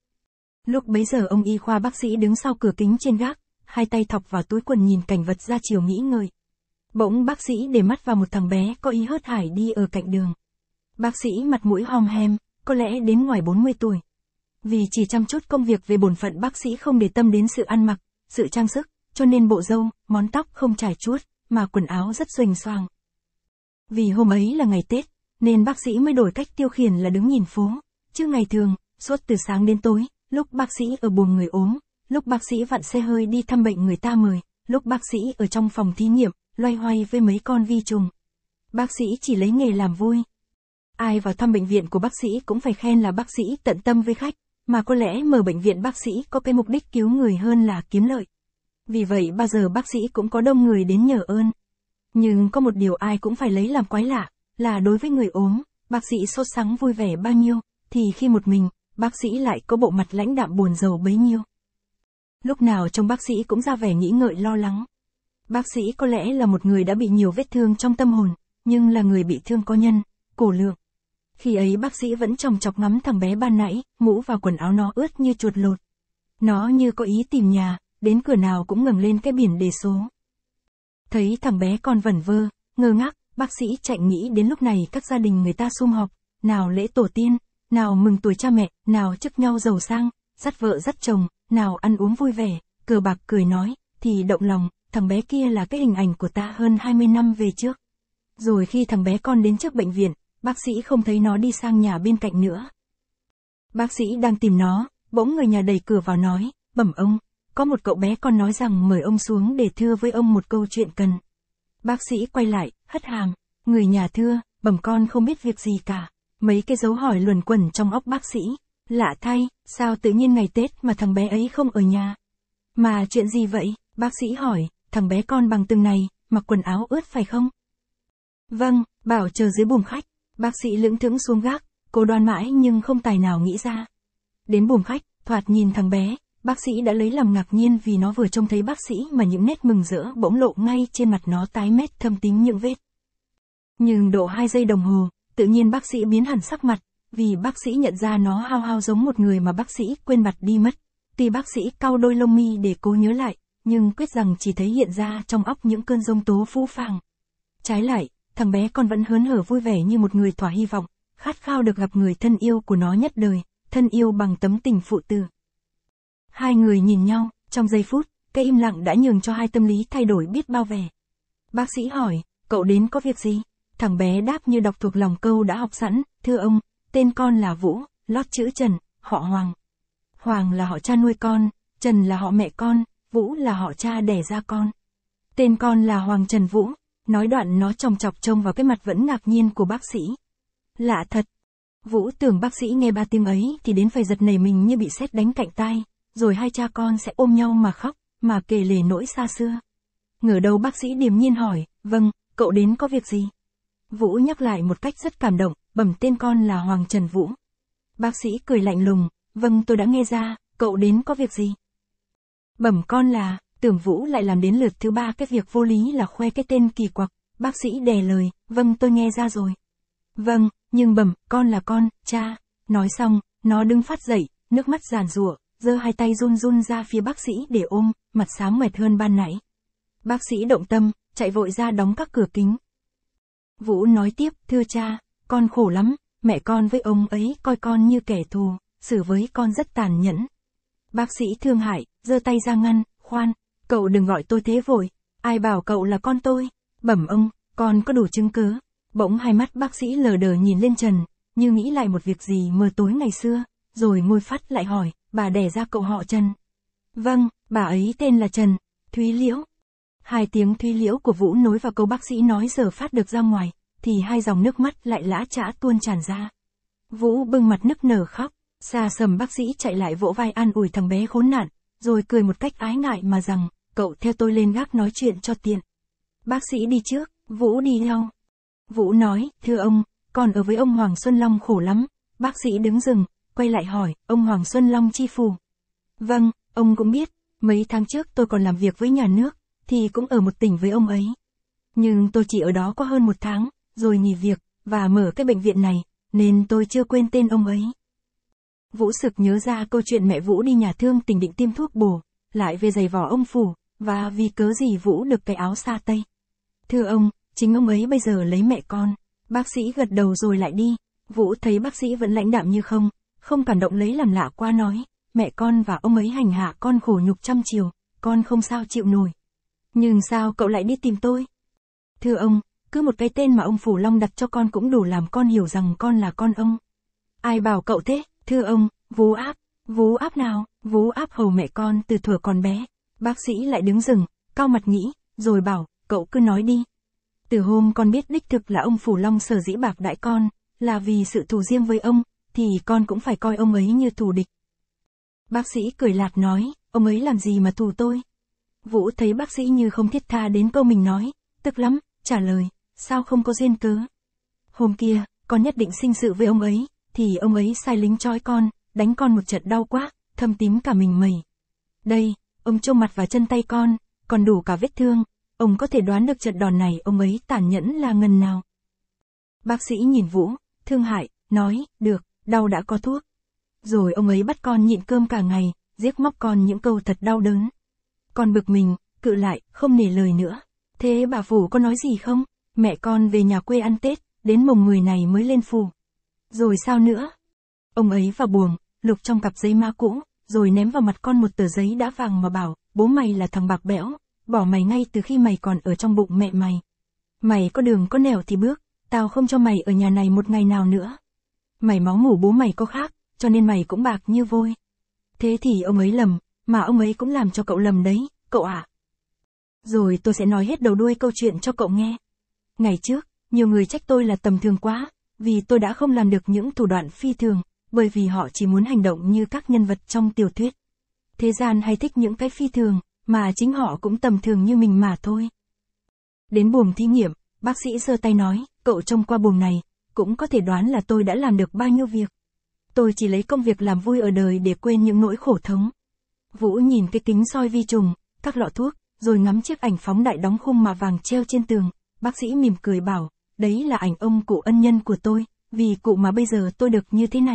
Lúc bấy giờ ông y khoa bác sĩ đứng sau cửa kính trên gác, hai tay thọc vào túi quần nhìn cảnh vật ra chiều nghĩ ngợi. Bỗng bác sĩ để mắt vào một thằng bé có ý hớt hải đi ở cạnh đường. Bác sĩ mặt mũi hòm hem, có lẽ đến ngoài 40 tuổi. Vì chỉ chăm chút công việc về bổn phận bác sĩ không để tâm đến sự ăn mặc, sự trang sức, cho nên bộ râu, món tóc không trải chuốt, mà quần áo rất xuềnh xoàng. Vì hôm ấy là ngày Tết, nên bác sĩ mới đổi cách tiêu khiển là đứng nhìn phố. Chứ ngày thường, suốt từ sáng đến tối, lúc bác sĩ ở buồng người ốm, lúc bác sĩ vặn xe hơi đi thăm bệnh người ta mời, lúc bác sĩ ở trong phòng thí nghiệm, loay hoay với mấy con vi trùng. Bác sĩ chỉ lấy nghề làm vui. Ai vào thăm bệnh viện của bác sĩ cũng phải khen là bác sĩ tận tâm với khách, mà có lẽ mở bệnh viện bác sĩ có cái mục đích cứu người hơn là kiếm lợi. Vì vậy bao giờ bác sĩ cũng có đông người đến nhờ ơn. Nhưng có một điều ai cũng phải lấy làm quái lạ, là đối với người ốm, bác sĩ sốt sắng vui vẻ bao nhiêu, thì khi một mình, bác sĩ lại có bộ mặt lãnh đạm buồn rầu bấy nhiêu. Lúc nào trông bác sĩ cũng ra vẻ nghĩ ngợi lo lắng. Bác sĩ có lẽ là một người đã bị nhiều vết thương trong tâm hồn, nhưng là người bị thương có nhân, cổ lượng. Khi ấy bác sĩ vẫn chòng chọc ngắm thằng bé ban nãy, mũ và quần áo nó ướt như chuột lột. Nó như có ý tìm nhà, đến cửa nào cũng ngẩng lên cái biển đề số. Thấy thằng bé còn vẩn vơ, ngơ ngác, bác sĩ chạy nghĩ đến lúc này các gia đình người ta sum họp, nào lễ tổ tiên, nào mừng tuổi cha mẹ, nào chúc nhau giàu sang, dắt vợ dắt chồng, nào ăn uống vui vẻ, cờ bạc cười nói, thì động lòng, thằng bé kia là cái hình ảnh của ta hơn 20 năm về trước. Rồi khi thằng bé con đến trước bệnh viện, bác sĩ không thấy nó đi sang nhà bên cạnh nữa. Bác sĩ đang tìm nó, bỗng người nhà đẩy cửa vào nói, bẩm ông, có một cậu bé con nói rằng mời ông xuống để thưa với ông một câu chuyện cần. Bác sĩ quay lại, hất hàm, người nhà thưa, bẩm con không biết việc gì cả. Mấy cái dấu hỏi luẩn quẩn trong óc bác sĩ. Lạ thay, sao tự nhiên ngày Tết mà thằng bé ấy không ở nhà? Mà chuyện gì vậy? Bác sĩ hỏi, thằng bé con bằng từng này, mặc quần áo ướt phải không? Vâng, bảo chờ dưới buồng khách. Bác sĩ lững thững xuống gác, cố đoán mãi nhưng không tài nào nghĩ ra. Đến buồng khách, thoạt nhìn thằng bé, bác sĩ đã lấy làm ngạc nhiên vì nó vừa trông thấy bác sĩ mà những nét mừng rỡ bỗng lộ ngay trên mặt nó tái mét thâm tím những vết. Nhưng độ 2 giây đồng hồ, tự nhiên bác sĩ biến hẳn sắc mặt, vì bác sĩ nhận ra nó hao hao giống một người mà bác sĩ quên bặt đi mất. Tuy bác sĩ cau đôi lông mi để cố nhớ lại, nhưng quyết rằng chỉ thấy hiện ra trong óc những cơn giông tố phũ phàng. Trái lại, thằng bé con vẫn hớn hở vui vẻ như một người thỏa hy vọng, khát khao được gặp người thân yêu của nó nhất đời, thân yêu bằng tấm tình phụ tử. Hai người nhìn nhau, trong giây phút, cái im lặng đã nhường cho hai tâm lý thay đổi biết bao vẻ. Bác sĩ hỏi, cậu đến có việc gì? Thằng bé đáp như đọc thuộc lòng câu đã học sẵn, thưa ông, tên con là Vũ, lót chữ Trần, họ Hoàng. Hoàng là họ cha nuôi con, Trần là họ mẹ con, Vũ là họ cha đẻ ra con. Tên con là Hoàng Trần Vũ. Nói đoạn nó chòng chọc trông vào cái mặt vẫn ngạc nhiên của bác sĩ. Lạ thật. Vũ tưởng bác sĩ nghe ba tiếng ấy thì đến phải giật nảy mình như bị sét đánh cạnh tai, rồi hai cha con sẽ ôm nhau mà khóc, mà kể lể nỗi xa xưa. Ngờ đâu bác sĩ điềm nhiên hỏi, vâng, cậu đến có việc gì? Vũ nhắc lại một cách rất cảm động, bẩm tên con là Hoàng Trần Vũ. Bác sĩ cười lạnh lùng, vâng tôi đã nghe ra, cậu đến có việc gì? Bẩm con là, tưởng Vũ lại làm đến lượt thứ ba cái việc vô lý là khoe cái tên kỳ quặc, bác sĩ đè lời, vâng tôi nghe ra rồi. Vâng, nhưng bẩm, con là con, cha. Nói xong, nó đứng phát dậy, nước mắt giàn giụa, giơ hai tay run run ra phía bác sĩ để ôm, mặt xám mệt hơn ban nãy. Bác sĩ động tâm, chạy vội ra đóng các cửa kính. Vũ nói tiếp, thưa cha, con khổ lắm, mẹ con với ông ấy coi con như kẻ thù, xử với con rất tàn nhẫn. Bác sĩ thương hại, giơ tay ra ngăn, khoan, cậu đừng gọi tôi thế vội, ai bảo cậu là con tôi, bẩm ông, con có đủ chứng cứ. Bỗng hai mắt bác sĩ lờ đờ nhìn lên Trần, như nghĩ lại một việc gì mơ tối ngày xưa, rồi môi phát lại hỏi, bà đẻ ra cậu họ Trần. Vâng, bà ấy tên là Trần, Thúy Liễu. Hai tiếng Thúy Liễu của Vũ nối vào câu bác sĩ nói giờ phát được ra ngoài, thì hai dòng nước mắt lại lã chã tuôn tràn ra. Vũ bưng mặt nức nở khóc, xa sầm bác sĩ chạy lại vỗ vai an ủi thằng bé khốn nạn, rồi cười một cách ái ngại mà rằng, cậu theo tôi lên gác nói chuyện cho tiện. Bác sĩ đi trước, Vũ đi theo. Vũ nói, thưa ông, con ở với ông Hoàng Xuân Long khổ lắm. Bác sĩ đứng dừng, quay lại hỏi, ông Hoàng Xuân Long chi phủ. Vâng, ông cũng biết, mấy tháng trước tôi còn làm việc với nhà nước, thì cũng ở một tỉnh với ông ấy. Nhưng tôi chỉ ở đó có hơn 1 tháng, rồi nghỉ việc, và mở cái bệnh viện này, nên tôi chưa quên tên ông ấy. Vũ sực nhớ ra câu chuyện mẹ Vũ đi nhà thương tỉnh định tiêm thuốc bổ, lại về giày vò ông phủ, và vì cớ gì Vũ được cái áo sa tây. Thưa ông, chính ông ấy bây giờ lấy mẹ con. Bác sĩ gật đầu rồi lại đi. Vũ thấy bác sĩ vẫn lãnh đạm như không cảm động lấy làm lạ qua nói, mẹ con và ông ấy hành hạ con khổ nhục trăm chiều, con không sao chịu nổi. Nhưng sao cậu lại đi tìm tôi? Thưa ông, cứ một cái tên mà ông Phủ Long đặt cho con cũng đủ làm con hiểu rằng con là con ông. Ai bảo cậu thế? Thưa ông, Vú Áp nào? Vú Áp hầu mẹ con từ thuở còn bé. Bác sĩ lại đứng dừng, cau mặt nghĩ, rồi bảo, cậu cứ nói đi. Từ hôm con biết đích thực là ông Phủ Long sở dĩ bạc đãi con, là vì sự thù riêng với ông, thì con cũng phải coi ông ấy như thù địch. Bác sĩ cười lạt nói, ông ấy làm gì mà thù tôi? Vũ thấy bác sĩ như không thiết tha đến câu mình nói, tức lắm, trả lời, sao không có duyên cớ. Hôm kia, con nhất định sinh sự với ông ấy, thì ông ấy sai lính trói con, đánh con một trận đau quá, thâm tím cả mình mẩy. Đây, ông trông mặt và chân tay con, còn đủ cả vết thương, ông có thể đoán được trận đòn này ông ấy tàn nhẫn là ngần nào. Bác sĩ nhìn Vũ, thương hại, nói, được, đau đã có thuốc. Rồi ông ấy bắt con nhịn cơm cả ngày, giết móc con những câu thật đau đớn. Con bực mình, cự lại, không nể lời nữa. Thế bà Phủ có nói gì không? Mẹ con về nhà quê ăn Tết, đến mồng 10 này mới lên phủ. Rồi sao nữa? Ông ấy vào buồng, lục trong cặp giấy mã cũ, rồi ném vào mặt con một tờ giấy đã vàng mà bảo, bố mày là thằng bạc bẽo, bỏ mày ngay từ khi mày còn ở trong bụng mẹ mày. Mày có đường có nẻo thì bước, tao không cho mày ở nhà này một ngày nào nữa. Mày máu mủ bố mày có khác, cho nên mày cũng bạc như vôi. Thế thì ông ấy lầm, mà ông ấy cũng làm cho cậu lầm đấy, cậu ạ. Rồi tôi sẽ nói hết đầu đuôi câu chuyện cho cậu nghe. Ngày trước, nhiều người trách tôi là tầm thường quá, vì tôi đã không làm được những thủ đoạn phi thường, bởi vì họ chỉ muốn hành động như các nhân vật trong tiểu thuyết. Thế gian hay thích những cái phi thường, mà chính họ cũng tầm thường như mình mà thôi. Đến buồng thí nghiệm, bác sĩ giơ tay nói, cậu trông qua buồng này, cũng có thể đoán là tôi đã làm được bao nhiêu việc. Tôi chỉ lấy công việc làm vui ở đời để quên những nỗi khổ thống. Vũ nhìn cái kính soi vi trùng, các lọ thuốc, rồi ngắm chiếc ảnh phóng đại đóng khung mạ vàng treo trên tường. Bác sĩ mỉm cười bảo, đấy là ảnh ông cụ ân nhân của tôi, vì cụ mà bây giờ tôi được như thế này.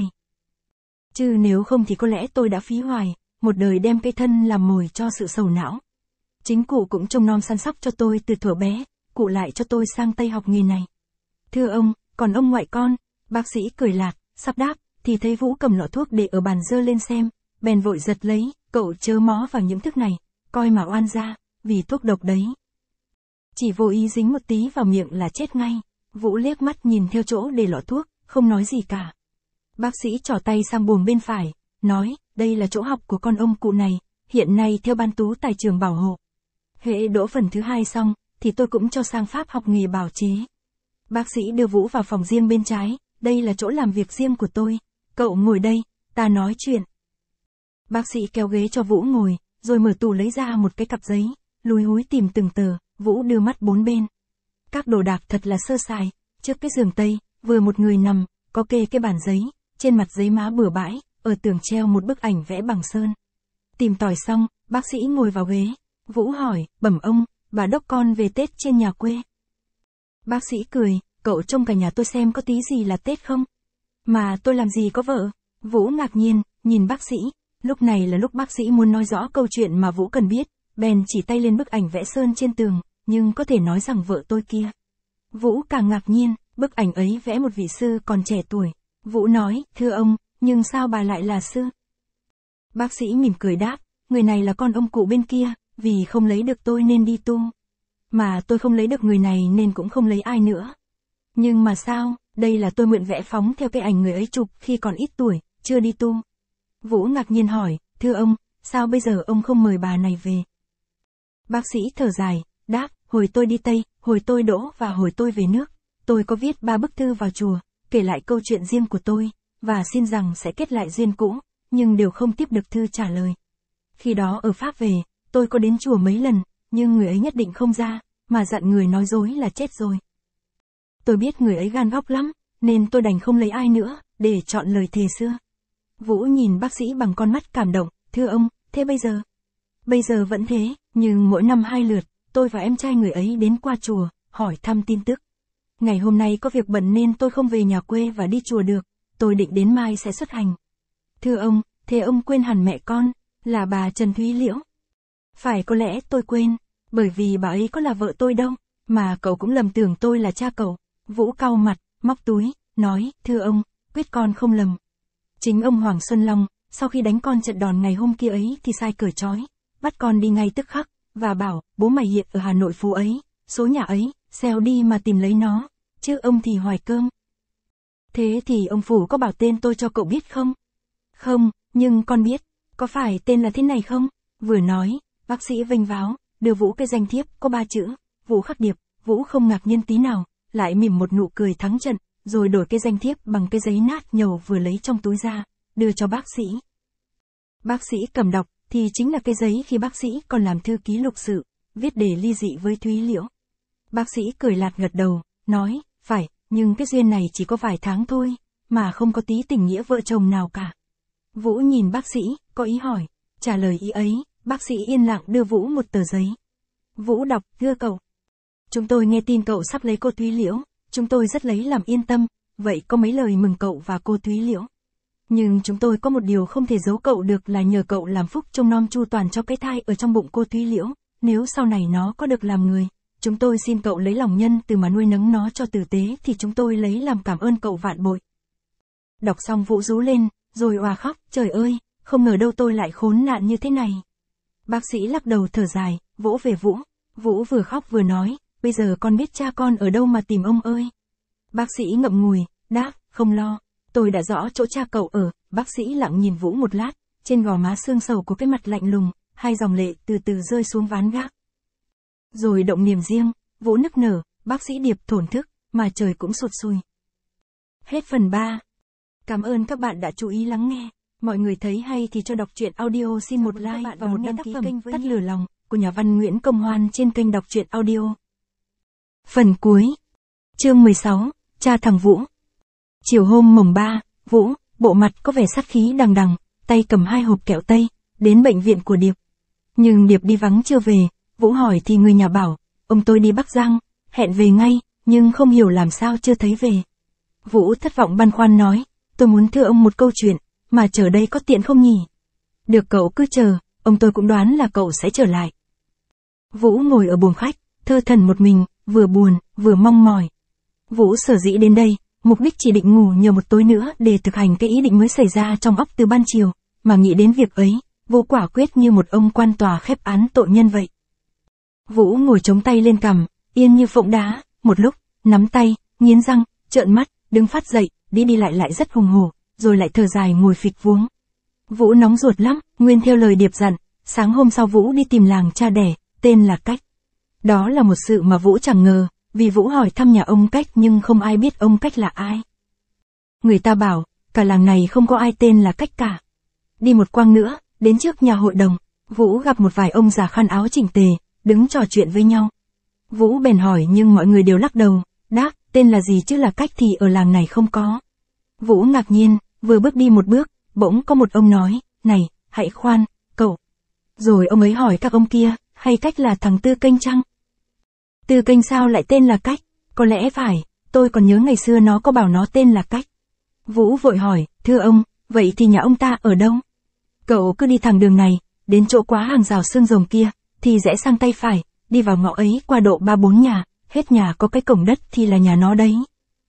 Chứ nếu không thì có lẽ tôi đã phí hoài, một đời đem cái thân làm mồi cho sự sầu não. Chính cụ cũng trông nom săn sóc cho tôi từ thuở bé, cụ lại cho tôi sang Tây học nghề này. Thưa ông, còn ông ngoại con, bác sĩ cười lạt, sắp đáp, thì thấy Vũ cầm lọ thuốc để ở bàn dơ lên xem, bèn vội giật lấy, cậu chớ mó vào những thức này, coi mà oan ra, vì thuốc độc đấy. Chỉ vô ý dính một tí vào miệng là chết ngay. Vũ liếc mắt nhìn theo chỗ để lọ thuốc, không nói gì cả. Bác sĩ trỏ tay sang buồng bên phải, nói, đây là chỗ học của con ông cụ này, hiện nay theo ban tú tài trường bảo hộ. Hễ đỗ phần thứ 2 xong, thì tôi cũng cho sang Pháp học nghề bào chế. Bác sĩ đưa Vũ vào phòng riêng bên trái, đây là chỗ làm việc riêng của tôi, cậu ngồi đây, ta nói chuyện. Bác sĩ kéo ghế cho Vũ ngồi, rồi mở tủ lấy ra một cái cặp giấy, lúi húi tìm từng tờ, Vũ đưa mắt bốn bên. Các đồ đạc thật là sơ sài, trước cái giường tây, vừa một người nằm, có kê cái bàn giấy, trên mặt giấy má bừa bãi, ở tường treo một bức ảnh vẽ bằng sơn. Tìm tòi xong, bác sĩ ngồi vào ghế, Vũ hỏi, bẩm ông, bà đốc con về Tết trên nhà quê. Bác sĩ cười, cậu trông cả nhà tôi xem có tí gì là Tết không? Mà tôi làm gì có vợ? Vũ ngạc nhiên, nhìn bác sĩ, lúc này là lúc bác sĩ muốn nói rõ câu chuyện mà Vũ cần biết, bèn chỉ tay lên bức ảnh vẽ sơn trên tường, nhưng có thể nói rằng vợ tôi kia. Vũ càng ngạc nhiên, bức ảnh ấy vẽ một vị sư còn trẻ tuổi. Vũ nói, thưa ông, nhưng sao bà lại là sư? Bác sĩ mỉm cười đáp, người này là con ông cụ bên kia, vì không lấy được tôi nên đi tu. Mà tôi không lấy được người này nên cũng không lấy ai nữa. Nhưng mà sao, đây là tôi mượn vẽ phóng theo cái ảnh người ấy chụp khi còn ít tuổi, chưa đi tu. Vũ ngạc nhiên hỏi, thưa ông, sao bây giờ ông không mời bà này về? Bác sĩ thở dài, đáp, hồi tôi đi Tây, hồi tôi đỗ và hồi tôi về nước, tôi có viết 3 bức thư vào chùa, kể lại câu chuyện riêng của tôi, và xin rằng sẽ kết lại duyên cũ, nhưng đều không tiếp được thư trả lời. Khi đó ở Pháp về, tôi có đến chùa mấy lần, nhưng người ấy nhất định không ra, mà dặn người nói dối là chết rồi. Tôi biết người ấy gan góc lắm, nên tôi đành không lấy ai nữa, để chọn lời thề xưa. Vũ nhìn bác sĩ bằng con mắt cảm động, thưa ông, thế bây giờ? Bây giờ vẫn thế, nhưng mỗi năm 2 lượt, tôi và em trai người ấy đến qua chùa, hỏi thăm tin tức. Ngày hôm nay có việc bận nên tôi không về nhà quê và đi chùa được, tôi định đến mai sẽ xuất hành. Thưa ông, thế ông quên hẳn mẹ con, là bà Trần Thúy Liễu. Phải, có lẽ tôi quên, bởi vì bà ấy có là vợ tôi đâu, mà cậu cũng lầm tưởng tôi là cha cậu. Vũ cau mặt, móc túi, nói, thưa ông, quyết con không lầm. Chính ông Hoàng Xuân Long, sau khi đánh con trận đòn ngày hôm kia ấy thì sai cởi trói, bắt con đi ngay tức khắc, và bảo, bố mày hiện ở Hà Nội phố ấy, số nhà ấy, xeo đi mà tìm lấy nó, chứ ông thì hoài cơm. Thế thì ông Phủ có bảo tên tôi cho cậu biết không? Không, nhưng con biết, có phải tên là thế này không? Vừa nói, bác sĩ vênh váo, đưa Vũ cái danh thiếp có 3 chữ, Vũ Khắc Điệp. Vũ không ngạc nhiên tí nào, lại mỉm một nụ cười thắng trận, rồi đổi cái danh thiếp bằng cái giấy nát nhầu vừa lấy trong túi ra, đưa cho bác sĩ. Bác sĩ cầm đọc, thì chính là cái giấy khi bác sĩ còn làm thư ký lục sự, viết đề ly dị với Thúy Liễu. Bác sĩ cười lạt gật đầu, nói, phải, nhưng cái duyên này chỉ có vài tháng thôi, mà không có tí tình nghĩa vợ chồng nào cả. Vũ nhìn bác sĩ, có ý hỏi, trả lời ý ấy, bác sĩ yên lặng đưa Vũ một tờ giấy. Vũ đọc, thưa cậu. Chúng tôi nghe tin cậu sắp lấy cô Thúy Liễu, chúng tôi rất lấy làm yên tâm, vậy có mấy lời mừng cậu và cô Thúy Liễu. Nhưng chúng tôi có một điều không thể giấu cậu được là nhờ cậu làm phúc trông nom chu toàn cho cái thai ở trong bụng cô Thúy Liễu, nếu sau này nó có được làm người, chúng tôi xin cậu lấy lòng nhân từ mà nuôi nấng nó cho tử tế thì chúng tôi lấy làm cảm ơn cậu vạn bội. Đọc xong Vũ rú lên, rồi òa khóc, trời ơi, không ngờ đâu tôi lại khốn nạn như thế này. Bác sĩ lắc đầu thở dài, vỗ về Vũ. Vũ vừa khóc vừa nói, bây giờ con biết cha con ở đâu mà tìm ông ơi. Bác sĩ ngậm ngùi, đáp, không lo, tôi đã rõ chỗ cha cậu ở. Bác sĩ lặng nhìn Vũ một lát, trên gò má xương sầu của cái mặt lạnh lùng, hai dòng lệ từ từ rơi xuống ván gác. Rồi động niềm riêng, Vũ nức nở, bác sĩ Điệp thổn thức, mà trời cũng sụt sùi. Hết phần 3. Cảm ơn các bạn đã chú ý lắng nghe. Mọi người thấy hay thì cho đọc truyện audio xin một like và một đăng ký kênh Tắt Lửa Lòng của nhà văn Nguyễn Công Hoan trên kênh đọc truyện audio. Phần cuối. Chương 16, cha thằng Vũ. Chiều hôm mồng 3, Vũ, bộ mặt có vẻ sát khí đằng đằng, tay cầm 2 hộp kẹo tây, đến bệnh viện của Điệp. Nhưng Điệp đi vắng chưa về, Vũ hỏi thì người nhà bảo, ông tôi đi Bắc Giang, hẹn về ngay, nhưng không hiểu làm sao chưa thấy về. Vũ thất vọng băn khoăn nói, tôi muốn thưa ông một câu chuyện, mà chờ đây có tiện không nhỉ? Được cậu cứ chờ, ông tôi cũng đoán là cậu sẽ trở lại. Vũ ngồi ở buồng khách, thơ thẩn một mình, vừa buồn, vừa mong mỏi. Vũ sở dĩ đến đây, mục đích chỉ định ngủ nhờ một tối nữa để thực hành cái ý định mới xảy ra trong óc từ ban chiều, mà nghĩ đến việc ấy, Vũ quả quyết như một ông quan tòa khép án tội nhân vậy. Vũ ngồi chống tay lên cằm, yên như phỗng đá, một lúc, nắm tay, nghiến răng, trợn mắt, đứng phát dậy, đi đi lại rất hùng hổ, rồi lại thở dài ngồi phịch vuông. Vũ nóng ruột lắm, nguyên theo lời Điệp dặn, sáng hôm sau Vũ đi tìm làng cha đẻ, tên là Cách. Đó là một sự mà Vũ chẳng ngờ, vì Vũ hỏi thăm nhà ông Cách nhưng không ai biết ông Cách là ai. Người ta bảo, cả làng này không có ai tên là Cách cả. Đi một quãng nữa, đến trước nhà hội đồng, Vũ gặp một vài ông già khăn áo chỉnh tề, đứng trò chuyện với nhau. Vũ bèn hỏi nhưng mọi người đều lắc đầu, đáp, tên là gì chứ là Cách thì ở làng này không có. Vũ ngạc nhiên, vừa bước đi một bước, bỗng có một ông nói, này, hãy khoan, cậu. Rồi ông ấy hỏi các ông kia, hay Cách là thằng Tư Kênh chăng? Tư Kênh sao lại tên là Cách? Có lẽ phải, tôi còn nhớ ngày xưa nó có bảo nó tên là Cách. Vũ vội hỏi, thưa ông, vậy thì nhà ông ta ở đâu? Cậu cứ đi thẳng đường này, đến chỗ quá hàng rào xương rồng kia, thì rẽ sang tay phải, đi vào ngõ ấy qua độ 3-4 nhà, hết nhà có cái cổng đất thì là nhà nó đấy.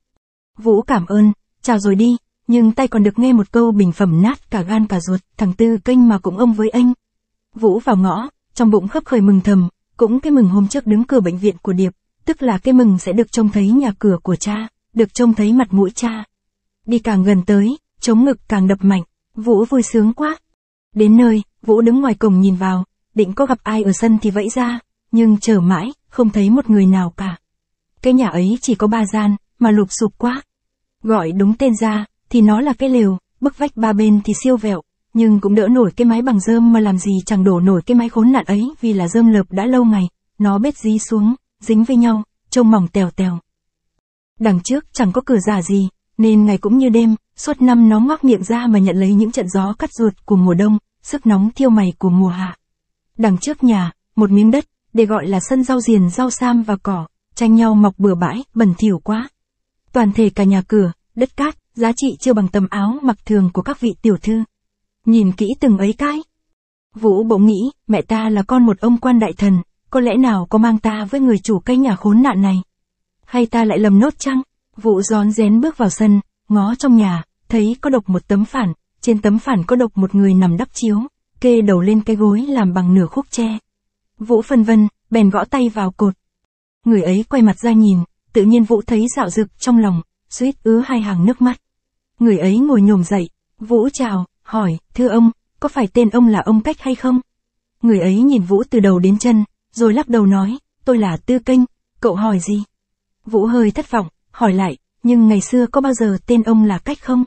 Vũ cảm ơn, chào rồi đi, nhưng tay còn được nghe một câu bình phẩm nát cả gan cả ruột, thằng Tư Kênh mà cũng ông với anh. Vũ vào ngõ, trong bụng khấp khởi mừng thầm, cũng cái mừng hôm trước đứng cửa bệnh viện của Điệp, tức là cái mừng sẽ được trông thấy nhà cửa của cha, được trông thấy mặt mũi cha. Đi càng gần tới, trống ngực càng đập mạnh, Vũ vui sướng quá. Đến nơi, Vũ đứng ngoài cổng nhìn vào, định có gặp ai ở sân thì vẫy ra, nhưng chờ mãi, không thấy một người nào cả. Cái nhà ấy chỉ có 3 gian, mà lụp xụp quá. Gọi đúng tên ra, thì nó là cái lều, bức vách 3 bên thì siêu vẹo, nhưng cũng đỡ nổi cái mái bằng rơm mà làm gì chẳng đổ nổi cái mái khốn nạn ấy vì là rơm lợp đã lâu ngày, nó bết dí xuống, dính với nhau, trông mỏng tèo tèo. Đằng trước chẳng có cửa giả gì, nên ngày cũng như đêm, suốt năm nó ngoác miệng ra mà nhận lấy những trận gió cắt ruột của mùa đông, sức nóng thiêu mày của mùa hạ. Đằng trước nhà, một miếng đất, để gọi là sân rau diền rau sam và cỏ, tranh nhau mọc bừa bãi, bẩn thỉu quá. Toàn thể cả nhà cửa, đất cát, giá trị chưa bằng tấm áo mặc thường của các vị tiểu thư. Nhìn kỹ từng ấy cái. Vũ bỗng nghĩ, mẹ ta là con một ông quan đại thần, có lẽ nào có mang ta với người chủ cái nhà khốn nạn này. Hay ta lại lầm nốt chăng? Vũ rón rén bước vào sân, ngó trong nhà, thấy có độc một tấm phản, trên tấm phản có độc một người nằm đắp chiếu, kê đầu lên cái gối làm bằng nửa khúc tre. Vũ phân vân, bèn gõ tay vào cột. Người ấy quay mặt ra nhìn, tự nhiên Vũ thấy dạo dực trong lòng, suýt ứa 2 hàng nước mắt. Người ấy ngồi nhổm dậy, Vũ chào, hỏi, thưa ông, có phải tên ông là ông Cách hay không? Người ấy nhìn Vũ từ đầu đến chân, rồi lắc đầu nói, tôi là Tư Kênh, cậu hỏi gì? Vũ hơi thất vọng, hỏi lại, nhưng ngày xưa có bao giờ tên ông là Cách không?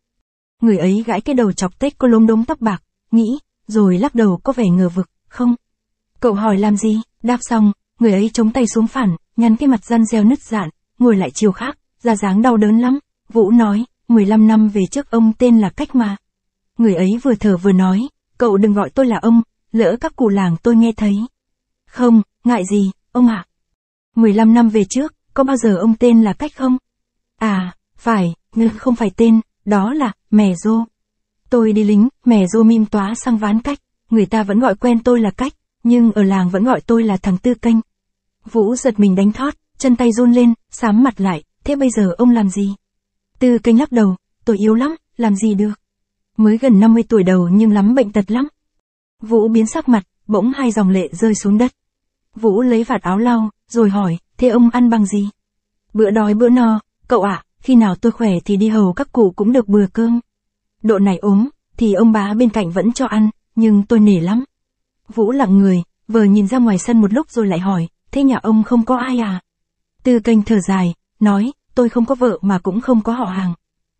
Người ấy gãi cái đầu chọc tết có lốm đốm tóc bạc, nghĩ, rồi lắc đầu có vẻ ngờ vực, không. Cậu hỏi làm gì? Đáp xong, người ấy chống tay xuống phản, nhăn cái mặt răn reo nứt rạn, ngồi lại chiều khác, ra dáng đau đớn lắm. Vũ nói, 15 năm về trước ông tên là Cách mà. Người ấy vừa thở vừa nói, cậu đừng gọi tôi là ông, lỡ các cụ làng tôi nghe thấy. Không, ngại gì, ông ạ. 15 năm về trước, có bao giờ ông tên là Cách không? À, phải, nhưng không phải tên, đó là Mè Rô. Tôi đi lính, Mè Rô mim tóa sang ván Cách, người ta vẫn gọi quen tôi là Cách, nhưng ở làng vẫn gọi tôi là thằng Tư Kênh. Vũ giật mình đánh thót, chân tay run lên, sám mặt lại, thế bây giờ ông làm gì? Tư Kênh lắc đầu, tôi yếu lắm, làm gì được. Mới gần 50 tuổi đầu nhưng lắm bệnh tật lắm. Vũ biến sắc mặt, bỗng hai dòng lệ rơi xuống đất. Vũ lấy vạt áo lau, rồi hỏi, thế ông ăn bằng gì? Bữa đói bữa no, cậu ạ, khi nào tôi khỏe thì đi hầu các cụ cũng được bữa cơm. Độ này ốm, thì ông bá bên cạnh vẫn cho ăn, nhưng tôi nể lắm. Vũ lặng người, vờ nhìn ra ngoài sân một lúc rồi lại hỏi, thế nhà ông không có ai à? Tư Kênh thở dài, nói, tôi không có vợ mà cũng không có họ hàng.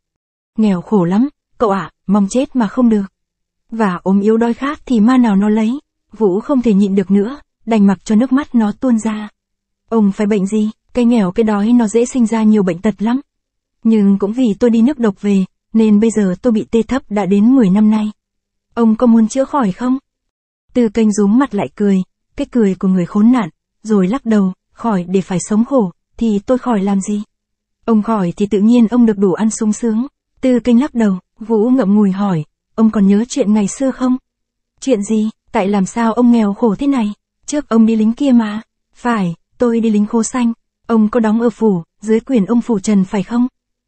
Nghèo khổ lắm, cậu ạ, mong chết mà không được. Và ốm yếu đói khát thì ma nào nó lấy. Vũ không thể nhịn được nữa, đành mặc cho nước mắt nó tuôn ra. Ông phải bệnh gì, cái nghèo cái đói nó dễ sinh ra nhiều bệnh tật lắm. Nhưng cũng vì tôi đi nước độc về, nên bây giờ tôi bị tê thấp đã đến 10 năm nay. Ông có muốn chữa khỏi không? Tư Kênh rúm mặt lại cười, cái cười của người khốn nạn, rồi lắc đầu, khỏi để phải sống khổ, thì tôi khỏi làm gì? Ông khỏi thì tự nhiên ông được đủ ăn sung sướng. Tư Kênh lắc đầu, Vũ ngậm ngùi hỏi, ông còn nhớ chuyện ngày xưa không? Chuyện gì, tại làm sao ông nghèo khổ thế này? Trước ông đi lính kia mà. Phải, tôi đi lính Khố Xanh. Ông có đóng ở phủ, dưới quyền ông phủ Trần phải không?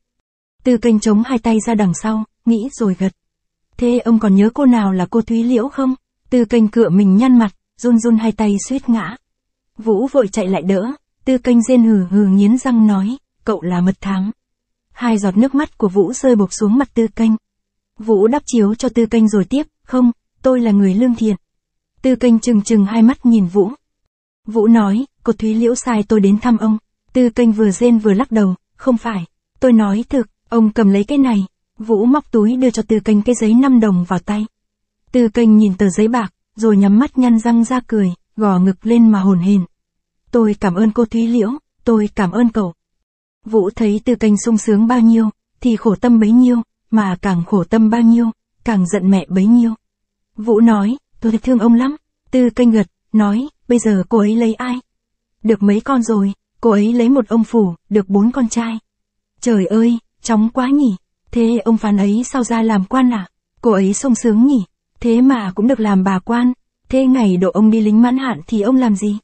Tư Kênh chống hai tay ra đằng sau, nghĩ rồi gật. Thế ông còn nhớ cô nào là cô Thúy Liễu không? Tư Kênh cựa mình nhăn mặt, run run hai tay suýt ngã. Vũ vội chạy lại đỡ, Tư Kênh rên hừ hừ nghiến răng nói, cậu là mật thám. Hai giọt nước mắt của Vũ rơi bộc xuống mặt Tư Kênh. Vũ đắp chiếu cho Tư Kênh rồi tiếp, không, tôi là người lương thiện. Tư Kênh trừng trừng hai mắt nhìn Vũ. Vũ nói, cô Thúy Liễu sai tôi đến thăm ông. Tư Kênh vừa rên vừa lắc đầu, không phải, tôi nói thực, ông cầm lấy cái này. Vũ móc túi đưa cho Tư Kênh cái giấy 5 đồng vào tay. Tư Kênh nhìn tờ giấy bạc, rồi nhắm mắt nhăn răng ra cười, gò ngực lên mà hồn hển. Tôi cảm ơn cô Thúy Liễu, tôi cảm ơn cậu. Vũ thấy Tư Kênh sung sướng bao nhiêu, thì khổ tâm bấy nhiêu, mà càng khổ tâm bao nhiêu, càng giận mẹ bấy nhiêu. Vũ nói, tôi thương ông lắm. Tư Kênh gật, nói, bây giờ cô ấy lấy ai? Được mấy con rồi, cô ấy lấy một ông phủ, được 4 con trai. Trời ơi, chóng quá nhỉ. Thế ông Phán ấy sao ra làm quan à? Cô ấy sung sướng nhỉ. Thế mà cũng được làm bà quan. Thế ngày độ ông đi lính mãn hạn thì ông làm gì?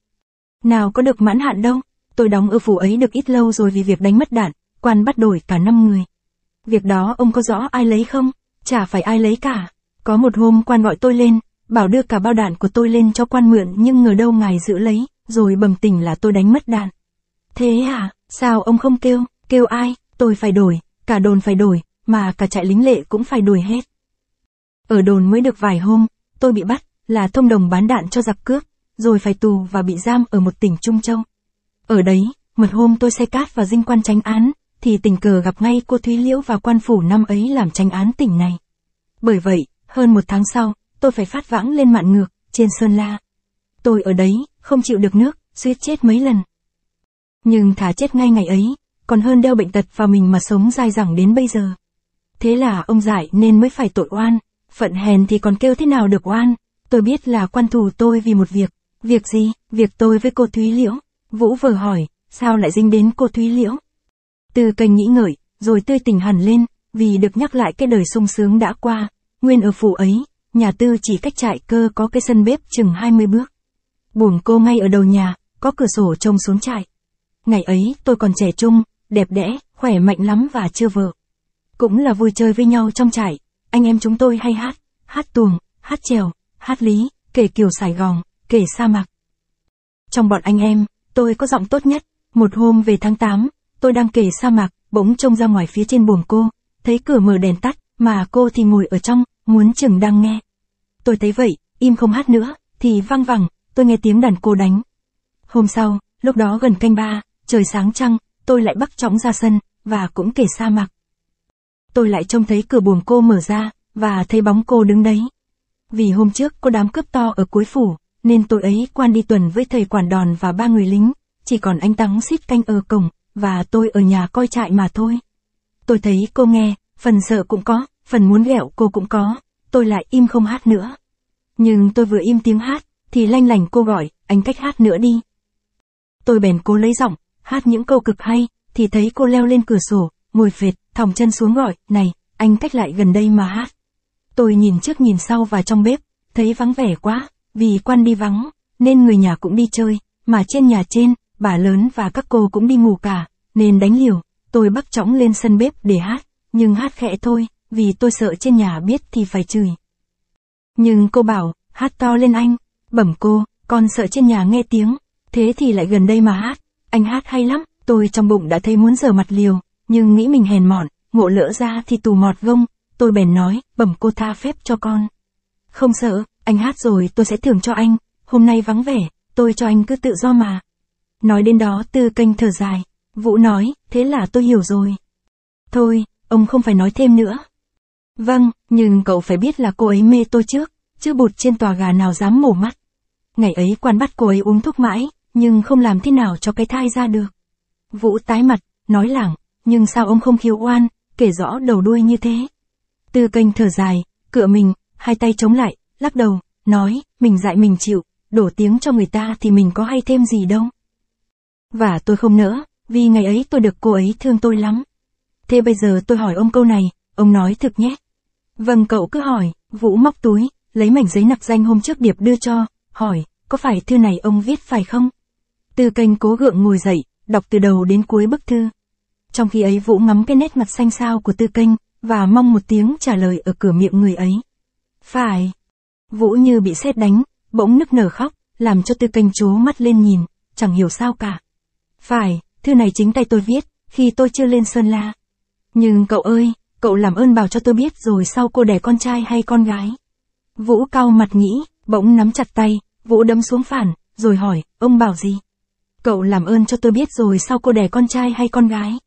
Nào có được mãn hạn đâu. Tôi đóng ở phủ ấy được ít lâu rồi vì việc đánh mất đạn, quan bắt đổi cả 5 người. Việc đó ông có rõ ai lấy không? Chả phải ai lấy cả. Có một hôm quan gọi tôi lên, bảo đưa cả bao đạn của tôi lên cho quan mượn nhưng ngờ đâu ngài giữ lấy, rồi bầm tỉnh là tôi đánh mất đạn. Thế à, sao ông không kêu, kêu ai, tôi phải đổi, cả đồn phải đổi, mà cả trại lính lệ cũng phải đổi hết. Ở đồn mới được vài hôm, tôi bị bắt, là thông đồng bán đạn cho giặc cướp, rồi phải tù và bị giam ở một tỉnh Trung Châu. Ở đấy, một hôm tôi xe cát vào dinh quan chánh án, thì tình cờ gặp ngay cô Thúy Liễu và quan phủ năm ấy làm chánh án tỉnh này. Bởi vậy, hơn 1 tháng sau, tôi phải phát vãng lên Mạn Ngược, trên Sơn La. Tôi ở đấy, không chịu được nước, suýt chết mấy lần. Nhưng thà chết ngay ngày ấy, còn hơn đeo bệnh tật vào mình mà sống dai dẳng đến bây giờ. Thế là ông giải nên mới phải tội oan, phận hèn thì còn kêu thế nào được oan. Tôi biết là quan thù tôi vì một việc. Việc gì? Việc tôi với cô Thúy Liễu. Vũ vờ hỏi, sao lại dính đến cô Thúy Liễu? Tư Kênh nghĩ ngợi, rồi tươi tỉnh hẳn lên, vì được nhắc lại cái đời sung sướng đã qua. Nguyên ở phủ ấy, nhà Tư chỉ cách trại Cơ có cái sân bếp chừng 20 bước. Buồng cô ngay ở đầu nhà, có cửa sổ trông xuống trại. Ngày ấy tôi còn trẻ trung, đẹp đẽ, khỏe mạnh lắm và chưa vợ. Cũng là vui chơi với nhau trong trại, anh em chúng tôi hay hát tuồng, hát chèo, hát lý, kể Kiều Sài Gòn, kể sa mạc. Trong bọn anh em, tôi có giọng tốt nhất. Một hôm về tháng 8, tôi đang kể sa mạc, bỗng trông ra ngoài phía trên buồng cô, thấy cửa mở đèn tắt, mà cô thì ngồi ở trong, muốn chừng đang nghe. Tôi thấy vậy, im không hát nữa, thì văng vẳng, tôi nghe tiếng đàn cô đánh. Hôm sau, lúc đó gần canh 3, trời sáng trăng, tôi lại bắc chõng ra sân, và cũng kể sa mạc. Tôi lại trông thấy cửa buồng cô mở ra, và thấy bóng cô đứng đấy. Vì hôm trước có đám cướp to ở cuối phủ, nên tôi ấy quan đi tuần với thầy quản đòn và 3 người lính, chỉ còn anh Tắng xít canh ở cổng, và tôi ở nhà coi trại mà thôi. Tôi thấy cô nghe, phần sợ cũng có, phần muốn ghẹo cô cũng có, tôi lại im không hát nữa. Nhưng tôi vừa im tiếng hát, thì lanh lảnh cô gọi, anh cách hát nữa đi. Tôi bèn cố lấy giọng, hát những câu cực hay, thì thấy cô leo lên cửa sổ, ngồi phệt, thòng chân xuống gọi, này, anh cách lại gần đây mà hát. Tôi nhìn trước nhìn sau và trong bếp, thấy vắng vẻ quá, vì quan đi vắng, nên người nhà cũng đi chơi, mà trên nhà trên, bà lớn và các cô cũng đi ngủ cả, nên đánh liều, tôi bắc chõng lên sân bếp để hát, nhưng hát khẽ thôi, vì tôi sợ trên nhà biết thì phải chửi. Nhưng cô bảo, hát to lên anh, bẩm cô, con sợ trên nhà nghe tiếng, thế thì lại gần đây mà hát, anh hát hay lắm, tôi trong bụng đã thấy muốn giở mặt liều, nhưng nghĩ mình hèn mọn, ngộ lỡ ra thì tù mọt gông, tôi bèn nói, bẩm cô tha phép cho con. Không sợ, anh hát rồi tôi sẽ thưởng cho anh, hôm nay vắng vẻ, tôi cho anh cứ tự do mà. Nói đến đó Tư Kênh thở dài, Vũ nói, thế là tôi hiểu rồi. Thôi, ông không phải nói thêm nữa. Vâng, nhưng cậu phải biết là cô ấy mê tôi trước, chứ bụt trên tòa gà nào dám mổ mắt. Ngày ấy quan bắt cô ấy uống thuốc mãi, nhưng không làm thế nào cho cái thai ra được. Vũ tái mặt, nói lảng, nhưng sao ông không khiếu oan, kể rõ đầu đuôi như thế. Tư Kênh thở dài, cựa mình, hai tay chống lại, lắc đầu, nói, mình dại mình chịu, đổ tiếng cho người ta thì mình có hay thêm gì đâu. Và tôi không nỡ, vì ngày ấy tôi được cô ấy thương tôi lắm. Thế bây giờ tôi hỏi ông câu này, ông nói thực nhé. Vâng cậu cứ hỏi, Vũ móc túi, lấy mảnh giấy nặc danh hôm trước Điệp đưa cho, hỏi, có phải thư này ông viết phải không? Tư Kênh cố gượng ngồi dậy, đọc từ đầu đến cuối bức thư. Trong khi ấy Vũ ngắm cái nét mặt xanh xao của Tư Kênh, và mong một tiếng trả lời ở cửa miệng người ấy. Phải. Vũ như bị sét đánh, bỗng nức nở khóc, làm cho Tư Kênh trố mắt lên nhìn, chẳng hiểu sao cả. Phải, thư này chính tay tôi viết, khi tôi chưa lên Sơn La. Nhưng cậu ơi, cậu làm ơn bảo cho tôi biết rồi sau cô đẻ con trai hay con gái. Vũ cau mặt nghĩ, bỗng nắm chặt tay, Vũ đấm xuống phản, rồi hỏi, ông bảo gì? Cậu làm ơn cho tôi biết rồi sau cô đẻ con trai hay con gái?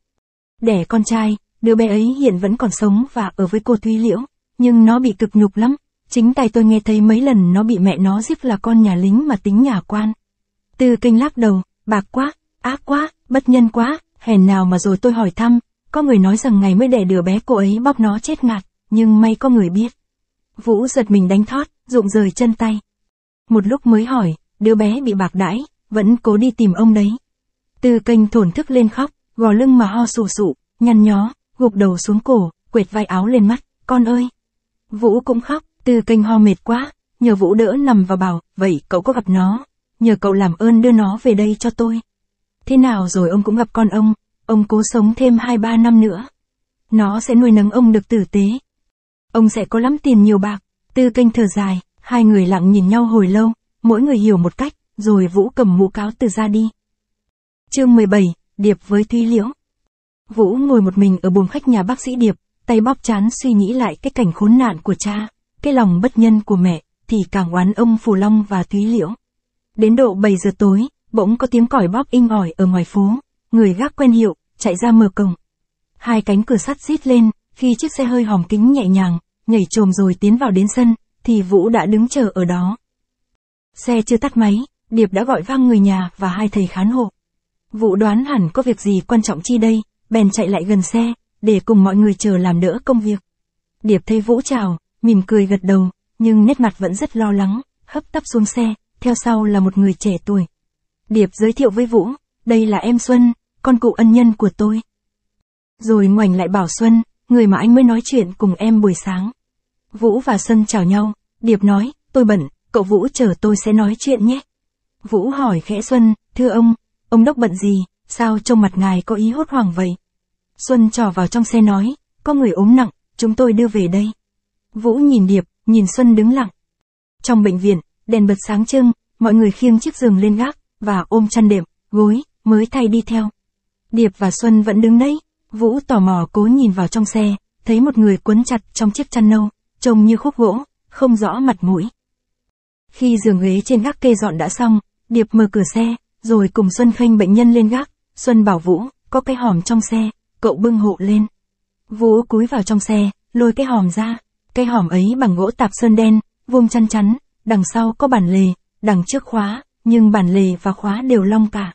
Đẻ con trai, đứa bé ấy hiện vẫn còn sống và ở với cô Thúy Liễu, nhưng nó bị cực nhục lắm, chính tay tôi nghe thấy mấy lần nó bị mẹ nó giết là con nhà lính mà tính nhà quan. Tư Kênh lắc đầu, bạc quá, ác quá, bất nhân quá, hèn nào mà rồi tôi hỏi thăm, có người nói rằng ngày mới đẻ đứa bé cô ấy bóp nó chết ngạt, nhưng may có người biết. Vũ giật mình đánh thót, rụng rời chân tay. Một lúc mới hỏi, đứa bé bị bạc đãi, vẫn cố đi tìm ông đấy. Tư Kênh thổn thức lên khóc, gò lưng mà ho sù sụ, nhăn nhó, gục đầu xuống cổ, quệt vai áo lên mắt, con ơi. Vũ cũng khóc, Tư Kênh ho mệt quá, nhờ Vũ đỡ nằm và bảo, vậy cậu có gặp nó, nhờ cậu làm ơn đưa nó về đây cho tôi. Thế nào rồi ông cũng gặp con ông cố sống thêm 2-3 năm nữa. Nó sẽ nuôi nấng ông được tử tế. Ông sẽ có lắm tiền nhiều bạc. Tư Kênh thở dài, hai người lặng nhìn nhau hồi lâu, mỗi người hiểu một cách, rồi Vũ cầm mũ cáo từ ra đi. Chương 17, Điệp với Thúy Liễu. Vũ ngồi một mình ở buồng khách nhà bác sĩ Điệp, tay bóp trán suy nghĩ lại cái cảnh khốn nạn của cha, cái lòng bất nhân của mẹ, thì càng oán ông Phù Long và Thúy Liễu. Đến độ 7 giờ tối, bỗng có tiếng còi bóp inh ỏi ở ngoài phố, người gác quen hiệu, chạy ra mở cổng. Hai cánh cửa sắt rít lên, khi chiếc xe hơi hòm kính nhẹ nhàng, nhảy chồm rồi tiến vào đến sân, thì Vũ đã đứng chờ ở đó. Xe chưa tắt máy, Điệp đã gọi vang người nhà và hai thầy khán hộ. Vũ đoán hẳn có việc gì quan trọng chi đây, bèn chạy lại gần xe, để cùng mọi người chờ làm đỡ công việc. Điệp thấy Vũ chào, mỉm cười gật đầu, nhưng nét mặt vẫn rất lo lắng, hấp tấp xuống xe, theo sau là một người trẻ tuổi. Điệp giới thiệu với Vũ, đây là em Xuân, con cụ ân nhân của tôi. Rồi ngoảnh lại bảo Xuân, người mà anh mới nói chuyện cùng em buổi sáng. Vũ và Xuân chào nhau, Điệp nói, tôi bận, cậu Vũ chờ tôi sẽ nói chuyện nhé. Vũ hỏi khẽ Xuân, thưa ông đốc bận gì, sao trông mặt ngài có ý hốt hoảng vậy? Xuân trỏ vào trong xe nói, có người ốm nặng, chúng tôi đưa về đây. Vũ nhìn Điệp, nhìn Xuân đứng lặng. Trong bệnh viện, đèn bật sáng trưng, mọi người khiêng chiếc giường lên gác, và ôm chăn đệm, gối, mới thay đi theo. Điệp và Xuân vẫn đứng đấy, Vũ tò mò cố nhìn vào trong xe, thấy một người quấn chặt trong chiếc chăn nâu, trông như khúc gỗ, không rõ mặt mũi. Khi giường ghế trên gác kê dọn đã xong, Điệp mở cửa xe, rồi cùng Xuân khênh bệnh nhân lên gác. Xuân bảo Vũ, có cái hòm trong xe, cậu bưng hộ lên. Vũ cúi vào trong xe, lôi cái hòm ra. Cái hòm ấy bằng gỗ tạp sơn đen, vuông chắn chắn, đằng sau có bản lề, đằng trước khóa, nhưng bản lề và khóa đều long cả.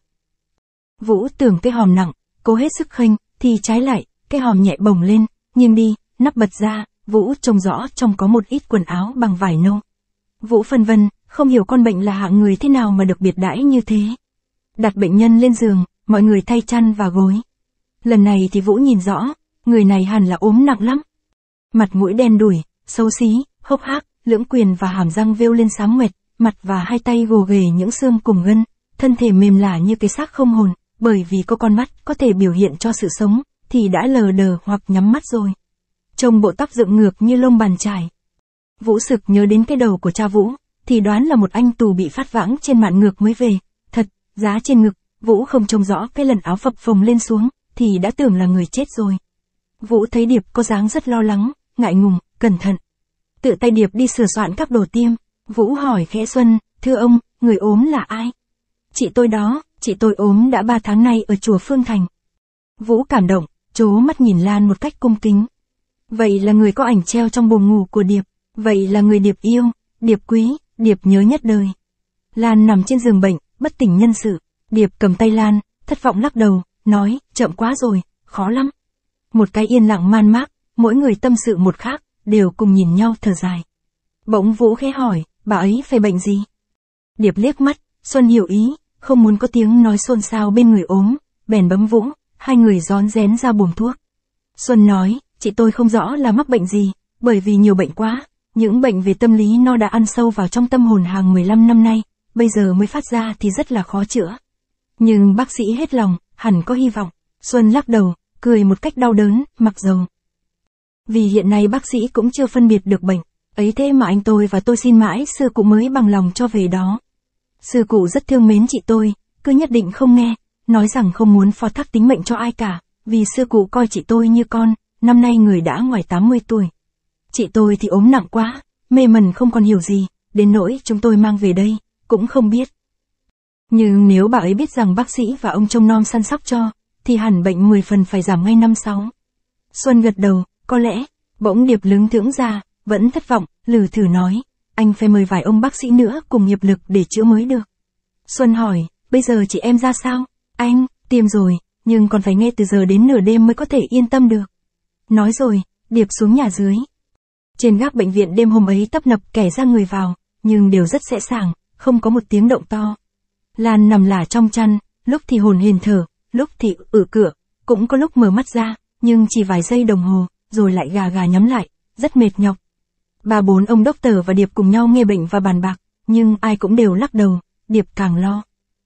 Vũ tưởng cái hòm nặng, cố hết sức khênh, thì trái lại, cái hòm nhẹ bồng lên, nghiêng đi, nắp bật ra, Vũ trông rõ trong có một ít quần áo bằng vải nâu. Vũ phân vân, không hiểu con bệnh là hạng người thế nào mà được biệt đãi như thế. Đặt bệnh nhân lên giường, mọi người thay chăn và gối. Lần này thì Vũ nhìn rõ, người này hẳn là ốm nặng lắm. Mặt mũi đen đủi, xấu xí, hốc hác, lưỡng quyền và hàm răng vêu lên xám ngoệt, mặt và hai tay gồ ghề những xương cùng gân, thân thể mềm lả như cái xác không hồn, bởi vì có con mắt có thể biểu hiện cho sự sống, thì đã lờ đờ hoặc nhắm mắt rồi. Trông bộ tóc dựng ngược như lông bàn chải. Vũ sực nhớ đến cái đầu của cha Vũ, thì đoán là một anh tù bị phát vãng trên mạn ngược mới về. Thật, giá trên ngực, Vũ không trông rõ cái lần áo phập phồng lên xuống, thì đã tưởng là người chết rồi. Vũ thấy Điệp có dáng rất lo lắng, ngại ngùng, cẩn thận. Tự tay Điệp đi sửa soạn các đồ tiêm. Vũ hỏi khẽ Xuân, thưa ông, người ốm là ai? Chị tôi đó, chị tôi ốm đã 3 tháng nay ở chùa Phương Thành. Vũ cảm động, trố mắt nhìn Lan một cách cung kính. Vậy là người có ảnh treo trong buồng ngủ của Điệp, vậy là người Điệp yêu, Điệp quý, Điệp nhớ nhất đời. Lan nằm trên giường bệnh, bất tỉnh nhân sự. Điệp cầm tay Lan, thất vọng lắc đầu, nói, chậm quá rồi, khó lắm. Một cái yên lặng man mác, mỗi người tâm sự một khác, đều cùng nhìn nhau thở dài. Bỗng Vũ khẽ hỏi, bà ấy phải bệnh gì? Điệp liếc mắt, Xuân hiểu ý, không muốn có tiếng nói xôn xao bên người ốm, bèn bấm Vũ, hai người rón rén ra buồng thuốc. Xuân nói, chị tôi không rõ là mắc bệnh gì, bởi vì nhiều bệnh quá, những bệnh về tâm lý nó đã ăn sâu vào trong tâm hồn hàng 15 năm nay, bây giờ mới phát ra thì rất là khó chữa. Nhưng bác sĩ hết lòng, hẳn có hy vọng. Xuân lắc đầu, cười một cách đau đớn, mặc dầu. Vì hiện nay bác sĩ cũng chưa phân biệt được bệnh, ấy thế mà anh tôi và tôi xin mãi sư cụ mới bằng lòng cho về đó. Sư cụ rất thương mến chị tôi, cứ nhất định không nghe, nói rằng không muốn phó thác tính mệnh cho ai cả, vì sư cụ coi chị tôi như con, năm nay người đã ngoài 80 tuổi. Chị tôi thì ốm nặng quá, mê mẩn không còn hiểu gì, đến nỗi chúng tôi mang về đây, cũng không biết. Nhưng nếu bà ấy biết rằng bác sĩ và ông trông nom săn sóc cho, thì hẳn bệnh 10 phần phải giảm ngay 5-6. Xuân gật đầu, có lẽ, bỗng Điệp lững thững ra, vẫn thất vọng, lử thử nói, anh phải mời vài ông bác sĩ nữa cùng hiệp lực để chữa mới được. Xuân hỏi, bây giờ chị em ra sao? Anh, tiêm rồi, nhưng còn phải nghe từ giờ đến nửa đêm mới có thể yên tâm được. Nói rồi, Điệp xuống nhà dưới. Trên gác bệnh viện đêm hôm ấy tấp nập kẻ ra người vào, nhưng đều rất sẽ sàng, không có một tiếng động to. Lan nằm lả trong chăn, lúc thì hồn hển thở, lúc thì cửa, cũng có lúc mở mắt ra, nhưng chỉ vài giây đồng hồ, rồi lại gà gà nhắm lại, rất mệt nhọc. 3-4 ông doctor và Điệp cùng nhau nghe bệnh và bàn bạc, nhưng ai cũng đều lắc đầu, Điệp càng lo.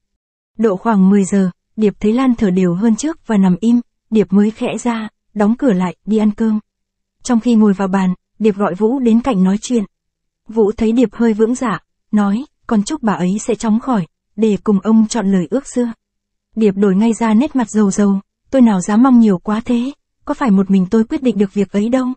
Độ khoảng 10 giờ, Điệp thấy Lan thở đều hơn trước và nằm im, Điệp mới khẽ ra, đóng cửa lại, đi ăn cơm. Trong khi ngồi vào bàn, Điệp gọi Vũ đến cạnh nói chuyện. Vũ thấy Điệp hơi vững dạ, nói, con chúc bà ấy sẽ chóng khỏi, để cùng ông chọn lời ước xưa. Điệp đổi ngay ra nét mặt rầu rầu, tôi nào dám mong nhiều quá thế, có phải một mình tôi quyết định được việc ấy đâu.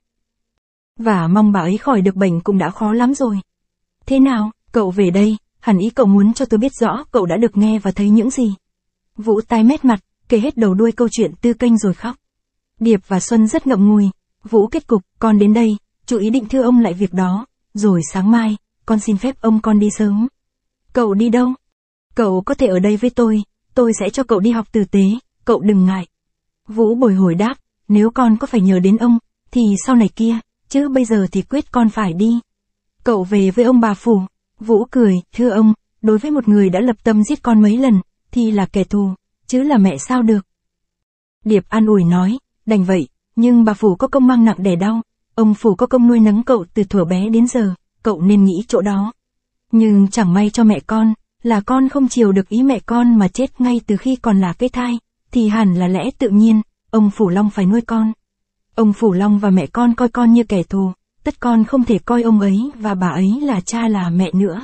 Và mong bà ấy khỏi được bệnh cũng đã khó lắm rồi. Thế nào, cậu về đây, hẳn ý cậu muốn cho tôi biết rõ cậu đã được nghe và thấy những gì. Vũ tái mét mặt, kể hết đầu đuôi câu chuyện tư kênh rồi khóc. Điệp và Xuân rất ngậm ngùi. Vũ kết cục, con đến đây, chú ý định thưa ông lại việc đó, rồi sáng mai, con xin phép ông con đi sớm. Cậu đi đâu? Cậu có thể ở đây với tôi sẽ cho cậu đi học tử tế, cậu đừng ngại. Vũ bồi hồi đáp, nếu con có phải nhờ đến ông, thì sau này kia, chứ bây giờ thì quyết con phải đi. Cậu về với ông bà Phủ. Vũ cười, thưa ông, đối với một người đã lập tâm giết con mấy lần, thì là kẻ thù, chứ là mẹ sao được. Điệp an ủi nói, đành vậy, nhưng bà Phủ có công mang nặng đẻ đau, ông Phủ có công nuôi nấng cậu từ thuở bé đến giờ, cậu nên nghĩ chỗ đó. Nhưng chẳng may cho mẹ con, là con không chiều được ý mẹ con mà chết ngay từ khi còn là cái thai, thì hẳn là lẽ tự nhiên, ông Phủ Long phải nuôi con. Ông Phủ Long và mẹ con coi con như kẻ thù, tất con không thể coi ông ấy và bà ấy là cha là mẹ nữa.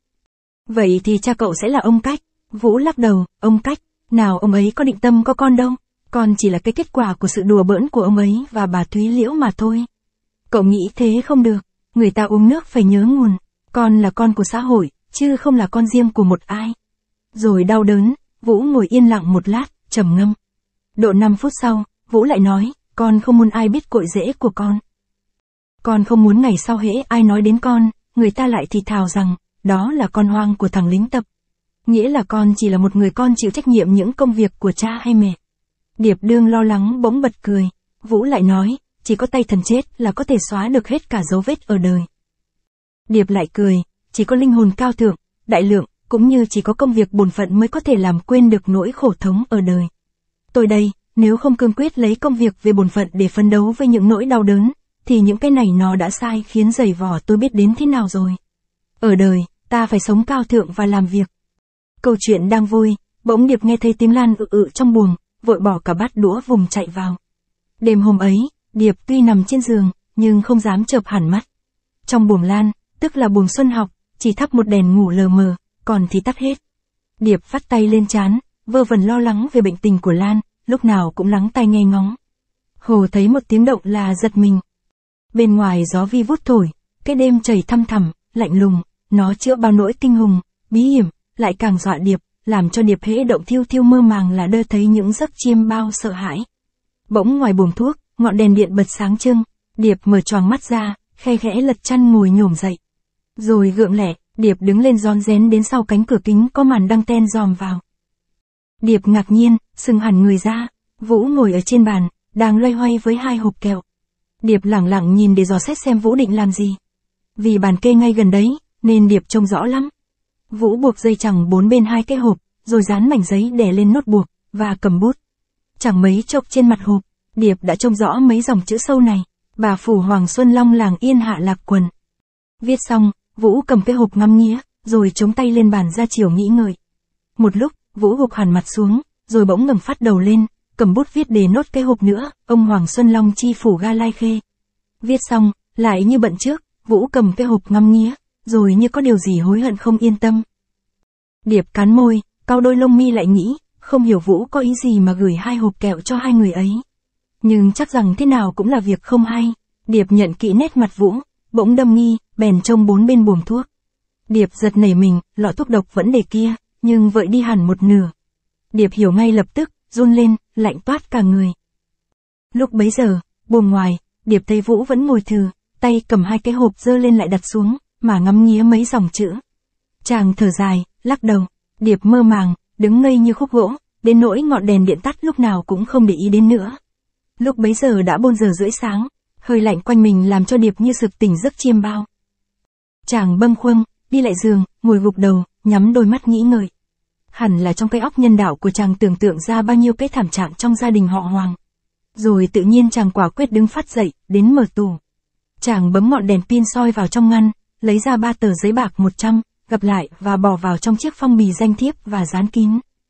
Vậy thì cha cậu sẽ là ông Cách. Vũ lắc đầu, ông Cách, nào ông ấy có định tâm có con đâu, con chỉ là cái kết quả của sự đùa bỡn của ông ấy và bà Thúy Liễu mà thôi. Cậu nghĩ thế không được, người ta uống nước phải nhớ nguồn, con là con của xã hội, chứ không là con riêng của một ai. Rồi đau đớn, Vũ ngồi yên lặng một lát, trầm ngâm. Độ 5 phút sau, Vũ lại nói, con không muốn ai biết cội rễ của con. Con không muốn ngày sau hễ ai nói đến con, người ta lại thì thào rằng, đó là con hoang của thằng lính tập. Nghĩa là con chỉ là một người con chịu trách nhiệm những công việc của cha hay mẹ. Điệp đương lo lắng bỗng bật cười. Vũ lại nói, chỉ có tay thần chết là có thể xóa được hết cả dấu vết ở đời. Điệp lại cười, chỉ có linh hồn cao thượng, đại lượng, cũng như chỉ có công việc bổn phận mới có thể làm quên được nỗi khổ thống ở đời. Tôi đây, nếu không cương quyết lấy công việc về bổn phận để phấn đấu với những nỗi đau đớn, thì những cái này nó đã sai khiến dày vò tôi biết đến thế nào rồi. Ở đời, ta phải sống cao thượng và làm việc. Câu chuyện đang vui, bỗng Điệp nghe thấy tiếng Lan trong buồng, vội bỏ cả bát đũa vùng chạy vào. Đêm hôm ấy, Điệp tuy nằm trên giường, nhưng không dám chợp hẳn mắt. Trong buồng Lan, tức là buồng Xuân Học, chỉ thắp một đèn ngủ lờ mờ, còn thì tắt hết. Điệp vắt tay lên trán, vơ vẩn lo lắng về bệnh tình của Lan, lúc nào cũng lắng tai nghe ngóng. Hồ thấy một tiếng động là giật mình. Bên ngoài gió vi vút thổi, cái đêm trời thăm thẳm, lạnh lùng, nó chữa bao nỗi kinh hùng, bí hiểm, lại càng dọa Điệp, làm cho Điệp hễ động thiêu thiêu mơ màng là đơ thấy những giấc chiêm bao sợ hãi. Bỗng ngoài buồng thuốc, ngọn đèn điện bật sáng trưng, Điệp mở choàng mắt ra, khe khẽ lật chăn ngồi nhổm dậy. Rồi gượng lẹ, Điệp đứng lên rón rén đến sau cánh cửa kính có màn đăng ten dòm vào. Điệp ngạc nhiên, sừng hẳn người ra, Vũ ngồi ở trên bàn, đang loay hoay với 2 hộp kẹo. Điệp lẳng lặng nhìn để dò xét xem Vũ định làm gì. Vì bàn kê ngay gần đấy, nên Điệp trông rõ lắm. Vũ buộc dây chằng 4 bên 2 cái hộp, rồi dán mảnh giấy đè lên nốt buộc, và cầm bút. Chẳng mấy chốc trên mặt hộp, Điệp đã trông rõ mấy dòng chữ sâu này, bà phủ Hoàng Xuân Long làng Yên Hạ Lạc Quần. Viết xong, Vũ cầm cái hộp ngắm nghía, rồi chống tay lên bàn ra chiều nghĩ ngợi. Một lúc, Vũ gục hẳn mặt xuống, rồi bỗng ngẩng phát đầu lên, cầm bút viết đề nốt cái hộp nữa, ông Hoàng Xuân Long chi phủ ga Lai Khê. Viết xong, lại như bận trước, Vũ cầm cái hộp ngắm nghía, rồi như có điều gì hối hận không yên tâm. Điệp cắn môi, cau đôi lông mi lại nghĩ, không hiểu Vũ có ý gì mà gửi 2 hộp kẹo cho 2 người ấy. Nhưng chắc rằng thế nào cũng là việc không hay. Điệp nhận kỹ nét mặt Vũ, bỗng đâm nghi, bèn trông 4 bên buồng thuốc. Điệp giật nảy mình, lọ thuốc độc vẫn để kia, nhưng vợi đi hẳn một nửa. Điệp hiểu ngay lập tức, run lên, lạnh toát cả người. Lúc bấy giờ, buồng ngoài, Điệp thấy Vũ vẫn ngồi thừ, tay cầm 2 cái hộp giơ lên lại đặt xuống, mà ngắm nghía mấy dòng chữ. Chàng thở dài, lắc đầu, Điệp mơ màng, đứng ngây như khúc gỗ, đến nỗi ngọn đèn điện tắt lúc nào cũng không để ý đến nữa. Lúc bấy giờ đã 4 giờ rưỡi sáng, hơi lạnh quanh mình làm cho Điệp như sực tỉnh giấc chiêm bao. Chàng bâng khuâng, đi lại giường, ngồi gục đầu, nhắm đôi mắt nghĩ ngợi. Hẳn là trong cái óc nhân đạo của chàng tưởng tượng ra bao nhiêu cái thảm trạng trong gia đình họ Hoàng. Rồi tự nhiên chàng quả quyết đứng phát dậy, đến mở tủ. Chàng bấm ngọn đèn pin soi vào trong ngăn, lấy ra 3 tờ giấy bạc 100, gập lại và bỏ vào trong chiếc phong bì danh thiếp và dán kín.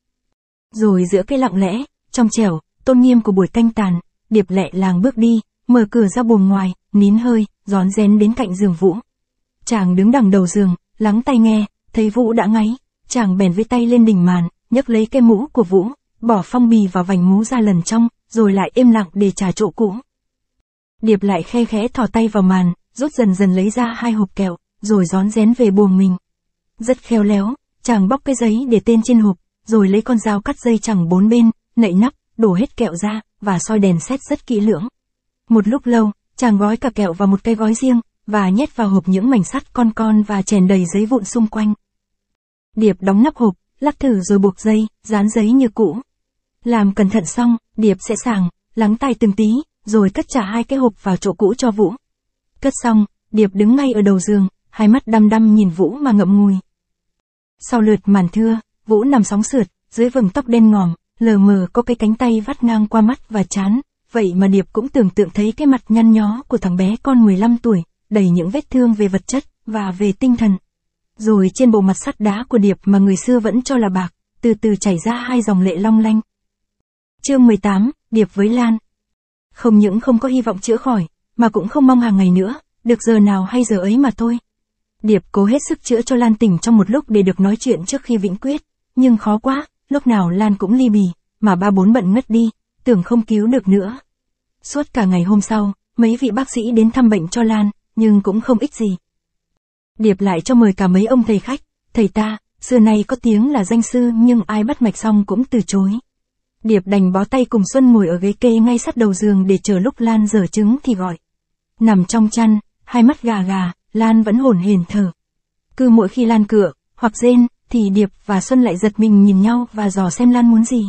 Rồi giữa cái lặng lẽ, trong trẻo, tôn nghiêm của buổi canh tàn, Điệp lẹ làng bước đi, mở cửa ra buồng ngoài, nín hơi, rón rén đến cạnh giường Vũ. Chàng đứng đằng đầu giường, lắng tai nghe, thấy Vũ đã ngáy, chàng bèn với tay lên đỉnh màn, nhấc lấy cái mũ của Vũ, bỏ phong bì vào vành mũ ra lần trong, rồi lại im lặng để trả chỗ cũ. Điệp lại khe khẽ thò tay vào màn, rút dần dần lấy ra 2 hộp kẹo, rồi rón rén về buồng mình. Rất khéo léo, chàng bóc cái giấy để tên trên hộp, rồi lấy con dao cắt dây chằng 4 bên, nậy nắp, đổ hết kẹo ra, và soi đèn xét rất kỹ lưỡng. Một lúc lâu, chàng gói cả kẹo vào một cái gói riêng, và nhét vào hộp những mảnh sắt con và chèn đầy giấy vụn xung quanh. Điệp đóng nắp hộp, lắc thử rồi buộc dây, dán giấy như cũ. Làm cẩn thận xong, Điệp sẽ sàng, lắng tai từng tí, rồi cất trả 2 cái hộp vào chỗ cũ cho Vũ. Cất xong, Điệp đứng ngay ở đầu giường, 2 mắt đăm đăm nhìn Vũ mà ngậm ngùi. Sau lượt màn thưa, Vũ nằm sóng sượt, dưới vầng tóc đen ngòm, lờ mờ có cái cánh tay vắt ngang qua mắt và trán, vậy mà Điệp cũng tưởng tượng thấy cái mặt nhăn nhó của thằng bé con 15 tuổi, đầy những vết thương về vật chất và về tinh thần. Rồi trên bộ mặt sắt đá của Điệp mà người xưa vẫn cho là bạc, từ từ chảy ra 2 dòng lệ long lanh. Chương 18, Điệp với Lan. Không những không có hy vọng chữa khỏi, mà cũng không mong hàng ngày nữa, được giờ nào hay giờ ấy mà thôi. Điệp cố hết sức chữa cho Lan tỉnh trong một lúc để được nói chuyện trước khi vĩnh quyết, nhưng khó quá, lúc nào Lan cũng ly bì, mà 3-4 bận ngất đi, tưởng không cứu được nữa. Suốt cả ngày hôm sau, mấy vị bác sĩ đến thăm bệnh cho Lan, nhưng cũng không ích gì. Điệp lại cho mời cả mấy ông thầy khách, thầy ta, xưa nay có tiếng là danh sư nhưng ai bắt mạch xong cũng từ chối. Điệp đành bó tay cùng Xuân ngồi ở ghế kê ngay sát đầu giường để chờ lúc Lan dở trứng thì gọi. Nằm trong chăn, hai mắt gà gà, Lan vẫn hổn hển thở. Cứ mỗi khi Lan cựa, hoặc rên, thì Điệp và Xuân lại giật mình nhìn nhau và dò xem Lan muốn gì.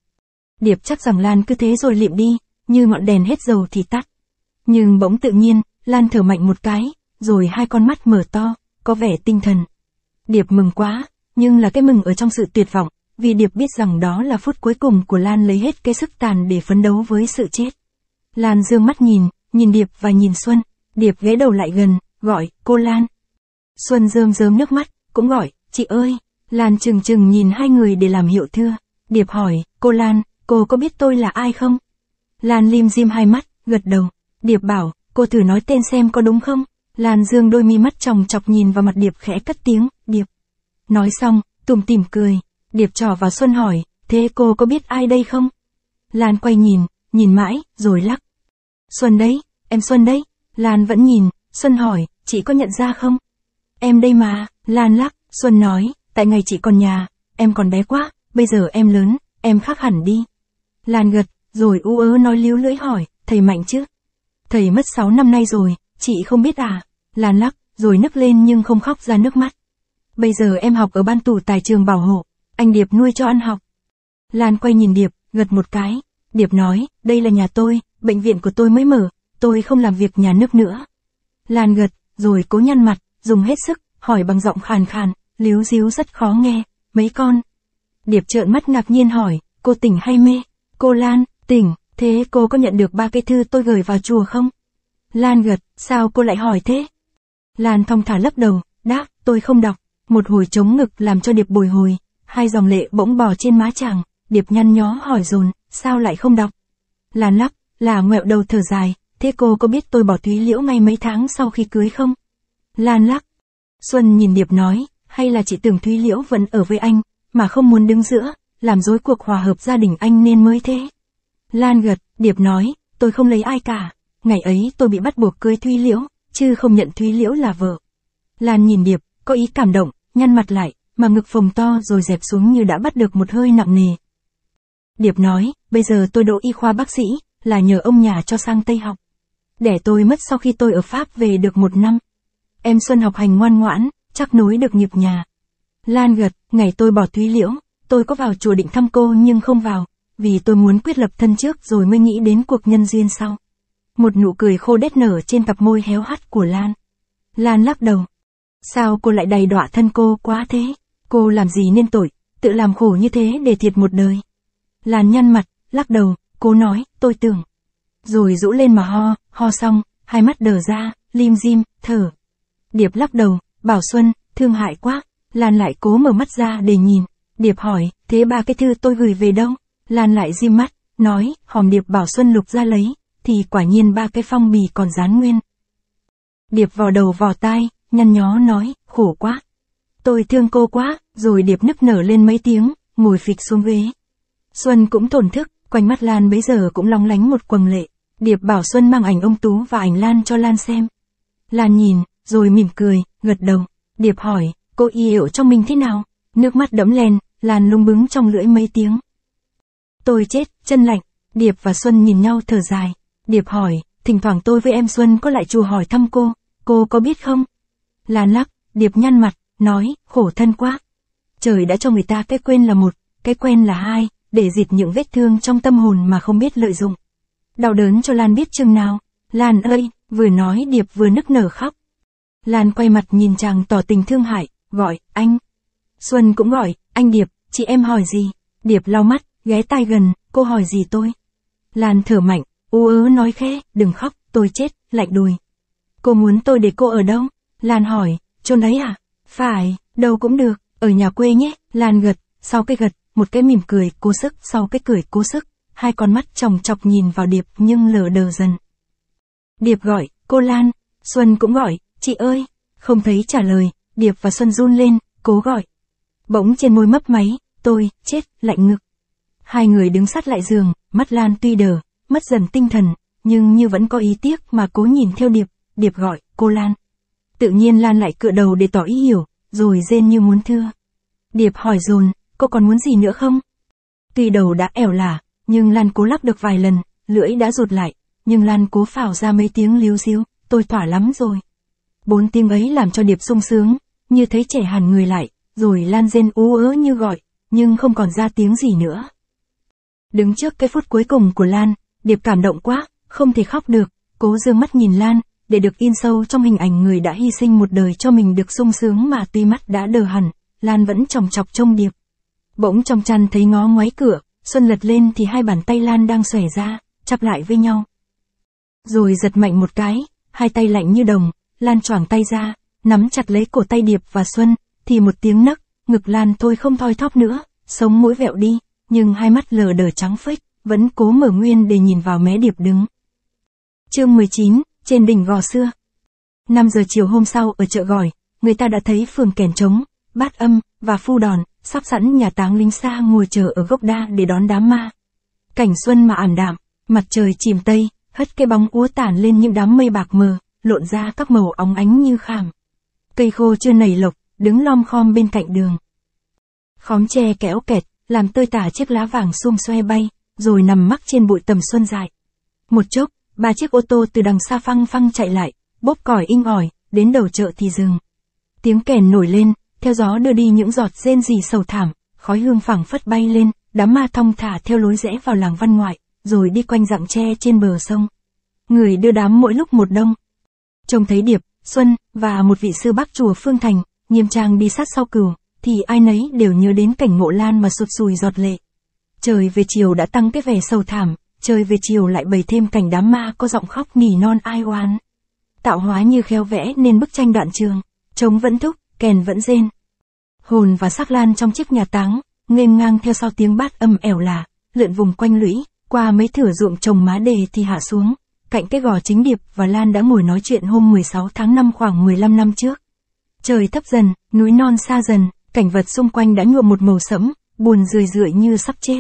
Điệp chắc rằng Lan cứ thế rồi liệm đi, như ngọn đèn hết dầu thì tắt. Nhưng bỗng tự nhiên, Lan thở mạnh một cái, rồi hai con mắt mở to, có vẻ tinh thần. Điệp mừng quá, nhưng là cái mừng ở trong sự tuyệt vọng, vì Điệp biết rằng đó là phút cuối cùng của Lan lấy hết cái sức tàn để phấn đấu với sự chết. Lan dương mắt nhìn Điệp và nhìn Xuân. Điệp ghé đầu lại gần, gọi, cô Lan. Xuân rơm rớm nước mắt, cũng gọi, chị ơi. Lan chừng chừng nhìn hai người để làm hiệu thưa. Điệp hỏi, cô Lan, cô có biết tôi là ai không? Lan lim dim hai mắt, gật đầu. Điệp bảo, cô thử nói tên xem có đúng không? Lan dương đôi mi mắt chòng chọc nhìn vào mặt Điệp khẽ cất tiếng, Điệp. Nói xong, tủm tỉm cười. Điệp trỏ vào Xuân hỏi, thế cô có biết ai đây không? Lan quay nhìn mãi, rồi lắc. Xuân đấy, em Xuân đấy. Lan vẫn nhìn, Xuân hỏi, chị có nhận ra không? Em đây mà, Lan lắc, Xuân nói, tại ngày chị còn nhà, em còn bé quá, bây giờ em lớn, em khác hẳn đi. Lan gật, rồi ú ớ nói líu lưỡi hỏi, thầy Mạnh chứ? Thầy mất 6 năm nay rồi, chị không biết à? Lan lắc, rồi nức lên nhưng không khóc ra nước mắt. Bây giờ em học ở ban tủ tài trường bảo hộ, anh Điệp nuôi cho ăn học. Lan quay nhìn Điệp, gật một cái. Điệp nói, đây là nhà tôi, bệnh viện của tôi mới mở, tôi không làm việc nhà nước nữa. Lan gật, rồi cố nhăn mặt, dùng hết sức, hỏi bằng giọng khàn khàn, líu díu rất khó nghe, mấy con. Điệp trợn mắt ngạc nhiên hỏi, cô tỉnh hay mê? Cô Lan, tỉnh, thế cô có nhận được 3 cái thư tôi gửi vào chùa không? Lan gật, sao cô lại hỏi thế? Lan thong thả lắc đầu, đáp, tôi không đọc. Một hồi trống ngực làm cho Điệp bồi hồi, hai dòng lệ bỗng bò trên má chàng. Điệp nhăn nhó hỏi dồn, sao lại không đọc? Lan lắc, là ngoẹo đầu thở dài, thế cô có biết tôi bỏ Thúy Liễu ngay mấy tháng sau khi cưới không? Lan lắc. Xuân nhìn Điệp nói, hay là chị tưởng Thúy Liễu vẫn ở với anh, mà không muốn đứng giữa, làm rối cuộc hòa hợp gia đình anh nên mới thế. Lan gật, Điệp nói, tôi không lấy ai cả, ngày ấy tôi bị bắt buộc cưới Thúy Liễu, chứ không nhận Thúy Liễu là vợ. Lan nhìn Điệp, có ý cảm động, nhăn mặt lại, mà ngực phồng to rồi dẹp xuống như đã bắt được một hơi nặng nề. Điệp nói, bây giờ tôi đỗ y khoa bác sĩ, là nhờ ông nhà cho sang Tây học. Đẻ tôi mất sau khi tôi ở Pháp về được 1 năm. Em Xuân học hành ngoan ngoãn, chắc nối được nghiệp nhà. Lan gật, ngày tôi bỏ Thúy Liễu, tôi có vào chùa định thăm cô nhưng không vào, vì tôi muốn quyết lập thân trước rồi mới nghĩ đến cuộc nhân duyên sau. Một nụ cười khô đét nở trên cặp môi héo hắt của Lan. Lan lắc đầu. Sao cô lại đầy đọa thân cô quá thế? Cô làm gì nên tội, tự làm khổ như thế để thiệt một đời. Lan nhăn mặt, lắc đầu, cô nói, tôi tưởng. Rồi rũ lên mà ho xong, hai mắt đờ ra, lim dim, thở. Điệp lắc đầu, bảo Xuân, thương hại quá. Lan lại cố mở mắt ra để nhìn. Điệp hỏi, thế 3 cái thư tôi gửi về đâu? Lan lại dim mắt, nói, hòm Điệp bảo Xuân lục ra lấy, thì quả nhiên 3 cái phong bì còn dán nguyên. Điệp vò đầu vò tai, nhăn nhó nói, khổ quá. Tôi thương cô quá, rồi Điệp nức nở lên mấy tiếng, ngồi phịch xuống ghế. Xuân cũng thổn thức, quanh mắt Lan bấy giờ cũng lóng lánh một quầng lệ. Điệp bảo Xuân mang ảnh ông Tú và ảnh Lan cho Lan xem. Lan nhìn, rồi mỉm cười, gật đầu. Điệp hỏi, cô y hiểu trong mình thế nào? Nước mắt đẫm lên, Lan lung bứng trong lưỡi mấy tiếng. Tôi chết, chân lạnh. Điệp và Xuân nhìn nhau thở dài. Điệp hỏi, thỉnh thoảng tôi với em Xuân có lại chùa hỏi thăm cô có biết không? Lan lắc, Điệp nhăn mặt, nói, khổ thân quá. Trời đã cho người ta cái quên là một, cái quen là 2, để dịt những vết thương trong tâm hồn mà không biết lợi dụng. Đau đớn cho Lan biết chừng nào. Lan ơi, vừa nói Điệp vừa nức nở khóc. Lan quay mặt nhìn chàng tỏ tình thương hại, gọi, anh. Xuân cũng gọi, anh Điệp, chị em hỏi gì? Điệp lau mắt, ghé tai gần, cô hỏi gì tôi? Lan thở mạnh, ú ớ nói khẽ, đừng khóc, tôi chết, lạnh đùi. Cô muốn tôi để cô ở đâu? Lan hỏi, chôn ấy à? Phải, đâu cũng được, ở nhà quê nhé. Lan gật, sau cái gật, một cái mỉm cười cố sức, sau cái cười cố sức, hai con mắt chòng chọc nhìn vào Điệp nhưng lờ đờ dần. Điệp gọi, cô Lan. Xuân cũng gọi, chị ơi. Không thấy trả lời, Điệp và Xuân run lên, cố gọi. Bỗng trên môi mấp máy, tôi, chết, lạnh ngực. Hai người đứng sát lại giường, mắt Lan tuy đờ, mất dần tinh thần, nhưng như vẫn có ý tiếc mà cố nhìn theo Điệp. Điệp gọi, cô Lan. Tự nhiên Lan lại cựa đầu để tỏ ý hiểu, rồi rên như muốn thưa. Điệp hỏi dồn, cô còn muốn gì nữa không? Tuy đầu đã ẻo lả, nhưng Lan cố lắc được vài lần, lưỡi đã rụt lại, nhưng Lan cố phào ra mấy tiếng líu ríu, tôi thỏa lắm rồi. 4 tiếng ấy làm cho Điệp sung sướng, như thấy trẻ hẳn người lại, rồi Lan rên ú ớ như gọi, nhưng không còn ra tiếng gì nữa. Đứng trước cái phút cuối cùng của Lan, Điệp cảm động quá, không thể khóc được, cố dương mắt nhìn Lan, để được in sâu trong hình ảnh người đã hy sinh một đời cho mình được sung sướng mà tuy mắt đã đờ hẳn, Lan vẫn chòng chọc trông Điệp. Bỗng trong chăn thấy ngó ngoáy cửa, Xuân lật lên thì hai bàn tay Lan đang xòe ra, chắp lại với nhau. Rồi giật mạnh một cái, hai tay lạnh như đồng, Lan choàng tay ra, nắm chặt lấy cổ tay Điệp và Xuân, thì một tiếng nấc, ngực Lan thôi không thoi thóp nữa, sống mũi vẹo đi, nhưng hai mắt lờ đờ trắng phếch, vẫn cố mở nguyên để nhìn vào mé Điệp đứng. Chương 19, trên đỉnh Gò Xưa. 5 giờ chiều hôm sau ở chợ Gỏi, người ta đã thấy phường kèn trống, bát âm, và phu đòn, sắp sẵn nhà táng lính xa ngồi chờ ở gốc đa để đón đám ma. Cảnh xuân mà ảm đạm, mặt trời chìm tây, hất cái bóng úa tản lên những đám mây bạc mờ, lộn ra các màu óng ánh như khảm. Cây khô chưa nảy lộc, đứng lom khom bên cạnh đường. Khóm tre kéo kẹt, làm tơi tả chiếc lá vàng xum xoe bay, rồi nằm mắc trên bụi tầm xuân dại. Một chốc, 3 chiếc ô tô từ đằng xa phăng phăng chạy lại, bóp còi inh ỏi, đến đầu chợ thì dừng. Tiếng kèn nổi lên, theo gió đưa đi những giọt rên rỉ sầu thảm, khói hương phảng phất bay lên, đám ma thong thả theo lối rẽ vào làng văn ngoại, rồi đi quanh rặng tre trên bờ sông. Người đưa đám mỗi lúc một đông. Trông thấy Điệp, Xuân, và một vị sư bác chùa Phương Thành, nghiêm trang đi sát sau cừu, thì ai nấy đều nhớ đến cảnh ngộ Lan mà sụt sùi giọt lệ. Trời về chiều đã tăng cái vẻ sầu thảm, trời về chiều lại bày thêm cảnh đám ma có giọng khóc nỉ non ai oán. Tạo hóa như khéo vẽ nên bức tranh đoạn trường, trống vẫn thúc, kèn vẫn rên. Hồn và xác Lan trong chiếc nhà táng, nghênh ngang theo sau tiếng bát âm ẻo lả, lượn vùng quanh lũy, qua mấy thửa ruộng trồng má đề thì hạ xuống. Cạnh cái gò chính Điệp và Lan đã ngồi nói chuyện hôm 16 tháng 5 khoảng 15 năm trước. Trời thấp dần, núi non xa dần, cảnh vật xung quanh đã nhuộm một màu sẫm, buồn rười rượi như sắp chết.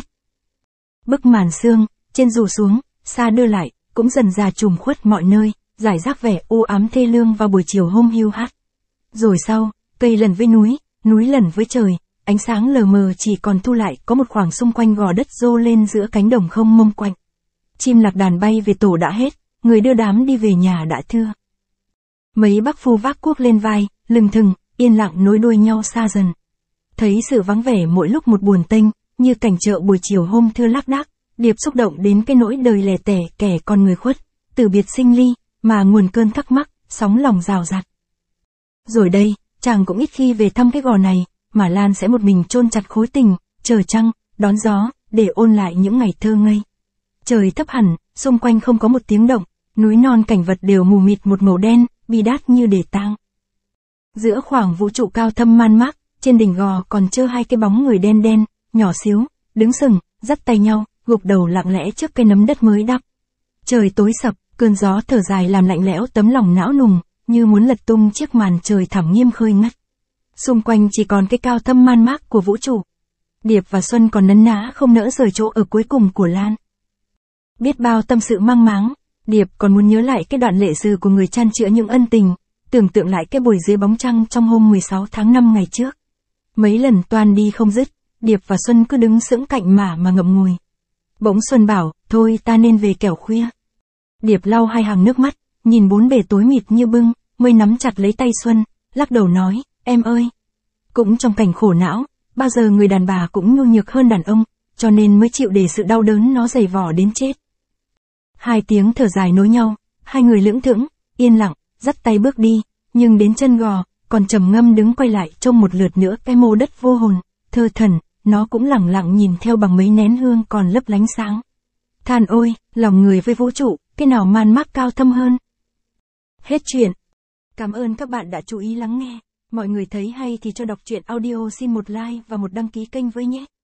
Bức màn sương, trên rủ xuống, xa đưa lại, cũng dần già trùm khuất mọi nơi, rải rác vẻ u ám thê lương vào buổi chiều hôm hiu hắt. Rồi sau, cây lần với núi lần với trời, ánh sáng lờ mờ chỉ còn thu lại có một khoảng xung quanh gò đất rô lên giữa cánh đồng không mông quạnh. Chim lạc đàn bay về tổ đã hết, người đưa đám đi về nhà đã thưa. Mấy bác phu vác cuốc lên vai, lừng thừng, yên lặng nối đuôi nhau xa dần. Thấy sự vắng vẻ mỗi lúc một buồn tênh, như cảnh chợ buổi chiều hôm thưa lác đác, Điệp xúc động đến cái nỗi đời lẻ tẻ kẻ con người khuất, từ biệt sinh ly, mà nguồn cơn thắc mắc, sóng lòng rào rạt. Rồi đây, chàng cũng ít khi về thăm cái gò này, mà Lan sẽ một mình chôn chặt khối tình, chờ trăng, đón gió, để ôn lại những ngày thơ ngây. Trời thấp hẳn, xung quanh không có một tiếng động, núi non cảnh vật đều mù mịt một màu đen, bi đát như để tang. Giữa khoảng vũ trụ cao thâm man mác, trên đỉnh gò còn trơ hai cái bóng người đen đen, nhỏ xíu, đứng sừng, dắt tay nhau, gục đầu lặng lẽ trước cây nấm đất mới đắp. Trời tối sập, cơn gió thở dài làm lạnh lẽo tấm lòng não nùng, như muốn lật tung chiếc màn trời thẳm nghiêm khơi ngất. Xung quanh chỉ còn cái cao thâm man mác của vũ trụ. Điệp và Xuân còn nấn ná không nỡ rời chỗ ở cuối cùng của Lan. Biết bao tâm sự mang máng, Điệp còn muốn nhớ lại cái đoạn lệ sử của người chan chữa những ân tình, tưởng tượng lại cái buổi dưới bóng trăng trong hôm 16 tháng 5 ngày trước. Mấy lần toan đi không dứt, Điệp và Xuân cứ đứng sững cạnh mà ngậm ngùi. Bỗng Xuân bảo, thôi ta nên về kẻo khuya. Điệp lau hai hàng nước mắt, nhìn bốn bề tối mịt như bưng, mới nắm chặt lấy tay Xuân, lắc đầu nói, em ơi. Cũng trong cảnh khổ não, bao giờ người đàn bà cũng nhu nhược hơn đàn ông, cho nên mới chịu để sự đau đớn nó dày vò đến chết. Hai tiếng thở dài nối nhau, hai người lững thững, yên lặng, dắt tay bước đi, nhưng đến chân gò, còn trầm ngâm đứng quay lại trông một lượt nữa cái mô đất vô hồn, thơ thẩn, nó cũng lẳng lặng nhìn theo bằng mấy nén hương còn lấp lánh sáng. Than ôi, lòng người với vũ trụ, cái nào man mác cao thâm hơn. Hết chuyện. Cảm ơn các bạn đã chú ý lắng nghe. Mọi người thấy hay thì cho đọc truyện audio xin một like và một đăng ký kênh với nhé.